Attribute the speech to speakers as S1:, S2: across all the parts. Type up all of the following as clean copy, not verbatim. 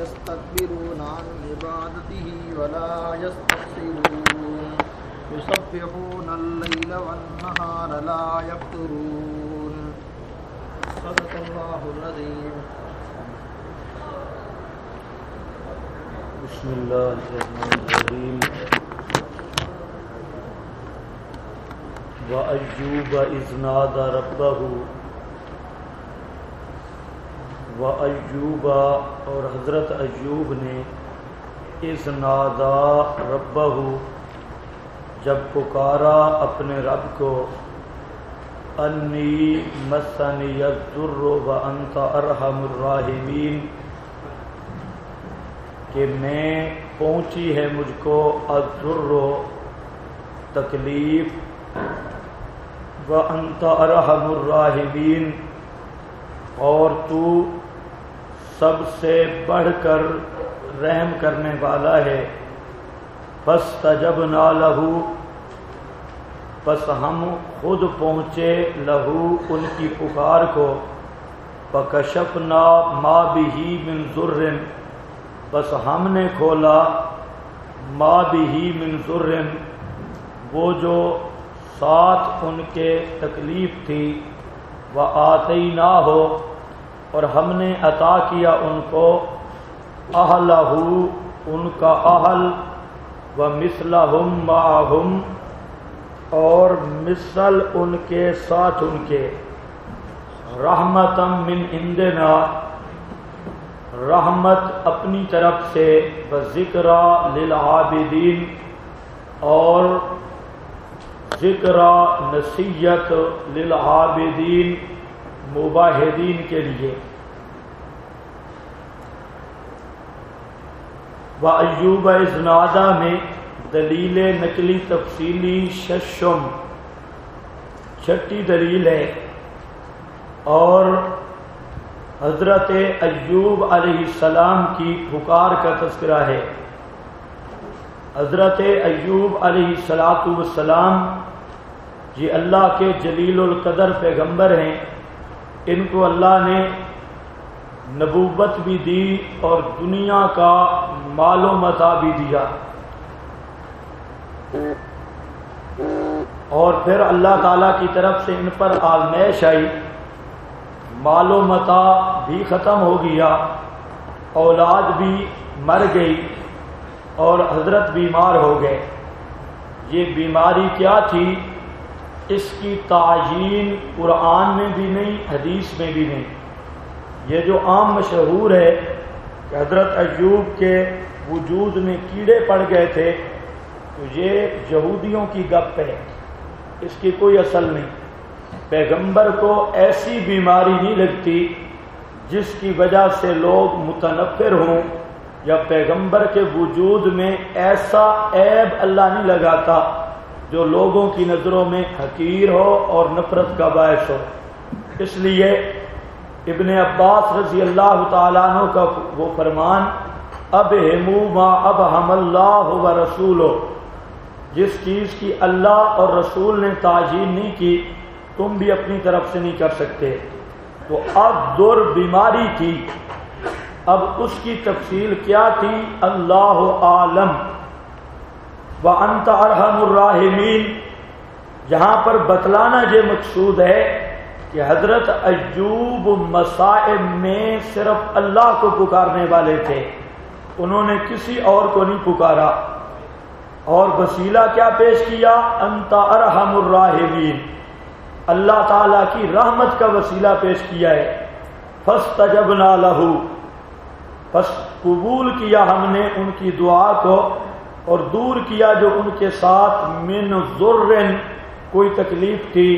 S1: يستكبرون عن عبادته ولا يستحسرون يسبحون الليل والنهار لا يفترون صدق الله العظيم.
S2: بسم اللہ الرحمن الرحیم. وَأَيُّوبَ إِذْ نَادَى رَبَّهُ. وَأَيُّوبَ اور حضرت ایوب نے اِذْ نَادَى رَبَّهُ جب پکارا اپنے رب کو انی مسنی الضر وانت ارحم الراحمین کہ میں پہنچی ہے مجھ کو الضر تکلیف وانت ارحم الراحمین اور تو سب سے بڑھ کر رحم کرنے والا ہے. فاستجبنا لہ پس ہم خود پہنچے لہو ان کی پکار کو. فکشفنا ما بہ من ضر بس ہم نے کھولا ما بہ من ضر وہ جو ساتھ ان کے تکلیف تھی. وآتیناہ اور ہم نے عطا کیا ان کو اہلہ ان کا اہل ومثلہم معہم اور مثل ان کے ساتھ ان کے رحمتا من عندنا رحمت اپنی طرف سے وذکرى للعابدین اور ذکرى نصیحت للعابدین مباہدین کے لیے. وَأَيُّوبَ إِذْ نَادَى میں دلیل نقلی تفصیلی ششم چھٹی دلیل ہے اور حضرت ایوب علیہ السلام کی پکار کا تذکرہ ہے. حضرت ایوب علیہ السلام یہ اللہ کے جلیل القدر پیغمبر ہیں. ان کو اللہ نے نبوت بھی دی اور دنیا کا مال و متاع بھی دیا اور پھر اللہ تعالیٰ کی طرف سے ان پر آزمائش آئی. مال و متاع بھی ختم ہو گیا, اولاد بھی مر گئی اور حضرت بیمار ہو گئے. یہ بیماری کیا تھی اس کی تعیین قرآن میں بھی نہیں, حدیث میں بھی نہیں. یہ جو عام مشہور ہے کہ حضرت ایوب کے وجود میں کیڑے پڑ گئے تھے تو یہ یہودیوں کی گپ ہے, اس کی کوئی اصل نہیں. پیغمبر کو ایسی بیماری نہیں لگتی جس کی وجہ سے لوگ متنفر ہوں, یا پیغمبر کے وجود میں ایسا عیب اللہ نہیں لگاتا جو لوگوں کی نظروں میں حقیر ہو اور نفرت کا باعث ہو. اس لیے ابن عباس رضی اللہ تعالیٰ عنہ کا وہ فرمان ابہموا ما ابہم اللہ ورسولہ, جس چیز کی اللہ اور رسول نے تعیین نہیں کی تم بھی اپنی طرف سے نہیں کر سکتے. تو اب در بیماری تھی, اب اس کی تفصیل کیا تھی اللہ عالم. وَأَنْتَ أَرْحَمُ الرَّاحِمِينَ یہاں پر بتلانا یہ مقصود ہے کہ حضرت ایوب مصائب میں صرف اللہ کو پکارنے والے تھے, انہوں نے کسی اور کو نہیں پکارا. اور وسیلہ کیا پیش کیا؟ انت ارحم الراحمین, اللہ تعالیٰ کی رحمت کا وسیلہ پیش کیا ہے. فاستجبنا لہ پس قبول کیا ہم نے ان کی دعا کو اور دور کیا جو ان کے ساتھ من ضر کوئی تکلیف تھی.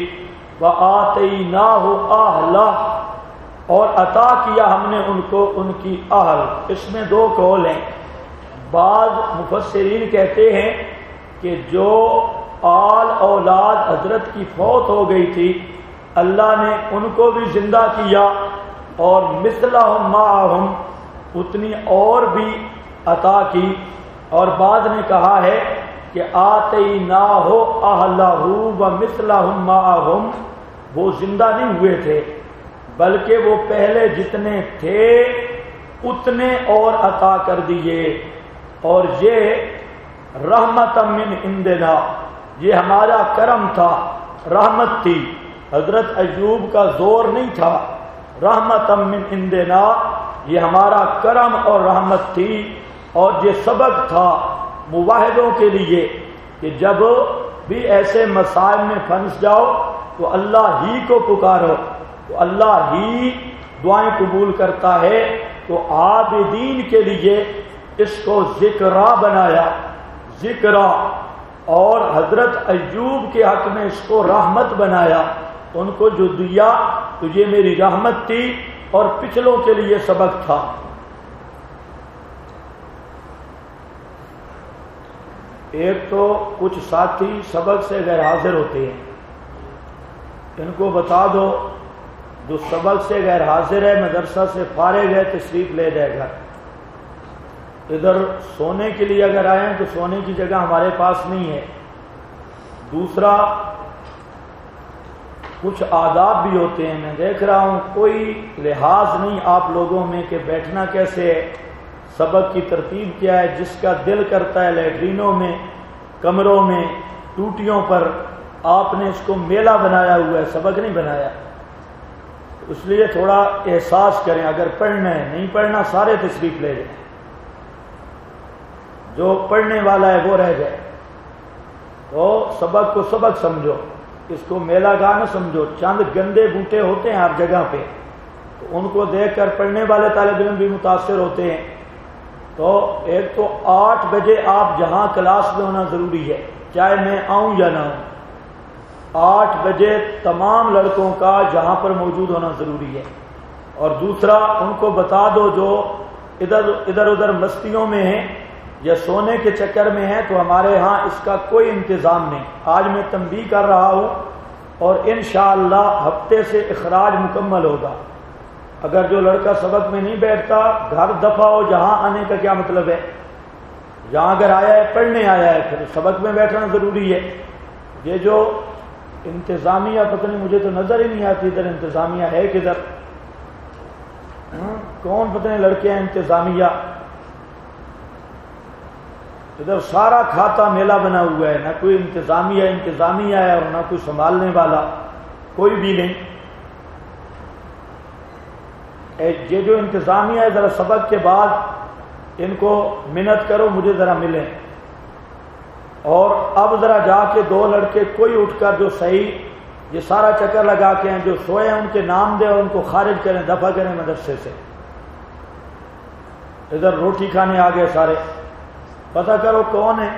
S2: وآتیناہ اہلہ اور عطا کیا ہم نے ان کو ان کی اہل. اس میں دو قول ہیں. بعض مفسرین کہتے ہیں کہ جو آل اولاد حضرت کی فوت ہو گئی تھی اللہ نے ان کو بھی زندہ کیا اور مثلہم معہم اتنی اور بھی عطا کی. اور بعد نے کہا ہے کہ آتیناہ اہلہ ومثلہم معہم وہ زندہ نہیں ہوئے تھے بلکہ وہ پہلے جتنے تھے اتنے اور عطا کر دیے، اور یہ رحمت من عندنا، یہ ہمارا کرم تھا، رحمت تھی۔ حضرت ایوب کا زور نہیں تھا، رحمت من عندنا، یہ ہمارا کرم اور رحمت تھی، اور یہ سبق تھا موحدوں کے لیے کہ جب بھی ایسے مسائل میں پھنس جاؤ تو اللہ ہی کو پکارو، تو اللہ ہی دعائیں قبول کرتا ہے۔ تو عابدین کے لیے اس کو ذکرا بنایا، ذکرا، اور حضرت ایوب کے حق میں اس کو رحمت بنایا۔ ان کو جو دیا تو یہ میری رحمت تھی اور پچھلوں کے لیے سبق تھا۔ ایک تو کچھ ساتھی سبق سے غیر حاضر ہوتے ہیں، ان کو بتا دو جو سبق سے غیر حاضر ہے مدرسہ سے فارغ ہے تشریف لے جائے گا۔ ادھر سونے کے لیے اگر آئے ہیں تو سونے کی جگہ ہمارے پاس نہیں ہے۔ دوسرا کچھ آداب بھی ہوتے ہیں، میں دیکھ رہا ہوں کوئی لحاظ نہیں آپ لوگوں میں کہ بیٹھنا کیسے ہے، سبق کی ترتیب کیا ہے۔ جس کا دل کرتا ہے لیٹرینوں میں، کمروں میں، ٹوٹیوں پر، آپ نے اس کو میلہ بنایا ہوا ہے، سبق نہیں بنایا۔ اس لیے تھوڑا احساس کریں، اگر پڑھنا ہے، نہیں پڑھنا سارے تشریف لے جائیں، جو پڑھنے والا ہے وہ رہ جائے۔ تو سبق کو سبق سمجھو، اس کو میلہ گاہ نہ سمجھو۔ چند گندے بوٹے ہوتے ہیں ہر جگہ پہ، تو ان کو دیکھ کر پڑھنے والے طالب علم بھی متاثر ہوتے ہیں۔ تو ایک تو 8 بجے آپ جہاں کلاس میں ہونا ضروری ہے، چاہے میں آؤں یا نہ ہوں۔ 8 بجے تمام لڑکوں کا جہاں پر موجود ہونا ضروری ہے۔ اور دوسرا ان کو بتا دو جو ادھر ادھر مستیوں میں ہیں یا سونے کے چکر میں ہیں، تو ہمارے ہاں اس کا کوئی انتظام نہیں۔ آج میں تنبیہ کر رہا ہوں اور انشاءاللہ ہفتے سے اخراج مکمل ہوگا۔ اگر جو لڑکا سبق میں نہیں بیٹھتا گھر دفع ہو، جہاں آنے کا کیا مطلب ہے؟ جہاں اگر آیا ہے پڑھنے آیا ہے پھر سبق میں بیٹھنا ضروری ہے۔ یہ جو انتظامیہ پتہ نہیں، مجھے تو نظر ہی نہیں آتی ادھر انتظامیہ ہے کدھر، کون پتہ نہیں لڑکے ہیں انتظامیہ، ادھر سارا کھاتا میلہ بنا ہوا ہے، نہ کوئی انتظامیہ ہے اور نہ کوئی سنبھالنے والا، کوئی بھی نہیں۔ یہ جو انتظامیہ ہے ذرا سبق کے بعد ان کو منت کرو مجھے ذرا ملیں، اور اب ذرا جا کے 2 لڑکے کوئی اٹھ کر جو صحیح یہ سارا چکر لگا کے ہیں، جو سوئے ہیں ان کے نام دیں اور ان کو خارج کریں، دفع کریں مدرسے سے۔ ادھر روٹی کھانے آ گئے سارے، پتہ کرو کون ہے۔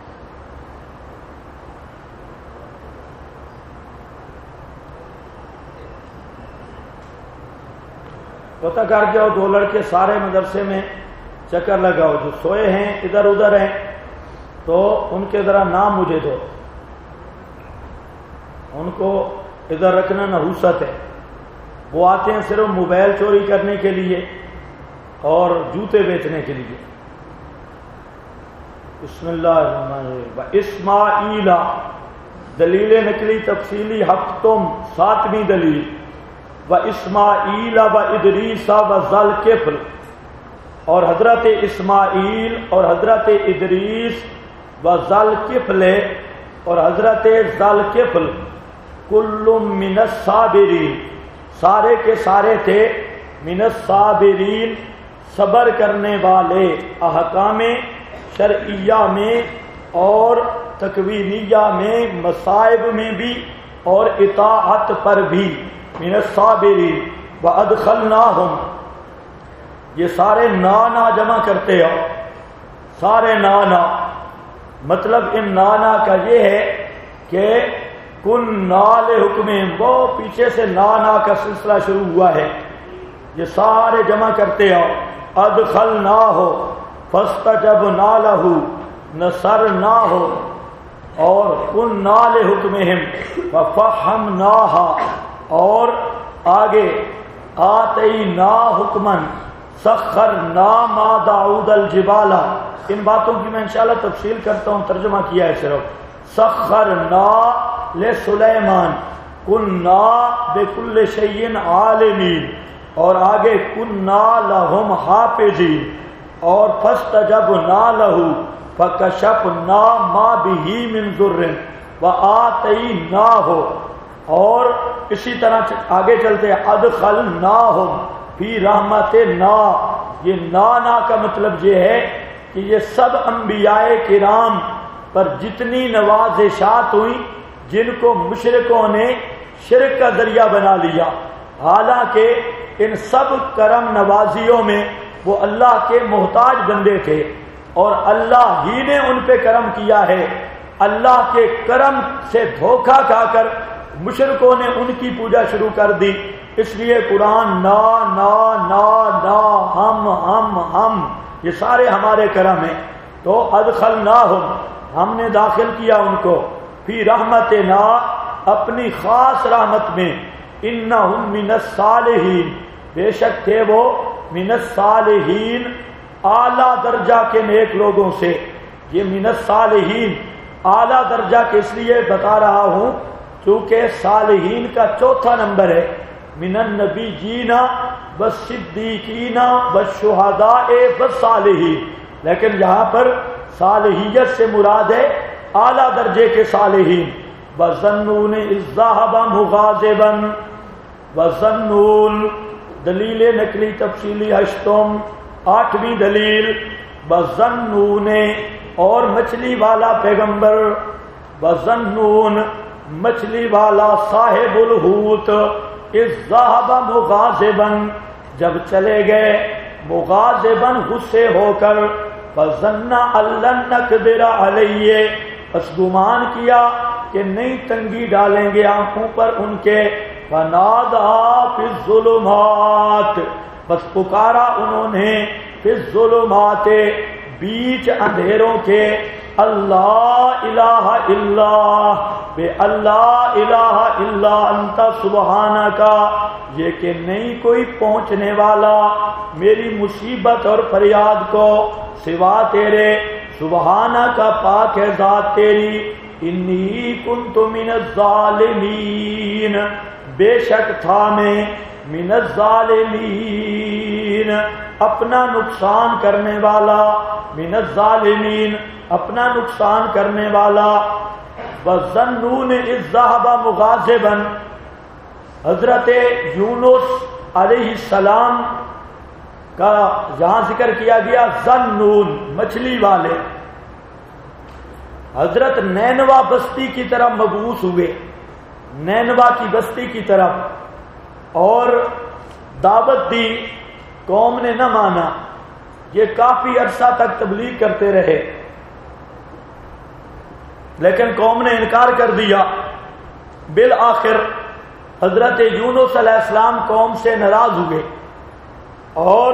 S2: پتہ کر جاؤ، 2 لڑکے سارے مدرسے میں چکر لگاؤ، جو سوئے ہیں ادھر ادھر ہیں تو ان کے ذرا نام مجھے دو، ان کو ادھر رکھنا نحوست ہے۔ وہ آتے ہیں صرف موبائل چوری کرنے کے لیے اور جوتے بیچنے کے لیے۔ بسم اللہ الرحمن الرحیم۔ اسماعیل، دلیل نقلی تفصیلی ہفتم، 7ویں دلیل، و اسماعیل و ادریس و ذوالکفل، اور حضرت اسماعیل اور حضرت ادریس و ذوالکفل اور حضرت ذوالکفل کل من الصابرین، سارے کے سارے تھے من الصابرین، صبر کرنے والے، احکام شرعیہ میں اور تکوینیہ میں، مصائب میں بھی اور اطاعت پر بھی، من الصابرین وادخلناہم، یہ سارے نانا جمع کرتے ہو، سارے نانا، مطلب ان نانا کا یہ ہے کہ کن نال حکم، وہ پیچھے سے نانا کا سلسلہ شروع ہوا ہے، یہ سارے جمع کرتے ہو۔ ادخلناہ فاستجبنا لہ، نصرناہ، اور کن نال حکمہم ففہمناہ، اور آگے آتینا حکمن سخرنا ما داؤد الجبال، ان باتوں کی میں انشاءاللہ تفصیل کرتا ہوں، ترجمہ کیا ہے صرف۔ سخرنا لسلیمان، کننا بکل شیء عالمین، اور آگے کنا لہم حافظین اور فاستجبنا لہ فکشفنا ما بہ من ضر وآتیناہ، اور اسی طرح آگے چلتے ادخلناہم فی رحمتنا۔ یہ نا کا مطلب یہ ہے کہ یہ سب انبیاء کرام پر جتنی نوازشات ہوئی جن کو مشرکوں نے شرک کا ذریعہ بنا لیا، حالانکہ ان سب کرم نوازیوں میں وہ اللہ کے محتاج بندے تھے اور اللہ ہی نے ان پہ کرم کیا ہے۔ اللہ کے کرم سے دھوکہ کھا کر مشرکوں نے ان کی پوجا شروع کر دی، اس لیے قرآن نا نا نا نا ہم یہ سارے ہمارے کرم ہیں۔ تو ادخلناہم، ہم نے داخل کیا ان کو، فی رحمتنا، اپنی خاص رحمت میں، انہم من الصالحین، بے شک تھے وہ من الصالحین، اعلیٰ درجہ کے نیک لوگوں سے۔ یہ من الصالحین اعلیٰ درجہ کے اس لیے بتا رہا ہوں کیونکہ صالحین کا چوتھا نمبر ہے، من النبیین والصدیقین والشہداء والصالحین، لیکن یہاں پر صالحیت سے مراد ہے اعلیٰ درجے کے صالحین۔ وَظَنُّونِ إِذْ ذَهَبَ مُغَاضِبًا، وَظَنُّونَ دلیل نقلی تفصیلی ہشتم، 8ویں دلیل، وَظَنُّونَ اور مچھلی والا پیغمبر، وَظَنُّونَ مچھلی والا صاحب الحوت، اِذْ ذَهَبَ مُغَاضِبًا جب چلے گئے مغاضباً غصے ہو کر، فَظَنَّ أَن لَّن نَّقْدِرَ عَلَيْهِ بس گمان کیا کہ نہیں تنگی ڈالیں گے آنکھوں پر ان کے، فَنَادَىٰ فِي الظُّلُمَاتِ بس پکارا انہوں نے، فِي الظُّلُمَاتِ بیچ اندھیروں کے، اللہ الہ الا بے اللہ الہ الا انت سبحانک، یہ کہ نہیں کوئی پہنچنے والا میری مصیبت اور فریاد کو سوا تیرے، سبحانک پاک ہے ذات تیری، انی کنت من الظالمین بے شک تھا میں، من الظالمین اپنا نقصان کرنے والا، من الظالمین اپنا نقصان کرنے والا۔ وَظَنُّونِ إِذْ ذَهَبَ مُغَاضِبًا حضرت یونس علیہ السلام کا یہاں ذکر کیا گیا، ظنون مچھلی والے، حضرت نینوا بستی کی طرف مبعوث ہوئے، نینوا کی بستی کی طرف، اور دعوت دی، قوم نے نہ مانا، یہ کافی عرصہ تک تبلیغ کرتے رہے لیکن قوم نے انکار کر دیا۔ بالآخر حضرت یونس علیہ السلام قوم سے ناراض ہوئے اور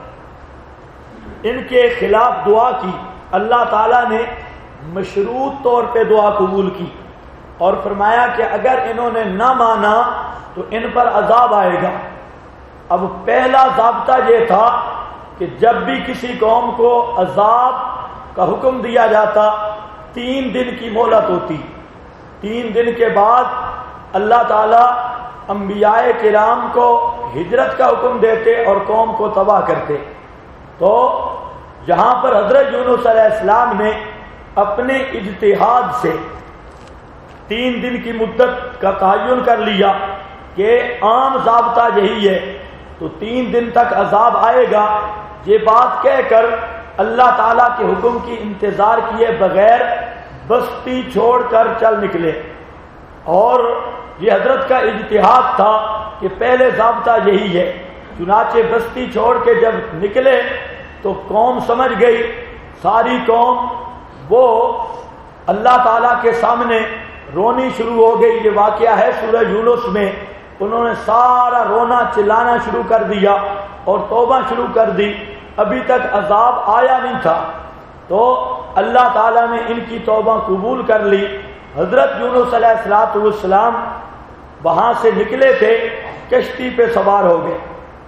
S2: ان کے خلاف دعا کی، اللہ تعالیٰ نے مشروط طور پہ دعا قبول کی اور فرمایا کہ اگر انہوں نے نہ مانا تو ان پر عذاب آئے گا۔ اب پہلا ضابطہ یہ تھا کہ جب بھی کسی قوم کو عذاب کا حکم دیا جاتا 3 دن کی مہلت ہوتی، 3 دن کے بعد اللہ تعالیٰ انبیاء کرام کو ہجرت کا حکم دیتے اور قوم کو تباہ کرتے۔ تو یہاں پر حضرت یونس علیہ السلام نے اپنے اجتہاد سے 3 دن کی مدت کا تعین کر لیا کہ عام ضابطہ یہی ہے، تو 3 دن تک عذاب آئے گا، یہ بات کہہ کر اللہ تعالیٰ کے حکم کی انتظار کیے بغیر بستی چھوڑ کر چل نکلے۔ اور یہ حضرت کا اجتہاد تھا کہ پہلے ضابطہ یہی ہے، چنانچہ بستی چھوڑ کے جب نکلے تو قوم سمجھ گئی، ساری قوم وہ اللہ تعالیٰ کے سامنے رونی شروع ہو گئی۔ یہ واقعہ ہے سورہ یونس میں، انہوں نے سارا رونا چلانا شروع کر دیا اور توبہ شروع کر دی، ابھی تک عذاب آیا نہیں تھا، تو اللہ تعالیٰ نے ان کی توبہ قبول کر لی۔ حضرت یونس علیہ السلام وہاں سے نکلے تھے، کشتی پہ سوار ہو گئے۔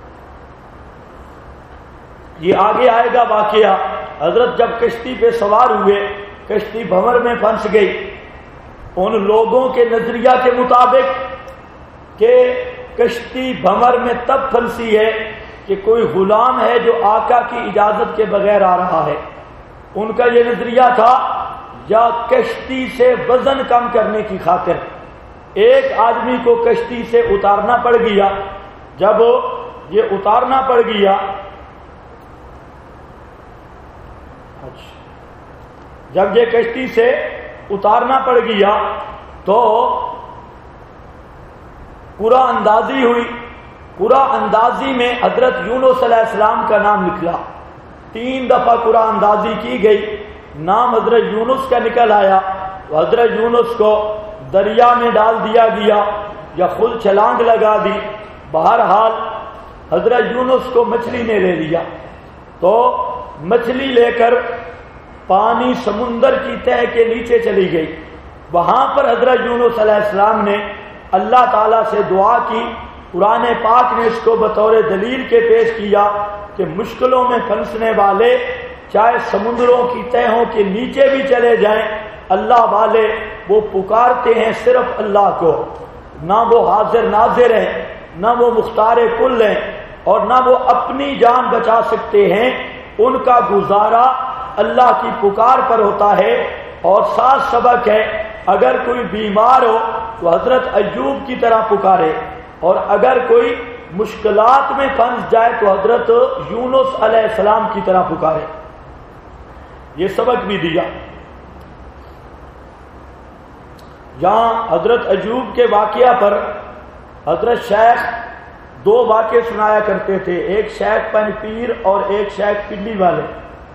S2: یہ آگے آئے گا واقعہ، حضرت جب کشتی پہ سوار ہوئے، کشتی بھنور میں پھنس گئی۔ ان لوگوں کے نظریہ کے مطابق کہ کشتی بھمر میں تب پھنسی ہے کہ کوئی غلام ہے جو آقا کی اجازت کے بغیر آ رہا ہے. ان کا یہ نظریہ تھا یا کشتی سے وزن کم کرنے کی خاطر ایک آدمی کو کشتی سے اتارنا پڑ گیا. جب یہ اتارنا پڑ گیا، جب یہ کشتی سے اتارنا پڑ گیا تو قرآن اندازی ہوئی. قرآن اندازی میں حضرت یونس علیہ السلام کا نام نکلا. 3 دفعہ قرآن اندازی کی گئی، نام حضرت یونس کا نکل آیا. تو حضرت یونس کو دریا میں ڈال دیا گیا یا خود چھلانگ لگا دی. بہرحال حضرت یونس کو مچھلی نے لے لیا. تو مچھلی لے کر پانی سمندر کی تہہ کے نیچے چلی گئی. وہاں پر حضرت یونس علیہ السلام نے اللہ تعالیٰ سے دعا کی. قرآن پاک نے اس کو بطور دلیل کے پیش کیا کہ مشکلوں میں پھنسنے والے چاہے سمندروں کی تہوں کے نیچے بھی چلے جائیں، اللہ والے وہ پکارتے ہیں صرف اللہ کو. نہ وہ حاضر ناظر ہیں، نہ وہ مختار کل ہیں، اور نہ وہ اپنی جان بچا سکتے ہیں. ان کا گزارا اللہ کی پکار پر ہوتا ہے. اور ساتھ سبق ہے، اگر کوئی بیمار ہو تو حضرت ایوب کی طرح پکارے، اور اگر کوئی مشکلات میں پھنس جائے تو حضرت یونس علیہ السلام کی طرح پکارے. یہ سبق بھی دیا. یہاں حضرت ایوب کے واقعہ پر حضرت شیخ 2 واقعے سنایا کرتے تھے، ایک شیخ پن پیر اور ایک شیخ پنڈی والے.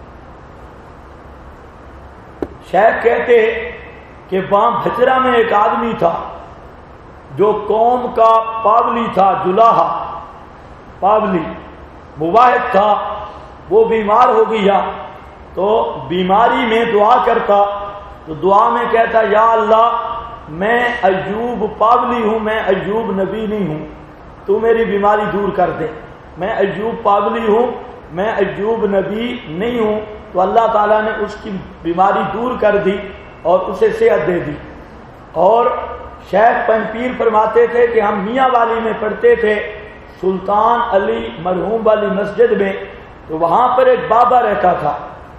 S2: شیخ کہتے کہ وہاں بھچرا میں ایک آدمی تھا جو قوم کا پاولی تھا، جلاحا پاولی مواحد تھا. وہ بیمار ہو گیا تو بیماری میں دعا کرتا، تو دعا میں کہتا یا اللہ میں ایوب پاولی ہوں، میں ایوب نبی نہیں ہوں، تو میری بیماری دور کر دے. میں ایوب پاولی ہوں، میں ایوب نبی نہیں ہوں. تو اللہ تعالیٰ نے اس کی بیماری دور کر دی اور اسے صحت دے دی. اور شیخ پنپیر فرماتے تھے کہ ہم میاں والی میں پڑھتے تھے سلطان علی مرحوم والی مسجد میں. تو وہاں پر ایک بابا رہتا تھا.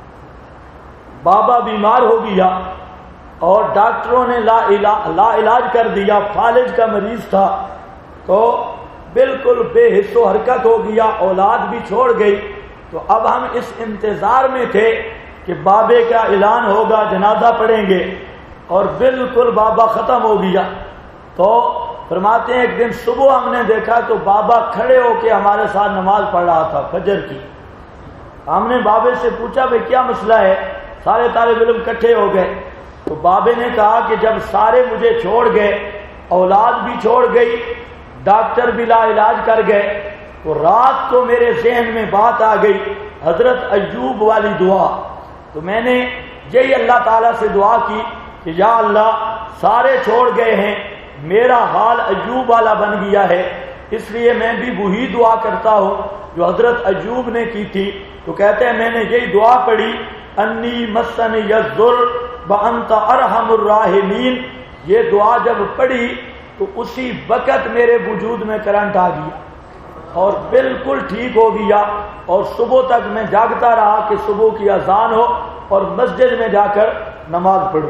S2: بابا بیمار ہو گیا اور ڈاکٹروں نے لا علاج کر دیا، فالج کا مریض تھا. تو بالکل بے حس و حرکت ہو گیا، اولاد بھی چھوڑ گئی. تو اب ہم اس انتظار میں تھے کہ بابے کا اعلان ہوگا، جنازہ پڑھیں گے، اور بالکل بابا ختم ہو گیا. تو فرماتے ہیں ایک دن صبح ہم نے دیکھا تو بابا کھڑے ہو کے ہمارے ساتھ نماز پڑھ رہا تھا فجر کی. ہم نے بابے سے پوچھا بھائی کیا مسئلہ ہے؟ سارے طالب علم اکٹھے ہو گئے. تو بابے نے کہا کہ جب سارے مجھے چھوڑ گئے، اولاد بھی چھوڑ گئی، ڈاکٹر بھی لا علاج کر گئے، تو رات کو میرے ذہن میں بات آ گئی حضرت ایوب والی دعا. تو میں نے یہی اللہ تعالیٰ سے دعا کی کہ یا اللہ سارے چھوڑ گئے ہیں، میرا حال ایوب والا بن گیا ہے، اس لیے میں بھی وہی دعا کرتا ہوں جو حضرت ایوب نے کی تھی. تو کہتے ہیں میں نے یہی دعا پڑھی انی مسنی الضر وانت ارحم الراحمین. یہ دعا جب پڑھی تو اسی وقت میرے وجود میں کرنٹ آ گیا اور بالکل ٹھیک ہو گیا. اور صبح تک میں جاگتا رہا کہ صبح کی اذان ہو اور مسجد میں جا کر نماز پڑھوں.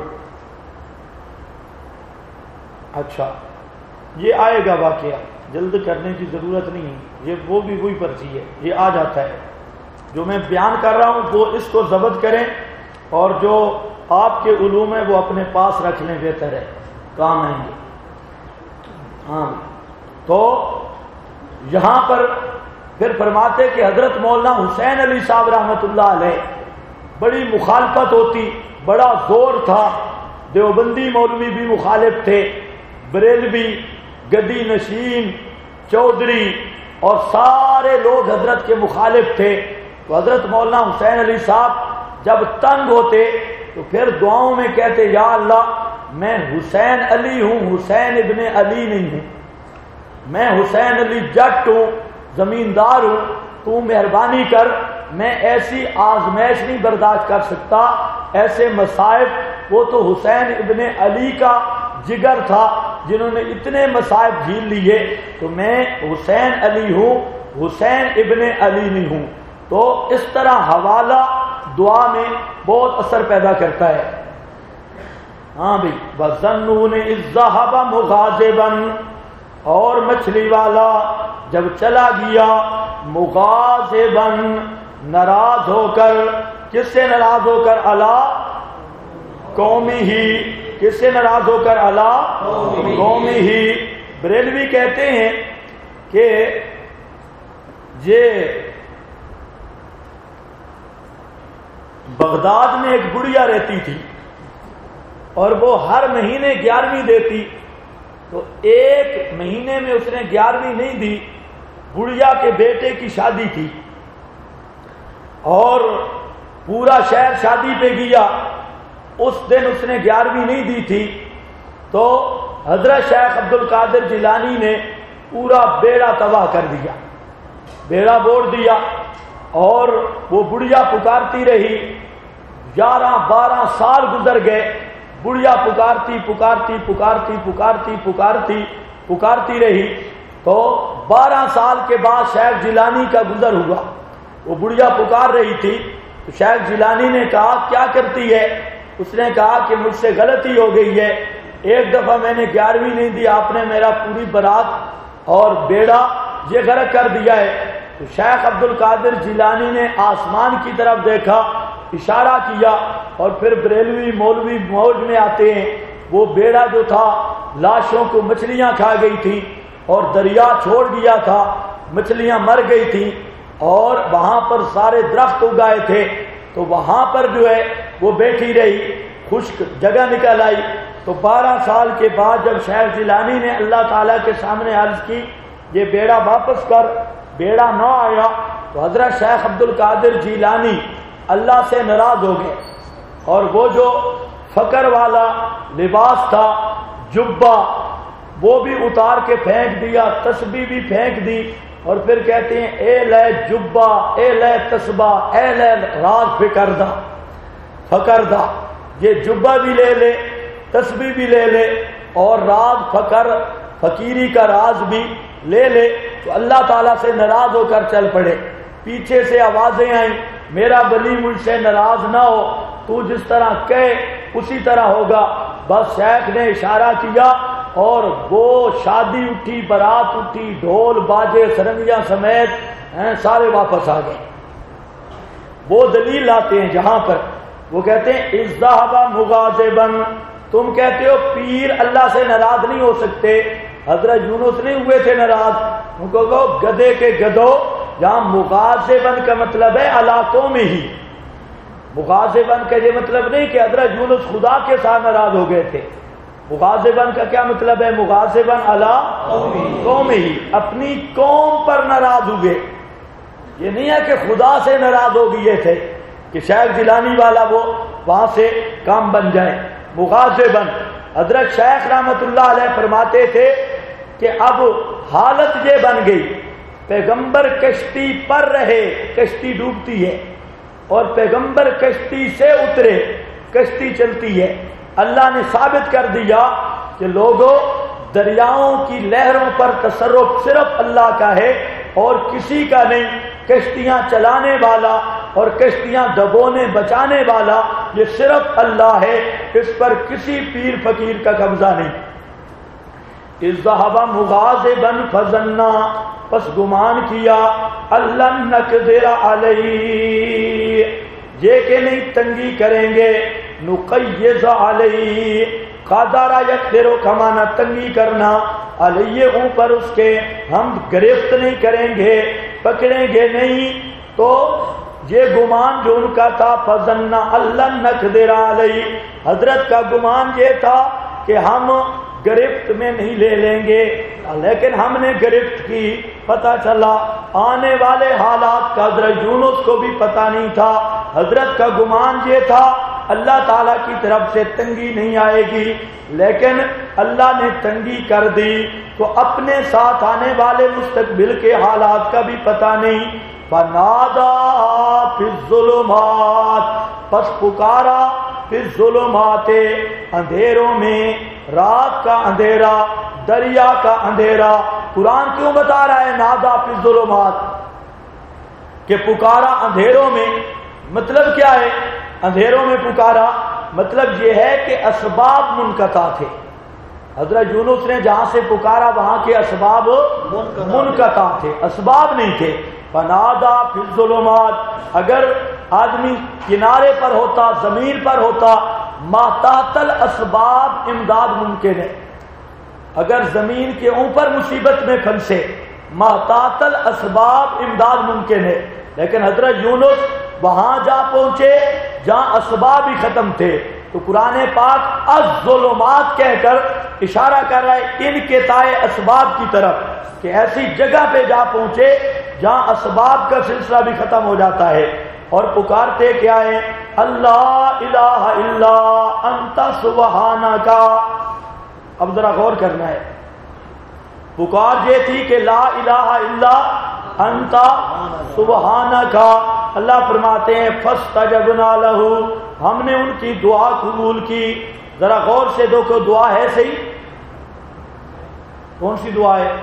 S2: اچھا یہ آئے گا واقعہ، جلد کرنے کی ضرورت نہیں ہے، یہ وہ بھی وہی پرچی ہے، یہ آ جاتا ہے. جو میں بیان کر رہا ہوں وہ اس کو ضبط کریں، اور جو آپ کے علوم ہیں وہ اپنے پاس رکھ لیں، بہتر ہے، کام آئیں گے. ہاں تو یہاں پر پھر فرماتے کہ حضرت مولانا حسین علی صاحب رحمۃ اللہ علیہ بڑی مخالفت ہوتی، بڑا زور تھا. دیوبندی مولوی بھی مخالف تھے، بریلوی، گدی نشین، چودھری اور سارے لوگ حضرت کے مخالف تھے. تو حضرت مولانا حسین علی صاحب جب تنگ ہوتے تو پھر دعاؤں میں کہتے یا اللہ میں حسین علی ہوں، حسین ابن علی نہیں ہوں، میں حسین علی جٹ ہوں، زمیندار ہوں، تو مہربانی کر، میں ایسی آزمائش نہیں برداشت کر سکتا، ایسے مصائب. وہ تو حسین ابن علی کا جگر تھا، جنہوں نے اتنے مصائب جھیل لیے، تو میں حسین علی ہوں، حسین ابن علی نہیں ہوں۔ تو اس طرح حوالہ دعا میں بہت اثر پیدا کرتا ہے۔ ہاں بھائی، وَظَنُّونِ إِذْ ذَهَبَ مُغَاضِبًا، اور مچھلی والا جب چلا گیا مغاضباً ناراض ہو کر، کس سے ناراض ہو کر؟ علی قومہ، کس سے ناراض ہو کر؟ علی قومہ۔ بریلوی کہتے ہیں کہ یہ بغداد میں ایک بڑھیا رہتی تھی اور وہ ہر مہینے 11ویں دیتی، تو ایک مہینے میں اس نے 11ویں نہیں دی، بڑھیا کے بیٹے کی شادی تھی اور پورا شہر شادی پہ گیا، اس دن اس نے 11ویں نہیں دی تھی، تو حضرت شیخ عبد القادر جیلانی نے پورا بیڑا تباہ کر دیا، بیڑا بوڑ دیا، اور وہ بڑھیا پکارتی رہی، 11-12 سال گزر گئے، بڑھیا پکارتی پکارتی پکارتی پکارتی پکارتی پکارتی رہی، تو 12 سال کے بعد شیخ جیلانی کا گزر ہوا۔ وہ بڑھیا پکار رہی تھی تو شیخ جیلانی نے کہا کیا کرتی ہے؟ اس نے کہا کہ مجھ سے غلطی ہو گئی ہے، ایک دفعہ میں نے 11ویں نہیں دی، آپ نے میرا پوری برات اور بیڑا یہ غرق کر دیا ہے۔ تو شیخ عبد القادر جیلانی نے آسمان کی طرف دیکھا، اشارہ کیا، اور پھر بریلوی مولوی موج میں آتے ہیں، وہ بیڑا جو تھا لاشوں کو مچھلیاں کھا گئی تھی اور دریا چھوڑ دیا تھا، مچھلیاں مر گئی تھیں، اور وہاں پر سارے درخت اگائے تھے، تو وہاں پر جو ہے وہ بیٹھی رہی، خشک جگہ نکل آئی۔ تو 12 سال کے بعد جب شیخ جیلانی نے اللہ تعالیٰ کے سامنے عرض کی یہ بیڑا واپس کر، بیڑا نہ آیا، تو حضرت شیخ عبد القادر جیلانی اللہ سے ناراض ہو گئے، اور وہ جو فقر والا لباس تھا جبہ وہ بھی اتار کے پھینک دیا، تسبیح بھی پھینک دی، اور پھر کہتے ہیں اے لے جبہ، اے لے تسبیح، اے لے راز فکردہ فکردہ، یہ جبہ بھی لے لے، تسبیح بھی لے لے، اور راز فقر فقیری کا راز بھی لے لے۔ تو اللہ تعالیٰ سے ناراض ہو کر چل پڑے۔ پیچھے سے آوازیں آئیں، میرا ولی مجھ سے ناراض نہ ہو، تو جس طرح کہے اسی طرح ہوگا۔ بس شیخ نے اشارہ کیا اور وہ شادی اٹھی، برات اٹھی، ڈھول باجے سرنگیاں سمیت سارے واپس آ گئے۔ وہ دلیل لاتے ہیں جہاں پر وہ کہتے ہیں اِذ ذَهَبَ مُغَاضِبًا، تم کہتے ہو پیر اللہ سے ناراض نہیں ہو سکتے، حضرت یونس نہیں ہوئے تھے ناراض، ان کو کہو گدے کے گدو، یہاں مغاضباً کا مطلب ہے علاقوں میں ہی، مغاضباً کا یہ مطلب نہیں کہ حضرت یونس خدا کے ساتھ ناراض ہو گئے تھے، مغاضباً کا کیا مطلب ہے؟ مغاضباً علی قوم ہی، اپنی قوم پر ناراض ہوئے، یہ نہیں ہے کہ خدا سے ناراض ہو گئے تھے کہ شیخ جیلانی والا وہ وہاں سے کام بن جائے۔ مغاضباً حضرت شیخ رحمت اللہ علیہ فرماتے تھے کہ اب حالت یہ بن گئی، پیغمبر کشتی پر رہے، کشتی ڈوبتی ہے، اور پیغمبر کشتی سے اترے، کشتی چلتی ہے۔ اللہ نے ثابت کر دیا کہ لوگوں دریاؤں کی لہروں پر تصرف صرف اللہ کا ہے اور کسی کا نہیں، کشتیاں چلانے والا اور کشتیاں دبونے بچانے والا یہ صرف اللہ ہے، اس پر کسی پیر فقیر کا قبضہ نہیں۔ اِذ ذَهَبَ مُغَاضِبًا فَظَنَّا، پس گمان کیا اللہ نقدر علیہ، یہ کہ نہیں تنگی کریں گے، نقیض علیہ، قدر یقدر کمانا تنگی کرنا، علیہ اوپر اس کے، ہم گرفت نہیں کریں گے، پکڑیں گے نہیں۔ تو یہ گمان جو ان کا تھا فظنّا اللہ نقدر علیہ، حضرت کا گمان یہ تھا کہ ہم گرفت میں نہیں لے لیں گے، لیکن ہم نے گرفت کی، پتہ چلا آنے والے حالات کا حضرت یونس کو بھی پتہ نہیں تھا، حضرت کا گمان یہ تھا اللہ تعالیٰ کی طرف سے تنگی نہیں آئے گی، لیکن اللہ نے تنگی کر دی، تو اپنے ساتھ آنے والے مستقبل کے حالات کا بھی پتہ نہیں۔ فَنَادَا فِي الظُّلُمَاتِ، پس پکارا فی الظلمات، اندھیروں میں، رات کا اندھیرا، دریا کا اندھیرا. قرآن کیوں بتا رہا ہے نادا فی الظلمات کہ پکارا اندھیروں میں؟ مطلب کیا ہے اندھیروں میں پکارا؟ مطلب یہ ہے کہ اسباب منقطع تھے. حضرت یونس نے جہاں سے پکارا وہاں کے اسباب منقطع تھے، اسباب نہیں تھے. فنادا فی الظلمات، اگر آدمی کنارے پر ہوتا، زمین پر ہوتا، ما تحت الاسباب امداد ممکن ہے. اگر زمین کے اوپر مصیبت میں پھنسے ما تحت الاسباب امداد ممکن ہے. لیکن حضرت یونس وہاں جا پہنچے جہاں اسباب ہی ختم تھے. تو قرآن پاک الظلمات کہہ کر اشارہ کر رہا ہے ان کے تائے اسباب کی طرف کہ ایسی جگہ پہ جا پہنچے جہاں اسباب کا سلسلہ بھی ختم ہو جاتا ہے. اور پکارتے کیا ہے؟ اللہ الہ الا انت سبحانک. اب ذرا غور کرنا ہے، پکار یہ تھی کہ لا الہ الا انت سبحانک. اللہ فرماتے ہیں فاستجبنا لہ، ہم نے ان کی دعا قبول کی. ذرا غور سے دیکھو دعا ہے صحیح؟ کون سی دعا ہے؟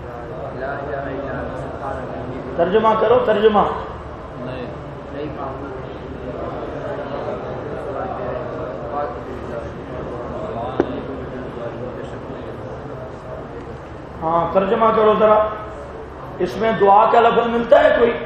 S2: ترجمہ کرو، ترجمہ. ہاں ترجمہ کرو ذرا. اس میں دعا کا لفظ ملتا ہے کوئی؟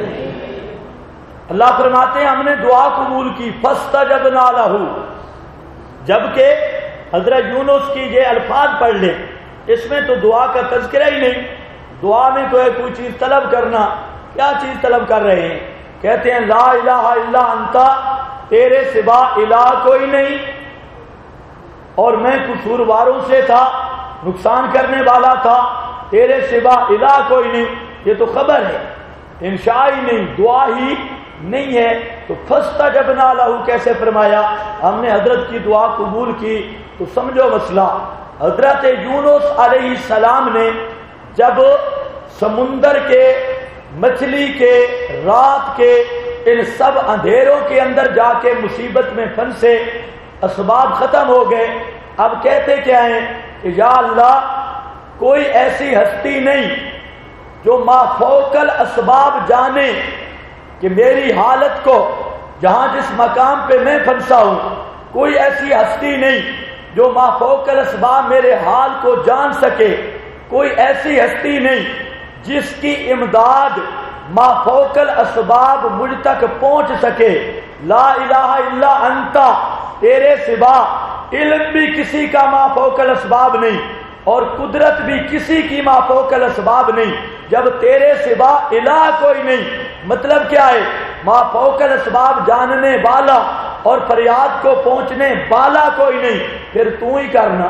S2: اللہ فرماتے ہیں ہم نے دعا قبول کی. فاستجبنا لہ، جبکہ حضرت یونس کی یہ الفاظ پڑھ لیں، اس میں تو دعا کا تذکرہ ہی نہیں. دعا میں تو ہے کوئی چیز طلب کرنا. کیا چیز طلب کر رہے ہیں؟ کہتے ہیں لا الہ الا انت، تیرے سوا الہ کوئی نہیں، اور میں قصورواروں سے تھا، نقصان کرنے والا تھا، تیرے سوا الہ کوئی نہیں. یہ تو خبر ہے، انشاء ہی نہیں، دعا ہی نہیں ہے. تو فاستجبنا لہ کیسے فرمایا؟ ہم نے حضرت کی دعا قبول کی. تو سمجھو مسئلہ، حضرت یونس علیہ السلام نے جب سمندر کے، مچھلی کے، رات کے، ان سب اندھیروں کے اندر جا کے مصیبت میں پھنسے، اسباب ختم ہو گئے. اب کہتے کیا ہیں کہ یا اللہ کوئی ایسی ہستی نہیں جو ما فوق الاسباب جانے کہ میری حالت کو جہاں جس مقام پہ میں پھنسا ہوں، کوئی ایسی ہستی نہیں جو ما فوق الاسباب میرے حال کو جان سکے. کوئی ایسی ہستی نہیں جس کی امداد ما فوق الاسباب مجھ تک پہنچ سکے. لا الہ الا انت، تیرے سوا علم بھی کسی کا ما فوق الاسباب نہیں، اور قدرت بھی کسی کی ما فوق الاسباب نہیں. جب تیرے سوا الہ کوئی نہیں، مطلب کیا ہے؟ ما فوق الاسباب جاننے والا اور فریاد کو پہنچنے والا کوئی نہیں. پھر تو ہی کرنا،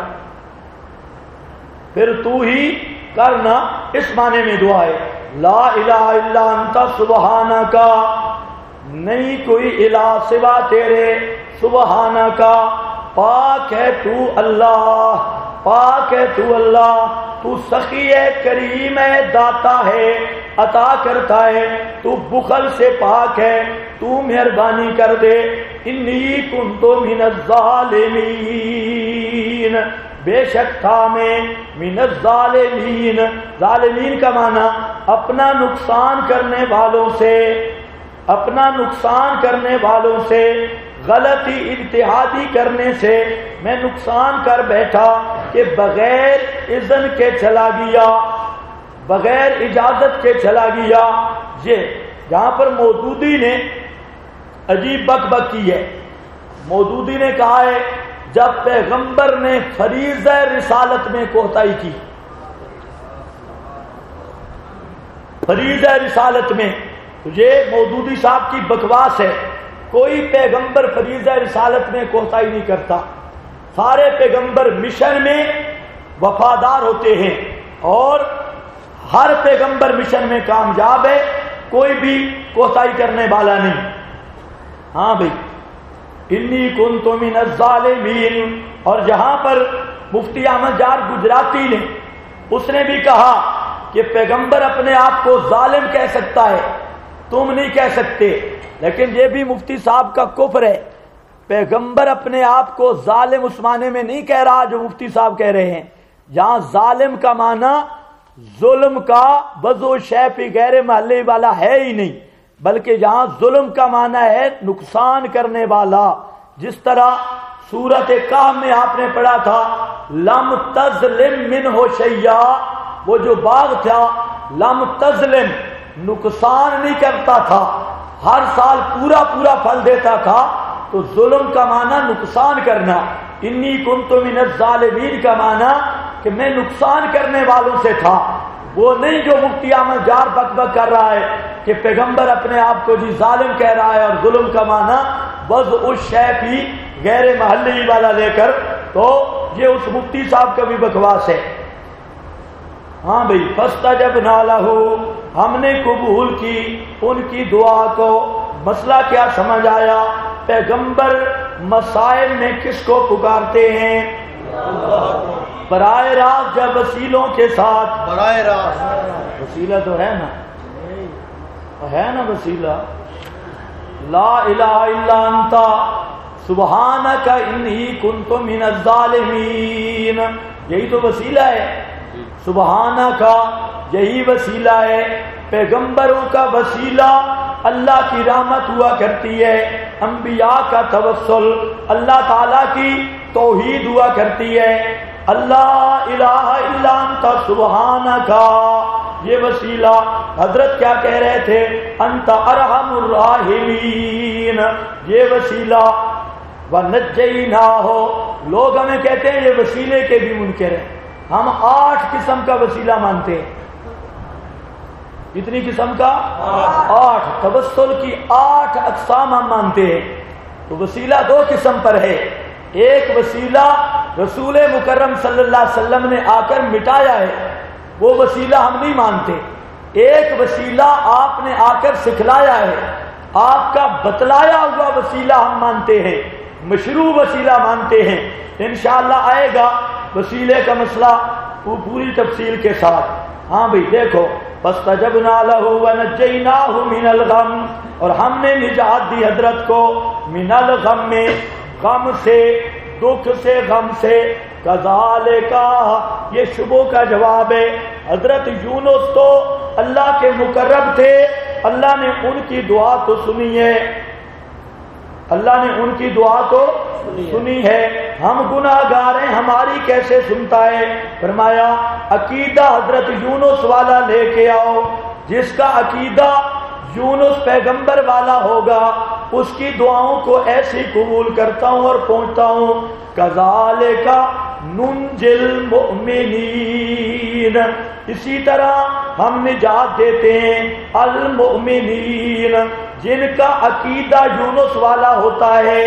S2: پھر تو ہی کرنا. اس معنی میں دعا ہے لا الہ الا انت سبحانک، نہیں کوئی الہ سوا تیرے، سبحانک، پاک ہے تو اللہ، پاک ہے تو اللہ، تو سخی ہے، کریم ہے، داتا ہے، عطا کرتا ہے، تو بخل سے پاک ہے، تو مہربانی کر دے. انی کنت من الظالمین، بے شک تھا میں من الظالمین. ظالمین کا معنی اپنا نقصان کرنے والوں سے، اپنا نقصان کرنے والوں سے، غلطی اجتہادی کرنے سے میں نقصان کر بیٹھا کہ بغیر اذن کے چلا گیا، بغیر اجازت کے چلا گیا. یہ جہاں پر مودودی نے عجیب بک بک کی ہے. مودودی نے کہا ہے جب پیغمبر نے فریضہ رسالت میں کوتاہی کی، فریضہ رسالت میں، تو یہ مودودی صاحب کی بکواس ہے. کوئی پیغمبر فریضہ رسالت میں کوتاہی نہیں کرتا. سارے پیغمبر مشن میں وفادار ہوتے ہیں اور ہر پیغمبر مشن میں کامیاب ہے، کوئی بھی کوتاہی کرنے والا نہیں. ہاں بھائی، انی کنت من الظالمین. اور جہاں پر مفتی احمد جار گجراتی نے، اس نے بھی کہا کہ پیغمبر اپنے آپ کو ظالم کہہ سکتا ہے، تم نہیں کہہ سکتے. لیکن یہ بھی مفتی صاحب کا کفر ہے. پیغمبر اپنے آپ کو ظالم اس معنی میں نہیں کہہ رہا جو مفتی صاحب کہہ رہے ہیں. جہاں ظالم کا معنی ظلم کا وضع شے پہ غیر محلے والا ہے ہی نہیں، بلکہ جہاں ظلم کا معنی ہے نقصان کرنے والا. جس طرح سورۃ کہف میں آپ نے پڑھا تھا لم تظلم منہ شیئا، وہ جو باغ تھا لم تظلم، نقصان نہیں کرتا تھا، ہر سال پورا پورا پھل دیتا تھا. تو ظلم کا معنی نقصان کرنا، انی کنت من الظالمین کا معنی کہ میں نقصان کرنے والوں سے تھا. وہ نہیں جو مفتی احمد جار بک بک کر رہا ہے کہ پیغمبر اپنے آپ کو جی ظالم کہہ رہا ہے اور ظلم کا معنی وضع اس شے بھی غیر محلی والا لے کر، تو یہ اس مفتی صاحب کا بھی بکواس ہے. ہاں بھائی فاستجبنا لہ، ہم نے قبول کی ان کی دعا کو. مسئلہ کیا سمجھ آیا؟ پیغمبر مسائل میں کس کو پکارتے ہیں؟ براہ راست جب وسیلوں کے ساتھ.
S1: براہ راست
S2: وسیلہ تو ہے نا، ہے نا وسیلہ. لا الہ الا انت سبحانک انی کنت من الظالمین، یہی تو وسیلہ ہے. سبحانک یہی وسیلہ ہے. پیغمبروں کا وسیلہ اللہ کی رحمت ہوا کرتی ہے، انبیاء کا توسل اللہ تعالیٰ کی توحید ہوا کرتی ہے. اللہ الہ الا انت سبحانک، یہ وسیلہ. حضرت کیا کہہ رہے تھے؟ انت ارحم الراحمین، یہ وسیلہ. ونجیناہ، لوگ ہمیں کہتے ہیں یہ وسیلے کے بھی منکر ہیں. ہم 8 قسم کا وسیلہ مانتے ہیں. کتنی قسم کا؟ 8. توسل کی 8 اقسام ہم مانتے ہیں. تو وسیلہ 2 قسم پر ہے. ایک وسیلہ رسول مکرم صلی اللہ علیہ وسلم نے آ کر مٹایا ہے، وہ وسیلہ ہم نہیں مانتے. ایک وسیلہ آپ نے آ کر سکھلایا ہے، آپ کا بتلایا ہوا وسیلہ ہم مانتے ہیں، مشروع وسیلہ مانتے ہیں. انشاءاللہ آئے گا وسیلے کا مسئلہ پوری تفصیل کے ساتھ. ہاں بھئی دیکھو فاستجبنا لہ ونجیناہ من الغم، اور ہم نے نجات دی حضرت کو من الغم میں، غم سے، دکھ سے، غم سے. کذالک، یہ شبوں کا جواب ہے. حضرت یونس تو اللہ کے مقرب تھے، اللہ نے ان کی دعا تو سنی ہے، اللہ نے ان کی دعا تو سنی ہے. ہم گناہگار ہیں، ہماری کیسے سنتا ہے؟ فرمایا عقیدہ حضرت یونس والا لے کے آؤ. جس کا عقیدہ یونس پیغمبر والا ہوگا اس کی دعاؤں کو ایسی قبول کرتا ہوں اور پہنچتا ہوں. کذالک ننجی المؤمنین، اسی طرح ہم نجات دیتے ہیں المؤمنین، جن کا عقیدہ یونس والا ہوتا ہے.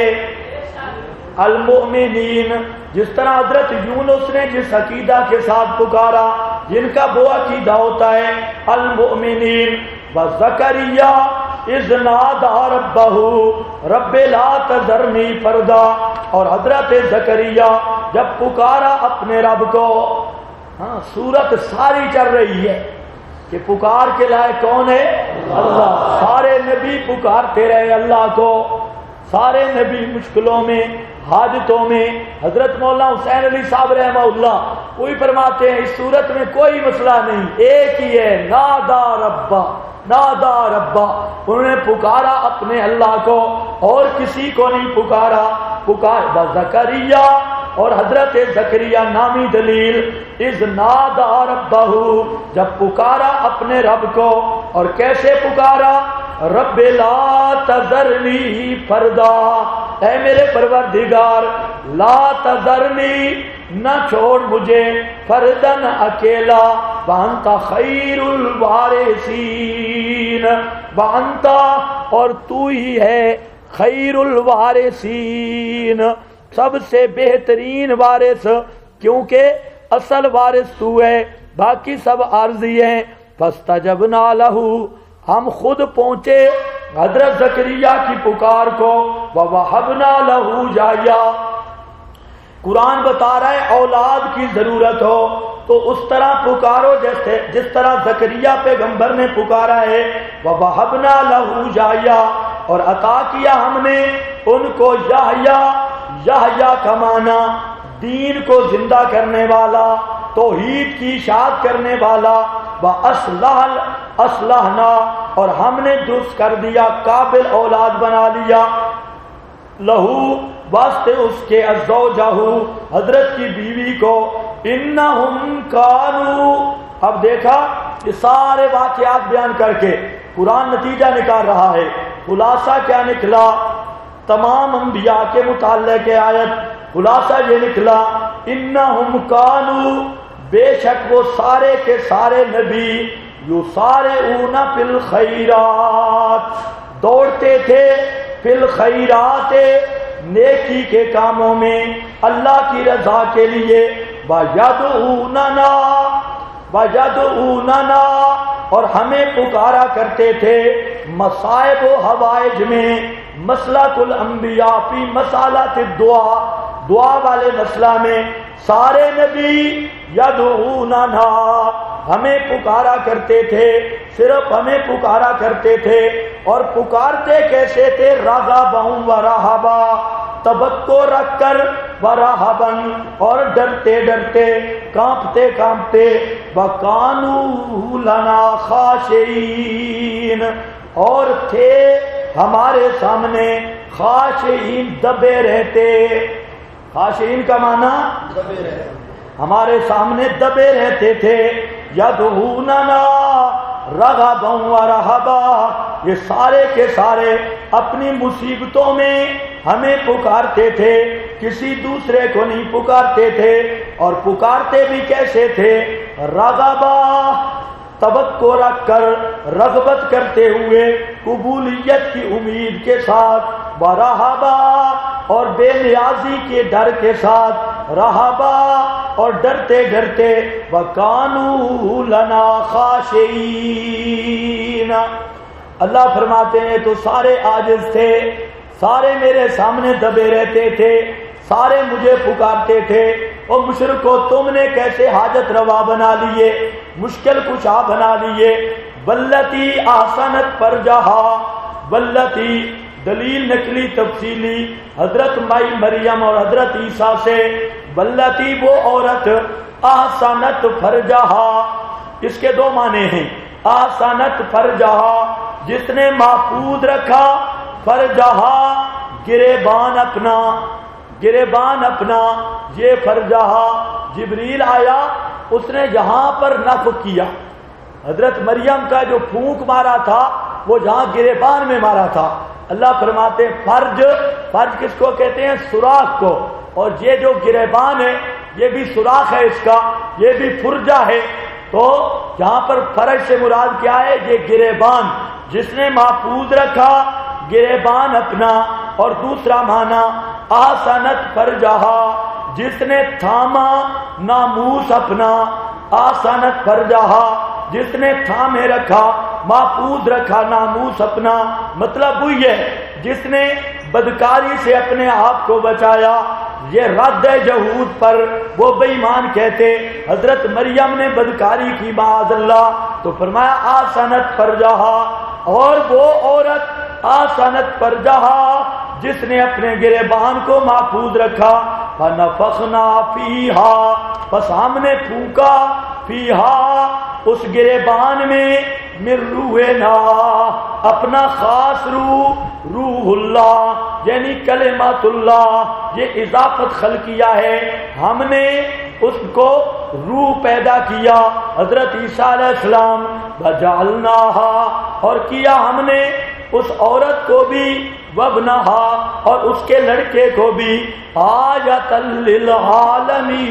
S2: المؤمنین، جس طرح حضرت یونس نے جس عقیدہ کے ساتھ پکارا، جن کا وہ عقیدہ ہوتا ہے المؤمنین. وزکریا اذ نادى ربہ رب لا تذرنی فردا، اور حضرت زکریا جب پکارا اپنے رب کو. ہاں سورت ساری چل رہی ہے کہ پکار کے لائق کون ہے؟ اللہ. سارے نبی پکارتے رہے اللہ کو، سارے نبی مشکلوں میں، حاجتوں میں. حضرت مولانا حسین علی صاحب رحمہ اللہ کوئی فرماتے ہیں اس صورت میں کوئی مسئلہ نہیں، ایک ہی ہے، نادا ربا، نادا ربا. انہوں نے پکارا اپنے اللہ کو اور کسی کو نہیں پکارا. پکار زکریا، اور حضرت زکریا نامی دلیل، اذ نادا ربہ، جب پکارا اپنے رب کو. اور کیسے پکارا؟ رب لا تذرنی فردا، اے میرے پروردگار لا تذرنی، نہ چھوڑ مجھے، فردن اکیلا، وانت خیر الوارثین، وانت، اور تو ہی ہے، خیر الوارثین، سب سے بہترین وارث، کیونکہ اصل وارث تو ہے، باقی سب عارضی ہیں. فاستجبنا لہ، ہم خود پہنچے حضرت زکریا کی پکار کو. ووہبنا لہ یحییٰ، قرآن بتا رہا ہے اولاد کی ضرورت ہو تو اس طرح پکارو جیسے جس طرح زکریا پیغمبر نے پکارا ہے. ووہبنا لہ یحییٰ، اور عطا کیا ہم نے ان کو یحییٰ کا معنی دین کو زندہ کرنے والا، توحید کی اشاعت کرنے والا، اصلحنا اور ہم نے درست کر دیا، قابل اولاد بنا لیا، لہو واسطے اس کے الزوجہ حضرت کی بیوی کو، انہم کانوا۔ اب دیکھا یہ سارے واقعات بیان کر کے قرآن نتیجہ نکال رہا ہے، خلاصہ کیا نکلا تمام انبیاء کے متعلق آیت، خلاصہ یہ نکلا انہم کانوا، بے شک وہ سارے کے سارے نبی، یسارعون فی الخیرات، دوڑتے تھے فی الخیرات، نیکی کے کاموں میں، اللہ کی رضا کے لیے، وَيَدْعُونَنَا اور ہمیں پکارا کرتے تھے، مصائب و حوائج میں، مسلک الانبیاء فی مسالات الدعاء، دعا والے مسئلہ میں سارے نبی یدعوننا ہمیں پکارا کرتے تھے، صرف ہمیں پکارا کرتے تھے، اور پکارتے کیسے تھے؟ رغبا و رہبا، توقع رکھ کر، ورہبن اور ڈرتے ڈرتے، کانپتے کانپتے، وَكَانُوا لَنَا خَاشِعِينَ اور تھے ہمارے سامنے، خاشعین دبے رہتے، خاشعین کا معنی
S1: دبے رہے،
S2: ہمارے سامنے دبے رہتے تھے، یدعوننا رغبا و رہبا، یہ سارے کے سارے اپنی مصیبتوں میں ہمیں پکارتے تھے، کسی دوسرے کو نہیں پکارتے تھے، اور پکارتے بھی کیسے تھے؟ رغبا توقع رکھ کر، رغبت کرتے ہوئے، قبولیت کی امید کے ساتھ، ورہبا اور بے نیازی کے ڈر کے ساتھ، رہبا اور ڈرتے ڈرتے، وَكَانُوا لَنَا خَاشِعِينَ۔ اللہ فرماتے ہیں تو سارے عاجز تھے، سارے میرے سامنے دبے رہتے تھے، سارے مجھے پکارتے تھے، اور مشرکو تم نے کیسے حاجت روا بنا لیے، مشکل کشا بنا لیے، واللتی احسنت فرجہا، واللتی دلیل نکلی تفصیلی حضرت مائی مریم اور حضرت عیسیٰ سے، واللتی وہ عورت، احسنت فرجہا، اس کے دو معنی ہیں، احسنت فرجہا جس نے محفوظ رکھا، فرجہا گریبان اپنا، گریبان اپنا، یہ فرجہا جبریل آیا، اس نے یہاں پر نفخ کیا، حضرت مریم کا جو پھونک مارا تھا وہ جہاں گریبان میں مارا تھا۔ اللہ فرماتے ہیں فرج، فرج کس کو کہتے ہیں؟ سوراخ کو، اور یہ جو گریبان ہے یہ بھی سوراخ ہے اس کا، یہ بھی فرجہ ہے، تو یہاں پر فرج سے مراد کیا ہے؟ یہ گریبان، جس نے محفوظ رکھا گریبان اپنا، اور دوسرا معنی آسنت فرجہا جس نے تھاما ناموس اپنا، آسنت فرجہا جس نے تھامے رکھا، محفوظ رکھا ناموس اپنا، مطلب وہی ہے جس نے بدکاری سے اپنے آپ کو بچایا۔ یہ رد جہود پر وہ بے ایمان کہتے حضرت مریم نے بدکاری کی معاذ اللہ، تو فرمایا آسنت فرجہا، اور وہ عورت آسنت فرجہا جس نے اپنے گریبان کو محفوظ رکھا، فنفخنا فیہا پس ہم نے پھونکا، فیہا اس گریبان میں، من روحنا اپنا خاص روح، روح اللہ یعنی کلمات اللہ، یہ اضافت خلقیہ ہے، ہم نے اس کو روح پیدا کیا حضرت عیسیٰ علیہ السلام، وجعلناها اور کیا ہم نے اس عورت کو بھی، وابنہا اور اس کے لڑکے کو بھی، آیۃ للعالمین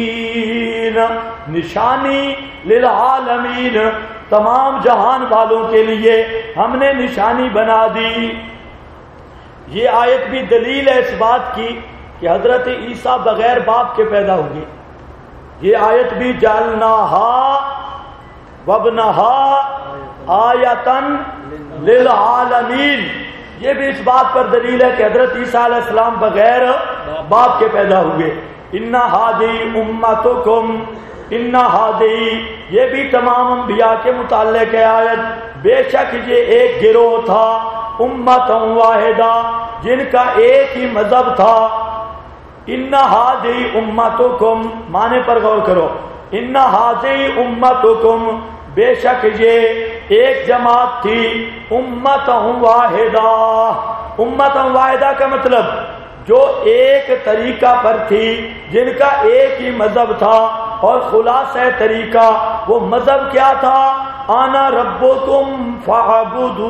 S2: نشانی، للعالمین تمام جہان والوں کے لیے ہم نے نشانی بنا دی۔ یہ آیت بھی دلیل ہے اس بات کی کہ حضرت عیسیٰ بغیر باپ کے پیدا ہوئے، یہ آیت بھی جعلناہا وابنہا آیتن للعالمین، یہ بھی اس بات پر دلیل ہے کہ حضرت عیسیٰ علیہ السلام بغیر باپ کے پیدا ہوئے۔ ان ہادی امتکم، ان ہادی یہ بھی تمام انبیاء کے متعلق ہے آیت، بے شک یہ ایک گروہ تھا، امت واحدہ، جن کا ایک ہی مذہب تھا. ان ہذی امتکم، معنی پر غور کرو. ان ہذی امتکم، بے شک یہ ایک جماعت تھی. امت واحدہ، امت واحدہ کا مطلب جو ایک طریقہ پر تھی، جن کا ایک ہی مذہب تھا. اور خلاصہ طریقہ وہ مذہب کیا تھا؟ انا ربکم فاعبدون.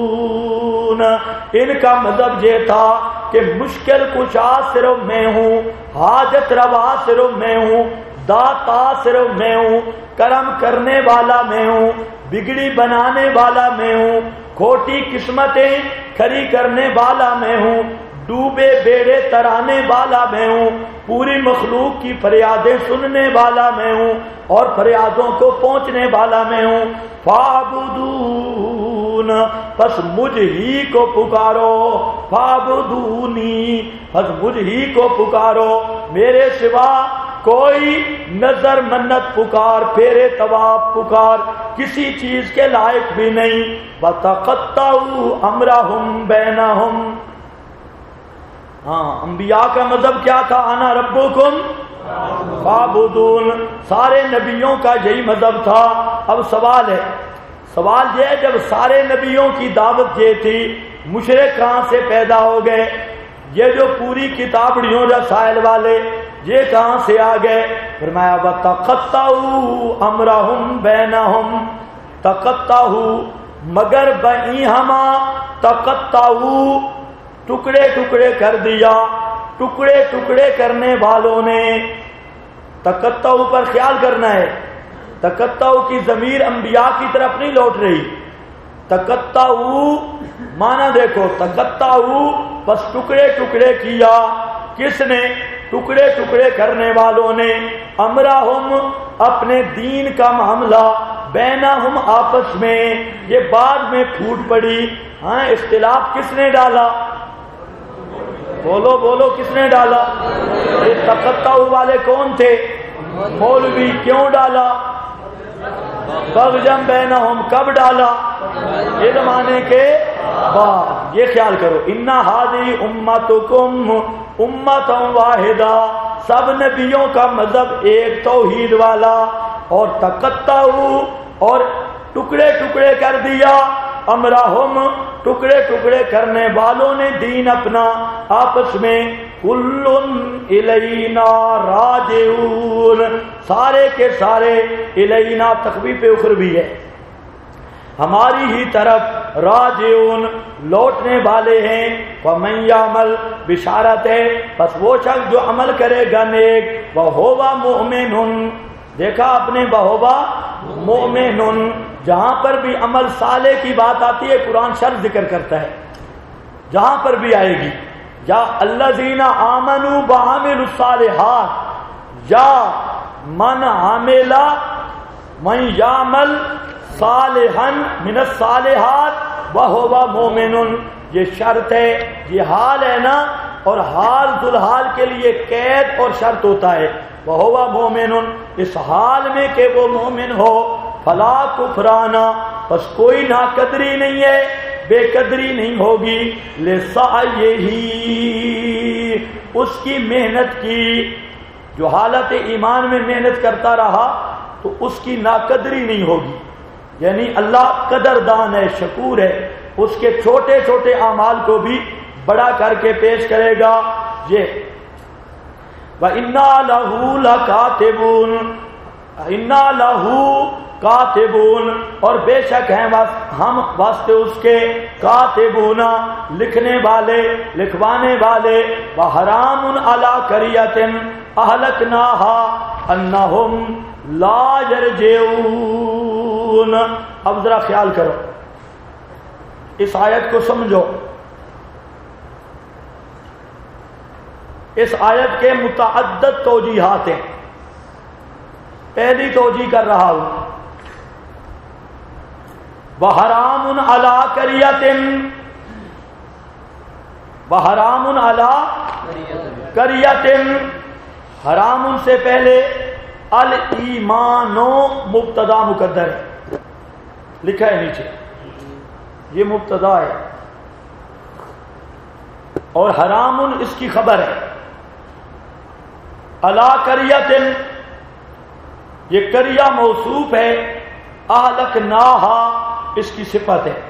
S2: ان کا مذہب یہ تھا کہ مشکل کشا صرف میں ہوں، حاجت روا صرف میں ہوں، داتا صرف میں ہوں، کرم کرنے والا میں ہوں، بگڑی بنانے والا میں ہوں، کھوٹی قسمتیں کھری کرنے والا میں ہوں، ڈوبے بیڑے ترانے والا میں ہوں، پوری مخلوق کی فریادیں سننے والا میں ہوں، اور فریادوں کو پہنچنے والا میں ہوں. فاعبدون، پس مجھ ہی کو پکارو. فاعبدونی، پس مجھ ہی کو پکارو، میرے سوا کوئی نظر منت پکار، پھیرے طواف پکار کسی چیز کے لائق بھی نہیں. وَتَقَطَّعُوا أَمْرَهُمْ بَيْنَهُمْ. ہاں، انبیاء کا مذہب کیا تھا؟ انا ربکم فاعبدون. سارے نبیوں کا یہی مذہب تھا. اب سوال ہے، سوال یہ ہے جب سارے نبیوں کی دعوت یہ تھی، مشرک کہاں سے پیدا ہو گئے؟ یہ جو پوری کتابڑیوں رسائل والے یہ کہاں سے آ گئے؟ فرمایا وَتَقَطَّعُوا أَمْرَهُمْ بَيْنَهُمْ. تقطعوا، مگر بئی ہما تقطعوا، ٹکڑے ٹکڑے کر دیا. ٹکڑے ٹکڑے کرنے والوں نے، تقطعوا پر خیال کرنا ہے، تقطعوا کی ضمیر انبیاء کی طرف نہیں لوٹ رہی. تقطعوا معنی دیکھو، تقطعوا بس ٹکڑے ٹکڑے کیا. کس نے؟ ٹکڑے ٹکڑے کرنے والوں نے. امرہم، اپنے دین کا معاملہ، بینہم، آپس میں. یہ بعد میں پھوٹ پڑی. ہاں، اختلاف کس نے ڈالا؟ بولو بولو، کس نے ڈالا؟ یہ تقطعوا والے کون تھے؟ مولوی. کیوں ڈالا؟ بغضًا بینہم. کب ڈالا؟ علم آنے کے بعد. یہ خیال کرو، ان ہذی امتکم امت واحدہ، سب نبیوں کا مذہب ایک توحید والا. اور تقطعوا، اور ٹکڑے ٹکڑے کر دیا. امرہم، ٹکڑے ٹکڑے کرنے والوں نے دین اپنا آپس میں. کل الینا راجعون، سارے کے سارے الینا تخفیف اخروی ہے، ہماری ہی طرف. راجعون، لوٹنے والے ہیں. فمن یعمل، بشارت ہے، بس وہ شخص جو عمل کرے گا نیک. وہو مؤمن، دیکھا آپ نے، وہو مؤمن. جہاں پر بھی عمل صالح کی بات آتی ہے قرآن شرط ذکر کرتا ہے، جہاں پر بھی آئے گی. یا الذین آمنوا وعملوا الصالحات، یا من عمل، من یعمل صالحا من الصالحات وہو مؤمن. یہ شرط ہے، یہ حال ہے نا. اور حال ذوالحال کے لیے قید اور شرط ہوتا ہے. وہو مؤمن، اس حال میں کہ وہ مومن ہو. فلا کفرانا، بس کوئی ناقدری نہیں ہے، بے قدری نہیں ہوگی. لسعیہ، اس کی محنت کی، جو حالت ایمان میں محنت کرتا رہا تو اس کی ناقدری نہیں ہوگی. یعنی اللہ قدردان ہے، شکور ہے، اس کے چھوٹے چھوٹے اعمال کو بھی بڑا کر کے پیش کرے گا. یہ وَإِنَّا لَهُ لَكَاتِبُونَ، إِنَّا لَهُ کاتبون، اور بے شک ہیں ہم واسطے اس کے کاتبون، لکھنے والے، لکھوانے والے. وحرام علی قریۃ اہلکناها انہم لا یرجعون. اب ذرا خیال کرو، اس آیت کو سمجھو. اس آیت کے متعدد توجیحات ہیں. پہلی توجیح کر رہا ہوں، وحرام علی قریۃ، وحرام علی قریۃ، حرام سے پہلے الایمان مبتدا مقدر ہے، لکھا ہے نیچے، یہ مبتدا ہے. اور حرام اس کی خبر ہے. الا قریۃ، یہ قریہ موصوف ہے، اہلکناہا اس کی صفت ہے.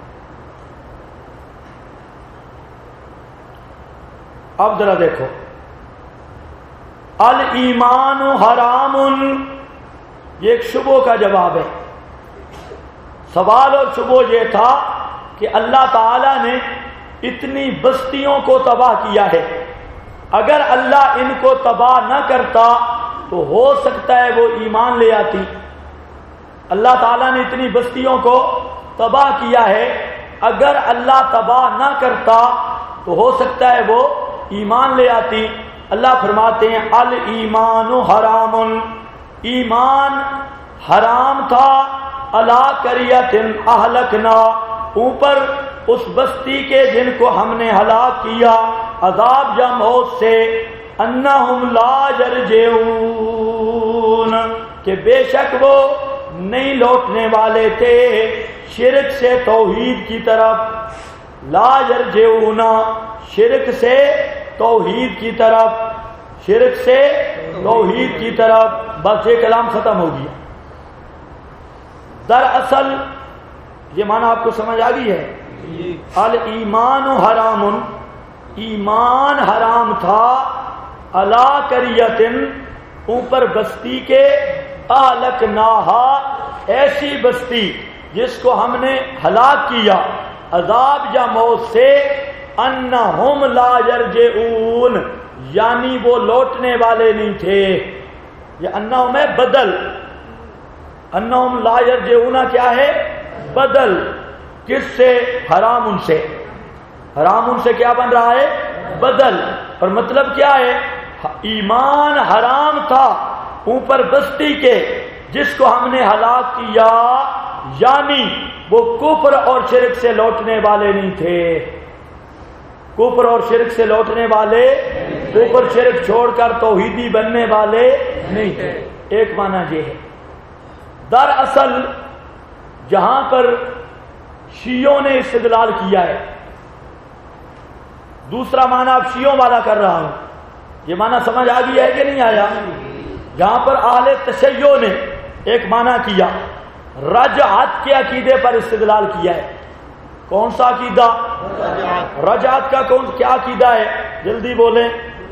S2: اب ذرا دیکھو، الایمان حرام، یہ ایک شبہ کا جواب ہے. سوال اور شبہ یہ تھا کہ اللہ تعالی نے اتنی بستیوں کو تباہ کیا ہے، اگر اللہ ان کو تباہ نہ کرتا تو ہو سکتا ہے وہ ایمان لے آتی. اللہ تعالیٰ نے اتنی بستیوں کو تباہ کیا ہے، اگر اللہ تباہ نہ کرتا تو ہو سکتا ہے وہ ایمان لے آتی. اللہ فرماتے ہیں الایمان حرام، ایمان حرام تھا. الا قریۃ اہلکنا، اوپر اس بستی کے جن کو ہم نے ہلاک کیا عذاب یا موت سے، انہم لا یرجعون، کہ بے شک وہ نہیں لوٹنے والے تھے شرک سے توحید کی طرف. لا یرجعون، شرک سے توحید کی طرف، شرک سے توحید کی طرف. بس یہ کلام ختم ہو گیا. دراصل یہ معنی آپ کو سمجھ آ گئی ہے. الایمان حرام، ایمان حرام تھا. الا قریۃ، اوپر بستی کے، اہلکناہا ایسی بستی جس کو ہم نے ہلاک کیا عذاب یا موت سے، انہم لا یرجعون، یعنی وہ لوٹنے والے نہیں تھے. یہ انہم ہے بدل، انہم لا یرجعون کیا ہے؟ بدل. کس سے؟ حرام ان سے. حرام ان سے کیا بن رہا ہے؟ بدل. اور مطلب کیا ہے؟ ایمان حرام تھا اوپر بستی کے جس کو ہم نے ہلاک کیا، یعنی وہ کفر اور شرک سے لوٹنے والے نہیں تھے. کفر اور شرک سے لوٹنے والے، کفر شرک چھوڑ کر توحیدی بننے والے نہیں تھے. ایک معنی یہ ہے. دراصل جہاں پر شیعوں نے استدلال کیا ہے، دوسرا معنی اب شیعوں والا کر رہا ہوں. یہ معنی سمجھ آ گیا ہے کہ نہیں آیا؟ جہاں پر اہل تشیع نے ایک معنی کیا، رجعت کے عقیدے پر استدلال کیا ہے. کون سا عقیدہ؟ رجعت کا کیا عقیدہ ہے؟ جلدی بولیں.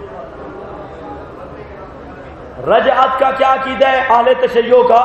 S2: رجعت کا کیا عقیدہ ہے اہل تشیع کا؟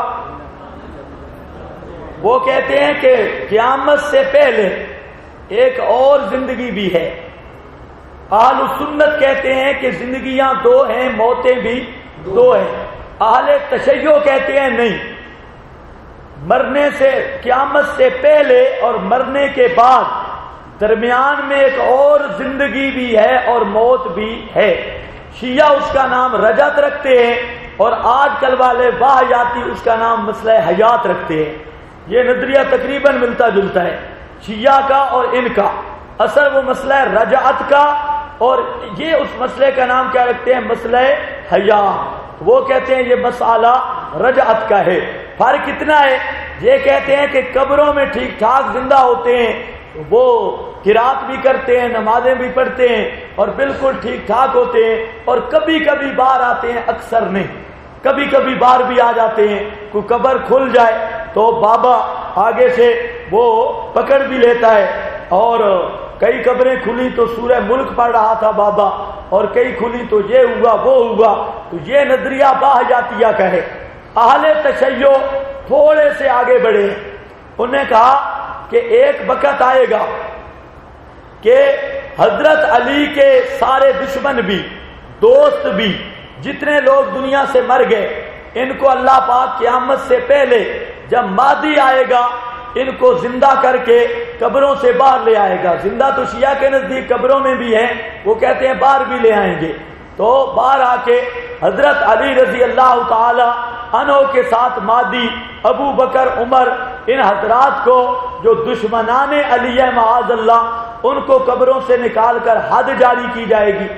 S2: وہ کہتے ہیں کہ قیامت سے پہلے ایک اور زندگی بھی ہے. اہل سنت کہتے ہیں کہ زندگیاں دو ہیں، موتیں بھی دو ہیں. اہل تشیع کہتے ہیں نہیں، مرنے سے، قیامت سے پہلے اور مرنے کے بعد درمیان میں ایک اور زندگی بھی ہے اور موت بھی ہے. شیعہ اس کا نام رجعت رکھتے ہیں اور آج کل والے واہیاتی اس کا نام مسئلہ حیات رکھتے ہیں. یہ نظریہ تقریباً ملتا جلتا ہے شیعہ کا اور ان کا. اصل وہ مسئلہ رجعت کا، اور یہ اس مسئلے کا نام کیا رکھتے ہیں؟ مسئلہ حیات. وہ کہتے ہیں یہ مسئلہ رجعت کا ہے. فرق کتنا ہے؟ یہ کہتے ہیں کہ قبروں میں ٹھیک ٹھاک زندہ ہوتے ہیں، وہ قرات بھی کرتے ہیں، نمازیں بھی پڑھتے ہیں اور بالکل ٹھیک ٹھاک ہوتے ہیں، اور کبھی کبھی باہر آتے ہیں، اکثر نہیں. کبھی کبھی باہر بھی آ جاتے ہیں. کوئی قبر کھل جائے تو بابا آگے سے وہ پکڑ بھی لیتا ہے، اور کئی قبریں کھلی تو سورہ ملک پڑھ رہا تھا بابا، اور کئی کھلی تو یہ ہوا وہ ہوا. تو یہ نظریہ باہیاتیہ کا ہے. اہل تشیع تھوڑے سے آگے بڑھے ہیں. انہوں نے کہا کہ ایک وقت آئے گا کہ حضرت علی کے سارے دشمن بھی، دوست بھی، جتنے لوگ دنیا سے مر گئے، ان کو اللہ پاک قیامت سے پہلے جب مہدی آئے گا ان کو زندہ کر کے قبروں سے باہر لے آئے گا. زندہ تو شیعہ کے نزدیک قبروں میں بھی ہیں، وہ کہتے ہیں باہر بھی لے آئیں گے. تو باہر آ کے حضرت علی رضی اللہ تعالی عنہ کے ساتھ مہدی، ابو بکر، عمر، ان حضرات کو جو دشمنان علی معاذ اللہ، ان کو قبروں سے نکال کر حد جاری کی جائے گی.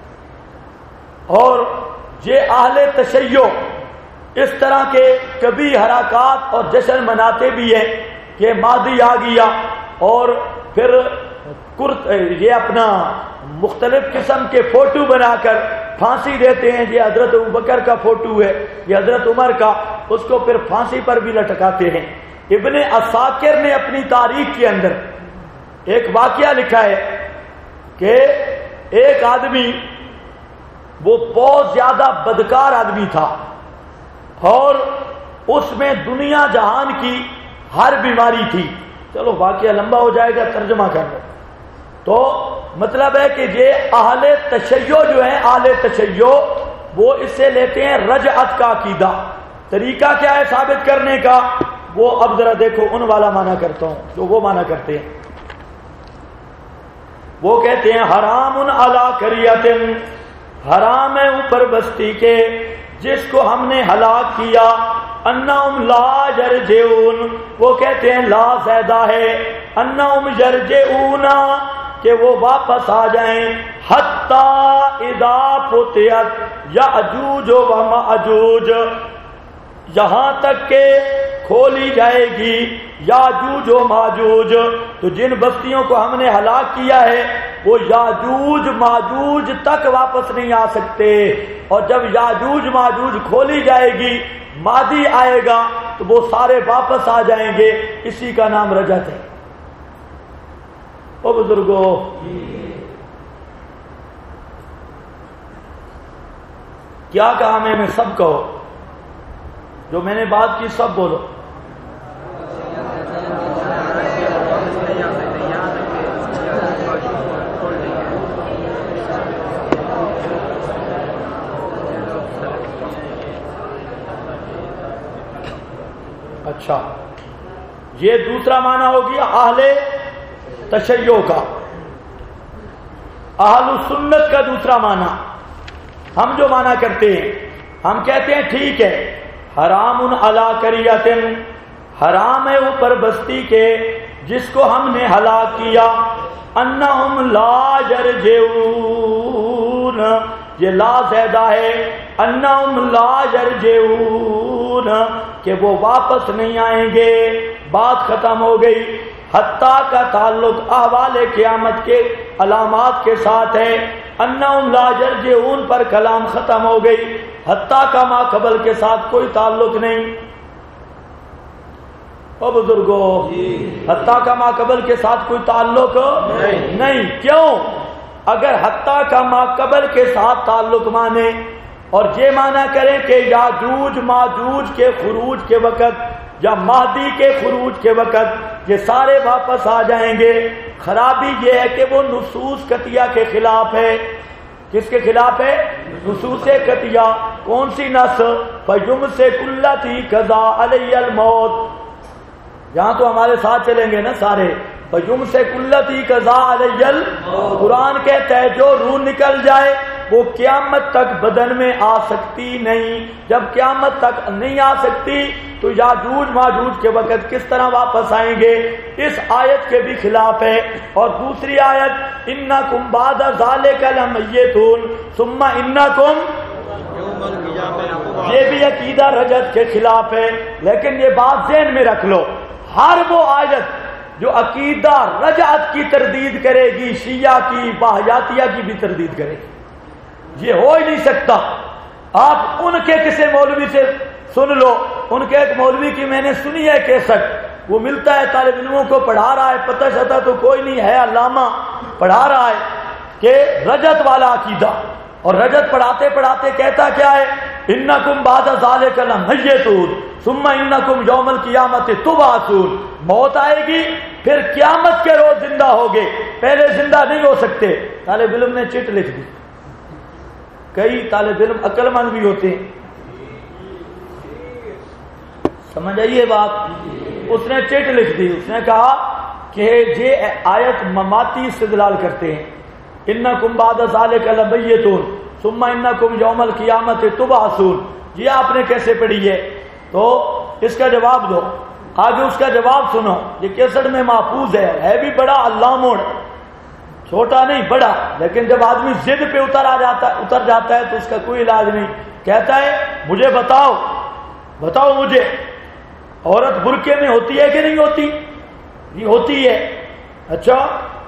S2: اور یہ اہل تشیع اس طرح کے کبھی حرکات اور جشن مناتے بھی ہیں کہ مہدی آ گیا اور پھر یہ اپنا مختلف قسم کے فوٹو بنا کر پھانسی دیتے ہیں. یہ حضرت ابوبکر کا فوٹو ہے, یہ حضرت عمر کا, اس کو پھر پھانسی پر بھی لٹکاتے ہیں. ابن عساکر نے اپنی تاریخ کے اندر ایک واقعہ لکھا ہے کہ ایک آدمی, وہ بہت زیادہ بدکار آدمی تھا اور اس میں دنیا جہان کی ہر بیماری تھی. چلو واقعہ لمبا ہو جائے گا, ترجمہ کر لو. تو مطلب ہے کہ یہ اہل تشیع جو ہیں, اہل تشیع وہ اس سے لیتے ہیں رجعت کا عقیدہ. طریقہ کیا ہے ثابت کرنے کا؟ وہ اب ذرا دیکھو ان والا معنی کرتا ہوں جو وہ معنی کرتے ہیں. وہ کہتے ہیں حرام علی قریۃ, حرام ہے اوپر بستی کے جس کو ہم نے ہلاک کیا. انہم لا یرجعون, وہ کہتے ہیں لا زیادہ ہے, انہم یرجعون کہ وہ واپس آ جائیں. حتی اذا فتحت یأجوج و مأجوج, یہاں تک کہ کھولی جائے گی یاجوج و ماجوج. تو جن بستیوں کو ہم نے ہلاک کیا ہے وہ یاجوج ماجوج تک واپس نہیں آ سکتے, اور جب یاجوج ماجوج کھولی جائے گی مادی آئے گا تو وہ سارے واپس آ جائیں گے. اسی کا نام رجعت ہے. او بزرگو, کیا کہا میں سب کہو, جو میں نے بات کی سب بولو. اچھا, یہ دوسرا معنی ہو گیا اہل تشیع کا. اہل سنت کا دوسرا معنی ہم جو معنی کرتے ہیں, ہم کہتے ہیں ٹھیک ہے حرام علی قریۃ, حرام ہے اوپر بستی کے جس کو ہم نے ہلاک کیا. انہم لا یرجعون, یہ لا زیادہ ہے. انہم لا یرجعون کہ وہ واپس نہیں آئیں گے. بات ختم ہو گئی. حتیٰ کا تعلق احوال قیامت کے علامات کے ساتھ ہے. انہم لا یرجعون پر کلام ختم ہو گئی. حتیٰ کا ما قبل کے ساتھ کوئی تعلق نہیں. او بزرگو, حتیٰ کا ما قبل کے ساتھ کوئی تعلق نہیں. کیوں؟ اگر حتیٰ کا ما قبل کے ساتھ تعلق مانے اور یہ معنی کریں کہ یاجوج ماجوج کے خروج کے وقت یا مہدی کے خروج کے وقت یہ سارے واپس آ جائیں گے, خرابی یہ ہے کہ وہ نصوص قطعیہ کے خلاف ہے. کس کے خلاف ہے؟ نصوص قطعیہ. کون سی نص؟ فَيُمْسِكُ الَّتِي قَضَىٰ عَلَيْهَا الْمَوْتَ. یہاں تو ہمارے ساتھ چلیں گے نا سارے. فَيُمْسِكُ الَّتِي قَضَىٰ عَلَيْهَا الْمَوْتَ. قرآن کہتا ہے جو روح نکل جائے وہ قیامت تک بدن میں آ سکتی نہیں. جب قیامت تک نہیں آ سکتی تو یاجوج ماجوج کے وقت کس طرح واپس آئیں گے؟ اس آیت کے بھی خلاف ہے. اور دوسری آیت انکم بعد ذالک لمیتون ثم انکم, یہ بھی عقیدہ رجعت کے خلاف ہے. لیکن یہ بات ذہن میں رکھ لو, ہر وہ آیت جو عقیدہ رجعت کی تردید کرے گی شیعہ کی واہیاتیہ کی بھی تردید کرے گی. یہ ہو ہی نہیں سکتا. آپ ان کے کسی مولوی سے سن لو, ان کے ایک مولوی کی میں نے سنی ہے کیسٹ, وہ ملتا ہے طالب علموں کو پڑھا رہا ہے, پتہ چلتا تو کوئی نہیں ہے, علامہ پڑھا رہا ہے کہ رجعت والا عقیدہ, اور رجعت پڑھاتے پڑھاتے کہتا کیا ہے؟ انکم بعد ذالک لمیتون ثم انکم یوم القیامت تبعثون. موت آئے گی پھر قیامت کے روز زندہ ہوگے, پہلے زندہ نہیں ہو سکتے. طالب علم نے چٹ لکھ دی. کئی طالب علم عقل مند بھی ہوتے ہیں, سمجھ آئیے بات. اس نے چٹ لکھ دی, اس نے کہا کہ یہ آیت مماتی استدلال کرتے ہیں. انکم بعد ذالک لمیتون ثم انکم یوم القیامت تبعثون. یہ آپ نے کیسے پڑھی ہے؟ تو اس کا جواب دو. آگے اس کا جواب سنو, یہ کیسٹ میں محفوظ ہے بھی بڑا علاموڑ, چھوٹا نہیں بڑا. لیکن جب آدمی ضد پہ اتر جاتا ہے تو اس کا کوئی علاج نہیں. کہتا ہے مجھے بتاؤ مجھے, عورت برقعے میں ہوتی ہے کہ نہیں ہوتی؟ یہ ہوتی ہے. اچھا,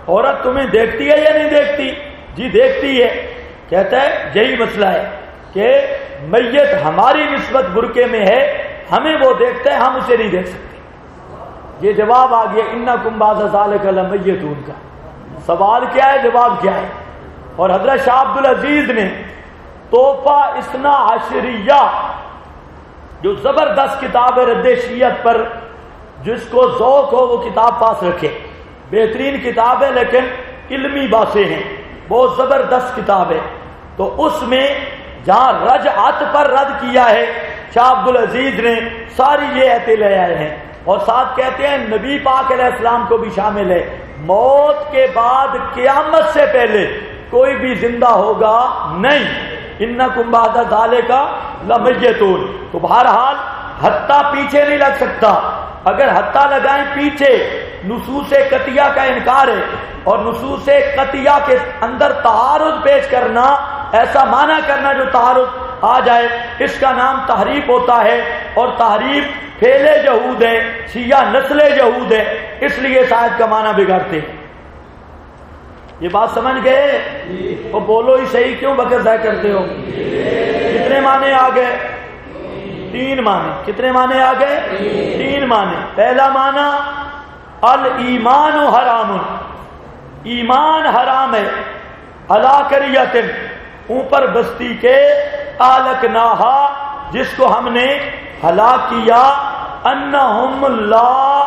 S2: عورت تمہیں دیکھتی ہے یا نہیں دیکھتی؟ جی دیکھتی ہے۔ کہتا ہے یہی مسئلہ ہے کہ میت ہماری نسبت برقعے میں ہے، ہمیں وہ دیکھتا ہے، ہم اسے نہیں دیکھ سکتے۔ یہ جواب آ گیا انکم بعد ذالک لمیتون کا۔ سوال کیا ہے، جواب کیا ہے؟ اور حضرت شاہ عبد العزیز نے توفہ اثنا عشریہ جو زبردست کتاب ہے رد شیعت پر، جس کو ذوق ہو وہ کتاب پاس رکھے، بہترین کتاب ہے لیکن علمی باتیں ہیں، بہت زبردست کتاب ہے۔ تو اس میں جہاں رجعت پر رد کیا ہے شاہ عبد العزیز نے ساری یہ ایتیں لے آئے ہیں، اور ساتھ کہتے ہیں نبی پاک علیہ السلام کو بھی شامل ہے، موت کے بعد قیامت سے پہلے کوئی بھی زندہ ہوگا نہیں، انکم بعد ذالک لمیتون۔ تو بہرحال حتیٰ پیچھے نہیں لگ سکتا، اگر حتیٰ لگائیں پیچھے نصوص قطعیہ کا انکار ہے، اور نصوص قطعیہ کے اندر تعارض پیش کرنا، ایسا معنی کرنا جو تعارض آ جائے، اس کا نام تحریف ہوتا ہے، اور تحریف فعل جہود ہے، شیعہ نسل جہود ہے، اس لیے شاید کا معنی بگاڑتے ہیں۔ یہ بات سمجھ گئے؟ تو بولو ہی صحیح، کیوں بکر ضائع کرتے ہو؟ کتنے معنی آ گئے؟ 3 معنی۔ کتنے معنی آ گئے؟ 3 معنی۔ پہلا معنی الایمان حرام، ایمان حرام ہے، علی قریۃ، اوپر بستی کے، اہلکناہا، جس کو ہم نے ہلاک کیا، انہم لا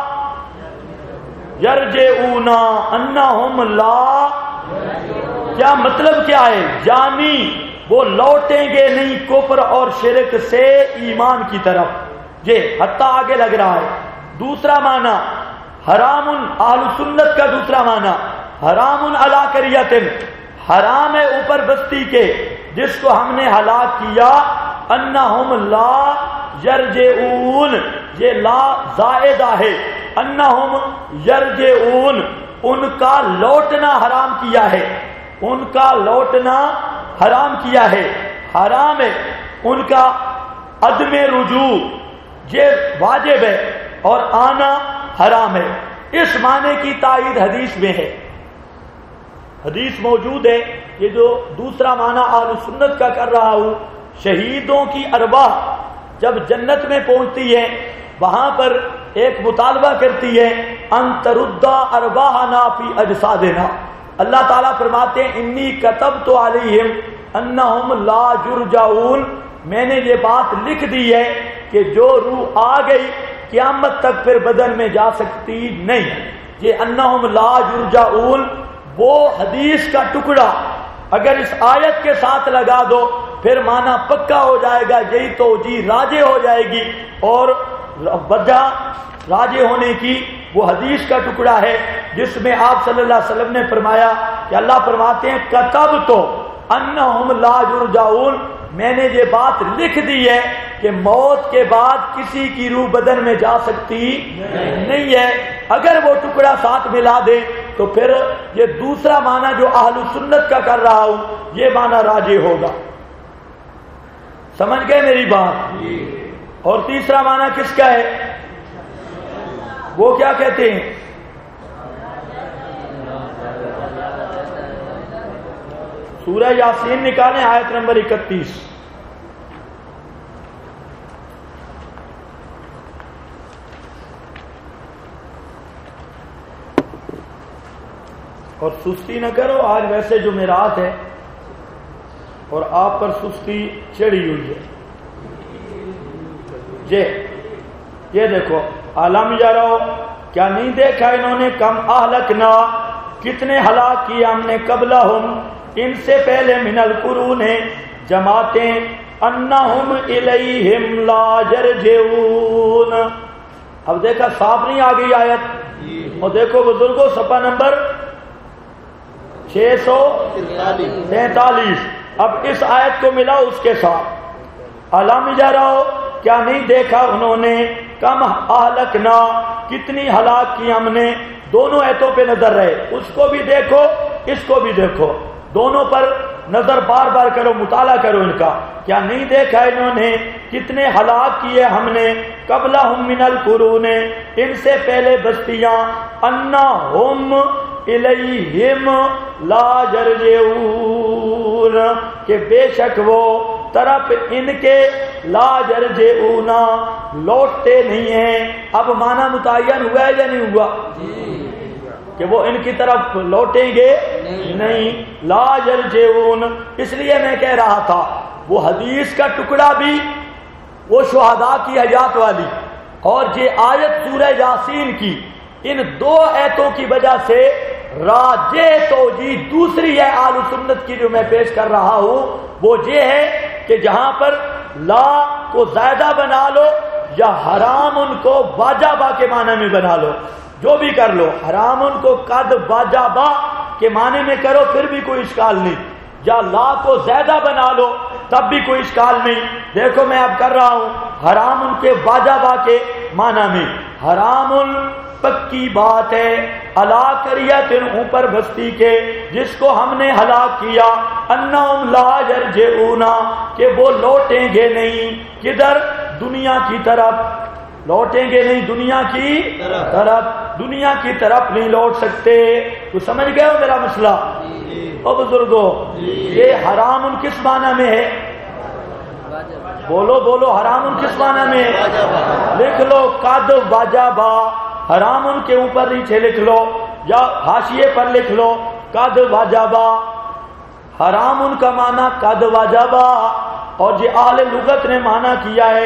S2: یرجعون، انہم لا، کیا مطلب کیا ہے؟ یعنی وہ لوٹیں گے نہیں کفر اور شرک سے ایمان کی طرف، یہ حتیٰ آگے لگ رہا ہے۔ دوسرا معنی حرام، اہل سنت کا دوسرا معنی حرام علی قریۃ، حرام ہے اوپر بستی کے جس کو ہم نے ہلاک کیا، انہم لا یرجعون، یہ لا زائدہ ہے، انہم یرجعون، ان کا لوٹنا حرام کیا ہے، ان کا لوٹنا حرام کیا ہے، حرام ہے ان کا عدم رجوع، یہ واجب ہے، اور آنا حرام ہے۔ اس معنی کی تائید حدیث میں ہے، حدیث موجود ہے۔ یہ جو دوسرا معنی اہل سنت کا کر رہا ہوں، شہیدوں کی ارواح جب جنت میں پہنچتی ہے، وہاں پر ایک مطالبہ کرتی ہے ان ترد ارواحنا فی اجسادنا، اللہ تعالیٰ فرماتے ہیں انی کتبت علیہم انہم لا یرجعون، میں نے یہ بات لکھ دی ہے کہ جو روح آ گئی قیامت تک پھر بدن میں جا سکتی نہیں۔ یہ انہم لا یرجعون وہ حدیث کا ٹکڑا اگر اس آیت کے ساتھ لگا دو پھر معنی پکا ہو جائے گا، یہی توجیہ راجع ہو جائے گی، اور وجہ راجع ہونے کی وہ حدیث کا ٹکڑا ہے جس میں آپ صلی اللہ علیہ وسلم نے فرمایا کہ اللہ فرماتے ہیں کتبت انہم لا یرجعون، میں نے یہ بات لکھ دی ہے کہ موت کے بعد کسی کی روح بدن میں جا سکتی نہیں ہے۔ اگر وہ ٹکڑا ساتھ ملا دے تو پھر یہ دوسرا معنی جو اہل سنت کا کر رہا ہوں یہ معنی راجع ہوگا۔ سمجھ گئے میری بات؟ اور تیسرا معنی کس کا ہے؟ وہ کیا کہتے ہیں؟ سورہ یاسین نکالیں آیت نمبر 31۔ اور سستی نہ کرو، آج ویسے جمعرات ہے اور آپ پر سستی چڑھی ہوئی ہے۔ یہ دیکھو عالم یارو، کیا نہیں دیکھا انہوں نے کم اہلکنا، کتنے ہلاک کیا ہم نے قبلہم ان سے پہلے من القرون جماعتیں، انہم الیہم لا یرجعون۔ اب دیکھا صاف نہیں آ گئی آیت؟ اور دیکھو بزرگوں صفحہ نمبر 643، اب اس آیت کو ملا اس کے ساتھ، علام جاراؤ کیا نہیں دیکھا انہوں نے کم اہلکنا کتنی ہلاک کی ہم نے، دونوں آیتوں پہ نظر رہے، اس کو بھی دیکھو اس کو بھی دیکھو، دونوں پر نظر بار بار کرو، مطالعہ کرو ان کا۔ کیا نہیں دیکھا انہوں نے کتنے ہلاک کیے ہم نے قبلہم من القرون ان سے پہلے بستیاں، انہم الیہم لا یرجعون کہ بے شک وہ طرف ان کے لا یرجعون لوٹتے نہیں ہیں. اب معنی متعین ہوا ہے یا نہیں ہوا کہ وہ ان کی طرف لوٹیں گے نہیں. لا یرجعون اس لیے میں کہہ رہا تھا وہ حدیث کا ٹکڑا بھی وہ شہداء کی حیات والی اور یہ آیت سورہ یاسین کی ان دو آیتوں کی وجہ سے راجح توجیہ دوسری ہے اہل سنت کی جو میں پیش کر رہا ہوں وہ یہ ہے کہ جہاں پر لا کو زائدہ بنا لو یا حرام ان کو واجبہ کے معنی میں بنا لو جو بھی کر لو حرام ان کو قد واجبہ کے معنی میں کرو پھر بھی کوئی اشکال نہیں یا لا کو زیادہ بنا لو تب بھی کوئی اشکال نہیں. دیکھو میں اب کر رہا ہوں حرام ان کے واجبہ کے معنی میں حرام پکی بات ہے الا قریۃ اوپر بستی کے جس کو ہم نے ہلاک کیا انہم لا یرجعون کہ وہ لوٹیں گے نہیں کدھر دنیا کی طرف لوٹیں گے نہیں دنیا کی طرف دنیا کی طرف نہیں لوٹ سکتے. تو سمجھ گئے ہو میرا مسئلہ او بزرگو یہ حرام ان کس معنی میں ہے بولو بولو حرام ان کس معنی میں ہے لکھ لو قد واجبہ حرام ان کے اوپر نیچے لکھ لو یا حاشیے پر لکھ لو قد واجبہ حرام ان کا معنی قد واجبہ اور یہ اہل لغت نے معنی کیا ہے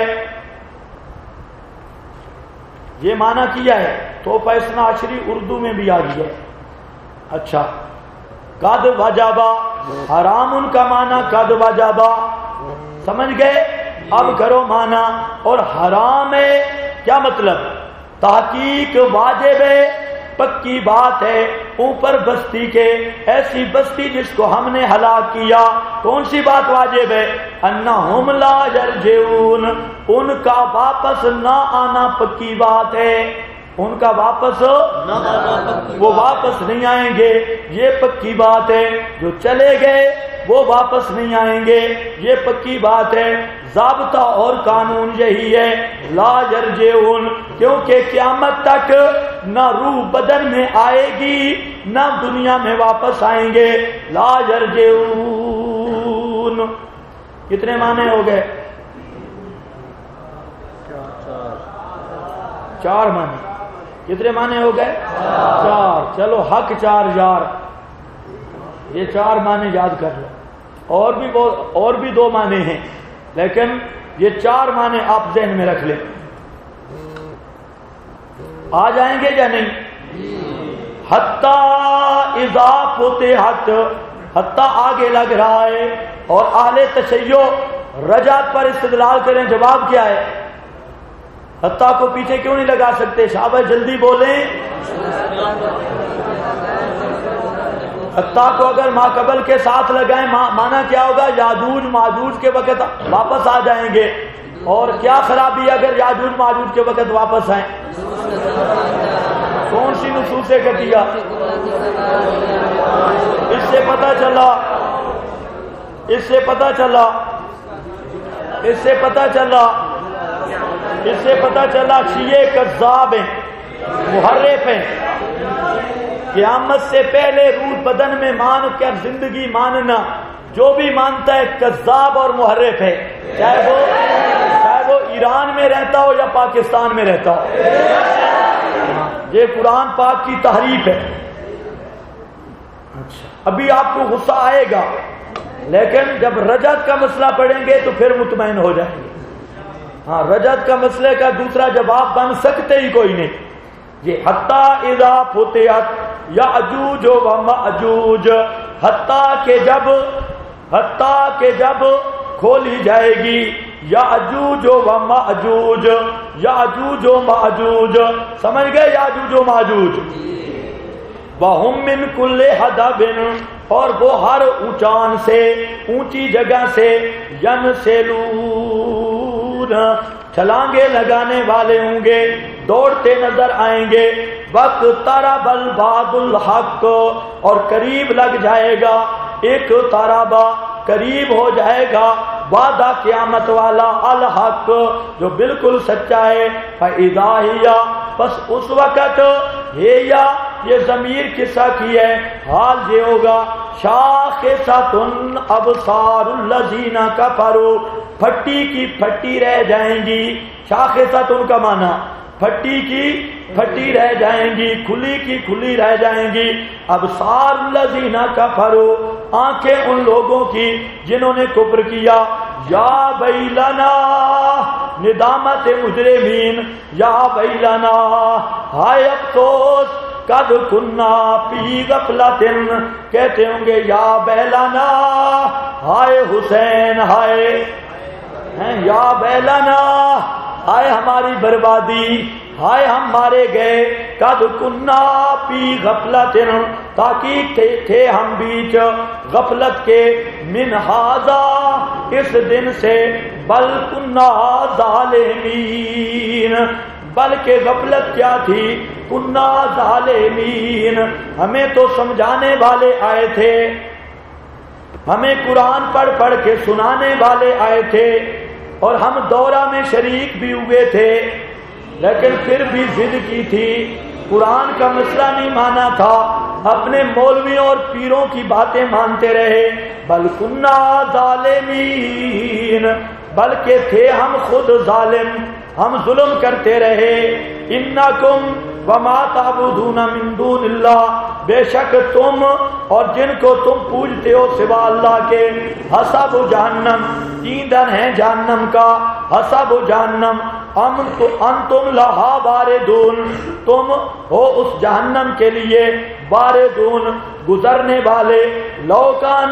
S2: یہ معنی کیا ہے تو فیصلہ عشری اردو میں بھی آ گیا. اچھا قد واجبہ حرام ان کا معنی قد واجبہ سمجھ گئے. اب کرو معنی اور حرام ہے کیا مطلب تحقیق واجب ہے پکی بات ہے اوپر بستی کے ایسی بستی جس کو ہم نے ہلاک کیا. کون سی بات واجب ہے انہم لا یرجعون ان کا واپس نہ آنا پکی بات ہے ان کا واپس وہ واپس نہیں آئیں گے یہ پکی بات ہے. جو چلے گئے وہ واپس نہیں آئیں گے یہ پکی بات ہے. ضابطہ اور قانون یہی ہے لا یرجعون کیونکہ قیامت تک نہ روح بدن میں آئے گی نہ دنیا میں واپس آئیں گے. لا یرجعون کتنے معنی ہو گئے 4 معنی کتنے معنی ہو گئے 4. چلو حق 4 یار یہ 4 معنی یاد کر لو اور بھی 2 معنی ہیں لیکن یہ 4 معنی آپ ذہن میں رکھ لیں. آ جائیں گے یا نہیں حتی اذا فتحت حتی آگے لگ رہا ہے اور اہل تشیع رجعت پر استدلال کریں جواب کیا ہے حتی کو پیچھے کیوں نہیں لگا سکتے شابہ جلدی بولیں. حتی کو اگر ما قبل کے ساتھ لگائیں مانا کیا ہوگا یاجوج ماجوج کے وقت واپس آ جائیں گے. اور کیا خرابی اگر یاجوج ماجوج کے وقت واپس آئیں کون سی نصوص گٹیا اس سے پتہ چلا شیعہ کذاب ہیں محرف ہیں قیامت سے پہلے روح بدن میں مان کر زندگی ماننا جو بھی مانتا ہے کذاب اور محرف ہے چاہے وہ ایران میں رہتا ہو یا پاکستان میں رہتا ہو. یہ قرآن پاک کی تحریف ہے. ابھی آپ کو غصہ آئے گا لیکن جب رجعت کا مسئلہ پڑھیں گے تو پھر مطمئن ہو جائیں گے. ہاں رجعت کا مسئلے کا دوسرا جواب بن سکتے ہی کوئی نہیں. یہ حتی اذا فتحت یاجوج و ماجوج حتی کہ جب کھولی جائے گی یاجوج و ماجوج سمجھ گئے یاجوج و ماجوج وَهُمْ مِنْ كُلِّ حَدَبٍ اور وہ ہر اونچان سے اونچی جگہ سے يَنْسِلُونَ چھلانگے لگانے والے ہوں گے دوڑتے نظر آئیں گے. وقت طرب البعد الحق اور قریب لگ جائے گا ایک طربہ قریب ہو جائے گا وعدہ قیامت والا الحق جو بالکل سچا ہے. فَإِذَا هِيَ پس اس وقت یہ ضمیر قصہ کی ہے، حال یہ ہوگا شاخصۃ ابصار الذین کفروا، پھٹی کی پھٹی رہ جائیں گی، شاخصۃ کا معنی پھٹی کی پھٹی رہ جائیں گی، کھلی کی کھلی رہ جائیں گی، ابصار الذین کفروا، آنکھیں ان لوگوں کی جنہوں نے کفر کیا، یا ویلنا ندامت مجرمین، یا ویلنا ہائے افسوس، قد کننا فی غفلۃ، کہتے ہوں گے یا ویلنا ہائے حسین، ہائے یا ویلنا ہائے ہماری بربادی، ہائے ہم مارے گئے، قد کننا فی غفلۃ، تاکہ تھے ہم بیچ غفلت کے، من ھذا اس دن سے، بل کننا ظالمین، بلکہ غفلت کیا تھی، کننا ظالمین، ہمیں تو سمجھانے والے آئے تھے، ہمیں قرآن پڑھ پڑھ کے سنانے والے آئے تھے، اور ہم دورہ میں شریک بھی ہوئے تھے، لیکن پھر بھی ضد کی تھی، قرآن کا مسئلہ نہیں مانا تھا، اپنے مولویوں اور پیروں کی باتیں مانتے رہے، بل کننا ظالمین، بلکہ تھے ہم خود ظالم، ہم ظلم کرتے رہے، انکم وما تعبدون من دون اللہ، بے شک تم اور جن کو تم پوجتے ہو سوا اللہ کے، حسب جہنم، ایندھن ہے جہنم کا، حسب جہنم، انتم لہا واردون، تم ہو اس جہنم کے لیے واردون، گزرنے والے، لو کان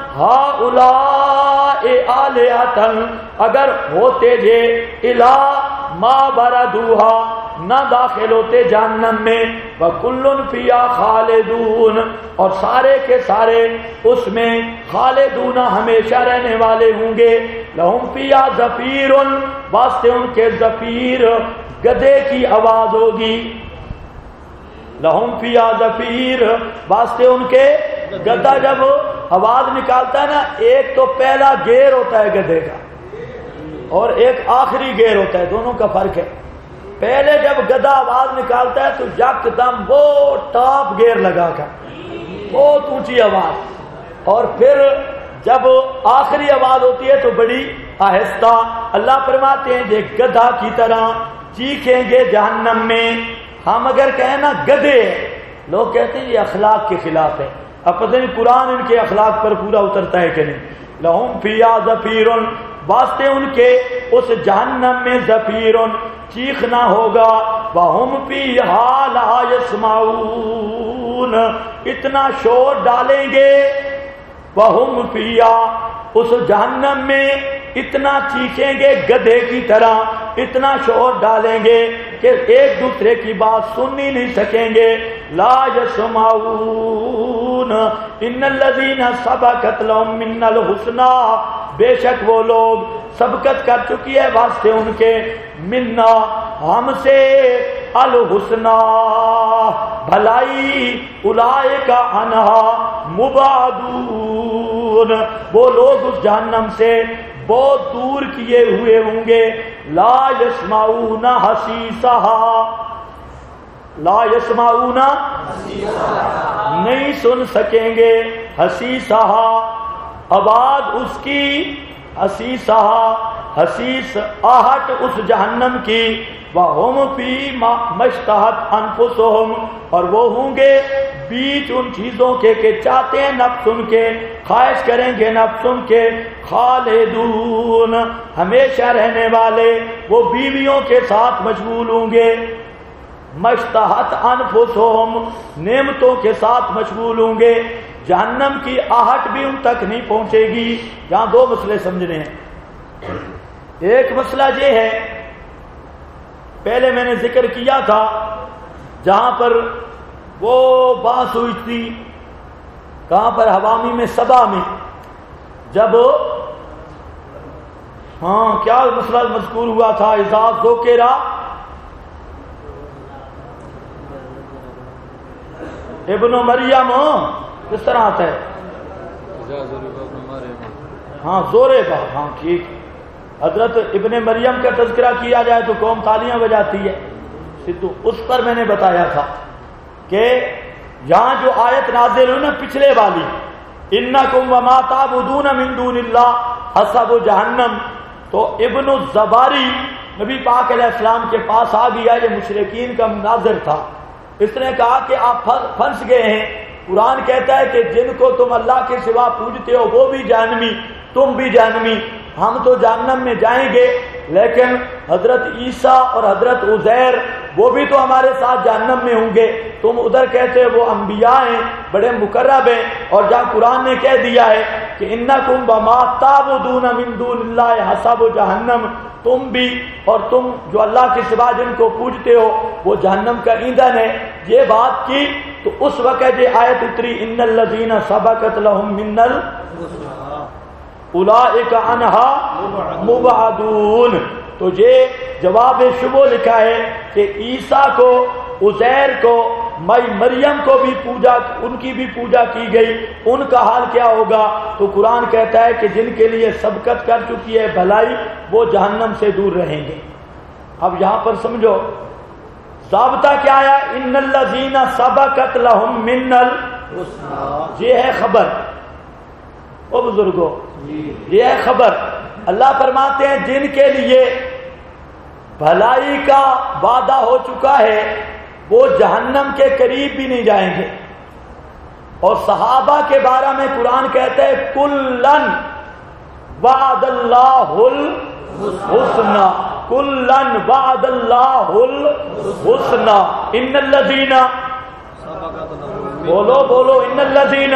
S2: ہؤلاء آلہۃ، اگر ہوتے جے الہ ما وردوہا، نہ داخل ہوتے جہنم میں، وَكُلٌّ فِيهَا خَالِدُونَ، اور سارے کے سارے اس میں خالدون ہمیشہ رہنے والے ہوں گے، لَهُمْ فِيهَا زَفِيرٌ، واسطے ان کے زفیر گدے کی آواز ہوگی، لَهُمْ فِيهَا زَفِيرٌ، واسطے ان کے گدا جب آواز نکالتا ہے نا، ایک تو پہلا گیر ہوتا ہے گدے کا اور ایک آخری گیر ہوتا ہے، دونوں کا فرق ہے، پہلے جب گدا آواز نکالتا ہے تو یک دم وہ ٹاپ گیئر لگا کر بہت اونچی آواز، اور پھر جب آخری آواز ہوتی ہے تو بڑی آہستہ، اللہ فرماتے ہیں یہ گدھا کی طرح چیخیں گے جہنم میں، ہم اگر کہیں نا گدھے، لوگ کہتے ہیں یہ اخلاق کے خلاف ہے، اب پتہ نہیں قرآن ان کے اخلاق پر پورا اترتا ہے کہ نہیں، لہم فیہا زفیرن، واسطے ان کے اس جہنم میں زفیرن، چیخنا ہوگا، وَهُمْ فِيهَا لَا يَسْمَعُونَ، اتنا شور ڈالیں گے، وَهُمْ فِيهَا، اس جہنم میں اتنا چیخیں گے گدھے کی طرح، اتنا شور ڈالیں گے کہ ایک دوسرے کی بات سن ہی نہیں سکیں گے، لا يسمعون ان الذين سبقت لهم منا الحسنى، بے شک وہ لوگ سبقت کر چکی ہے واسطے ان کے، منا ہم سے، الحسنى بھلائی، اولئک عنہا مبعدون، وہ لوگ اس جہنم سے بہت دور کیے ہوئے ہوں گے، لا یسمعون حسیسہا، لا یسمعون نہیں سن سکیں گے، حسیسہا آواز اس کی، حسیسہا حسیس آہٹ اس جہنم کی، وَهُمْ فِي مَا اشْتَهَتْ أَنفُسُهُمْ، اور وہ ہوں گے بیچ ان چیزوں کے کہ چاہتے ہیں نفس ان کے، خواہش کریں گے نفس ان کے، خالدون ہمیشہ رہنے والے، وہ بیویوں کے ساتھ مشغول ہوں گے، مشتہت انفسہم نعمتوں کے ساتھ مشغول ہوں گے، جہنم کی آہٹ بھی ان تک نہیں پہنچے گی۔ یہاں دو مسئلے سمجھنے ہیں، ایک مسئلہ یہ ہے، پہلے میں نے ذکر کیا تھا جہاں پر وہ بحث ہوئی تھی، کہاں پر حوامی میں سبا میں، جب کیا مسئلہ مذکور ہوا تھا، اذا ذکر ابن مریم، کس طرح آتا ہے، زورے کا، ٹھیک، حضرت ابن مریم کا تذکرہ کیا جائے تو قوم تالیاں بجاتی ہے، اس پر میں نے بتایا تھا کہ یہاں جو آیت نازل ہوئی نا پچھلے والی انکم وما تعبدون من دون اللہ حسب جہنم، تو ابن الزباری نبی پاک علیہ السلام کے پاس آ گیا، یہ مشرکین کا مناظر تھا. اس نے کہا کہ آپ پھنس گئے ہیں، قرآن کہتا ہے کہ جن کو تم اللہ کے سوا پوجتے ہو وہ بھی جہنمی، تم بھی جہنمی، ہم تو جہنم میں جائیں گے، لیکن حضرت عیسیٰ اور حضرت عزیر وہ بھی تو ہمارے ساتھ جہنم میں ہوں گے. تم ادھر کہتے وہ انبیاء ہیں، بڑے مقرب ہیں، اور جہاں قرآن نے کہہ دیا ہے کہ انکم وما تعبدون من دون اللہ حسب جہنم، تم بھی اور تم جو اللہ کے سوا جن کو پوجتے ہو وہ جہنم کا ایندھن ہے. یہ بات کی تو اس وقت یہ آیت اتری ان الذین سبقت لهم من اولئک عنہا مبعدون. تو یہ جواب شبہ لکھا ہے کہ عیسیٰ کو، عزیر کو، مریم کو بھی پوجا، ان کی بھی پوجا کی گئی، ان کا حال کیا ہوگا؟ تو قرآن کہتا ہے کہ جن کے لیے سبقت کر چکی ہے بھلائی وہ جہنم سے دور رہیں گے. اب یہاں پر سمجھو ضابطہ کیا ہے؟ ان الذین سبقت لهم من الحسنی، یہ ہے خبر. او بزرگوں یہ ہے خبر. اللہ فرماتے ہیں جن کے لیے بھلائی کا وعدہ ہو چکا ہے وہ جہنم کے قریب بھی نہیں جائیں گے. اور صحابہ کے بارے میں قرآن کہتا ہے کلن وعد اللہ الحسنی، کلن وعد اللہ الحسنی. ان الذین، بولو بولو، ان الذین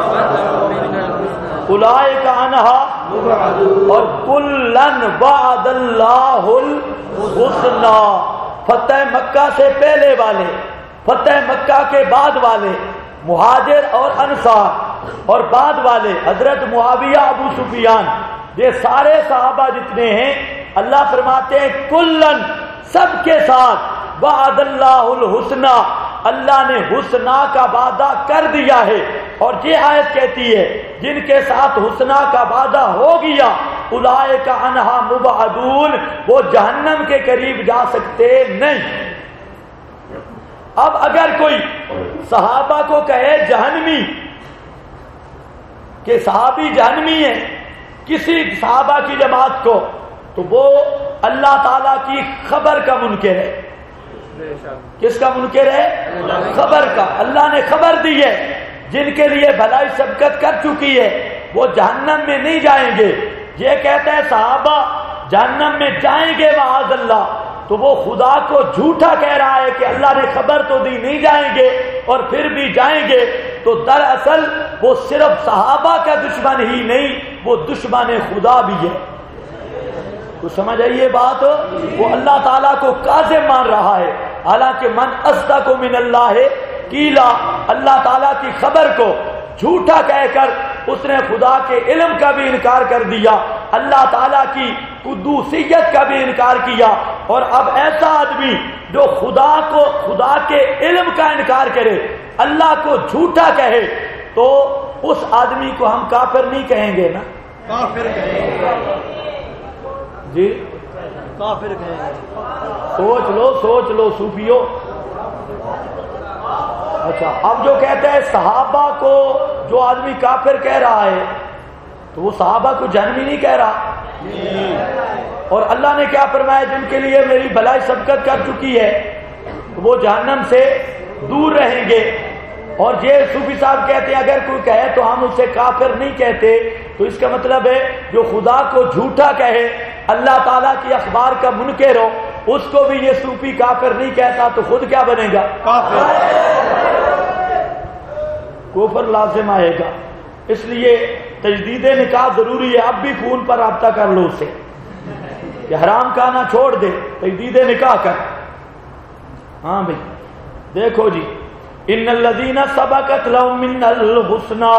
S2: اولئک عنہا، اور کلن وعد اللہ الحسنی. فتح مکہ سے پہلے والے، فتح مکہ کے بعد والے، مہاجر اور انصار، اور بعد والے حضرت معاویہ، ابو سفیان، یہ سارے صحابہ جتنے ہیں اللہ فرماتے ہیں کلن، سب کے ساتھ وعد اللہ الحسنی، اللہ نے حسنہ کا وعدہ کر دیا ہے. اور یہ آیت کہتی ہے جن کے ساتھ حسنہ کا وعدہ ہو گیا اولئک عنہا مبعدون، وہ جہنم کے قریب جا سکتے نہیں. اب اگر کوئی صحابہ کو کہے جہنمی، کہ صحابی جہنمی ہے کسی صحابہ کی جماعت کو، تو وہ اللہ تعالی کی خبر کا منکر ہے. کس کا منکر ہے؟ خبر کا. اللہ نے خبر دی ہے جن کے لیے بھلائی سبقت کر چکی ہے وہ جہنم میں نہیں جائیں گے. یہ کہتا ہے صحابہ جہنم میں جائیں گے معاذ اللہ، تو وہ خدا کو جھوٹا کہہ رہا ہے کہ اللہ نے خبر تو دی نہیں جائیں گے اور پھر بھی جائیں گے. تو دراصل وہ صرف صحابہ کا دشمن ہی نہیں، وہ دشمن خدا بھی ہے. تو سمجھ آئیے بات، وہ اللہ تعالیٰ کو کاذب مان رہا ہے، حالانکہ من اصدق من اللہ قیلا، اللہ تعالیٰ کی خبر کو جھوٹا کہہ کر اس نے خدا کے علم کا بھی انکار کر دیا، اللہ تعالیٰ کی قدوسیت کا بھی انکار کیا. اور اب ایسا آدمی جو خدا کے علم کا انکار کرے، اللہ کو جھوٹا کہے، تو اس آدمی کو ہم کافر نہیں کہیں گے نا؟
S1: کافر کہیں گے
S2: جی،
S1: کافر کہیں گے.
S2: سوچ لو صوفیو. اچھا، اب جو کہتے ہیں صحابہ کو جو آدمی کافر کہہ رہا ہے تو وہ صحابہ کو جہنمی نہیں کہہ رہا. اور اللہ نے کیا فرمایا؟ جن کے لیے میری بھلائی سبقت کر چکی ہے تو وہ جہنم سے دور رہیں گے. اور یہ صوفی صاحب کہتے ہیں اگر کوئی کہے تو ہم اسے کافر نہیں کہتے، تو اس کا مطلب ہے جو خدا کو جھوٹا کہے، اللہ تعالیٰ کی اخبار کا منکر ہو، اس کو بھی یہ صوفی کافر نہیں کہتا، تو خود کیا بنے گا؟ کفر لازم آئے گا. اس لیے تجدید نکاح ضروری ہے. اب بھی فون پر رابطہ کر لو اسے کہ حرام کھانا چھوڑ دے، تجدید نکاح کر. ہاں بھائی دیکھو جی، ان الذین سبقت لهم من الحسنی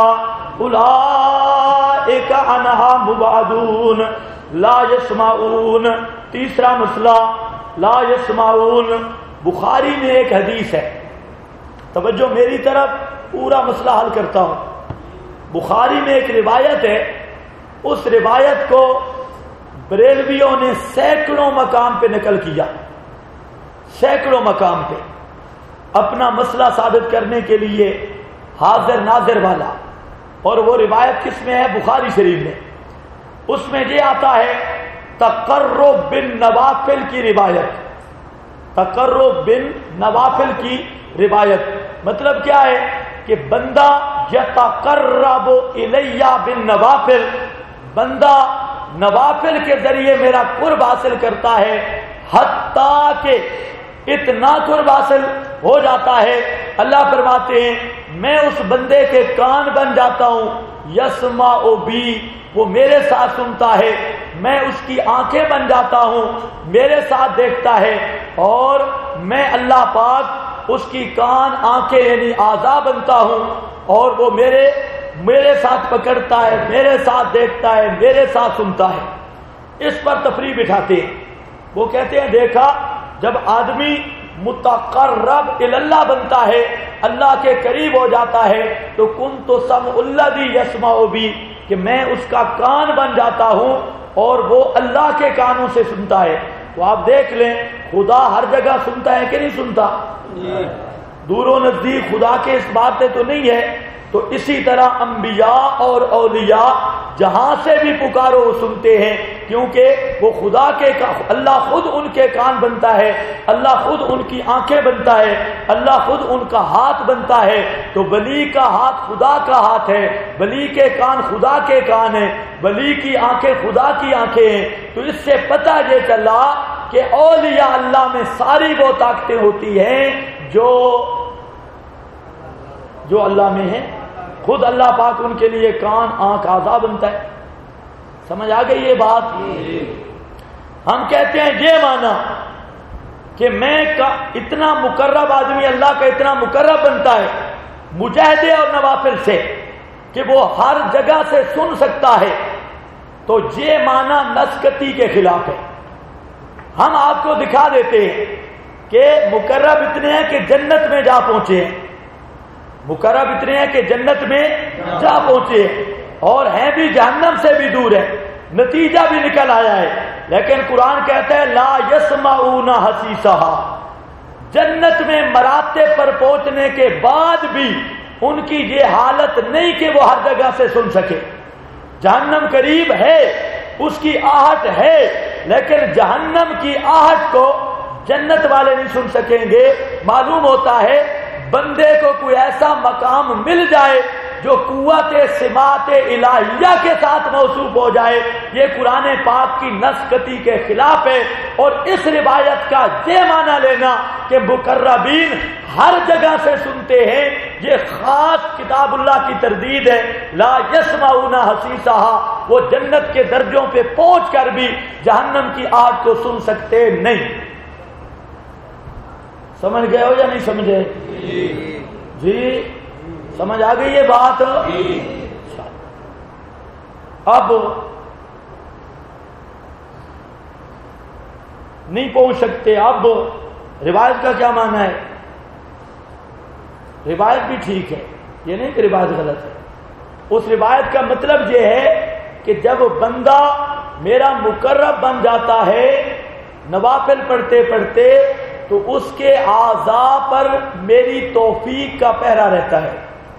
S2: اولئک عنہا مبعدون لا یسمعون. تیسرا مسئلہ لا یسمعون. بخاری میں ایک حدیث ہے، توجہ میری طرف، پورا مسئلہ حل کرتا ہوں. بخاری میں ایک روایت ہے، اس روایت کو بریلویوں نے سینکڑوں مقام پہ نقل کیا، سینکڑوں مقام پہ. اپنا مسئلہ ثابت کرنے کے لیے حاضر ناظر والا، اور وہ روایت کس میں ہے؟ بخاری شریف میں. اس میں یہ آتا ہے تقرب بن نوافل کی روایت. تقرب بن نوافل کی روایت مطلب کیا ہے کہ بندہ یتقرب الیہ بن نوافل، بندہ نوافل کے ذریعے میرا قرب حاصل کرتا ہے، حتیٰ کہ اتنا قرب حاصل ہو جاتا ہے، اللہ فرماتے ہیں میں اس بندے کے کان بن جاتا ہوں، یسمع بی، وہ میرے ساتھ سنتا ہے، میں اس کی آنکھیں بن جاتا ہوں، میرے ساتھ دیکھتا ہے، اور میں اللہ پاک اس کی کان آنکھیں یعنی اعضاء بنتا ہوں، اور وہ میرے ساتھ پکڑتا ہے، میرے ساتھ دیکھتا ہے، میرے ساتھ سنتا ہے. اس پر تفریح بٹھاتے ہیں. وہ کہتے ہیں دیکھا جب آدمی متقرب اللہ بنتا ہے، اللہ کے قریب ہو جاتا ہے، تو کنت سمع الذی یسمع بی، کہ میں اس کا کان بن جاتا ہوں اور وہ اللہ کے کانوں سے سنتا ہے. تو آپ دیکھ لیں خدا ہر جگہ سنتا ہے کہ نہیں سنتا؟ دور و نزدیک خدا کے اس بات سے تو نہیں ہے. تو اسی طرح انبیاء اور اولیاء جہاں سے بھی پکارو وہ سنتے ہیں، کیونکہ وہ خدا کے اللہ خود ان کے کان بنتا ہے، اللہ خود ان کی آنکھیں بنتا ہے، اللہ خود ان کا ہاتھ بنتا ہے. تو ولی کا ہاتھ خدا کا ہاتھ ہے، ولی کے کان خدا کے کان ہیں، ولی کی آنکھیں خدا کی آنکھیں ہیں. تو اس سے پتہ یہ چلا کہ اولیاء اللہ میں ساری وہ طاقتیں ہوتی ہیں جو اللہ میں ہیں. خود اللہ پاک ان کے لیے کان آنکھ اعضاء بنتا ہے. سمجھ آ گئی یہ بات؟ ہم کہتے ہیں یہ مانا کہ میں اتنا مقرب آدمی اللہ کا اتنا مقرب بنتا ہے مجاہدے اور نوافل سے کہ وہ ہر جگہ سے سن سکتا ہے. تو یہ مانا نسکتی کے خلاف ہے. ہم آپ کو دکھا دیتے ہیں کہ مقرب اتنے ہیں کہ جنت میں جا پہنچے ہیں، مقرب اتنے ہیں کہ جنت میں جا پہنچے ہیں، اور ہیں بھی جہنم سے بھی دور ہے، نتیجہ بھی نکل آیا ہے. لیکن قرآن کہتا ہے لا یسمعون حسیسہا، جنت میں مراتب پر پہنچنے کے بعد بھی ان کی یہ حالت نہیں کہ وہ ہر جگہ سے سن سکے. جہنم قریب ہے، اس کی آہٹ ہے، لیکن جہنم کی آہٹ کو جنت والے نہیں سن سکیں گے. معلوم ہوتا ہے بندے کو کوئی ایسا مقام مل جائے جو قوت سماعت الہیہ کے ساتھ موصوف ہو جائے. یہ قرآن پاک کی نسکتی کے خلاف ہے. اور اس روایت کا یہ معنی لینا کہ مقربین ہر جگہ سے سنتے ہیں، یہ خاص کتاب اللہ کی تردید ہے. لا یسمعون حسیسہا، وہ جنت کے درجوں پہ پہنچ کر بھی جہنم کی آگ کو سن سکتے نہیں. سمجھ گئے ہو یا نہیں سمجھے؟ جی سمجھ آ گئی یہ بات؟ اب نہیں پہنچ سکتے. اب روایت کا کیا معنی ہے؟ روایت بھی ٹھیک ہے، یہ نہیں کہ روایت غلط ہے. اس روایت کا مطلب یہ ہے کہ جب بندہ میرا مقرب بن جاتا ہے نوافل پڑھتے پڑھتے، تو اس کے اعضاء پر میری توفیق کا پہرا رہتا ہے،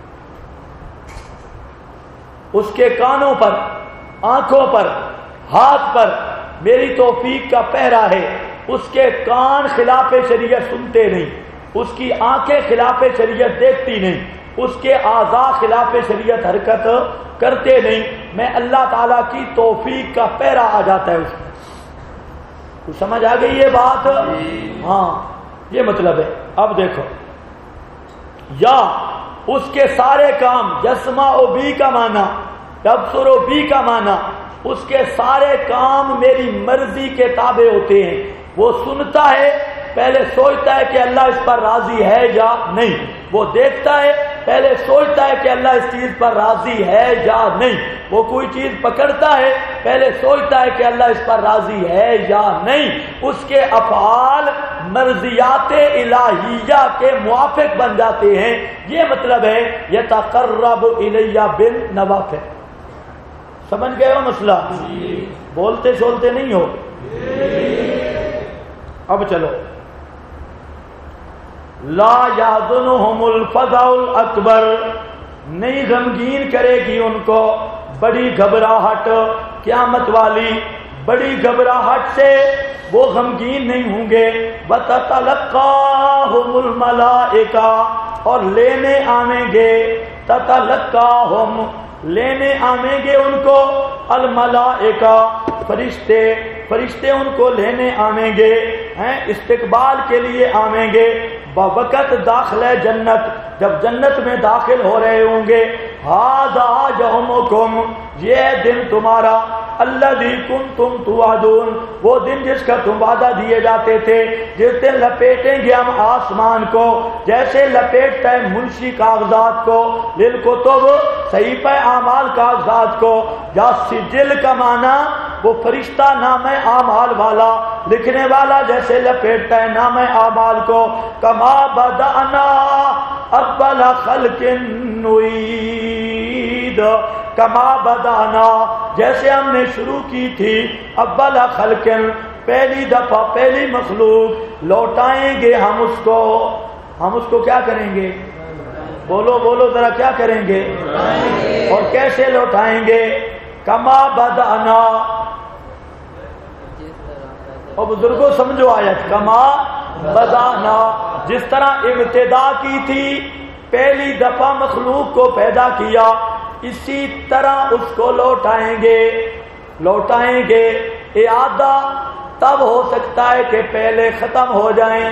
S2: اس کے کانوں پر، آنکھوں پر، ہاتھ پر میری توفیق کا پہرا ہے. اس کے کان خلاف شریعت سنتے نہیں، اس کی آنکھیں خلاف شریعت دیکھتی نہیں، اس کے اعضاء خلاف شریعت حرکت کرتے نہیں. میں اللہ تعالیٰ کی توفیق کا پہرا آ جاتا ہے اس میں. تو سمجھ آ گئی یہ بات؟ ہاں یہ مطلب ہے. اب دیکھو، یا اس کے سارے کام، یسمع بی کا معنی، یبصر بی کا معنی، اس کے سارے کام میری مرضی کے تابع ہوتے ہیں. وہ سنتا ہے، پہلے سوچتا ہے کہ اللہ اس پر راضی ہے یا نہیں. وہ دیکھتا ہے، پہلے سوچتا ہے کہ اللہ اس چیز پر راضی ہے یا نہیں. وہ کوئی چیز پکڑتا ہے، پہلے سوچتا ہے کہ اللہ اس پر راضی ہے یا نہیں. اس کے افعال مرضیات الہیہ کے موافق بن جاتے ہیں. یہ مطلب ہے یتقرب الیہ بالنوافل. سمجھ گئے ہو مسئلہ؟ بولتے سولتے نہیں ہو. اب چلو، لا یحزنہم الفزع الاکبر، نہیں غمگین کرے گی ان کو بڑی گھبراہٹ، قیامت والی بڑی گھبراہٹ سے وہ غمگین نہیں ہوں گے۔ وَتَتَلَقَّاهُمُ الْمَلَائِكَةُ، اور لینے آویں گے، تَتَلَقَّاهُمْ لینے آویں گے ان کو، الملائکہ فرشتے، فرشتے ان کو لینے آویں گے، ہیں استقبال کے لیے آویں گے بوقت داخلہ جنت، جب جنت میں داخل ہو رہے ہوں گے۔ ھذا یومکم، یہ دن تمہارا، الذی کنتم توعدون، وہ دن جس کا تم وعدہ دیے جاتے تھے، جس دن لپیٹیں گے ہم آسمان کو جیسے لپیٹتا ہے منشی کاغذات کو، للکتب صحیفہ اعمال کاغذات کو، یا سجل کا معنی وہ فرشتہ نام اعمال والا، لکھنے والا جیسے لپیٹتا ہے نام اعمال کو۔ کما بدأنا اول خلق نعید، کما بدأنا جیسے ہم نے شروع کی تھی، اول خلق پہلی دفعہ پہلی مخلوق، لوٹائیں گے ہم اس کو، ہم اس کو کیا کریں گے؟ بولو بولو ذرا، کیا کریں گے اور کیسے لوٹائیں گے؟ کما بدأنا، اور بزرگوں سمجھو آیت، کما بدأنا، جس طرح ابتدا کی تھی، پہلی دفعہ مخلوق کو پیدا کیا، اسی طرح اس کو لوٹائیں گے، لوٹائیں گے۔ اعادہ تب ہو سکتا ہے کہ پہلے ختم ہو جائیں،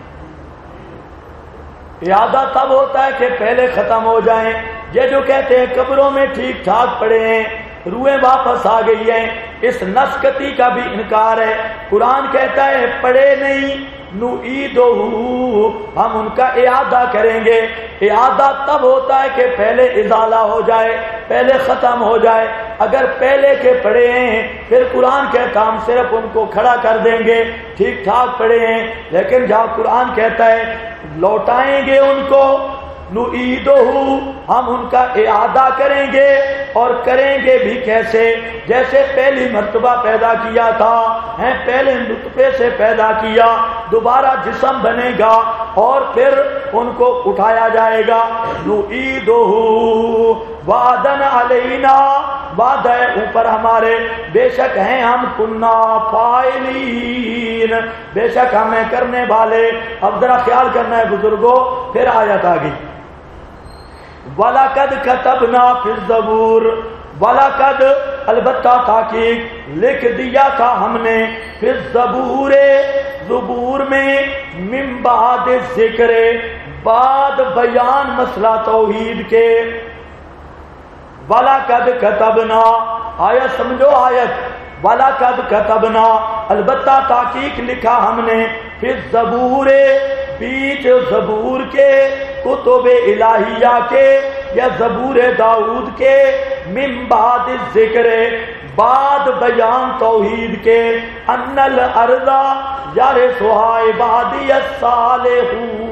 S2: اعادہ تب ہوتا ہے کہ پہلے ختم ہو جائیں۔ یہ جو کہتے ہیں قبروں میں ٹھیک ٹھاک پڑے ہیں، روحیں واپس آ گئی ہیں، اس نسکتی کا بھی انکار ہے۔ قرآن کہتا ہے پڑے نہیں، نعیدہ، ہم ان کا اعادہ کریں گے۔ اعادہ تب ہوتا ہے کہ پہلے ازالہ ہو جائے، پہلے ختم ہو جائے۔ اگر پہلے کے پڑے ہیں پھر قرآن کہتا ہم صرف ان کو کھڑا کر دیں گے، ٹھیک ٹھاک پڑے ہیں، لیکن جہاں قرآن کہتا ہے لوٹائیں گے ان کو، نعیدہ، ہم ان کا اعادہ کریں گے، اور کریں گے بھی کیسے؟ جیسے پہلی مرتبہ پیدا کیا تھا، ہیں پہلے نطفے سے پیدا کیا، دوبارہ جسم بنے گا اور پھر ان کو اٹھایا جائے گا۔ نعیدہ وعدن علینا، وعدہ اوپر ہمارے، بے شک ہیں ہم کنا فاعلین، بے شک ہمیں کرنے والے۔ اب ذرا خیال کرنا ہے بزرگوں، پھر آیت آگئی، وَلَقَدْ كَتَبْنَا فِي الزَّبُورِ، وَلَقَدْ البتہ تحقیق لکھ دیا تھا ہم نے، فِي الزَّبُورِ زبور میں، من بعد ذکر بعد بیان مسئلہ توحید کے، وَلَقَدْ كَتَبْنَا، آیت سمجھو آیت، وَلَقَدْ كَتَبْنَا البتہ تحقیق لکھا ہم نے، فِي الزَّبُورِ بیچ زبور کے، کتب الہیہ کے یا زبور داؤد کے، من بعد ذکر بعد بیان توحید کے، ان الارض یرثها عبادی الصالحون،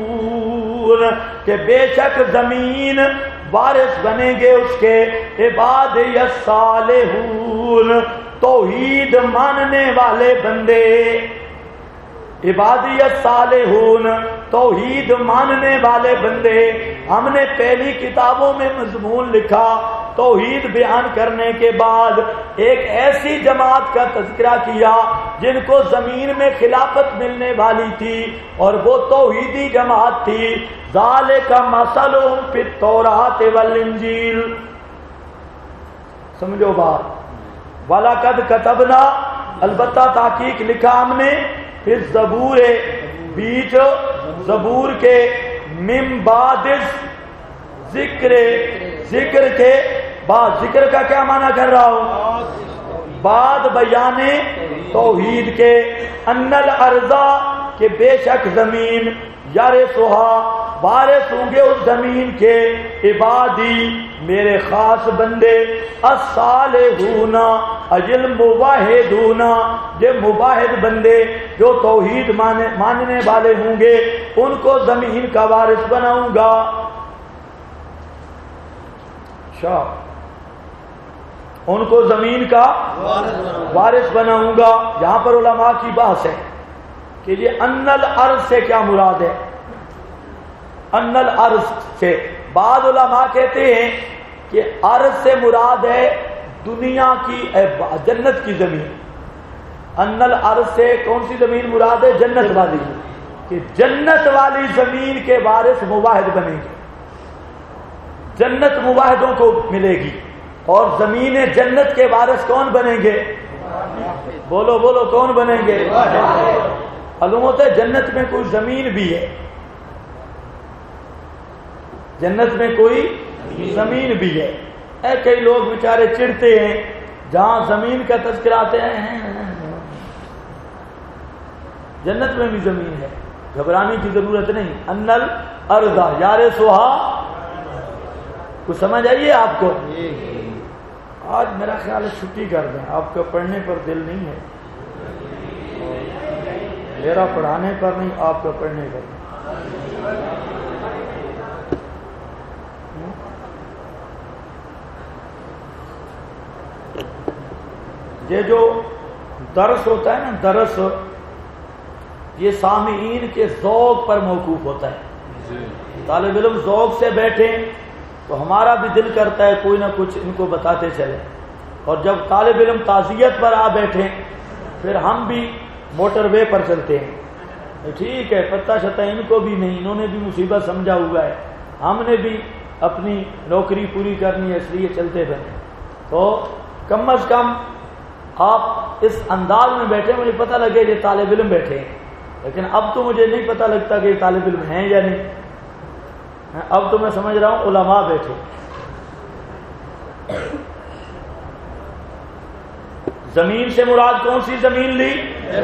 S2: کہ بے شک زمین وارث بنیں گے اس کے عبادی الصالحون، توحید ماننے والے بندے، عبادی الصالحون توحید ماننے والے بندے۔ ہم نے پہلی کتابوں میں مضمون لکھا، توحید بیان کرنے کے بعد ایک ایسی جماعت کا تذکرہ کیا جن کو زمین میں خلافت ملنے والی تھی، اور وہ توحیدی جماعت تھی۔ ذالک مثلہم فی التوراۃ والانجیل، سمجھو بات، وَلَقَدْ كَتَبْنَا البتہ تحقیق لکھا ہم نے، پھر زبور بیچ زبور کے، من بعد ذکر ذکر کے بعد، ذکر کا کیا معنی کر رہا ہوں؟ بعد بیان توحید کے، ان الارض کہ بے شک زمین، یرثها وارث ہوں گے اس زمین کے، عبادی میرے خاص بندے، الصالحون اجل موحدون یہ مواحد بندے جو توحید ماننے والے ہوں گے، ان کو زمین کا وارث بناؤں گا۔ ان کو زمین کا وارث بناؤں گا۔ یہاں پر علماء کی بحث ہے کہ یہ ان الارض سے کیا مراد ہے؟ ان الارض سے بعض علماء کہتے ہیں کہ ارض سے مراد ہے دنیا کی جنت کی زمین. ان الارض سے کون سی زمین مراد ہے؟ جنت والی، کہ جنت والی زمین کے وارث مواحد بنیں گے، جنت مواحدوں کو ملے گی. اور زمین جنت کے وارث کون بنیں گے؟ بولو بولو کون بنیں گے؟ معلوم ہوتا ہے جنت میں کوئی زمین بھی ہے، جنت میں کوئی زمین بھی ہے. کئی لوگ بیچارے چڑھتے ہیں جہاں زمین کا تذکرہ آتے ہیں، جنت میں بھی زمین ہے، گھبرانے کی ضرورت نہیں. ان الارض یارثھا، کچھ سمجھ آئیے آپ کو؟ آج میرا خیال ہے چھٹی کر دیں، آپ کا پڑھنے پر دل نہیں ہے، میرا پڑھانے پر نہیں، آپ کا پڑھنے پر. یہ جو درس ہوتا ہے نا، درس یہ سامعین کے ذوق پر موقوف ہوتا ہے. طالب علم ذوق سے بیٹھیں تو ہمارا بھی دل کرتا ہے کوئی نہ کچھ ان کو بتاتے چلے، اور جب طالب علم تعزیت پر آ بیٹھیں پھر ہم بھی موٹر وے پر چلتے ہیں. ٹھیک ہے، پتہ شتہ ان کو بھی نہیں، انہوں نے بھی مصیبت سمجھا ہوا ہے، ہم نے بھی اپنی نوکری پوری کرنی ہے، اس لیے چلتے رہیں. تو کم از کم آپ اس انداز میں بیٹھے، مجھے پتہ لگے یہ طالب علم بیٹھے ہیں. لیکن اب تو مجھے نہیں پتہ لگتا کہ یہ طالب علم ہیں یا نہیں، اب تو میں سمجھ رہا ہوں علماء بیٹھے. زمین سے مراد کون سی زمین لی؟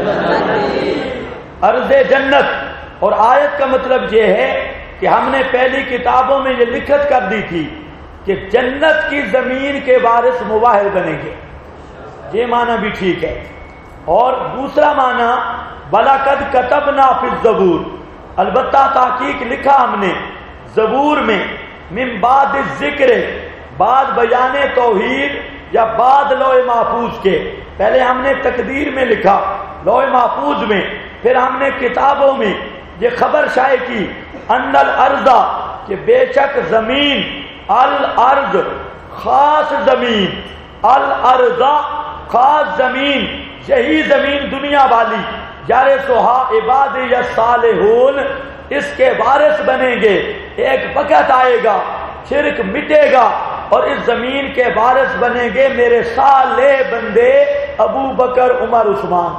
S2: ارض جنت. اور آیت کا مطلب یہ ہے کہ ہم نے پہلی کتابوں میں یہ لکھت کر دی تھی کہ جنت کی زمین کے وارث مواہد بنیں گے. یہ معنی بھی ٹھیک ہے. اور دوسرا معنی بَلَقَدْ كَتَبْنَا فِي الزَّبُورِ، البتہ تحقیق لکھا ہم نے زبور میں، من بعد الذکر، بعد بیان توحید یا بعد لوح محفوظ کے. پہلے ہم نے تقدیر میں لکھا لوح محفوظ میں، پھر ہم نے کتابوں میں یہ خبر شائع کی ان الارض، کہ بے شک زمین، الارض خاص زمین، الارض خاص زمین، یہی زمین دنیا والی، یارثھا عبادی الصالحون، اس کے وارث بنیں گے. ایک وقت آئے گا شرک مٹے گا اور اس زمین کے وارث بنیں گے میرے صالح بندے ابو بکر عمر عثمان.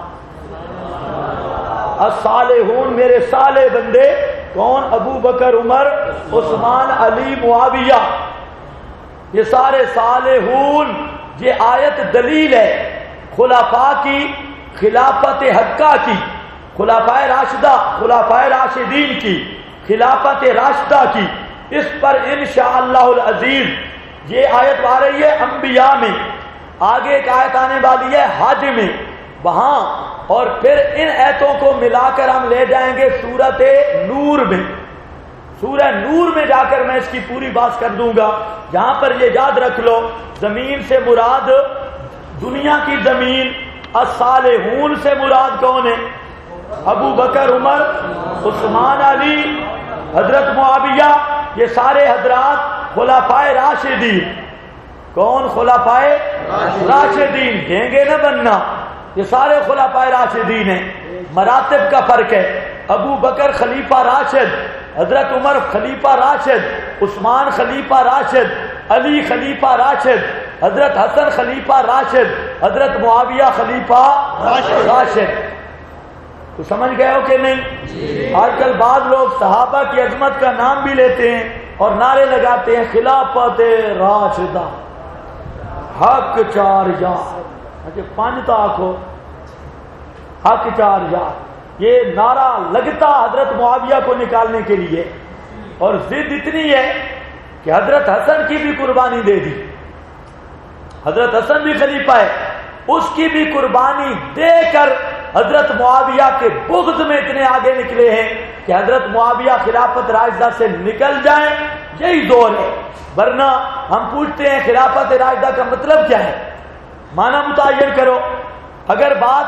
S2: الصالحون میرے صالح بندے کون؟ ابو بکر عمر عثمان علی معاویہ، یہ سارے صالحون. یہ آیت دلیل ہے خلفاء کی خلافت حقہ کی، خلفائے راشدہ، خلفائے راشدین کی خلافت راشدہ کی. اس پر انشاءاللہ العزیز یہ آیت آ رہی ہے انبیاء میں، آگے ایک آیت آنے والی ہے حج میں وہاں، اور پھر ان آیتوں کو ملا کر ہم لے جائیں گے سورۃ نور میں. سورہ نور میں جا کر میں اس کی پوری بات کر دوں گا. یہاں پر یہ یاد رکھ لو، زمین سے مراد دنیا کی زمین، الصالحون سے مراد کون ہے؟ ابو بکر عمر عثمان علی حضرت معاویہ، یہ سارے حضرات خلفائے راشدین. کون؟ خلفائے راشدین. گھینگے نہ بننا، یہ سارے خلفائے راشدین ہیں. مراتب کا فرق ہے، ابو بکر خلیفہ راشد، حضرت عمر خلیفہ راشد، عثمان خلیفہ راشد، علی خلیفہ راشد، حضرت حسن خلیفہ راشد، حضرت معاویہ خلیفہ راشد. تو سمجھ گئے ہو کہ نہیں؟ آج کل بعض لوگ صحابہ کی عظمت کا نام بھی لیتے ہیں اور نعرے لگاتے ہیں خلافت راشدہ، حق چار یار، پانچتا آنکھو حق چار یار. یہ نعرہ لگتا حضرت معاویہ کو نکالنے کے لیے، اور ضد اتنی ہے کہ حضرت حسن کی بھی قربانی دے دی. حضرت حسن بھی خلیفہ ہے، اس کی بھی قربانی دے کر حضرت معاویہ کے بغض میں اتنے آگے نکلے ہیں کہ حضرت معاویہ خلافت راشدہ سے نکل جائیں، یہی زور ہے. ورنہ ہم پوچھتے ہیں خلافت راشدہ کا مطلب کیا ہے؟ معنی متعین کرو. اگر بات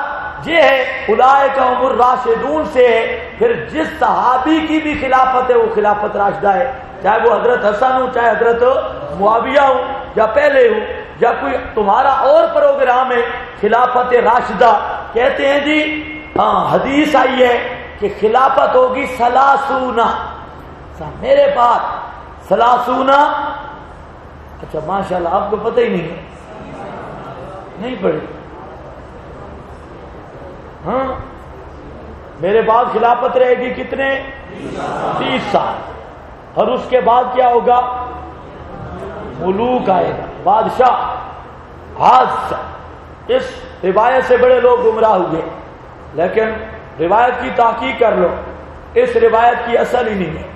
S2: یہ ہے اولئک هم الراشدون سے ہے. پھر جس صحابی کی بھی خلافت ہے وہ خلافت راشدہ ہے، چاہے وہ حضرت حسن ہو، چاہے حضرت معاویہ ہو، یا پہلے ہو، یا کوئی تمہارا اور پروگرام ہے خلافت راشدہ. کہتے ہیں جی ہاں حدیث آئی ہے کہ خلافت ہوگی 30. میرے پاس 30. اچھا ماشاءاللہ آپ کو پتہ ہی نہیں ہے، نہیں پڑھی. ہاں میرے بعد خلافت رہے گی کتنے؟ 30 سال. اور اس کے بعد کیا ہوگا؟ ملوک آئے گا، بادشاہ. حادثہ اس روایت سے بڑے لوگ گمراہ ہوئے، لیکن روایت کی تحقیق کر لو، اس روایت کی اصل ہی نہیں ہے،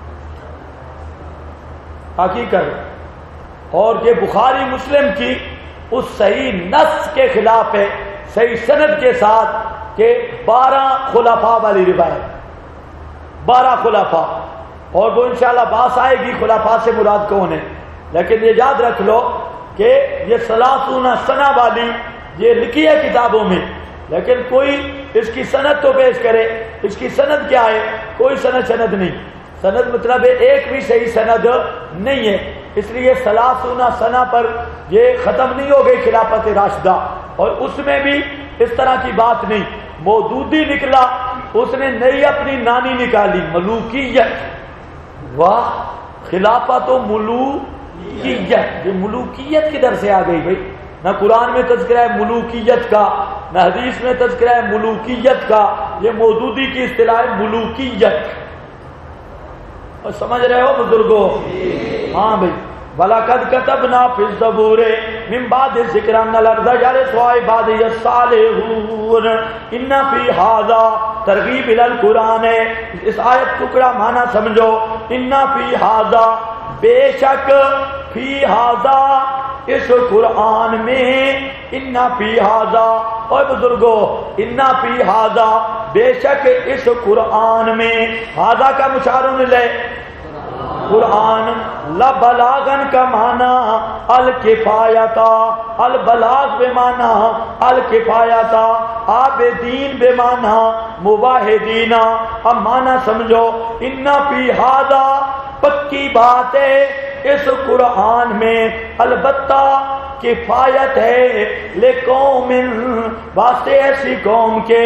S2: تحقیق کر لو. اور یہ بخاری مسلم کی اس صحیح نص کے خلاف ہے، صحیح سند کے ساتھ، کہ 12 خلفاء والی روایت. 12 خلفاء، اور وہ انشاءاللہ باس آئے گی خلفاء سے مراد کون ہے. لیکن یہ یاد رکھ لو کہ یہ 30 سنہ والی یہ لکھی ہے کتابوں میں، لیکن کوئی اس کی سند تو پیش کرے. اس کی سند کیا ہے؟ کوئی سند نہیں. سند مطلب ہے ایک بھی صحیح سند نہیں ہے. اس لیے 30 سنہ پر یہ ختم نہیں ہو گئی خلافت راشدہ. اور اس میں بھی اس طرح کی بات نہیں. مودودی نکلا، اس نے نئی اپنی نانی نکالی، ملوکیت. واہ، خلافت و ملوکیت. یہ ملوکیت کدھر سے آ گئی بھائی؟ نہ قرآن میں تذکرہ ہے ملوکیت کا، نہ حدیث میں تذکرہ ہے ملوکیت کا. یہ مودودی کی اصطلاح ہے ملوکیت. اور سمجھ رہے ہو بزرگوں؟ ہاں بھائی. وَلَقَدْ كَتَبْنَا فِي الزَّبُورِ مِن بَعْدِ الذِّكْرِ أَنَّ الْأَرْضَ يَرِثُهَا عِبَادِيَ الصَّالِحُونَ إِنَّ فِي هَذَا ترغیب إِلَى الْقُرْآنِ. اس آیت ٹکڑا معنی سمجھو. إِنَّ فِي هَذَا، بے شک، فی هَذَا اس قرآن میں، إِنَّ فِي هَذَا، اور بزرگوں إِنَّ فِي هَذَا بے شک اس قرآن میں، هذا کا مشار الیہ قرآن، لبلاغن کا معنی الکفایتا، البلاغ بے معنی الکفایتا، عابدین بے معنی مواحدین. اب معنی سمجھو. ان فی ھذا، پکی بات ہے اس قرآن میں، البتہ کفایت ہے لقوم، واسطے ایسی قوم کے،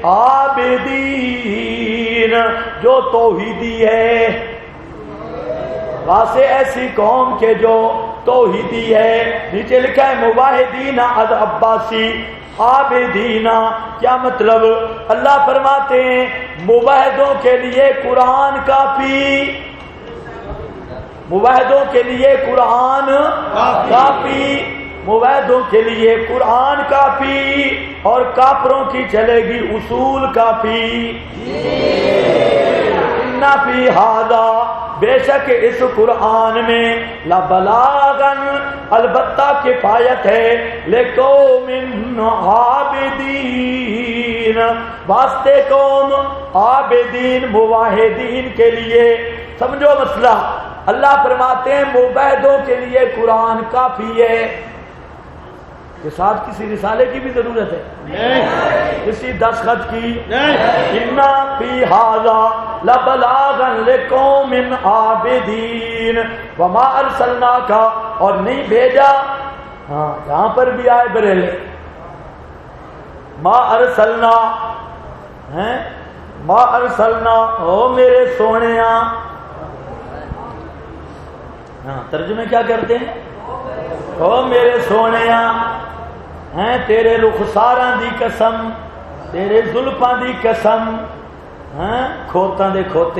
S2: عابدین جو توحیدی ہے، واسطے ایسی قوم کے جو توحیدی ہے. نیچے لکھا ہے مواحدین از عباسی، عابدین. کیا مطلب؟ اللہ فرماتے ہیں مواحدوں کے لیے قرآن کافی، مواحدوں کے لیے قرآن کافی، مواحدوں کے لیے قرآن کافی، اور کافروں کی چلے گی اصول کافی. ان فی ھذا، بے شک اس قرآن میں، لبلاغن، البتہ کفایت ہے، لقوم عابدین، واسطے قوم عابدین مواحدین کے لیے. سمجھو مسئلہ. اللہ فرماتے ہیں مباحدوں کے لیے قرآن کافی ہے. کے ساتھ کسی رسالے کی بھی ضرورت ہے نہیں، کسی دستخط کی نہیں. انا فی ھذا لبلاغا لقوم عابدین وما ارسلناک، اور نہیں بھیجا. ہاں یہاں پر بھی آئے بریلے، ما ارسلنا ہیں، ما ارسلنا، او میرے سونیاں. ہاں ترجمے کیا کرتے ہیں؟ او میرے سونیاں ہیں، تیرے رخساراں دی قسم، تیرے زلفاں دی قسم، ہیں کھوتاں دے کھوتے.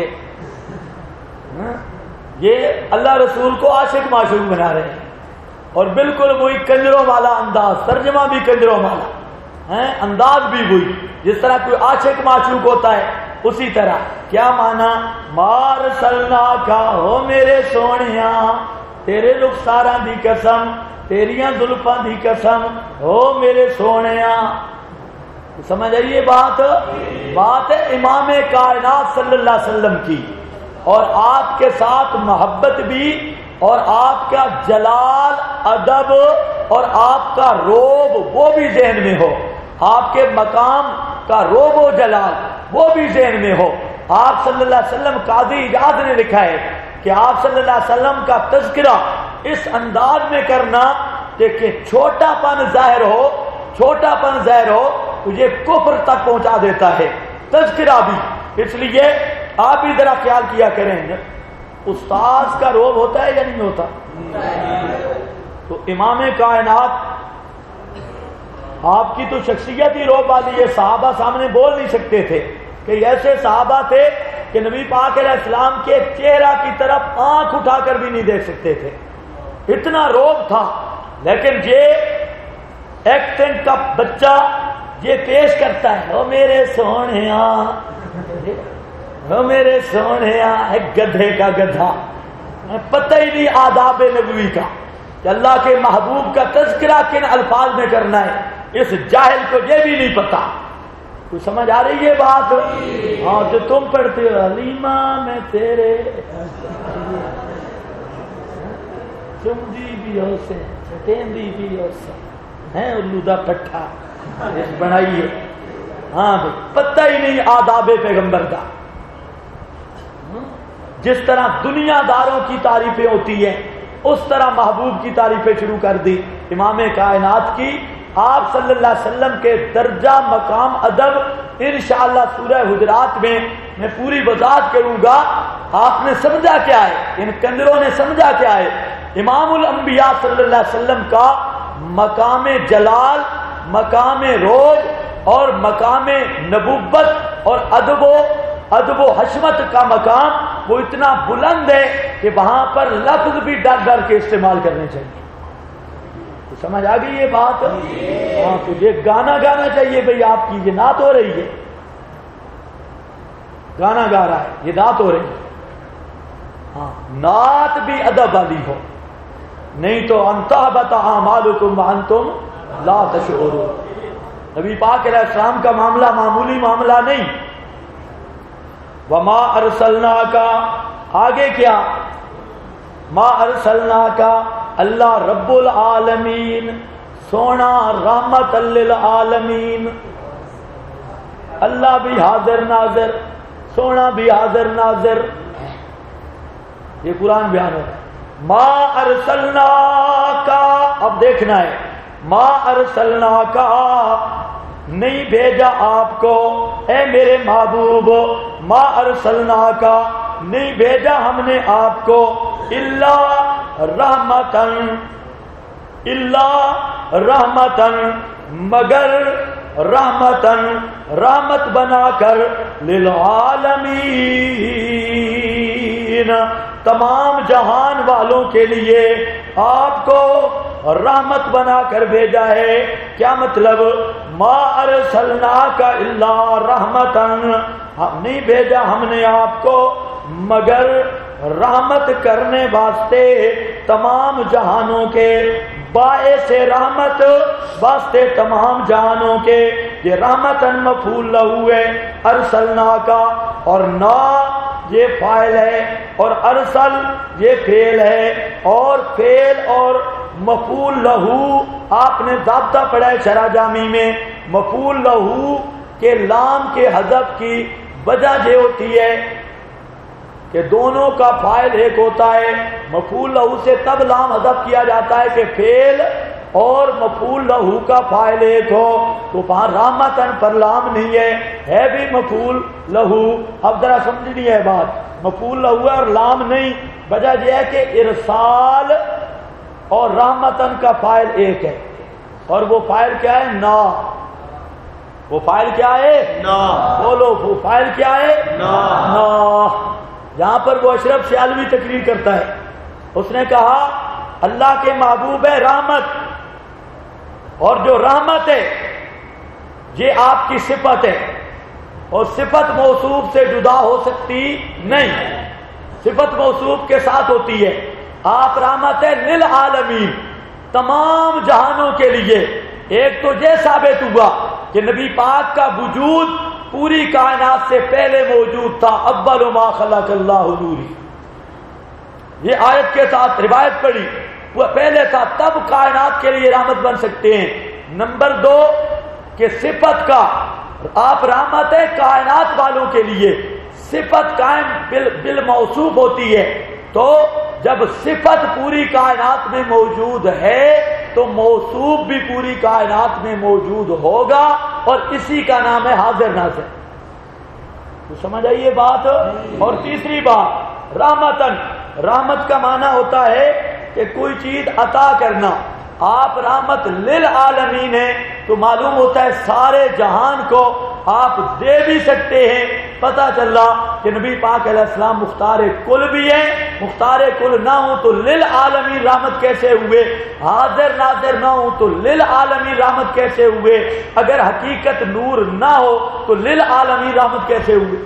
S2: یہ اللہ رسول کو عاشق معشوق بنا رہے ہیں، اور بالکل وہی کنجروں والا انداز، ترجمہ بھی کنجروں والا ہیں، انداز بھی وہی جس طرح کوئی عاشق معشوق ہوتا ہے اسی طرح. کیا مانا؟ مار سلنا کا، ہو میرے سونیاں، تیرے رخساراں دی قسم، تیریاں زلفاں دی قسم، ہو میرے سونیاں. سمجھ آئیے بات؟ بات ہے امام کائنات صلی اللہ علیہ وسلم کی، اور آپ کے ساتھ محبت بھی، اور آپ کا جلال، ادب، اور آپ کا روب وہ بھی ذہن میں ہو. آپ کے مقام کا روب و جلال وہ بھی ذہن میں ہو. آپ صلی اللہ علیہ وسلم قاضی اجاز نے لکھا ہے کہ آپ صلی اللہ علیہ وسلم کا تذکرہ اس انداز میں کرنا کہ چھوٹا پن ظاہر ہو تجھے کفر تک پہنچا دیتا ہے تذکرہ بھی. اس لیے آپ بھی ذرا خیال کیا کریں استاذ کا روب ہوتا ہے یا نہیں ہوتا؟ تو امام کائنات آپ کی تو شخصیت ہی روب والی ہے. صحابہ سامنے بول نہیں سکتے تھے کہ ایسے صحابہ تھے کہ نبی پاک علیہ السلام کے چہرہ کی طرف آنکھ اٹھا کر بھی نہیں دیکھ سکتے تھے, اتنا روب تھا. لیکن یہ ایکسنٹ کا بچہ یہ پیش کرتا ہے او میرے سونیا ایک گدھے کا گدھا, پتہ ہی نہیں آداب نبوی کا کہ اللہ کے محبوب کا تذکرہ کن الفاظ میں کرنا ہے. اس جاہل کو یہ بھی نہیں پتا. تو سمجھ آ رہی ہے بات؟ ہاں جو تم پڑھتے ہو حلیمہ میں تیرے چمدی بھی ہو سے چٹیندی بھی ہو سے ہیں الو دا پٹھا بنائی ہے. ہاں بھائی پتہ ہی نہیں آداب پیغمبر کا. جس طرح دنیا داروں کی تعریفیں ہوتی ہیں اس طرح محبوب کی تعریفیں شروع کر دی امام کائنات کی. آپ صلی اللہ علیہ وسلم کے درجہ مقام ادب انشاءاللہ سورہ حجرات میں پوری وضاحت کروں گا. آپ نے سمجھا کیا ہے, ان کنجروں نے سمجھا کیا ہے؟ امام الانبیاء صلی اللہ علیہ وسلم کا مقام جلال, مقام روج اور مقام نبوت اور ادب و حشمت کا مقام وہ اتنا بلند ہے کہ وہاں پر لفظ بھی ڈر ڈر کے استعمال کرنے چاہیے. تو سمجھ آ گئی یہ بات؟ ہاں تو یہ گانا گانا چاہیے بھئی. آپ کی یہ نعت ہو رہی ہے, گانا گا رہا ہے, یہ نعت ہو رہی ہے. ہاں نعت بھی ادب والی ہو, نہیں تو انتہبت اعمالکم وانتم لا تشعرون. نبی پاک علیہ السلام کا معاملہ معمولی معاملہ نہیں. وما ارسلناک, آگے کیا؟ ما ارسلناک, اللہ رب العالمین سونا رحمت للعالمین. اللہ بھی حاضر ناظر, سونا بھی حاضر ناظر. یہ قرآن بیان ہے. ما ارسلناک, اب دیکھنا ہے, ما ارسلناک نہیں بھیجا آپ کو اے میرے محبوب, ما ارسلناک نہیں بھیجا ہم نے آپ کو الا رحمتن مگر رحمت بنا کر للعالمین تمام جہان والوں کے لیے آپ کو رحمت بنا کر بھیجا ہے. کیا مطلب؟ ما ارسلناک الا رحمتن, نہیں بھیجا ہم نے آپ کو مگر رحمت کرنے واسطے تمام جہانوں کے, باعث رحمت واسطے تمام جہانوں کے. یہ رحمتن مفعول لہو ہے ارسلناک, اور نا یہ فاعل ہے اور ارسل یہ فعل ہے. اور فعل اور مفعول لہو آپ نے ضابطہ پڑھا ہے شرح جامی میں. مفعول لہو کے لام کے حذف کی وجہ یہ ہوتی ہے کہ دونوں کا فاعل ایک ہوتا ہے. مفعول لہو سے تب لام حذف کیا جاتا ہے کہ فعل اور مفعول لہو کا فاعل ایک ہو. تو وہاں رحمتن پر لام نہیں ہے بھی مفعول لہو. اب ذرا سمجھنی ہے بات, مفعول لہو ہے اور لام نہیں. وجہ یہ ہے کہ ارسال اور رحمتن کا فاعل ایک ہے, اور وہ فاعل کیا ہے؟ نا. وہ فاعل کیا ہے؟ نا. بولو وہ فاعل کیا ہے؟ نا. یہاں پر وہ اشرف سیالوی تقریر کرتا ہے, اس نے کہا اللہ کے محبوب ہے رحمت, اور جو رحمت ہے یہ آپ کی صفت ہے, اور صفت موصوف سے جدا ہو سکتی نہیں, صفت موصوف کے ساتھ ہوتی ہے. آپ رحمت ہے للعالمین, تمام جہانوں کے لیے. ایک تو یہ ثابت ہوا کہ نبی پاک کا وجود پوری کائنات سے پہلے موجود تھا. اول ما خلق اللہ نوری, یہ آیت کے ساتھ روایت پڑھی, وہ پہلے تھا, تب کائنات کے لیے رحمت بن سکتے ہیں. نمبر 2 کہ صفت کا آپ رحمت ہے کائنات والوں کے لیے، صفت قائم بالموصوف ہوتی ہے، تو جب صفت پوری کائنات میں موجود ہے تو موصوف بھی پوری کائنات میں موجود ہوگا، اور اسی کا نام ہے حاضر ناظر۔ تو سمجھ آئیے بات۔ اور تیسری بات، رحمتن، رحمت کا معنی ہوتا ہے کہ کوئی چیز عطا کرنا۔ آپ رحمت للعالمین ہیں تو معلوم ہوتا ہے سارے جہان کو آپ دے بھی سکتے ہیں۔ پتہ چلا کہ نبی پاک علیہ السلام مختار کل بھی ہیں، مختار کل نہ ہوں تو للعالمین رحمت کیسے ہوئے؟ حاضر ناظر نہ ہوں تو للعالمین رحمت کیسے ہوئے؟ اگر حقیقت نور نہ ہو تو للعالمین رحمت کیسے ہوئے؟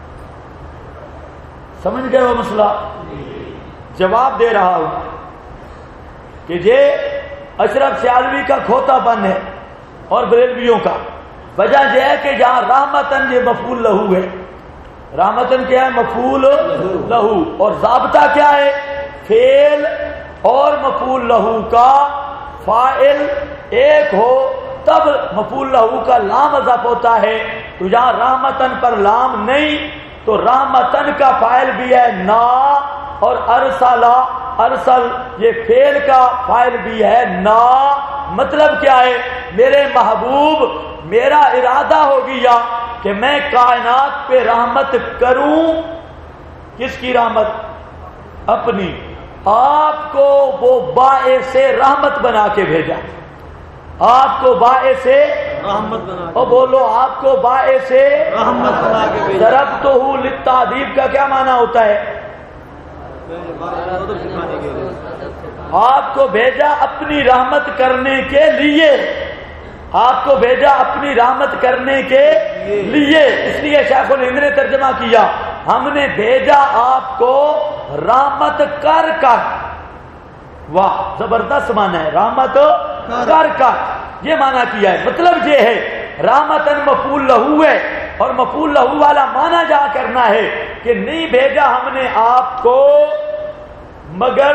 S2: سمجھ گئے وہ مسئلہ؟ جواب دے رہا ہوں کہ یہ اشرف سیالوی کا کھوتا پن ہے اور بریلویوں کا۔ وجہ یہ ہے کہ یہاں رحمتن یہ مفعول لہو ہے۔ رحمتن کیا ہے؟ مفعول لہو۔ اور ضابطہ کیا ہے؟ فعل اور مفعول لہو کا فاعل ایک ہو تب مفعول لہو کا لام اضافہ ہوتا ہے۔ تو یہاں رحمتن پر لام نہیں، تو رحمتن کا فاعل بھی ہے نا، اور ارسلا، ارسل یہ فعل کا فاعل بھی ہے نا۔ مطلب کیا ہے؟ میرے محبوب، میرا ارادہ ہو گیا کہ میں کائنات پہ رحمت کروں۔ کس کی رحمت؟ اپنی۔ آپ کو وہ باعث رحمت بنا کے بھیجا، آپ کو باعث
S1: رحمت بنا
S2: اور بولو آپ کو باعث
S1: رحمت بنا کے بھیجا۔
S2: ضربتہ للتعذیب کا کیا معنی ہوتا ہے؟ آپ کو بھیجا اپنی رحمت کرنے کے لیے، آپ کو بھیجا اپنی رحمت کرنے کے لیے۔ اس لیے شیخ الہند نے ترجمہ کیا، ہم نے بھیجا آپ کو رحمت کر کر۔ واہ زبردست معنی ہے، رحمت کر کر، یہ معنی کیا ہے۔ مطلب یہ ہے رحمتن مفعول لہو ہے، اور مفعول لہو والا معنی جا کرنا ہے کہ نہیں بھیجا ہم نے آپ کو مگر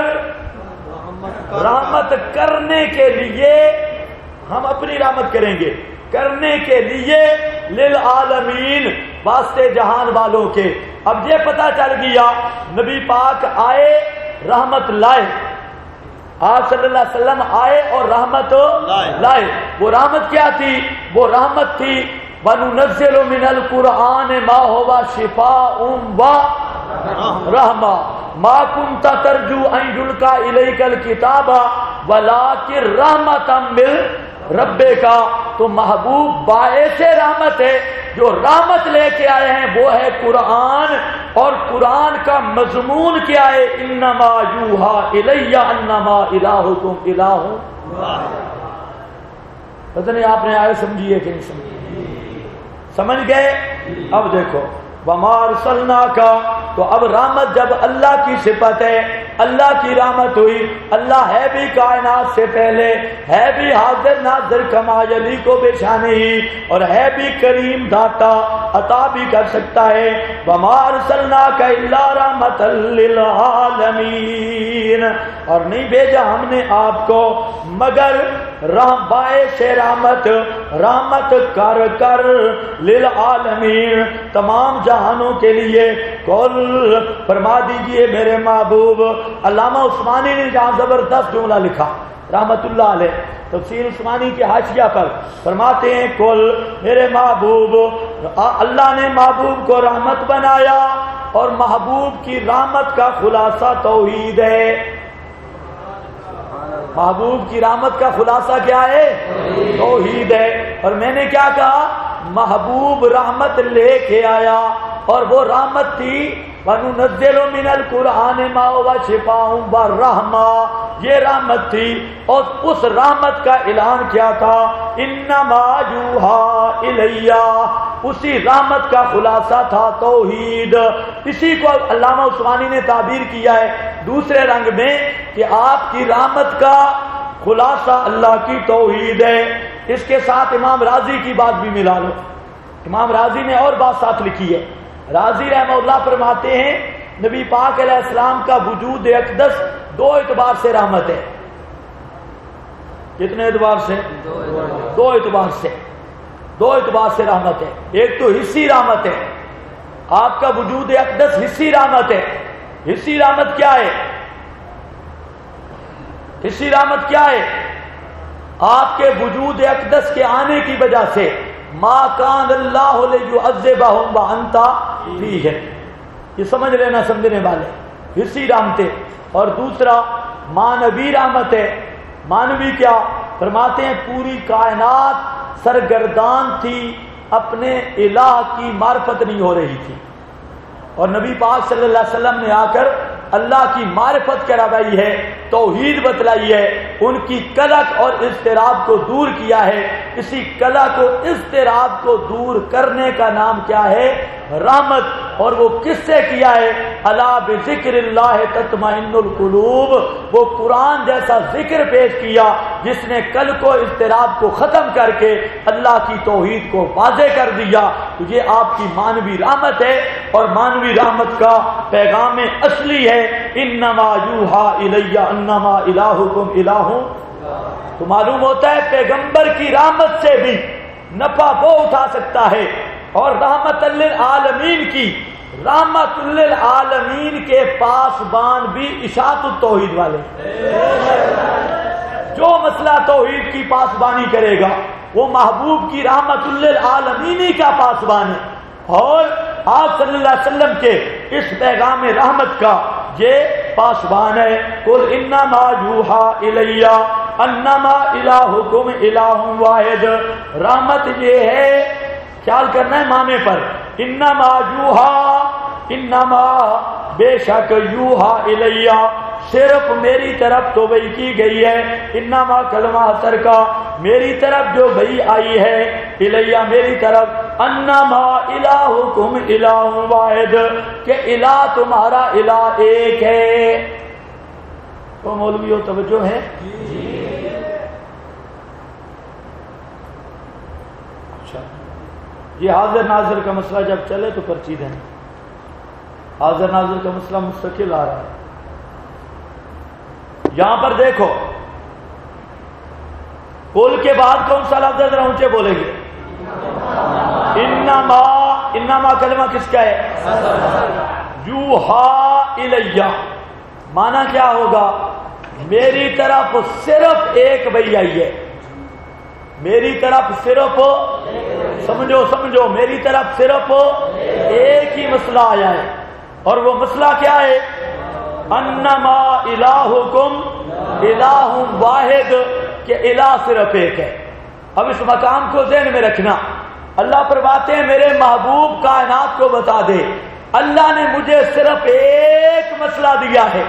S2: رحمت کرنے کے لیے، ہم اپنی رحمت کریں گے کرنے کے لیے للعالمین، واسطے جہان والوں کے۔ اب یہ پتہ چل گیا نبی پاک آئے رحمت لائے، آپ صلی اللہ علیہ وسلم آئے اور رحمت لائے۔ وہ رحمت کیا تھی؟ وہ رحمت تھی وَنُنَزِّلُ مِنَ الْقُرْآنِ مَا هُوَ شِفَاءٌ وَرَحْمَةٌ مَا كُنْتَ تَرْجُو أَن يُلْقَىٰ إِلَيْكَ الْكِتَابَ وَلَٰكِن رَحْمَةً مِّن رَبِّكَ۔ تو محبوب باعث رحمت ہے، جو رحمت لے کے آئے ہیں وہ ہے قرآن، اور قرآن کا مضمون کیا ہے؟ انما یوحا الی انما الہکم الہ۔ پتہ نہیں آپ نے آئے سمجھی ہے کہ نہیں سمجھی؟ سمجھ گئے؟ اب دیکھو وما ارسلناک، تو اب رحمت جب اللہ کی صفت ہے، اللہ کی رحمت ہوئی، اللہ ہے بھی کائنات سے پہلے، ہے بھی حاضر ناظر کما یلی کو بے شانی ہی، اور ہے بھی کریم داتا، عطا بھی کر سکتا ہے۔ وما ارسلناک الا رحمۃ للعالمین، اور نہیں بھیجا ہم نے آپ کو مگر باعث رحمت، رحمت کر کر للعالمین، تمام جہانوں کے لیے۔ قل فرما دیجئے میرے محبوب۔ علامہ عثمانی نے جہاں زبردست جملہ لکھا رحمت اللہ علیہ، تفسیر عثمانی کے حاشیہ پر فرماتے ہیں قل میرے محبوب، اللہ نے محبوب کو رحمت بنایا، اور محبوب کی رحمت کا خلاصہ توحید ہے۔ محبوب کی رحمت کا خلاصہ کیا ہے؟ توحید ہے۔ اور میں نے کیا کہا؟ محبوب رحمت لے کے آیا، اور وہ رحمت تھی وَنُنَزِّلُ مِنَ الْقُرْآنِ مَا هُوَ شِفَاءٌ وَرَحْمَةٌ، یہ رحمت تھی، اور اس رحمت کا اعلان کیا تھا؟ انما یوحا الیہ، اسی رحمت کا خلاصہ تھا توحید۔ اسی کو علامہ عثمانی نے تعبیر کیا ہے دوسرے رنگ میں کہ آپ کی رحمت کا خلاصہ اللہ کی توحید ہے۔ اس کے ساتھ امام راضی کی بات بھی ملا لو، امام راضی نے اور بات ساتھ لکھی ہے۔ راضی رحمہ اللہ فرماتے ہیں نبی پاک علیہ السلام کا وجود اقدس دو اعتبار سے رحمت ہے۔ کتنے اعتبار سے؟ دو اعتبار سے۔ دو اعتبار سے رحمت ہے. ایک تو حصی رحمت ہے، آپ کا وجود اقدس حصی رحمت ہے. حصی رحمت کیا ہے؟ حصی رحمت کیا ہے؟ آپ کے وجود اقدس کے آنے کی وجہ سے ما کان اللہ لیعذبہم وانت فیہم، یہ سمجھ لینا سمجھنے والے، حصی رحمت ہے. اور دوسرا مانوی رحمت ہے. مانوی کیا؟ فرماتے ہیں پوری کائنات سرگردان تھی، اپنے الہ کی معرفت نہیں ہو رہی تھی، اور نبی پاک صلی اللہ علیہ وسلم نے آ کر اللہ کی معرفت کروائی ہے، توحید بتلائی ہے، ان کی کلک اور اضطراب کو دور کیا ہے. اسی کلک و اضطراب کو دور کرنے کا نام کیا ہے؟ رحمت. اور وہ کس سے کیا ہے؟ الا بذکر اللہ تطمئن القلوب. وہ قرآن جیسا ذکر پیش کیا جس نے کل کو اضطراب کو ختم کر کے اللہ کی توحید کو واضح کر دیا. تو یہ آپ کی مانوی رحمت ہے، اور مانوی رحمت کا پیغام اصلی ہے انما یوحا الی انما الہکم الہ. تو معلوم ہوتا ہے پیغمبر کی رحمت سے بھی نفع وہ اٹھا سکتا ہے، اور رحمت للعالمین کی، رحمت للعالمین کے پاسبان بھی اشاعت التوحید والے. جو مسئلہ توحید کی پاسبانی کرے گا وہ محبوب کی رحمت للعالمین کا پاسبان ہے، اور آپ صلی اللہ علیہ وسلم کے اس پیغام رحمت کا یہ پاسبان ہے. قل انما یوحا الی انما الہکم الہ واحد. رحمت یہ ہے، خیال کرنا ہے معنی پر، انما یوحا، انما بے شک، یوحا الی صرف میری طرف تو وحی کی گئی ہے، انما کلمہ حصر کا، میری طرف جو وحی آئی ہے، الیہ میری طرف، انما الہکم الہ واحد، کہ الہ تمہارا الہ ایک ہے. تو مولویوں توجہ ہے؟ اچھا، یہ حاضر ناظر کا مسئلہ جب چلے تو پرچی دیں. حاضر ناظر کا مسئلہ مستقل آ رہا ہے. یہاں پر دیکھو، قل کے بعد کون سا لفظ ذرا اونچے بولیں گے؟ انما. انما کلمہ کس کا ہے؟ یوحا الیہ. معنی کیا ہوگا؟ میری طرف صرف ایک وحی آئی ہے، میری طرف صرف، سمجھو میری طرف صرف ایک ہی مسئلہ آیا ہے، اور وہ مسئلہ کیا ہے؟ انما الہکم الہ واحد، کہ الہ صرف ایک ہے. اب اس مقام کو ذہن میں رکھنا. اللہ فرماتے ہیں میرے محبوب کائنات کو بتا دے اللہ نے مجھے صرف ایک مسئلہ دیا ہے،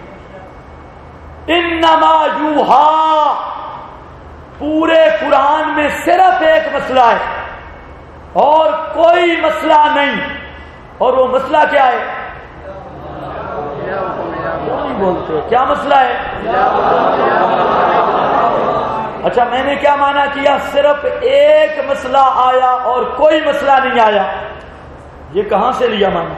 S2: انما یوحا. پورے قرآن میں صرف ایک مسئلہ ہے اور کوئی مسئلہ نہیں. اور وہ مسئلہ کیا ہے؟ نہیں بولتے. کیا مسئلہ ہے؟ اچھا، میں نے کیا معنی کیا؟ صرف ایک مسئلہ آیا اور کوئی مسئلہ نہیں آیا. یہ کہاں سے لیا معنی؟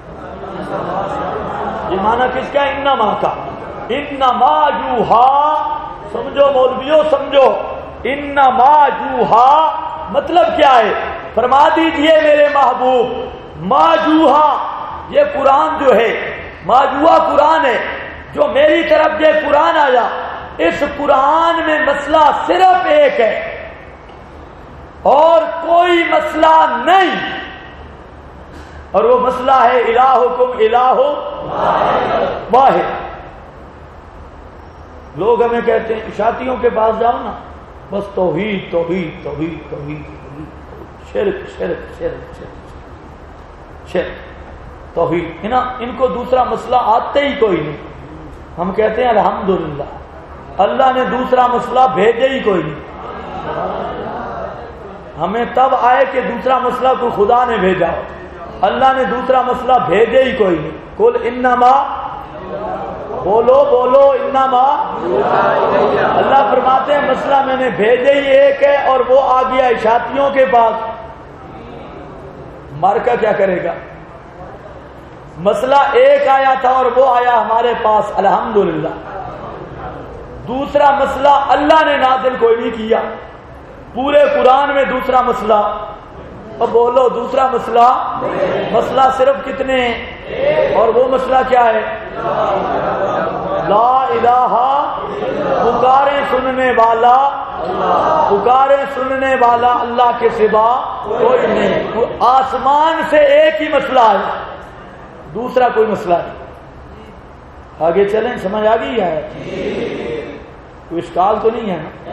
S2: یہ معنی کس کا؟ انما کا. انما یوحا. سمجھو مولویوں، سمجھو. انما یوحا مطلب کیا ہے؟ فرما دیجئے میرے محبوب، ما یوحا، یہ قرآن جو ہے، ما یوحا قرآن ہے، جو میری طرف یہ قرآن آیا، اس قرآن میں مسئلہ صرف ایک ہے اور کوئی مسئلہ نہیں. اور وہ مسئلہ ہے الہکم الہ واحد. لوگ ہمیں کہتے ہیں اشاعتیوں کے پاس جاؤ نا، بس توحید توحید توحید توحید شرک شرک شرک شرک شرک توحید ہے نا. ان کو دوسرا مسئلہ آتے ہی کوئی نہیں. ہم کہتے ہیں الحمدللہ اللہ نے دوسرا مسئلہ بھیجے ہی کوئی نہیں. ہمیں تب آئے کہ دوسرا مسئلہ کو خدا نے بھیجا، اللہ نے دوسرا مسئلہ بھیجے ہی کوئی نہیں. قل انما، بولو بولو، انما. اللہ فرماتے ہیں مسئلہ میں نے بھیجے ہی ایک ہے، اور وہ آ گیا اشاعتیوں کے پاس. مر کا کیا کرے گا؟ مسئلہ ایک آیا تھا اور وہ آیا ہمارے پاس، الحمدللہ. دوسرا مسئلہ اللہ نے نازل کوئی نہیں کیا، پورے قرآن میں دوسرا مسئلہ، اب بولو دوسرا مسئلہ، مسئلہ صرف کتنے ہیں؟ اور وہ مسئلہ کیا ہے؟ لا الہ، پکارے سننے والا، پکارے سننے والا اللہ کے سوا کوئی نہیں۔ آسمان سے ایک ہی مسئلہ ہے، دوسرا کوئی مسئلہ نہیں۔ آگے چلیں، سمجھ آ گئی ہے؟ کوئی اشکال تو نہیں ہے نا؟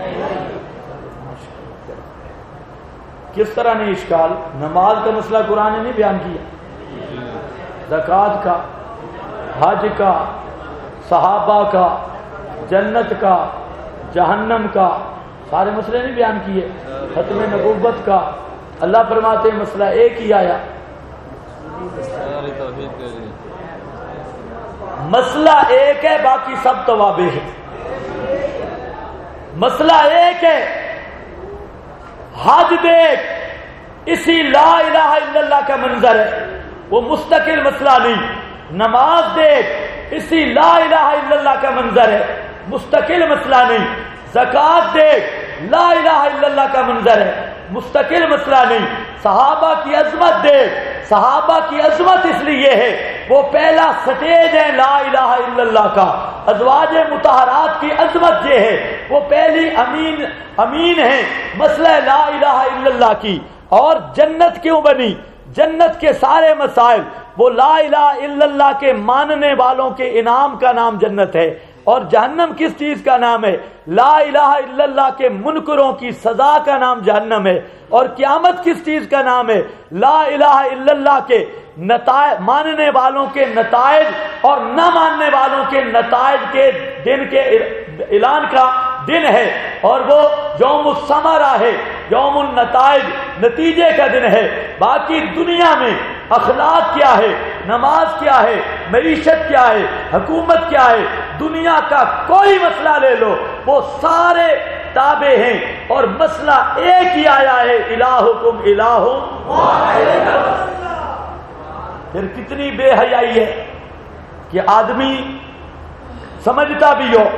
S2: کس طرح نہیں اشکال؟ نماز کا مسئلہ قرآن نے نہیں بیان کیا، زکوٰۃ کا، حج کا، صحابہ کا، جنت کا، جہنم کا، سارے مسئلے نہیں بیان کیے، ختم نبوت کا۔ اللہ فرماتے ہیں مسئلہ ایک ہی آیا، مسئلہ ایک ہے، باقی سب توابع ہے۔ مسئلہ ایک ہے، حج دیکھ، اسی لا الہ الا اللہ کا منظر ہے، وہ مستقل مسئلہ نہیں۔ نماز دیکھ، اسی لا الہ الا اللہ کا منظر ہے، مستقل مسئلہ نہیں۔ زکوٰۃ دیکھ، لا الہ الا اللہ کا منظر ہے، مستقل مسئلہ نہیں۔ صحابہ کی عظمت دیکھ، صحابہ کی عظمت اس لیے ہے وہ پہلا سٹیج ہے لا الہ الا اللہ کا۔ ازواج مطہرات کی عظمت یہ ہے وہ پہلی امین ہے مسئلہ لا الہ الا اللہ کی۔ اور جنت کیوں بنی؟ جنت کے سارے مسائل وہ لا الہ الا اللہ کے ماننے والوں کے انعام کا نام جنت ہے، اور جہنم کس چیز کا نام ہے؟ لا الہ الا اللہ کے منکروں کی سزا کا نام جہنم ہے۔ اور قیامت کس چیز کا نام ہے؟ لا الہ الا اللہ کے نتائج، ماننے والوں کے نتائج اور نہ ماننے والوں کے نتائج کے دن کے اعلان کا دن ہے، اور وہ یوم الثمرہ ہے، یوم النتائج، نتیجے کا دن ہے۔ باقی دنیا میں اخلاق کیا ہے، نماز کیا ہے، معیشت کیا ہے، حکومت کیا ہے، دنیا کا کوئی مسئلہ لے لو وہ سارے تابع ہیں، اور مسئلہ ایک ہی آیا ہے، الہکم الہ واحد۔ پھر کتنی بے حیائی ہے کہ آدمی سمجھتا بھی ہو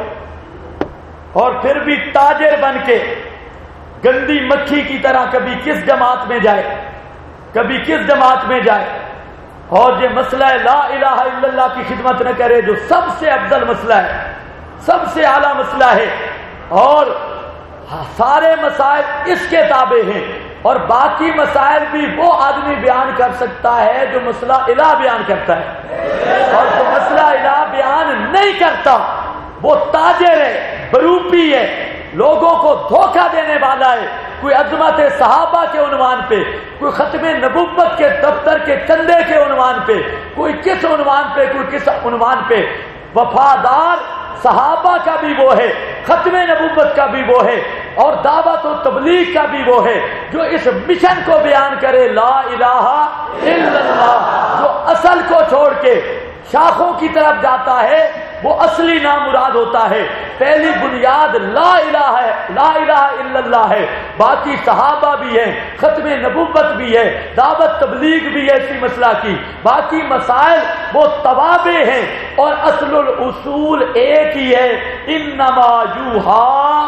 S2: اور پھر بھی تاجر بن کے گندی مکھی کی طرح کبھی کس جماعت میں جائے، کبھی کس جماعت میں جائے، اور یہ مسئلہ لا الہ الا اللہ کی خدمت نہ کرے جو سب سے افضل مسئلہ ہے، سب سے اعلیٰ مسئلہ ہے، اور سارے مسائل اس کے تابع ہیں، اور باقی مسائل بھی وہ آدمی بیان کر سکتا ہے جو مسئلہ الہ بیان کرتا ہے، اور جو مسئلہ الہ بیان نہیں کرتا وہ تاجر ہے، بروپی ہے، لوگوں کو دھوکہ دینے والا ہے۔ کوئی عظمت صحابہ کے عنوان پہ، کوئی ختم نبوت کے دفتر کے چندے کے عنوان پہ، کوئی کس عنوان پہ، کوئی کس عنوان پہ۔ وفادار صحابہ کا بھی وہ ہے، ختم نبوت کا بھی وہ ہے، اور دعوت و تبلیغ کا بھی وہ ہے جو اس مشن کو بیان کرے لا الہ الا اللہ، جو اصل کو چھوڑ کے شاخوں کی طرف جاتا ہے وہ اصلی نامراد ہوتا ہے۔ پہلی بنیاد لا الہ ہے، لا الہ الا اللہ ہے، باقی صحابہ بھی ہیں، ختم نبوت بھی ہے، دعوت تبلیغ بھی ہے اسی مسئلہ کی، باقی مسائل وہ توابع ہیں، اور اصل الاصول ایک ہی ہے، انما یوحا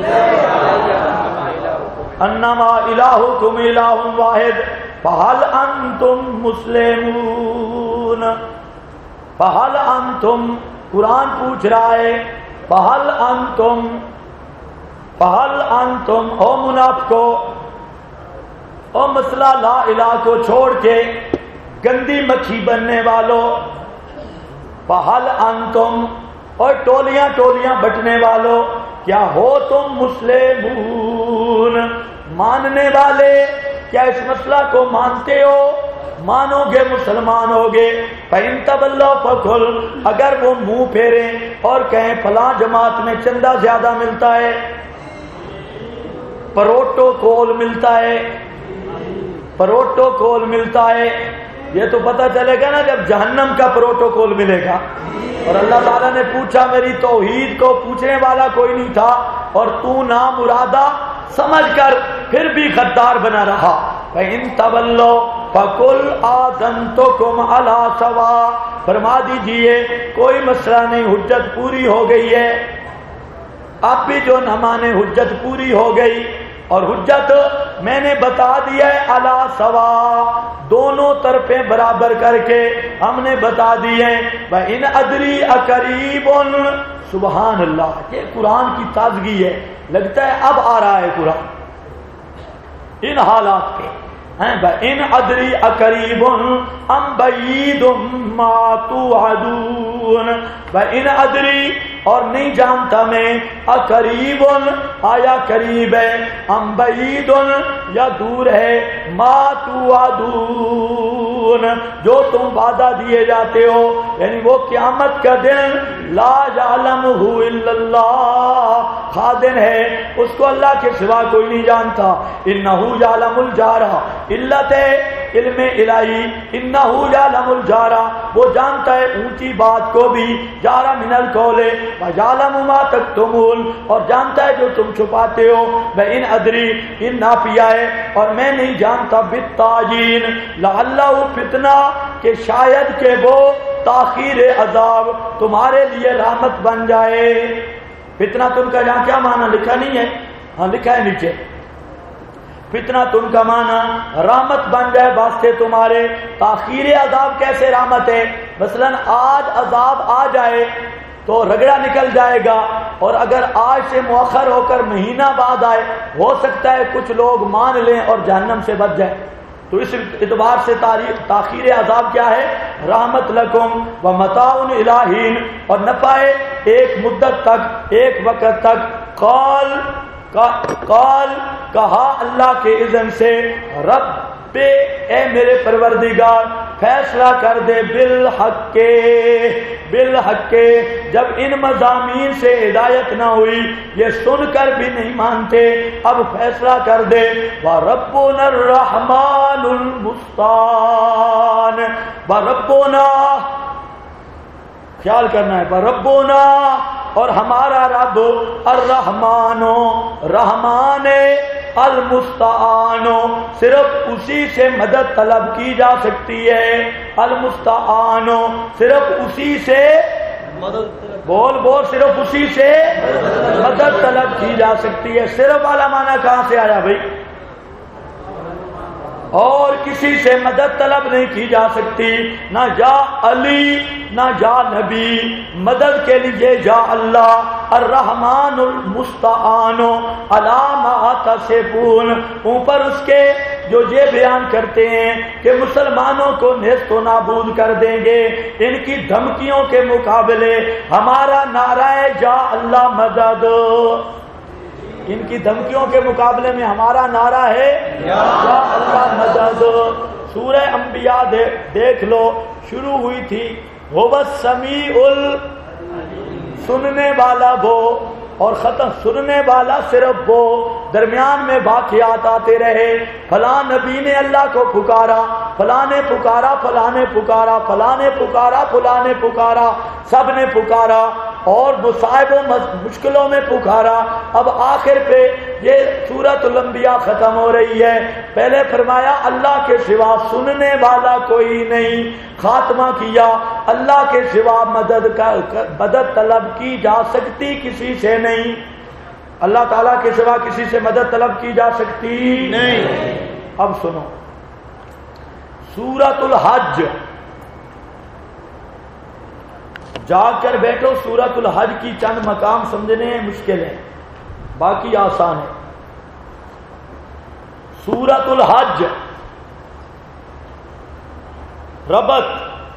S2: انما الہکم الہ واحد فہل انتم مسلمون۔ فہل انتم، قرآن پوچھ رہا ہے، فہل انتم، فہل انتم، او منافقو، او مسئلہ لا الہ کو چھوڑ کے گندی مکھی بننے والوں، فہل انتم، اور ٹولیاں ٹولیاں بٹنے والوں، کیا ہو تم مسلمون، ماننے والے؟ کیا اس مسئلہ کو مانتے ہو؟ مانو گے مسلمان ہوگے۔ فَإِن تَوَلَّوْا فَقُلْ، اگر وہ منہ پھیریں اور کہیں فلاں جماعت میں چندہ زیادہ ملتا ہے، پروٹوکول ملتا ہے، پروٹوکول ملتا ہے، یہ تو پتہ چلے گا نا جب جہنم کا پروٹوکول ملے گا۔ اور اللہ تعالیٰ نے پوچھا، میری توحید کو پوچھنے والا کوئی نہیں تھا، اور تو نامرادہ سمجھ کر پھر بھی غدار بنا رہا۔ فَإِن تَوَلَّوْا فَقُلْ آذَنْتُكُمْ عَلَىٰ سَوَاءٍ، فرما دیجئے کوئی مسئلہ نہیں، حجت پوری ہو گئی ہے، اب بھی جو نہ مانے حجت پوری ہو گئی، اور حجت میں نے بتا دیا ہے علی سوا، دونوں طرفیں برابر کر کے ہم نے بتا دی ہیں. وَإِنْ أَدْرِي أَقَرِيبٌ، سبحان اللہ، یہ قرآن کی تازگی ہے، لگتا ہے اب آ رہا ہے قرآن ان حالات پہ. وَإِنْ أَدْرِي أَقَرِيبٌ أَمْ بَعِيدٌ مَا تُوعَدُونَ. وَإِنْ أَدْرِي، اور نہیں جانتا میں، اقریب آیا قریب ہے، ام بعید یا دور ہے، ما توعدون جو تم وعدہ دیے جاتے ہو، یعنی وہ قیامت کا دن لا یعلمہ الا اللہ، خادن ہے، اس کو اللہ کے سوا کوئی نہیں جانتا. انہ یعلم الجہر، علت علم الہی، انہ یعلم الجہر، وہ جانتا ہے اونچی بات کو بھی، جہر من القول وَيَعْلَمُ مَا تَكْتُمُونَ، اور جانتا ہے جو تم چھپاتے ہو. وَإِنْ أَدْرِي، ان نافیہ ہے، اور میں نہیں جانتا بالتعیین، لعلہ فتنہ، کہ شاید کہ وہ تاخیر عذاب تمہارے لیے رحمت بن جائے. فتنہ تم کا یہاں کیا معنی لکھا نہیں ہے؟ ہاں لکھا ہے نیچے، فتنہ تم کا معنی رحمت بن جائے واسطے تمہارے. تاخیر عذاب کیسے رحمت ہے؟ مثلا آج عذاب آ جائے تو رگڑا نکل جائے گا، اور اگر آج سے مؤخر ہو کر مہینہ بعد آئے، ہو سکتا ہے کچھ لوگ مان لیں اور جہنم سے بچ جائیں. تو اس اعتبار سے تاخیر عذاب کیا ہے؟ رحمت لکم ومتاع الی حین، اور نفع ایک مدت تک، ایک وقت تک. قال کہا اللہ کے اذن سے، رب اے میرے پروردگار فیصلہ کر دے بالحق. جب ان مضامین سے ہدایت نہ ہوئی، یہ سن کر بھی نہیں مانتے، اب فیصلہ کر دے. وَرَبُّنَا الرَّحْمَنُ الْمُسْتَعَانُ، وَرَبُّنَا خیال کرنا ہے، وَرَبُّنَا، اور ہمارا رب، الرحمن، رحمان المستعان، صرف اسی سے مدد طلب کی جا سکتی ہے. المستعان، صرف اسی سے بول صرف اسی سے مدد طلب کی جا سکتی ہے. صرف والا معنی کہاں سے آیا بھائی؟ اور کسی سے مدد طلب نہیں کی جا سکتی، نہ جا علی نہ جا نبی، مدد کے لیے جا اللہ. الرحمن المستعان علی ما تصفون، اوپر اس کے جو یہ بیان کرتے ہیں کہ مسلمانوں کو نیست و نابود کر دیں گے، ان کی دھمکیوں کے مقابلے ہمارا نعرہ ہے جا اللہ مدد. ان کی دھمکیوں کے مقابلے میں ہمارا نعرہ ہے یا اللہ مدد. سورہ انبیاء دیکھ لو، شروع ہوئی تھی هو السمیع سننے والا وہ، اور ختم سننے والا صرف وہ. درمیان میں واقعات آتے رہے، فلاں نبی نے اللہ کو پکارا، فلاں نے پکارا، فلاں نے پکارا، فلاں نے پکارا، فلاں نے پکارا، سب نے پکارا، اور مصائب و مشکلوں میں پکارا. اب آخر پہ یہ سورۃ الانبیاء ختم ہو رہی ہے. پہلے فرمایا اللہ کے سوا سننے والا کوئی نہیں، خاتمہ کیا اللہ کے سوا مدد طلب کی جا سکتی کسی سے نہیں. اللہ تعالیٰ کے سوا کسی سے مدد طلب کی جا سکتی نہیں. اب سنو سورۃ الحج، جا کر بیٹھو، سورۃ الحج کی چند مقام سمجھنے مشکل ہیں، باقی آسان ہے. سورۃ الحج ربط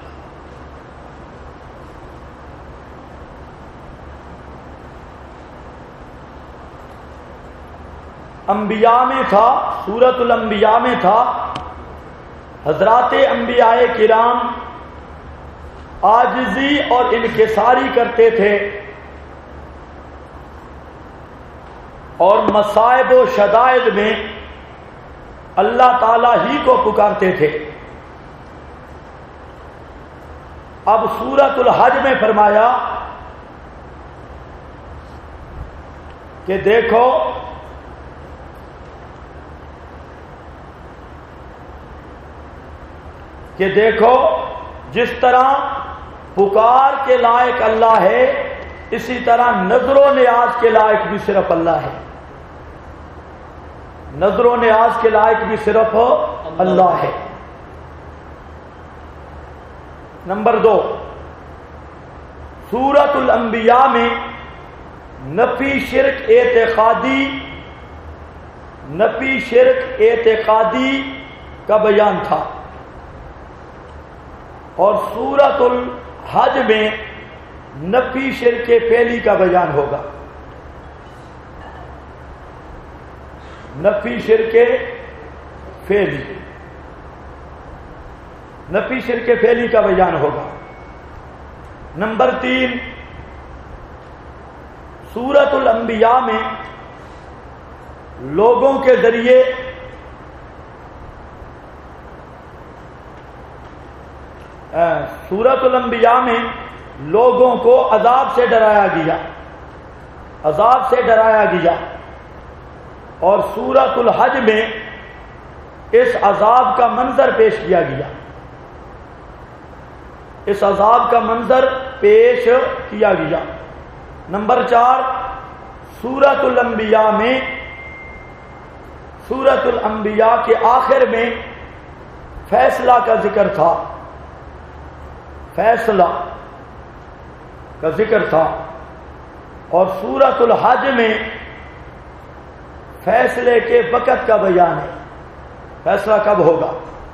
S2: انبیاء میں تھا، سورۃ الانبیاء میں تھا. حضرات انبیاء کرام عاجزی اور انکساری کرتے تھے، اور مصائب و شدائد میں اللہ تعالی ہی کو پکارتے تھے. اب سورۃ الحج میں فرمایا کہ دیکھو جس طرح پکار کے لائق اللہ ہے، اسی طرح نظر و نیاز کے لائق بھی صرف اللہ ہے. نظر و نیاز کے لائق بھی صرف اللہ ہے۔ نمبر 2، سورۃ الانبیاء میں نفی شرک اعتقادی کا بیان تھا، اور سورۃ الحج میں نفی شرک فعلی کا بیان ہوگا۔ نفی شرک فعلی کا بیان ہوگا۔ نمبر 3، سورۃ الانبیاء میں لوگوں کے ذریعے سورۃ الانبیاء میں لوگوں کو عذاب سے ڈرایا گیا، اور سورۃ الحج میں اس عذاب کا منظر پیش کیا گیا۔ نمبر 4، سورۃ الانبیاء کے آخر میں فیصلہ کا ذکر تھا، اور سورۃ الحج میں فیصلے کے وقت کا بیان ہے، فیصلہ کب ہوگا۔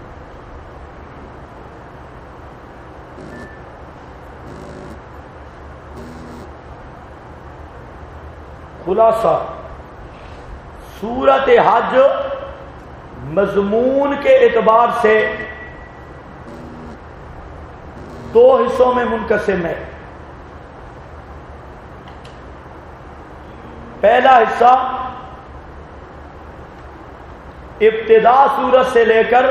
S2: خلاصہ، سورۃ حج مضمون کے اعتبار سے 2 حصوں میں منقسم ہے۔ پہلا حصہ ابتدا سورت سے لے کر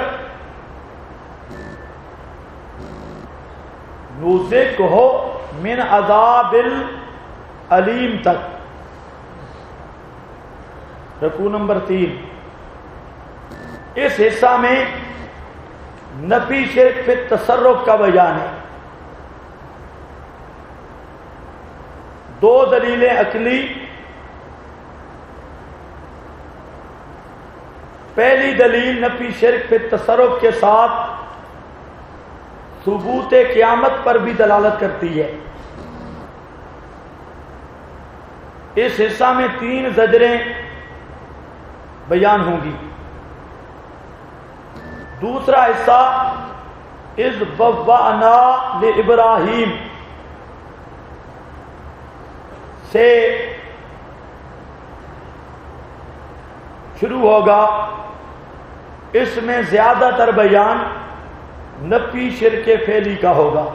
S2: نذقہ من عذاب العلیم تک، رکوع نمبر 3۔ اس حصہ میں نفی شرک فی التصرف کا بیان ہے۔ 2 دلیلیں عقلی، پہلی دلیل نفی شرک فی التصرف کے ساتھ ثبوت قیامت پر بھی دلالت کرتی ہے۔ اس حصہ میں 3 زجریں بیان ہوں گی۔ دوسرا حصہ اذ بوأنا لإبراہیم سے شروع ہوگا، اس میں زیادہ تر بیان نفی شرک فعلی کا ہوگا۔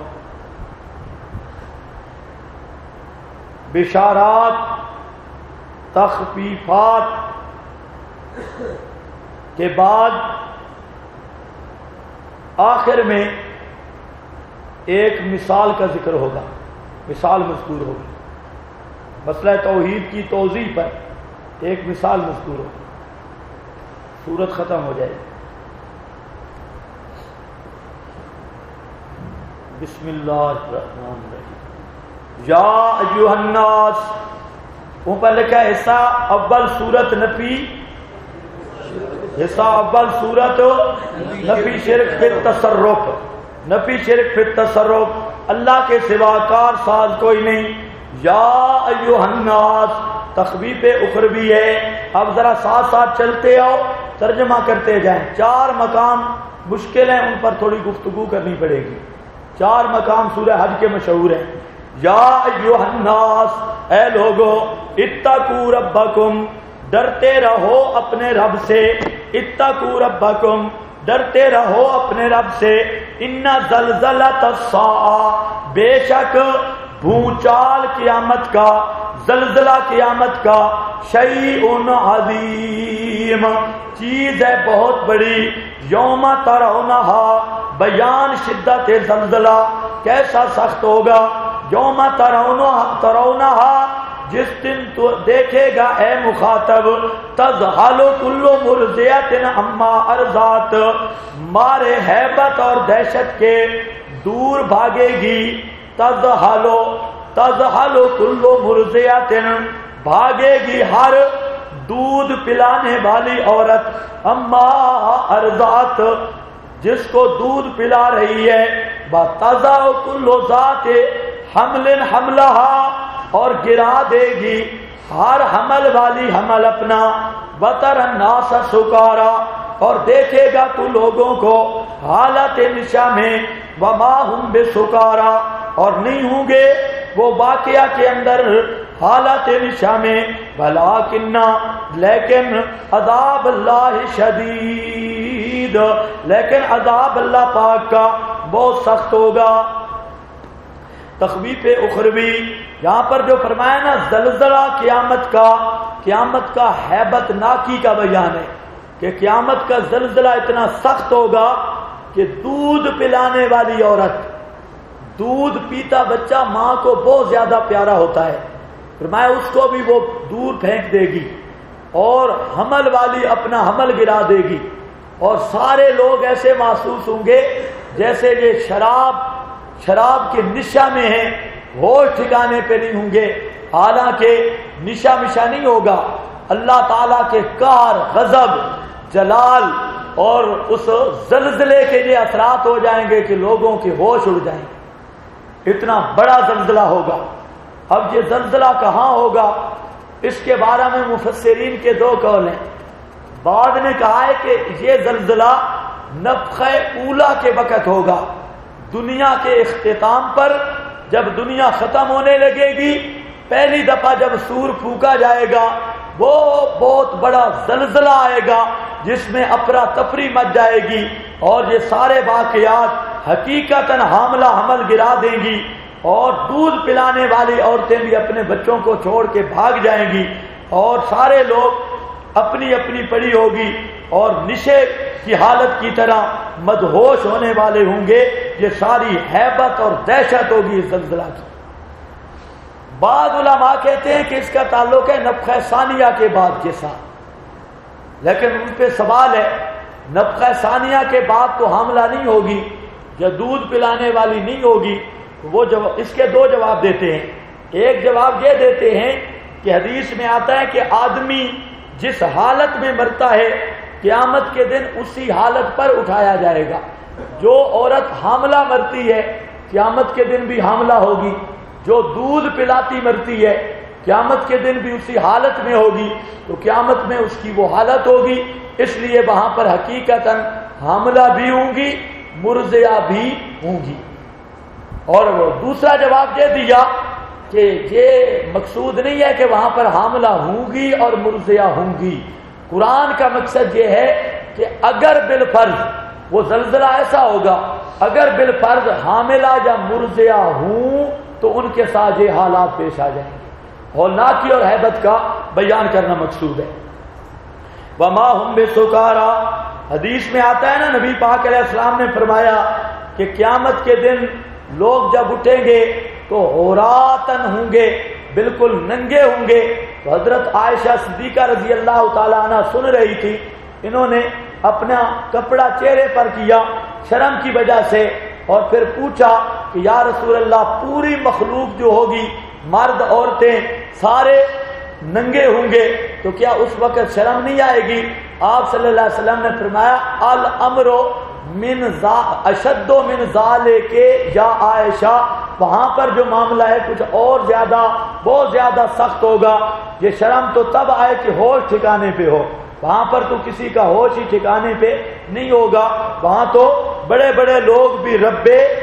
S2: بشارات، تخفیفات کے بعد آخر میں ایک مثال کا ذکر ہوگا، مثال مذکور ہوگی، مسئلہ توحید کی توضیح پر ایک مثال مذکور ہوگی، سورت ختم ہو جائے گی۔ بسم اللہ الرحمن الرحیم۔ یا ایھا الناس، اوپر لکھا ہے حصہ اول سورت نفی، حصہ اول سورت نفی شرک فی التصرف، نفی شرک فی التصرف، اللہ کے سوا کار ساز کوئی نہیں۔ یا ایھا الناس تخویف اخروی ہے۔ اب ذرا ساتھ ساتھ چلتے آؤ، ترجمہ کرتے جائیں۔ 4 مقام مشکل ہیں، ان پر تھوڑی گفتگو کرنی پڑے گی۔ 4 مقام سورہ حج کے مشہور ہیں۔ یا ایھا الناس، اے لوگو، اتقوا ربکم، ڈرتے رہو اپنے رب سے، اتقوا ربکم، ڈرتے رہو اپنے رب سے۔ ان زلزلۃ الساعہ، بے شک بھونچال قیامت کا، زلزلہ قیامت کا، شیء عظیم، چیز ہے بہت بڑی۔ یوم ترونہا، بیان شدت زلزلہ کیسا سخت ہوگا۔ یوم ترونہا، جس دن تو دیکھے گا اے مخاطب، تذہل کل مرضعۃ عما ارضعت، مارے ہیبت اور دہشت کے دور بھاگے گی۔ تذہل کل مرضعۃ، بھاگے گی ہر دودھ پلانے والی عورت اما ارضات جس کو دودھ پلا رہی ہے بتضع کل ذات حمل حملها اور گرا دے گی ہر حمل والی حمل اپنا وتر الناس سکارا اور دیکھے گا تو لوگوں کو حالت نشا میں وما ہم بسکارا اور نہیں ہوں گے وہ واقعہ کے اندر حالت نشا میں لیکن عذاب اللہ شدید لیکن عذاب اللہ پاک کا بہت سخت ہوگا۔ تخویف اخروی یہاں پر جو فرمایا نا زلزلہ قیامت کا ہیبت ناکی کا بیان ہے کہ قیامت کا زلزلہ اتنا سخت ہوگا کہ دودھ پلانے والی عورت دودھ پیتا بچہ ماں کو بہت زیادہ پیارا ہوتا ہے، فرمایا اس کو بھی وہ دور پھینک دے گی اور حمل والی اپنا حمل گرا دے گی اور سارے لوگ ایسے محسوس ہوں گے جیسے یہ شراب کے نشہ میں ہیں، ہوش ٹھکانے پہ نہیں ہوں گے، حالانکہ نشہ نہیں ہوگا، اللہ تعالیٰ کے قہر غضب جلال اور اس زلزلے کے یہ اثرات ہو جائیں گے کہ لوگوں کے ہوش اڑ جائیں گے، اتنا بڑا زلزلہ ہوگا۔ اب یہ زلزلہ کہاں ہوگا اس کے بارے میں مفسرین کے دو قول ہیں۔ بعض نے کہا ہے کہ یہ زلزلہ نفخہ اولا کے وقت ہوگا، دنیا کے اختتام پر جب دنیا ختم ہونے لگے گی پہلی دفعہ جب سور پھونکا جائے گا وہ بہت بڑا زلزلہ آئے گا جس میں افراتفری مچ جائے گی اور یہ سارے واقعات حقیقتاً حاملہ حمل گرا دیں گی اور دودھ پلانے والی عورتیں بھی اپنے بچوں کو چھوڑ کے بھاگ جائیں گی اور سارے لوگ اپنی اپنی پڑی ہوگی اور نشے کی حالت کی طرح مدہوش ہونے والے ہوں گے۔ یہ ساری ہیبت اور دہشت ہوگی اس زلزلہ کی۔ بعض علماء کہتے ہیں کہ اس کا تعلق ہے نفخہ ثانیہ کے بعد کے ساتھ، لیکن ان پہ سوال ہے نفخہ ثانیہ کے بعد تو حاملہ نہیں ہوگی یا دودھ پلانے والی نہیں ہوگی، وہ اس کے دو جواب دیتے ہیں۔ ایک جواب یہ دیتے ہیں کہ حدیث میں آتا ہے کہ آدمی جس حالت میں مرتا ہے قیامت کے دن اسی حالت پر اٹھایا جائے گا۔ جو عورت حاملہ مرتی ہے قیامت کے دن بھی حاملہ ہوگی، جو دودھ پلاتی مرتی ہے قیامت کے دن بھی اسی حالت میں ہوگی، تو قیامت میں اس کی وہ حالت ہوگی، اس لیے وہاں پر حقیقتاً حاملہ بھی ہوں گی مرضعہ بھی ہوں گی۔ اور دوسرا جواب یہ دیا کہ یہ مقصود نہیں ہے کہ وہاں پر حاملہ ہوں گی اور مرضعہ ہوں گی، قرآن کا مقصد یہ ہے کہ اگر بالفرض وہ زلزلہ ایسا ہوگا اگر بالفرض حاملہ یا مرضعہ ہوں تو ان کے ساتھ یہ حالات پیش آ جائیں گے، ہولناکی اور ہیبت کا بیان کرنا مقصود ہے۔ وما ہم بسکارا حدیث میں آتا ہے نا نبی پاک علیہ السلام نے فرمایا کہ قیامت کے دن لوگ جب اٹھیں گے تو عوراتن ہوں گے، بالکل ننگے ہوں گے۔ تو حضرت عائشہ صدیقہ رضی اللہ تعالی عنہ سن رہی تھی، انہوں نے اپنا کپڑا چہرے پر کیا شرم کی وجہ سے اور پھر پوچھا کہ یا رسول اللہ پوری مخلوق جو ہوگی مرد عورتیں سارے ننگے ہوں گے تو کیا اس وقت شرم نہیں آئے گی؟ آپ صلی اللہ علیہ وسلم نے فرمایا الامر اشد من ذالک یا عائشہ، وہاں پر جو معاملہ ہے کچھ اور زیادہ بہت زیادہ سخت ہوگا۔ یہ شرم تو تب آئے کہ ہوش ٹھکانے پہ ہو، وہاں پر تو کسی کا ہوش ہی ٹھکانے پہ نہیں ہوگا، وہاں تو بڑے بڑے لوگ بھی رب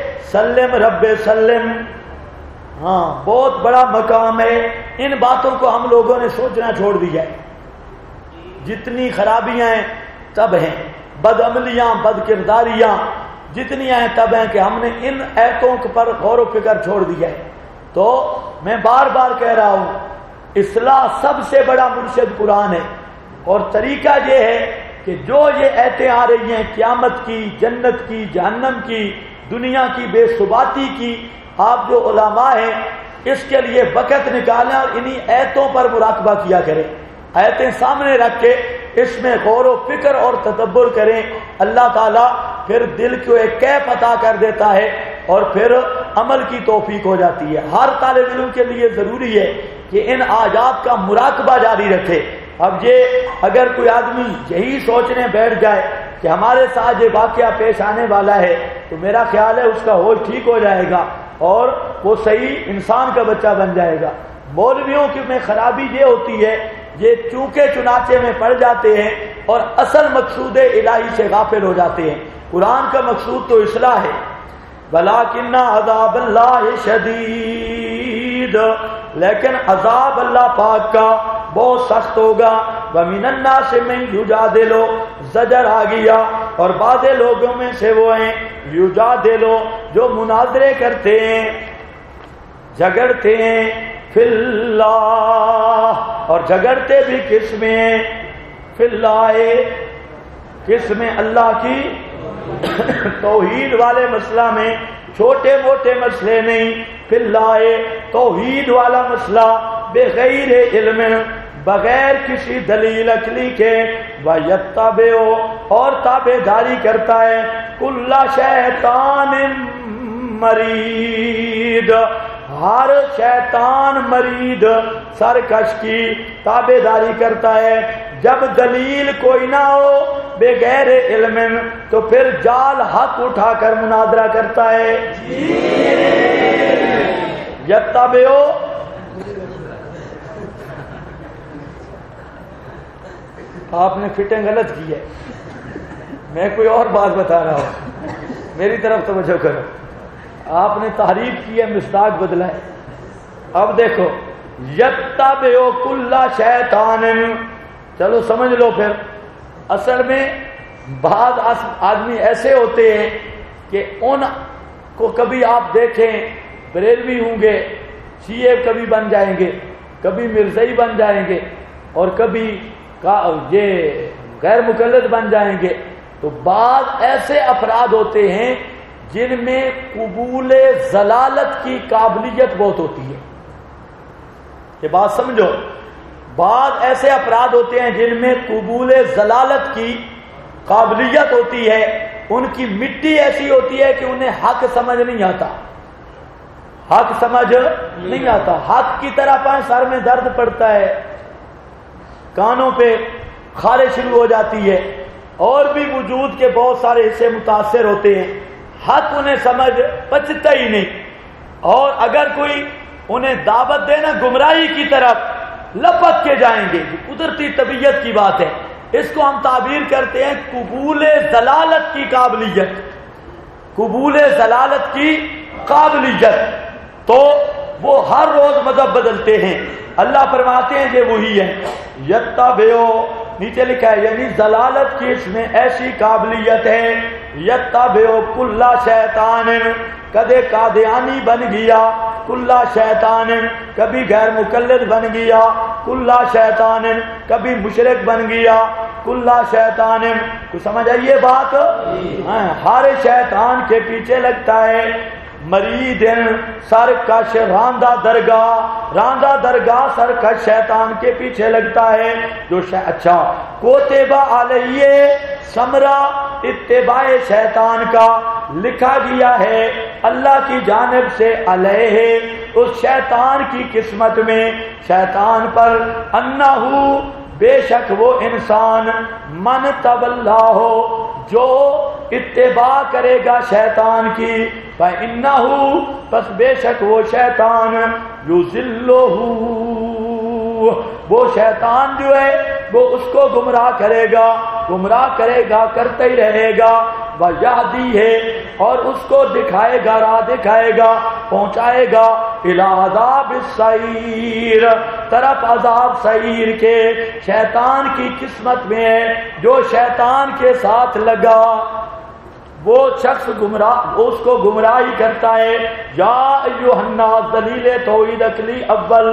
S2: سلم، ہاں بہت بڑا مقام ہے۔ ان باتوں کو ہم لوگوں نے سوچنا چھوڑ دیا ہے، جتنی خرابیاں ہیں تب ہیں، بد عملیاں بد کرداریاں جتنی ہیں تب ہیں کہ ہم نے ان ایتوں پر غور و فکر چھوڑ دیا ہے۔ تو میں بار بار کہہ رہا ہوں اصلاح سب سے بڑا مرشد قرآن ہے، اور طریقہ یہ ہے کہ جو یہ ایتیں آ رہی ہیں قیامت کی، جنت کی، جہنم کی، دنیا کی بے ثباتی کی، آپ جو علماء ہیں اس کے لیے وقت نکالیں اور انہی ایتوں پر مراقبہ کیا کریں، ایتیں سامنے رکھ کے اس میں غور و فکر اور تدبر کریں، اللہ تعالیٰ پھر دل کو ایک کیف عطا کر دیتا ہے اور پھر عمل کی توفیق ہو جاتی ہے۔ ہر طالب علم کے لیے ضروری ہے کہ ان آیات کا مراقبہ جاری رکھے، اب یہ اگر کوئی آدمی یہی سوچنے بیٹھ جائے کہ ہمارے ساتھ یہ واقعہ پیش آنے والا ہے تو میرا خیال ہے اس کا ہوش ٹھیک ہو جائے گا اور وہ صحیح انسان کا بچہ بن جائے گا۔ مولویوں کی میں خرابی یہ ہوتی ہے، یہ چونکے چنانچے میں پڑ جاتے ہیں اور اصل مقصود الہی سے غافل ہو جاتے ہیں۔ قرآن کا مقصود تو اصلاح ہے، وَلَٰكِنَّ عَذَابَ اللَّهِ شَدِيدٌ، لیکن عذاب اللہ پاک کا بہت سخت ہوگا۔ وَمِنَ النَّاسِ مَن يُجَادِلُ، زجر آ گیا، اور بعض لوگوں میں سے وہ ہیں یجادلو جو مناظرے کرتے ہیں، جھگڑتے ہیں فی اللہ، اور جھگڑتے بھی کس میں؟ فی اللہ، کس میں؟ اللہ کی توحید والے مسئلہ میں، چھوٹے موٹے مسئلے نہیں، فی اللہ توحید والا مسئلہ، بغیر علم، بغیر کسی دلیل عقلی کے، وَيَتَّبِعُ، اور تابع داری کرتا ہے، کُلَّ شیطان مرید، ہر شیطان مرید سرکش کی تابع داری کرتا ہے۔ جب دلیل کوئی نہ ہو بغیر علم تو پھر جال حق اٹھا کر مناظرہ کرتا ہے۔ یتبعو، آپ نے فٹنگ غلط کی ہے، میں کوئی اور بات بتا رہا ہوں، میری طرف توجہ کرو۔ آپ نے تعریف کی ہے، مصداق بدلا ہے۔ اب دیکھو، یتبعو کل شیطان، چلو سمجھ لو پھر۔ اصل میں بعض آدمی ایسے ہوتے ہیں کہ ان کو کبھی آپ دیکھیں بریلوی ہوں گے، شیعہ کبھی بن جائیں گے، کبھی مرزائی بن جائیں گے، اور کبھی یہ غیر مقلد بن جائیں گے۔ تو بعض ایسے افراد ہوتے ہیں جن میں قبول ضلالت کی قابلیت بہت ہوتی ہے، یہ بات سمجھو۔ بعض ایسے افراد ہوتے ہیں جن میں قبول ضلالت کی قابلیت ہوتی ہے، ان کی مٹی ایسی ہوتی ہے کہ انہیں حق سمجھ نہیں آتا، حق سمجھ نہیں آتا، حق کی طرح پائیں سر میں درد پڑتا ہے، کانوں پہ خارش شروع ہو جاتی ہے، اور بھی وجود کے بہت سارے حصے متاثر ہوتے ہیں، حق انہیں سمجھ پچتا ہی نہیں، اور اگر کوئی انہیں دعوت دے نا گمراہی کی طرف، لپک کے جائیں گے، قدرتی طبیعت کی بات ہے۔ اس کو ہم تعبیر کرتے ہیں قبول ضلالت کی قابلیت، قبول ضلالت کی قابلیت۔ تو وہ ہر روز مذہب بدلتے ہیں۔ اللہ فرماتے ہیں یہ وہی ہے، یتبعو، نیچے لکھا ہے، یعنی ضلالت کی اس میں ایسی قابلیت ہے، یتبعو کل شیطان، کدے قادیانی بن گیا، کل شیطان، کبھی غیر مقلد بن گیا، کل شیطان، کبھی مشرک بن گیا، کل شیطان، کو سمجھ آئیے بات؟ ہر شیطان کے پیچھے لگتا ہے مرید سرکش، راندہ درگاہ، راندہ درگاہ سرکش شیطان کے پیچھے لگتا ہے، جو اچھا کوتبہ علیہ ثمرہ اتباع شیطان کا لکھا گیا ہے اللہ کی جانب سے علیہ، اس شیطان کی قسمت میں، شیطان پر، انہو، بے شک وہ انسان، من تولا ہو، جو اتباع کرے گا شیطان کی، فَإِنَّهُ، پس بے شک وہ شیطان، يُضِلُّهُ، وہ شیطان جو ہے وہ اس کو گمراہ کرے گا، گمراہ کرے گا، کرتے ہی رہے گا، وَيَهْدِيهِ، اور اس کو دکھائے گا، راہ دکھائے گا، پہنچائے گا، إِلَىٰ عَذَابِ السَّعِيرِ، طرف عذاب سعیر کے۔ شیطان کی قسمت میں ہے جو شیطان کے ساتھ لگا وہ شخص گمراہ، اس کو گمراہی کرتا ہے۔ یا ایھا الناس، دلیل توحید عقلی اول،